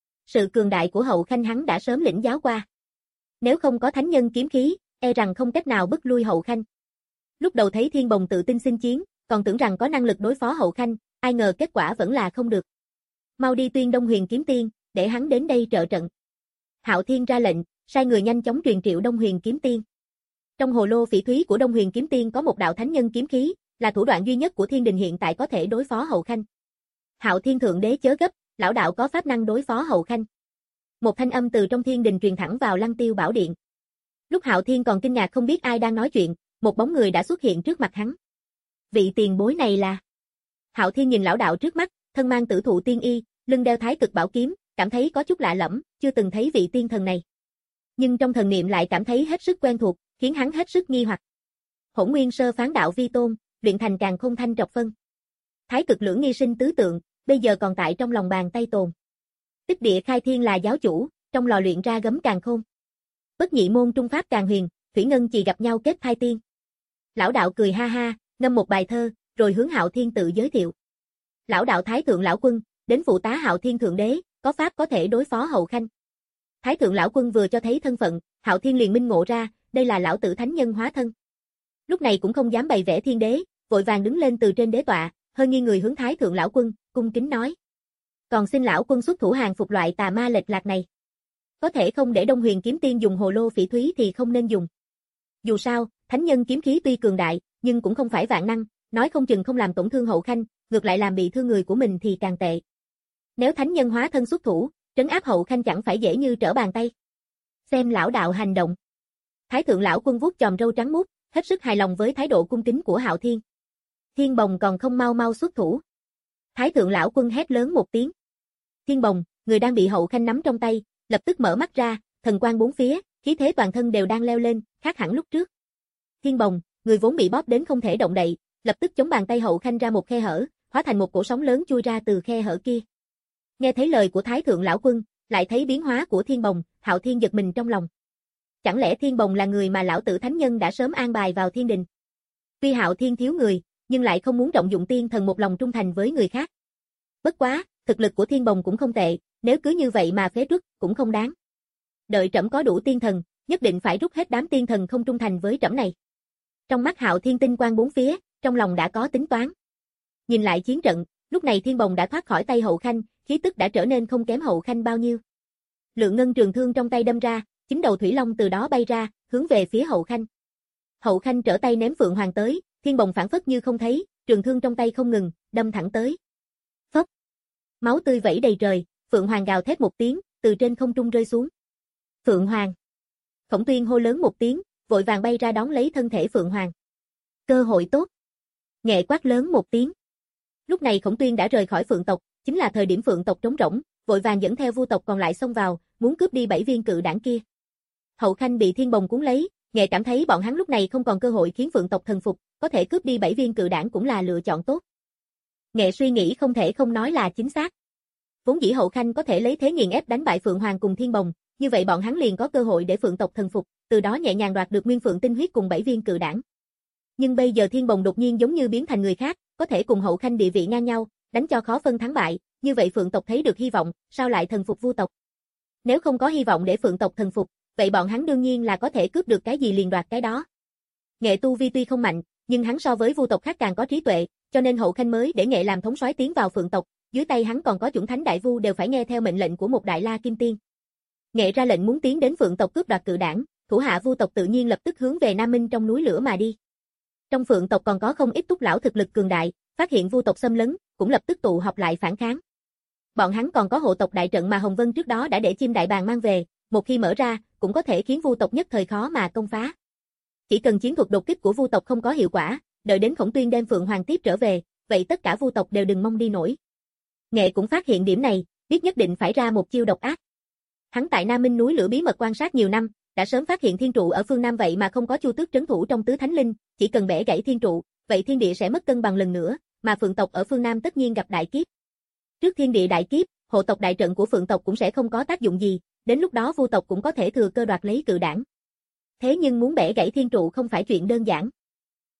Sự cường đại của Hậu Khanh hắn đã sớm lĩnh giáo qua. Nếu không có thánh nhân kiếm khí, e rằng không cách nào bức lui Hậu Khanh. Lúc đầu thấy Thiên Bồng tự tin xin chiến, còn tưởng rằng có năng lực đối phó Hậu Khanh, ai ngờ kết quả vẫn là không được. Mau đi tuyên Đông Huyền Kiếm Tiên, để hắn đến đây trợ trận. Hạo Thiên ra lệnh, sai người nhanh chóng truyền triệu Đông Huyền Kiếm Tiên. Trong hồ lô phỉ thúy của Đông Huyền Kiếm Tiên có một đạo thánh nhân kiếm khí, là thủ đoạn duy nhất của Thiên Đình hiện tại có thể đối phó Hậu Khanh. Hạo Thiên thượng đế chớ gấp, lão đạo có pháp năng đối phó Hậu Khanh. Một thanh âm từ trong Thiên Đình truyền thẳng vào Lăng Tiêu Bảo Điện. Lúc Hạo Thiên còn kinh ngạc không biết ai đang nói chuyện, một bóng người đã xuất hiện trước mặt hắn. Vị tiền bối này là... Hạo Thiên nhìn lão đạo trước mắt, thân mang Tử Thụ Tiên y, lưng đeo Thái Cực Bảo kiếm, cảm thấy có chút lạ lẫm, chưa từng thấy vị tiên thần này. Nhưng trong thần niệm lại cảm thấy hết sức quen thuộc, khiến hắn hết sức nghi hoặc. Hỗn Nguyên Sơ Phán Đạo Vi Tôn, luyện thành Càn Khôn Thanh Trọc Phân. Thái Cực Lưỡng Nghi Sinh tứ tượng, bây giờ còn tại trong lòng bàn tay tồn. Tích Địa Khai Thiên là giáo chủ, trong lò luyện ra gấm Càn Khôn. Bất Nhị Môn Trung Pháp Càn Huyền, Thủy Ngân Chì gặp nhau kết thai tiên. Lão đạo cười ha ha, ngâm một bài thơ, rồi hướng Hạo Thiên tự giới thiệu. Lão đạo Thái Thượng Lão Quân, đến phụ tá Hạo Thiên thượng đế, có pháp có thể đối phó Hậu Khanh. Thái Thượng Lão Quân vừa cho thấy thân phận, Hạo Thiên liền minh ngộ ra, đây là lão tử thánh nhân hóa thân. Lúc này cũng không dám bày vẽ thiên đế, vội vàng đứng lên từ trên đế tọa, hơi nghiêng người hướng Thái Thượng Lão Quân, cung kính nói. Còn xin lão quân xuất thủ hàng phục loại tà ma lệch lạc này. Có thể không để Đông Huyền Kiếm Tiên dùng hồ lô phỉ thúy thì không nên dùng. Dù sao, thánh nhân kiếm khí tuy cường đại, nhưng cũng không phải vạn năng, nói không chừng không làm tổn thương Hậu Khanh, ngược lại làm bị thương người của mình thì càng tệ. Nếu thánh nhân hóa thân xuất thủ, trấn áp Hậu Khanh chẳng phải dễ như trở bàn tay. Xem lão đạo hành động. Thái Thượng Lão Quân vuốt chòm râu trắng muốt, hết sức hài lòng với thái độ cung kính của Hạo Thiên. Thiên Bồng còn không mau mau xuất thủ. Thái Thượng Lão Quân hét lớn một tiếng. Thiên Bồng, người đang bị Hậu Khanh nắm trong tay, lập tức mở mắt ra, thần quang bốn phía, khí thế toàn thân đều đang leo lên, khác hẳn lúc trước. Thiên Bồng, người vốn bị bóp đến không thể động đậy, lập tức chống bàn tay Hậu Khanh ra một khe hở, hóa thành một cổ sóng lớn chui ra từ khe hở kia. Nghe thấy lời của Thái Thượng Lão Quân, lại thấy biến hóa của Thiên Bồng, Hạo Thiên giật mình trong lòng. Chẳng lẽ Thiên Bồng là người mà lão tử thánh nhân đã sớm an bài vào Thiên Đình? Tuy Hạo Thiên thiếu người, nhưng lại không muốn trọng dụng tiên thần một lòng trung thành với người khác. Bất quá, thực lực của Thiên Bồng cũng không tệ, nếu cứ như vậy mà phế truất, cũng không đáng. Đợi trẫm có đủ tiên thần, nhất định phải rút hết đám tiên thần không trung thành với trẫm này. Trong mắt Hạo Thiên tinh quang bốn phía, trong lòng đã có tính toán. Nhìn lại chiến trận, lúc này Thiên Bồng đã thoát khỏi tay Hậu Khanh, khí tức đã trở nên không kém Hậu Khanh bao nhiêu. Lượng ngân trường thương trong tay đâm ra, chín đầu thủy long từ đó bay ra, hướng về phía Hậu Khanh. Hậu Khanh trở tay ném Phượng Hoàng tới, Thiên Bồng phản phất như không thấy, trường thương trong tay không ngừng, đâm thẳng tới. Phốc! Máu tươi vẩy đầy trời, Phượng Hoàng gào thét một tiếng, từ trên không trung rơi xuống. Phượng Hoàng! Khổng Tuyên hô lớn một tiếng, vội vàng bay ra đón lấy thân thể Phượng Hoàng. Cơ hội tốt! Nghệ quát lớn một tiếng. Lúc này Khổng Tuyên đã rời khỏi Phượng tộc, chính là thời điểm Phượng tộc trống rỗng, vội vàng dẫn theo Vu tộc còn lại xông vào, muốn cướp đi bảy viên cự đảng kia. Hậu Khanh bị Thiên Bồng cuốn lấy, Nghệ cảm thấy bọn hắn lúc này không còn cơ hội khiến Phượng tộc thần phục, có thể cướp đi bảy viên cự đảng cũng là lựa chọn tốt. Nghệ suy nghĩ không thể không nói là chính xác. Vốn dĩ Hậu Khanh có thể lấy thế nghiền ép đánh bại Phượng Hoàng cùng Thiên Bồng, như vậy bọn hắn liền có cơ hội để Phượng tộc thần phục, từ đó nhẹ nhàng đoạt được Nguyên Phượng tinh huyết cùng bảy viên cự đảng. Nhưng bây giờ Thiên Bồng đột nhiên giống như biến thành người khác, có thể cùng Hậu Khanh địa vị ngang nhau, đánh cho khó phân thắng bại, như vậy Phượng tộc thấy được hy vọng, sao lại thần phục Vu tộc? Nếu không có hy vọng để Phượng tộc thần phục, vậy bọn hắn đương nhiên là có thể cướp được cái gì liền đoạt cái đó. Nghệ tu vi tuy không mạnh, nhưng hắn so với Vu tộc khác càng có trí tuệ, cho nên Hậu Khanh mới để Nghệ làm thống soái tiến vào Phượng tộc, dưới tay hắn còn có chủng thánh đại vu đều phải nghe theo mệnh lệnh của một đại la kim tiên. Nghệ ra lệnh muốn tiến đến Phượng tộc cướp đoạt cự đảng, thủ hạ Vu tộc tự nhiên lập tức hướng về Nam Minh trong núi lửa mà đi. Trong Phượng tộc còn có không ít túc lão thực lực cường đại, phát hiện Vu tộc xâm lấn, cũng lập tức tụ họp lại phản kháng. Bọn hắn còn có hộ tộc đại trận mà Hồng Vân trước đó đã để chim đại bàng mang về, một khi mở ra, cũng có thể khiến Vu tộc nhất thời khó mà công phá. Chỉ cần chiến thuật đột kích của Vu tộc không có hiệu quả, đợi đến Khổng Tuyên đem Phượng Hoàng tiếp trở về, vậy tất cả Vu tộc đều đừng mong đi nổi. Nghệ cũng phát hiện điểm này, biết nhất định phải ra một chiêu độc ác. Hắn tại Nam Minh núi lửa bí mật quan sát nhiều năm, đã sớm phát hiện thiên trụ ở phương Nam vậy mà không có Chu Tước trấn thủ trong tứ thánh linh, chỉ cần bẻ gãy thiên trụ, vậy thiên địa sẽ mất cân bằng lần nữa, mà Phượng tộc ở phương Nam tất nhiên gặp đại kiếp. Trước thiên địa đại kiếp, hộ tộc đại trận của Phượng tộc cũng sẽ không có tác dụng gì, đến lúc đó Vu tộc cũng có thể thừa cơ đoạt lấy cự đảng. Thế nhưng muốn bẻ gãy thiên trụ không phải chuyện đơn giản.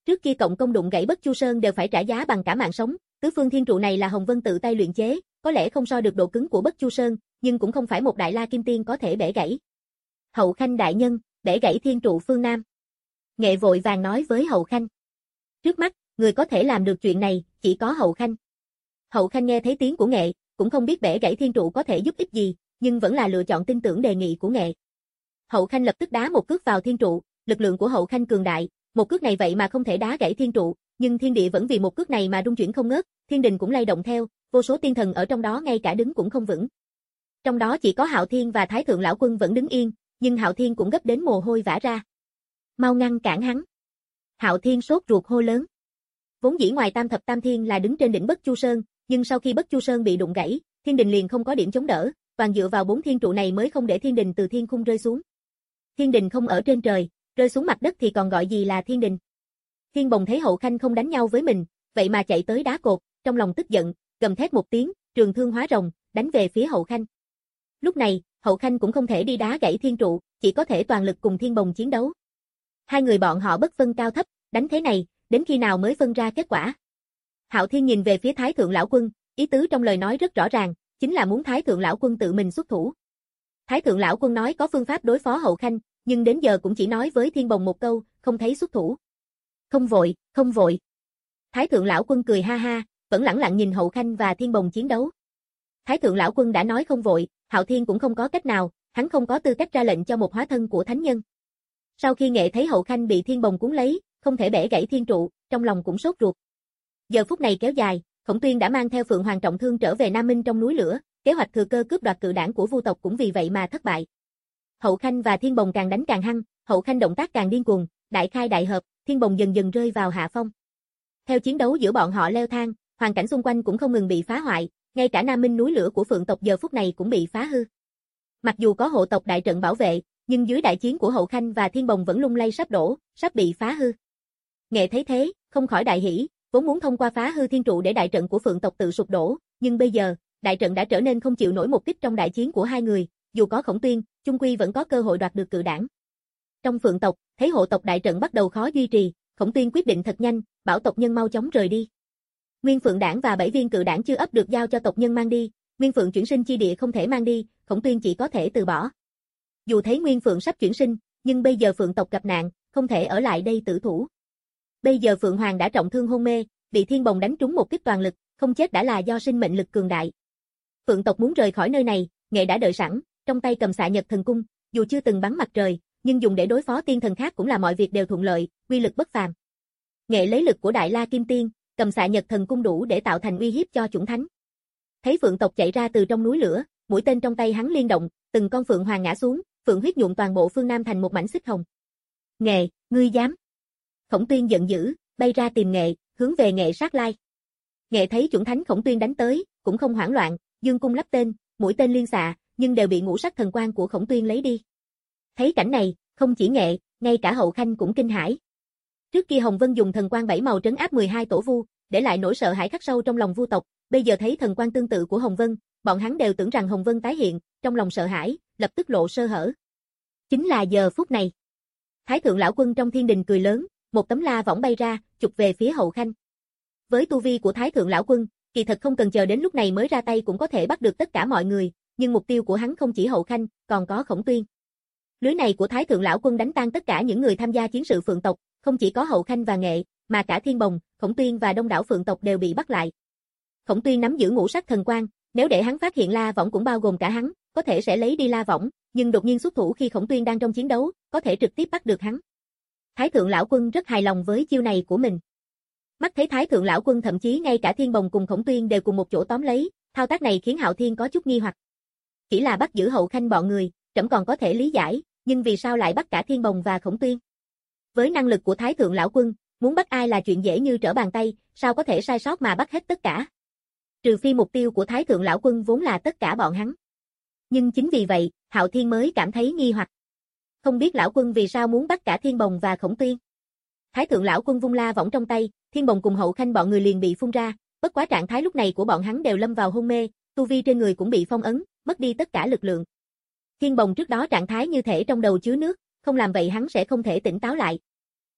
Trước kia cộng công đụng gãy Bất Chu Sơn đều phải trả giá bằng cả mạng sống, tứ phương thiên trụ này là Hồng Vân tự tay luyện chế, có lẽ không so được độ cứng của Bất Chu Sơn, nhưng cũng không phải một đại la kim tiên có thể bẻ gãy. Hậu Khanh đại nhân, bẻ gãy thiên trụ phương Nam. Nghệ vội vàng nói với Hậu Khanh. Trước mắt, người có thể làm được chuyện này, chỉ có Hậu Khanh. Hậu Khanh nghe thấy tiếng của Nghệ, cũng không biết bẻ gãy thiên trụ có thể giúp ích gì, nhưng vẫn là lựa chọn tin tưởng đề nghị của Nghệ. Hậu Khanh lập tức đá một cước vào thiên trụ, lực lượng của Hậu Khanh cường đại, một cước này vậy mà không thể đá gãy thiên trụ, nhưng thiên địa vẫn vì một cước này mà rung chuyển không ngớt, thiên đình cũng lay động theo, vô số tiên thần ở trong đó ngay cả đứng cũng không vững. Trong đó chỉ có Hạo Thiên và Thái Thượng lão quân vẫn đứng yên, nhưng Hạo Thiên cũng gấp đến mồ hôi vã ra. Mau ngăn cản hắn. Hạo Thiên sốt ruột hô lớn. Vốn dĩ ngoài Tam Thập Tam Thiên là đứng trên đỉnh Bất Chu Sơn, nhưng sau khi Bất Chu Sơn bị đụng gãy, thiên đình liền không có điểm chống đỡ, toàn dựa vào bốn thiên trụ này mới không để thiên đình từ thiên khung rơi xuống. Thiên đình không ở trên trời, rơi xuống mặt đất thì còn gọi gì là thiên đình. Thiên Bồng thấy Hậu Khanh không đánh nhau với mình, vậy mà chạy tới đá cột, trong lòng tức giận, gầm thét một tiếng, trường thương hóa rồng, đánh về phía Hậu Khanh. Lúc này, Hậu Khanh cũng không thể đi đá gãy thiên trụ, chỉ có thể toàn lực cùng Thiên Bồng chiến đấu. Hai người bọn họ bất phân cao thấp, đánh thế này, đến khi nào mới phân ra kết quả. Hạo Thiên nhìn về phía Thái Thượng lão quân, ý tứ trong lời nói rất rõ ràng, chính là muốn Thái Thượng lão quân tự mình xuất thủ. Thái Thượng lão quân nói có phương pháp đối phó Hậu Khanh, nhưng đến giờ cũng chỉ nói với Thiên Bồng một câu, không thấy xuất thủ. Không vội, không vội. Thái Thượng lão quân cười ha ha, vẫn lẳng lặng nhìn Hậu Khanh và Thiên Bồng chiến đấu. Thái Thượng lão quân đã nói không vội, Hạo Thiên cũng không có cách nào, hắn không có tư cách ra lệnh cho một hóa thân của thánh nhân. Sau khi Nghệ thấy Hậu Khanh bị Thiên Bồng cuốn lấy, không thể bẻ gãy thiên trụ, trong lòng cũng sốt ruột. Giờ phút này kéo dài, Khổng Tuyên đã mang theo Phượng Hoàng trọng thương trở về Nam Minh trong núi lửa, kế hoạch thừa cơ cướp đoạt cự đảng của Vu tộc cũng vì vậy mà thất bại. Hậu Khanh và Thiên Bồng càng đánh càng hăng, Hậu Khanh động tác càng điên cuồng, đại khai đại hợp, Thiên Bồng dần dần rơi vào hạ phong. Theo chiến đấu giữa bọn họ leo thang, hoàn cảnh xung quanh cũng không ngừng bị phá hoại, ngay cả Nam Minh núi lửa của Phượng tộc giờ phút này cũng bị phá hư. Mặc dù có hộ tộc đại trận bảo vệ, nhưng dưới đại chiến của Hậu Khanh và Thiên Bồng vẫn lung lay sắp đổ, sắp bị phá hư. Nghệ thấy thế, không khỏi đại hỉ, vốn muốn thông qua phá hư thiên trụ để đại trận của Phượng tộc tự sụp đổ, nhưng bây giờ, đại trận đã trở nên không chịu nổi một kích trong đại chiến của hai người, dù có Khổng Tuyên, chung quy vẫn có cơ hội đoạt được cự đảng. Trong Phượng tộc, thấy hộ tộc đại trận bắt đầu khó duy trì, Khổng Tuyên quyết định thật nhanh, bảo tộc nhân mau chóng rời đi. Nguyên Phượng đảng và bảy viên cự đảng chưa ấp được giao cho tộc nhân mang đi, Nguyên Phượng chuyển sinh chi địa không thể mang đi, Khổng Tuyên chỉ có thể từ bỏ. Dù thấy Nguyên Phượng sắp chuyển sinh, nhưng bây giờ Phượng tộc gặp nạn, không thể ở lại đây tử thủ. Bây giờ Phượng Hoàng đã trọng thương hôn mê, bị Thiên Bồng đánh trúng một kích toàn lực, không chết đã là do sinh mệnh lực cường đại. Phượng tộc muốn rời khỏi nơi này, Nghệ đã đợi sẵn, trong tay cầm Xạ Nhật Thần Cung, dù chưa từng bắn mặt trời, nhưng dùng để đối phó tiên thần khác cũng là mọi việc đều thuận lợi, uy lực bất phàm. Nghệ lấy lực của Đại La Kim Tiên, cầm Xạ Nhật Thần Cung đủ để tạo thành uy hiếp cho chủng thánh. Thấy Phượng tộc chạy ra từ trong núi lửa, mũi tên trong tay hắn liên động, từng con phượng hoàng ngã xuống, phượng huyết nhuộm toàn bộ phương Nam thành một mảnh xích hồng. Nghệ, ngươi dám? Khổng Tuyên giận dữ, bay ra tìm Nghệ, hướng về Nghệ sát lai. Nghệ thấy chủng thánh Khổng Tuyên đánh tới, cũng không hoảng loạn, dương cung lắp tên, mũi tên liên xạ, nhưng đều bị ngũ sắc thần quang của Khổng Tuyên lấy đi. Thấy cảnh này, không chỉ Nghệ, ngay cả Hậu Khanh cũng kinh hãi. Trước kia Hồng Vân dùng thần quang bảy màu trấn áp mười hai tổ vu, để lại nỗi sợ hãi khắc sâu trong lòng vu tộc, bây giờ thấy thần quang tương tự của Hồng Vân, bọn hắn đều tưởng rằng Hồng Vân tái hiện, trong lòng sợ hãi, lập tức lộ sơ hở. Chính là giờ phút này. Thái Thượng lão quân trong thiên đình cười lớn, một tấm la võng bay ra, chụp về phía Hậu Khanh. Với tu vi của Thái Thượng lão quân, kỳ thật không cần chờ đến lúc này mới ra tay cũng có thể bắt được tất cả mọi người, nhưng mục tiêu của hắn không chỉ Hậu Khanh, còn có Khổng Tuyên. Lưới này của Thái Thượng lão quân đánh tan tất cả những người tham gia chiến sự Phượng tộc, không chỉ có Hậu Khanh và Nghệ, mà cả Thiên Bồng, Khổng Tuyên và đông đảo Phượng tộc đều bị bắt lại. Khổng Tuyên nắm giữ ngũ sắc thần quang, nếu để hắn phát hiện la võng cũng bao gồm cả hắn, có thể sẽ lấy đi la võng, nhưng đột nhiên xuất thủ khi Khổng Tuyên đang trong chiến đấu, có thể trực tiếp bắt được hắn. Thái Thượng lão quân rất hài lòng với chiêu này của mình. Mắt thấy Thái Thượng lão quân thậm chí ngay cả Thiên Bồng cùng Khổng Tuyên đều cùng một chỗ tóm lấy, thao tác này khiến Hạo Thiên có chút nghi hoặc. Chỉ là bắt giữ Hậu Khanh bọn người, trẫm còn có thể lý giải, nhưng vì sao lại bắt cả Thiên Bồng và Khổng Tuyên? Với năng lực của Thái Thượng lão quân, muốn bắt ai là chuyện dễ như trở bàn tay, sao có thể sai sót mà bắt hết tất cả? Trừ phi mục tiêu của Thái Thượng lão quân vốn là tất cả bọn hắn. Nhưng chính vì vậy, Hạo Thiên mới cảm thấy nghi hoặc. Không biết lão quân vì sao muốn bắt cả Thiên Bồng và Khổng Tuyên. Thái Thượng lão quân vung la võng trong tay, Thiên Bồng cùng Hậu Khanh bọn người liền bị phun ra, bất quá trạng thái lúc này của bọn hắn đều lâm vào hôn mê, tu vi trên người cũng bị phong ấn, mất đi tất cả lực lượng. Thiên Bồng trước đó trạng thái như thể trong đầu chứa nước, không làm vậy hắn sẽ không thể tỉnh táo lại.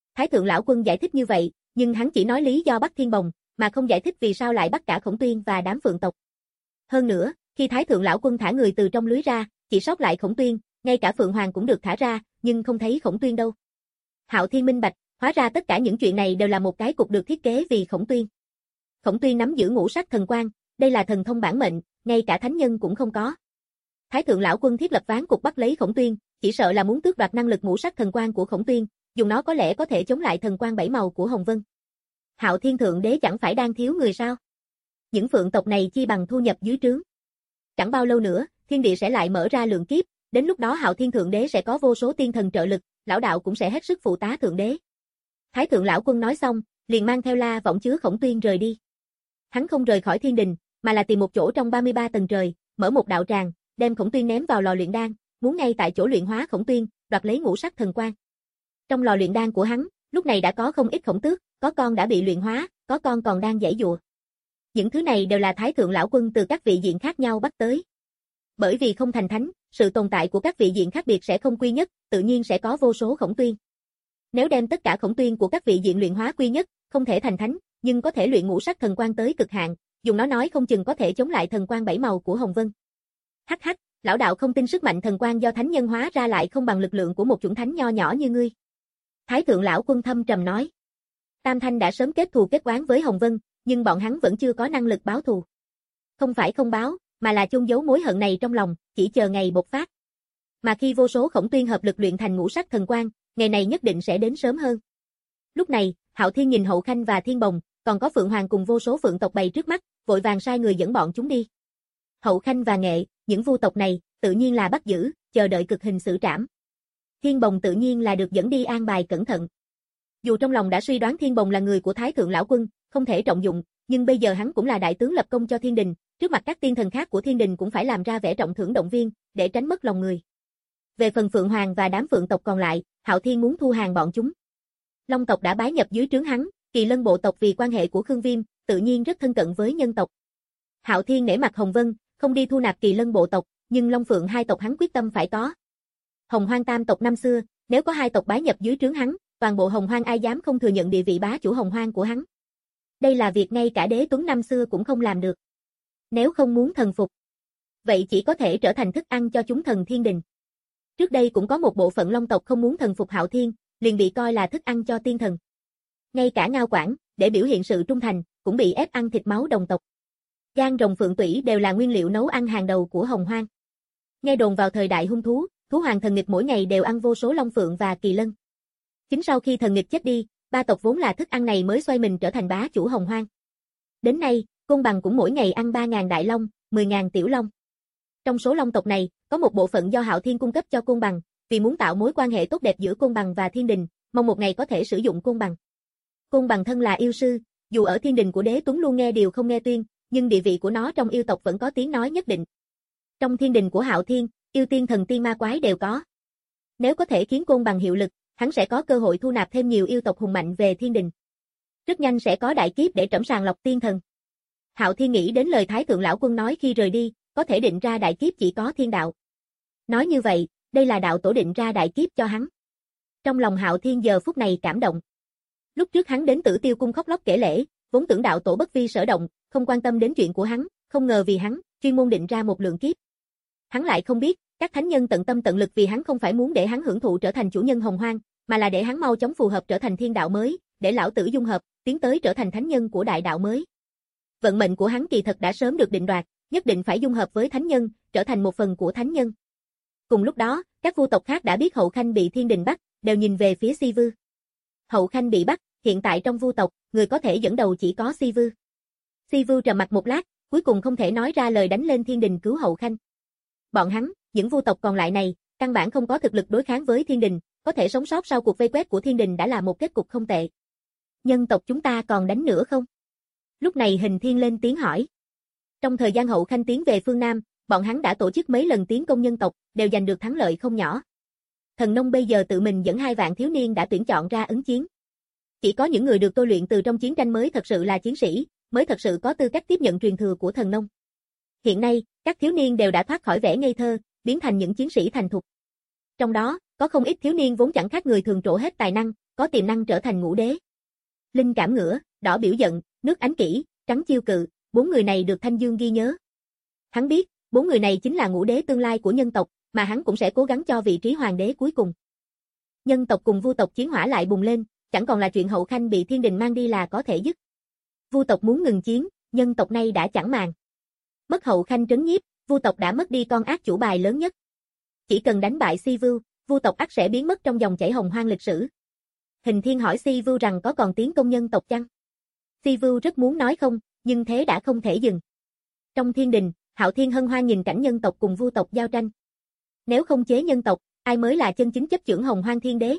Thái thượng lão quân giải thích như vậy, nhưng hắn chỉ nói lý do bắt Thiên Bồng, mà không giải thích vì sao lại bắt cả Khổng Tuyên và đám Phượng tộc. Hơn nữa, khi Thái thượng lão quân thả người từ trong lưới ra, chỉ sót lại Khổng Tuyên, ngay cả Phượng Hoàng cũng được thả ra, nhưng không thấy Khổng Tuyên đâu. Hạo Thiên minh bạch, hóa ra tất cả những chuyện này đều là một cái cục được thiết kế vì Khổng Tuyên. Khổng Tuyên nắm giữ ngũ sắc thần quang, đây là thần thông bản mệnh, ngay cả thánh nhân cũng không có. Thái thượng lão quân thiết lập ván cục bắt lấy Khổng Tuyên, chỉ sợ là muốn tước đoạt năng lực ngũ sắc thần quang của Khổng Tuyên, dùng nó có lẽ có thể chống lại thần quang bảy màu của Hồng Vân. Hạo Thiên thượng đế chẳng phải đang thiếu người sao? Những Phượng tộc này chi bằng thu nhập dưới trướng. Chẳng bao lâu nữa, thiên địa sẽ lại mở ra lượng kiếp, đến lúc đó Hạo Thiên thượng đế sẽ có vô số tiên thần trợ lực, lão đạo cũng sẽ hết sức phụ tá thượng đế. Thái thượng lão quân nói xong, liền mang theo La Võng chứa Khổng Tuyên rời đi. Hắn không rời khỏi thiên đình, mà là tìm một chỗ trong ba mươi ba tầng trời, mở một đạo tràng, đem Khổng Tuyên ném vào lò luyện đan, muốn ngay tại chỗ luyện hóa Khổng Tuyên, đoạt lấy ngũ sắc thần quang. Trong lò luyện đan của hắn, lúc này đã có không ít khổng tước, có con đã bị luyện hóa, có con còn đang giãy giụa. Những thứ này đều là Thái thượng lão quân từ các vị diện khác nhau bắt tới. Bởi vì không thành thánh, sự tồn tại của các vị diện khác biệt sẽ không quy nhất, tự nhiên sẽ có vô số Khổng Tuyên. Nếu đem tất cả Khổng Tuyên của các vị diện luyện hóa quy nhất, không thể thành thánh, nhưng có thể luyện ngũ sắc thần quang tới cực hạn, dùng nó nói không chừng có thể chống lại thần quang bảy màu của Hồng Vân. Hắc hắc, lão đạo không tin sức mạnh thần quang do thánh nhân hóa ra lại không bằng lực lượng của một chủng thánh nho nhỏ như ngươi. Thái thượng lão quân thâm trầm nói. Tam Thanh đã sớm kết thù kết oán với Hồng Vân, nhưng bọn hắn vẫn chưa có năng lực báo thù. Không phải không báo, mà là chôn giấu mối hận này trong lòng, chỉ chờ ngày bộc phát. Mà khi vô số Khổng Tuyên hợp lực luyện thành ngũ sắc thần quang, ngày này nhất định sẽ đến sớm hơn. Lúc này, Hạo Thiên nhìn Hậu Khanh và Thiên Bồng, còn có Phượng Hoàng cùng vô số Phượng tộc bày trước mắt, vội vàng sai người dẫn bọn chúng đi. Hậu Khanh và Nghệ, những vu tộc này, tự nhiên là bắt giữ, chờ đợi cực hình xử trảm. Thiên Bồng tự nhiên là được dẫn đi an bài cẩn thận. Dù trong lòng đã suy đoán Thiên Bồng là người của Thái thượng lão quân, không thể trọng dụng, nhưng bây giờ hắn cũng là đại tướng lập công cho thiên đình, trước mặt các tiên thần khác của thiên đình cũng phải làm ra vẻ trọng thưởng động viên, để tránh mất lòng người. Về phần Phượng Hoàng và đám Phượng tộc còn lại, Hạo Thiên muốn thu hàng bọn chúng. Long tộc đã bái nhập dưới trướng hắn, Kỳ Lân bộ tộc vì quan hệ của Khương Viêm, tự nhiên rất thân cận với nhân tộc. Hạo Thiên nể mặt Hồng Vân, không đi thu nạp Kỳ Lân bộ tộc, nhưng Long Phượng hai tộc hắn quyết tâm phải có. Hồng Hoang tam tộc năm xưa, nếu có hai tộc bái nhập dưới trướng hắn, toàn bộ Hồng Hoang ai dám không thừa nhận địa vị bá chủ Hồng Hoang của hắn. Đây là việc ngay cả Đế Tuấn năm xưa cũng không làm được. Nếu không muốn thần phục, vậy chỉ có thể trở thành thức ăn cho chúng thần thiên đình. Trước đây cũng có một bộ phận Long tộc không muốn thần phục Hạo Thiên, liền bị coi là thức ăn cho tiên thần. Ngay cả Ngao Quảng, để biểu hiện sự trung thành, cũng bị ép ăn thịt máu đồng tộc. Gan rồng phượng tủy đều là nguyên liệu nấu ăn hàng đầu của Hồng Hoang. Nghe đồn vào thời đại hung thú, thú hoàng thần nghịch mỗi ngày đều ăn vô số long phượng và kỳ lân. Chính sau khi thần nghịch chết đi, ba tộc vốn là thức ăn này mới xoay mình trở thành bá chủ Hồng Hoang. Đến nay, Côn Bằng cũng mỗi ngày ăn ba nghìn đại long, mười nghìn tiểu long. Trong số long tộc này, có một bộ phận do Hạo Thiên cung cấp cho Côn Bằng, vì muốn tạo mối quan hệ tốt đẹp giữa Côn Bằng và thiên đình, mong một ngày có thể sử dụng Côn Bằng. Côn Bằng thân là yêu sư, dù ở thiên đình của Đế Tuấn luôn nghe điều không nghe tuyên, nhưng địa vị của nó trong yêu tộc vẫn có tiếng nói nhất định. Trong thiên đình của Hạo Thiên, yêu tiên thần tiên ma quái đều có. Nếu có thể khiến Côn Bằng hiệu lực, hắn sẽ có cơ hội thu nạp thêm nhiều yêu tộc hùng mạnh về thiên đình. Rất nhanh sẽ có đại kiếp để trẫm sàng lọc tiên thần. Hạo Thiên nghĩ đến lời Thái thượng lão quân nói khi rời đi, có thể định ra đại kiếp chỉ có thiên đạo. Nói như vậy, đây là đạo tổ định ra đại kiếp cho hắn. Trong lòng Hạo Thiên giờ phút này cảm động. Lúc trước hắn đến Tử Tiêu cung khóc lóc kể lể, vốn tưởng đạo tổ bất vi sở động, không quan tâm đến chuyện của hắn, không ngờ vì hắn, chuyên môn định ra một lượng kiếp. Hắn lại không biết, các thánh nhân tận tâm tận lực vì hắn không phải muốn để hắn hưởng thụ trở thành chủ nhân Hồng Hoang, mà là để hắn mau chóng phù hợp trở thành thiên đạo mới, để lão tử dung hợp, tiến tới trở thành thánh nhân của đại đạo mới. Vận mệnh của hắn kỳ thật đã sớm được định đoạt, nhất định phải dung hợp với thánh nhân, trở thành một phần của thánh nhân. Cùng lúc đó, các vua tộc khác đã biết Hậu Khanh bị thiên đình bắt, đều nhìn về phía Si Vư. Hậu Khanh bị bắt, hiện tại trong vua tộc, người có thể dẫn đầu chỉ có Si Vư. Si Vư trầm mặc một lát, cuối cùng không thể nói ra lời đánh lên thiên đình cứu Hậu Khanh. Bọn hắn, những vua tộc còn lại này, căn bản không có thực lực đối kháng với thiên đình, có thể sống sót sau cuộc vây quét của thiên đình đã là một kết cục không tệ. Nhân tộc chúng ta còn đánh nữa không? Lúc này Hình Thiên lên tiếng hỏi. Trong thời gian Hậu Khanh tiến về phương Nam, bọn hắn đã tổ chức mấy lần tiến công nhân tộc, đều giành được thắng lợi không nhỏ. Thần Nông bây giờ tự mình dẫn hai vạn thiếu niên đã tuyển chọn ra ứng chiến. Chỉ có những người được tôi luyện từ trong chiến tranh mới thật sự là chiến sĩ, mới thật sự có tư cách tiếp nhận truyền thừa của Thần Nông. Hiện nay, các thiếu niên đều đã thoát khỏi vẻ ngây thơ, biến thành những chiến sĩ thành thục. Trong đó, có không ít thiếu niên vốn chẳng khác người thường trổ hết tài năng, có tiềm năng trở thành ngũ đế. Linh Cảm Ngửa, Đỏ Biểu Giận, Nước Ánh Kỷ, Trắng Chiêu Cự, bốn người này được Thanh Dương ghi nhớ. Hắn biết, bốn người này chính là ngũ đế tương lai của nhân tộc, mà hắn cũng sẽ cố gắng cho vị trí hoàng đế cuối cùng. Nhân tộc cùng Vu tộc chiến hỏa lại bùng lên, chẳng còn là chuyện Hậu Khanh bị thiên đình mang đi là có thể dứt. Vu tộc muốn ngừng chiến, nhân tộc nay đã chẳng màng. Mất Hậu Khanh trấn nhiếp, Vu tộc đã mất đi con ác chủ bài lớn nhất. Chỉ cần đánh bại Si Vưu, Vu tộc ắt sẽ biến mất trong dòng chảy hồng hoang lịch sử. Hình Thiên hỏi Si Vưu rằng có còn tiến công nhân tộc chăng? Si Vưu rất muốn nói không, nhưng thế đã không thể dừng. Trong thiên đình, Hạo Thiên hân hoan nhìn cảnh nhân tộc cùng Vu tộc giao tranh. Nếu không chế nhân tộc, ai mới là chân chính chấp chưởng hồng hoang thiên đế?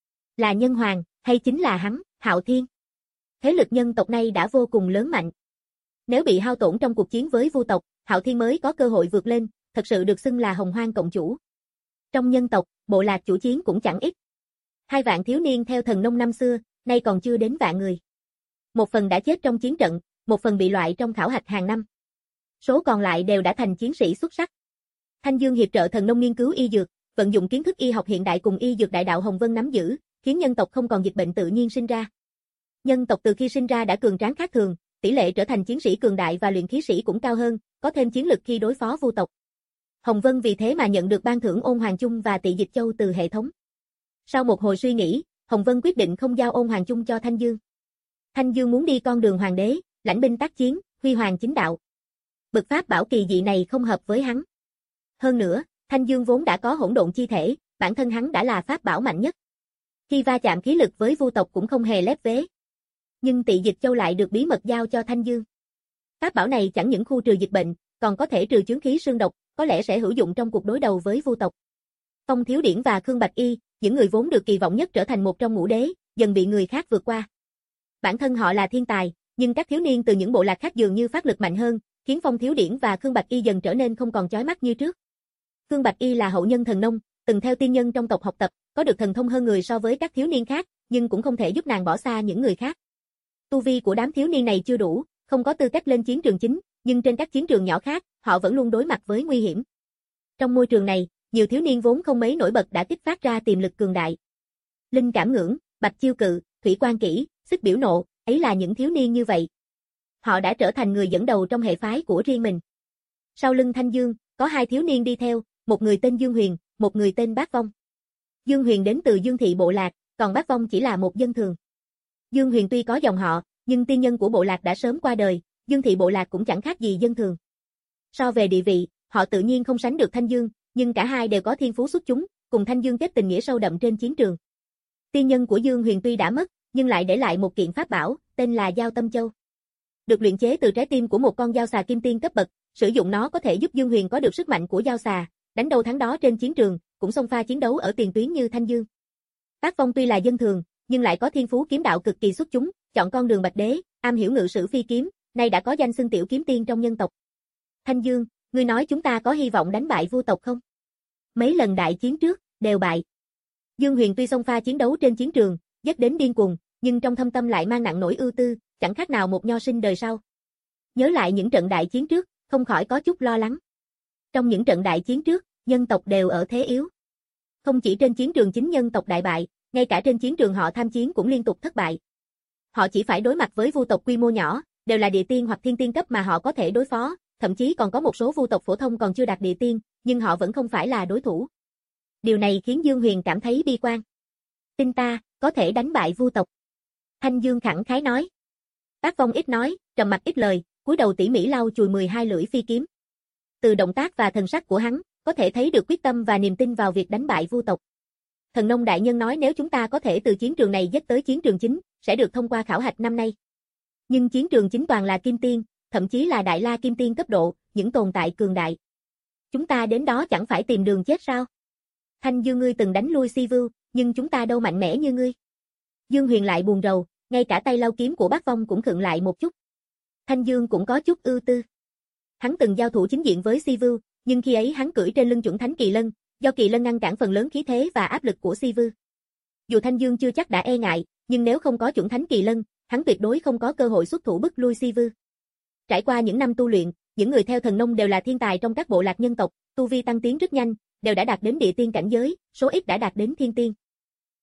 Là Nhân Hoàng, hay chính là hắn, Hạo Thiên? Thế lực nhân tộc nay đã vô cùng lớn mạnh. Nếu bị hao tổn trong cuộc chiến với Vu tộc, Hạo Thiên mới có cơ hội vượt lên, thật sự được xưng là hồng hoang cộng chủ. Trong nhân tộc, bộ lạc chủ chiến cũng chẳng ít. Hai vạn thiếu niên theo thần nông năm xưa, nay còn chưa đến vạn người. Một phần đã chết trong chiến trận, một phần bị loại trong khảo hạch hàng năm. Số còn lại đều đã thành chiến sĩ xuất sắc. Thanh Dương hiệp trợ thần nông nghiên cứu y dược, vận dụng kiến thức y học hiện đại cùng y dược đại đạo Hồng Vân nắm giữ, khiến nhân tộc không còn dịch bệnh tự nhiên sinh ra. Nhân tộc từ khi sinh ra đã cường tráng khác thường, tỷ lệ trở thành chiến sĩ cường đại và luyện khí sĩ cũng cao hơn, có thêm chiến lực khi đối phó Vu tộc. Hồng Vân vì thế mà nhận được ban thưởng Ôn Hoàng Chung và Tị Dịch Châu từ hệ thống. Sau một hồi suy nghĩ, Hồng Vân quyết định không giao Ôn Hoàng Chung cho Thanh Dương. Thanh Dương muốn đi con đường hoàng đế, lãnh binh tác chiến, huy hoàng chính đạo. Bực pháp bảo kỳ dị này không hợp với hắn. Hơn nữa, Thanh Dương vốn đã có hỗn độn chi thể, bản thân hắn đã là pháp bảo mạnh nhất. Khi va chạm khí lực với Vu tộc cũng không hề lép vế. Nhưng Tị Dịch Châu lại được bí mật giao cho Thanh Dương. Pháp bảo này chẳng những khu trừ dịch bệnh, còn có thể trừ chướng khí xương độc, có lẽ sẽ hữu dụng trong cuộc đối đầu với Vu tộc. Phong Thiếu Điển và Khương Bạch Y, những người vốn được kỳ vọng nhất trở thành một trong ngũ đế, dần bị người khác vượt qua. Bản thân họ là thiên tài, nhưng các thiếu niên từ những bộ lạc khác dường như phát lực mạnh hơn, khiến Phong Thiếu Điển và Khương Bạch Y dần trở nên không còn chói mắt như trước. Khương Bạch Y là hậu nhân thần nông, từng theo tiên nhân trong tộc học tập, có được thần thông hơn người so với các thiếu niên khác, nhưng cũng không thể giúp nàng bỏ xa những người khác. Tu vi của đám thiếu niên này chưa đủ, không có tư cách lên chiến trường chính, nhưng trên các chiến trường nhỏ khác, họ vẫn luôn đối mặt với nguy hiểm. Trong môi trường này, nhiều thiếu niên vốn không mấy nổi bật đã kích phát ra tiềm lực cường đại. Linh Cảm Ngưỡng, Bạch Chiêu Cự, Thủy Quan Kỷ, Xích Biểu Nộ, ấy là những thiếu niên như vậy. Họ đã trở thành người dẫn đầu trong hệ phái của riêng mình. Sau lưng Thanh Dương, có hai thiếu niên đi theo, một người tên Dương Huyền, một người tên Bác Vong. Dương Huyền đến từ Dương Thị bộ lạc, còn Bác Vong chỉ là một dân thường. Dương Huyền tuy có dòng họ, nhưng tiên nhân của bộ lạc đã sớm qua đời, Dương Thị bộ lạc cũng chẳng khác gì dân thường. So về địa vị, họ tự nhiên không sánh được Thanh Dương, nhưng cả hai đều có thiên phú xuất chúng, cùng Thanh Dương kết tình nghĩa sâu đậm trên chiến trường. Tiên nhân của Dương Huyền tuy đã mất, nhưng lại để lại một kiện pháp bảo, tên là Dao Tâm Châu. Được luyện chế từ trái tim của một con dao xà kim tiên cấp bậc, sử dụng nó có thể giúp Dương Huyền có được sức mạnh của dao xà, đánh đâu thắng đó trên chiến trường, cũng xông pha chiến đấu ở tiền tuyến như Thanh Dương. Bác Vong tuy là dân thường, nhưng lại có thiên phú kiếm đạo cực kỳ xuất chúng, chọn con đường bạch đế, am hiểu ngự sử phi kiếm, nay đã có danh xưng tiểu kiếm tiên trong nhân tộc. Thanh Dương, ngươi nói chúng ta có hy vọng đánh bại Vu tộc không? Mấy lần đại chiến trước, đều bại. Dương Huyền tuy xông pha chiến đấu trên chiến trường, dốc đến điên cuồng, nhưng trong thâm tâm lại mang nặng nỗi ưu tư, chẳng khác nào một nho sinh đời sau. Nhớ lại những trận đại chiến trước, không khỏi có chút lo lắng. Trong những trận đại chiến trước, nhân tộc đều ở thế yếu. Không chỉ trên chiến trường chính nhân tộc đại bại, ngay cả trên chiến trường họ tham chiến cũng liên tục thất bại. Họ chỉ phải đối mặt với Vu tộc quy mô nhỏ, đều là địa tiên hoặc thiên tiên cấp mà họ có thể đối phó, thậm chí còn có một số Vu tộc phổ thông còn chưa đạt địa tiên, nhưng họ vẫn không phải là đối thủ. Điều này khiến Dương Huyền cảm thấy bi quan. Tin ta, có thể đánh bại Vu tộc. Thanh Dương khẳng khái nói. Bác Vong ít nói, trầm mặc ít lời, cúi đầu tỉ mỉ lau chùi mười hai lưỡi phi kiếm. Từ động tác và thần sắc của hắn, có thể thấy được quyết tâm và niềm tin vào việc đánh bại Vu tộc. Thần nông đại nhân nói nếu chúng ta có thể từ chiến trường này dết tới chiến trường chính, sẽ được thông qua khảo hạch năm nay. Nhưng chiến trường chính toàn là kim tiên, thậm chí là đại la kim tiên cấp độ, những tồn tại cường đại. Chúng ta đến đó chẳng phải tìm đường chết sao? Thanh Dương ngươi từng đánh lui Si Vưu, nhưng chúng ta đâu mạnh mẽ như ngươi. Dương Huyền lại buồn rầu, ngay cả tay lau kiếm của Bác Vong cũng khựng lại một chút. Thanh Dương cũng có chút ưu tư. Hắn từng giao thủ chính diện với Si Vưu, nhưng khi ấy hắn cưỡi trên lưng chuẩn thánh kỳ lân, do kỳ lân ngăn cản phần lớn khí thế và áp lực của Si Vưu. Dù Thanh Dương chưa chắc đã e ngại, nhưng nếu không có chuẩn thánh kỳ lân, hắn tuyệt đối không có cơ hội xuất thủ bức lui Si Vưu. Trải qua những năm tu luyện, những người theo thần nông đều là thiên tài trong các bộ lạc nhân tộc, tu vi tăng tiến rất nhanh, đều đã đạt đến địa tiên cảnh giới, số ít đã đạt đến thiên tiên.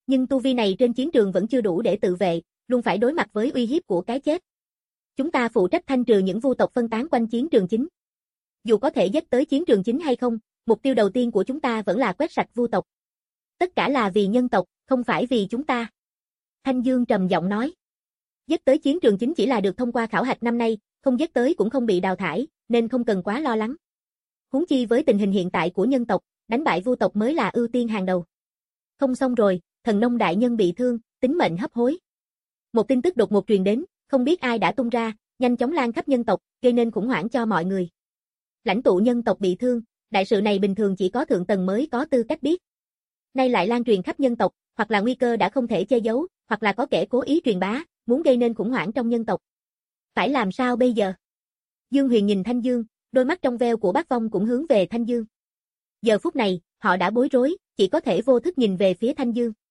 Nhưng tu vi này trên chiến trường vẫn chưa đủ để tự vệ, luôn phải đối mặt với uy hiếp của cái chết. Chúng ta phụ trách thanh trừ những vu tộc phân tán quanh chiến trường chính. Dù có thể dắt tới chiến trường chính hay không, mục tiêu đầu tiên của chúng ta vẫn là quét sạch vu tộc. Tất cả là vì nhân tộc, không phải vì chúng ta. Thanh Dương trầm giọng nói. Dắt tới chiến trường chính chỉ là được thông qua khảo hạch năm nay, không dắt tới cũng không bị đào thải, nên không cần quá lo lắng. Huống chi với tình hình hiện tại của nhân tộc, đánh bại vu tộc mới là ưu tiên hàng đầu. Không xong rồi, thần nông đại nhân bị thương, tính mệnh hấp hối. Một tin tức đột ngột truyền đến, không biết ai đã tung ra, nhanh chóng lan khắp nhân tộc, gây nên khủng hoảng cho mọi người. Lãnh tụ nhân tộc bị thương, đại sự này bình thường chỉ có thượng tầng mới có tư cách biết. Nay lại lan truyền khắp nhân tộc, hoặc là nguy cơ đã không thể che giấu, hoặc là có kẻ cố ý truyền bá, muốn gây nên khủng hoảng trong nhân tộc. Phải làm sao bây giờ? Dương Huyền nhìn Thanh Dương, đôi mắt trong veo của Bác Vong cũng hướng về Thanh Dương. Giờ phút này, họ đã bối rối, chỉ có thể vô thức nhìn về phía Thanh Dương.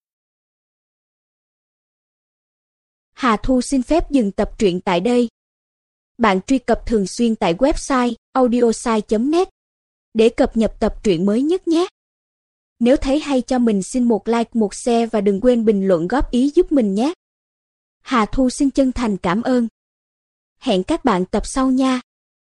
Hà Thu xin phép dừng tập truyện tại đây. Bạn truy cập thường xuyên tại website audiosai chấm net để cập nhật tập truyện mới nhất nhé. Nếu thấy hay cho mình xin một like, một share và đừng quên bình luận góp ý giúp mình nhé. Hà Thu xin chân thành cảm ơn. Hẹn các bạn tập sau nha.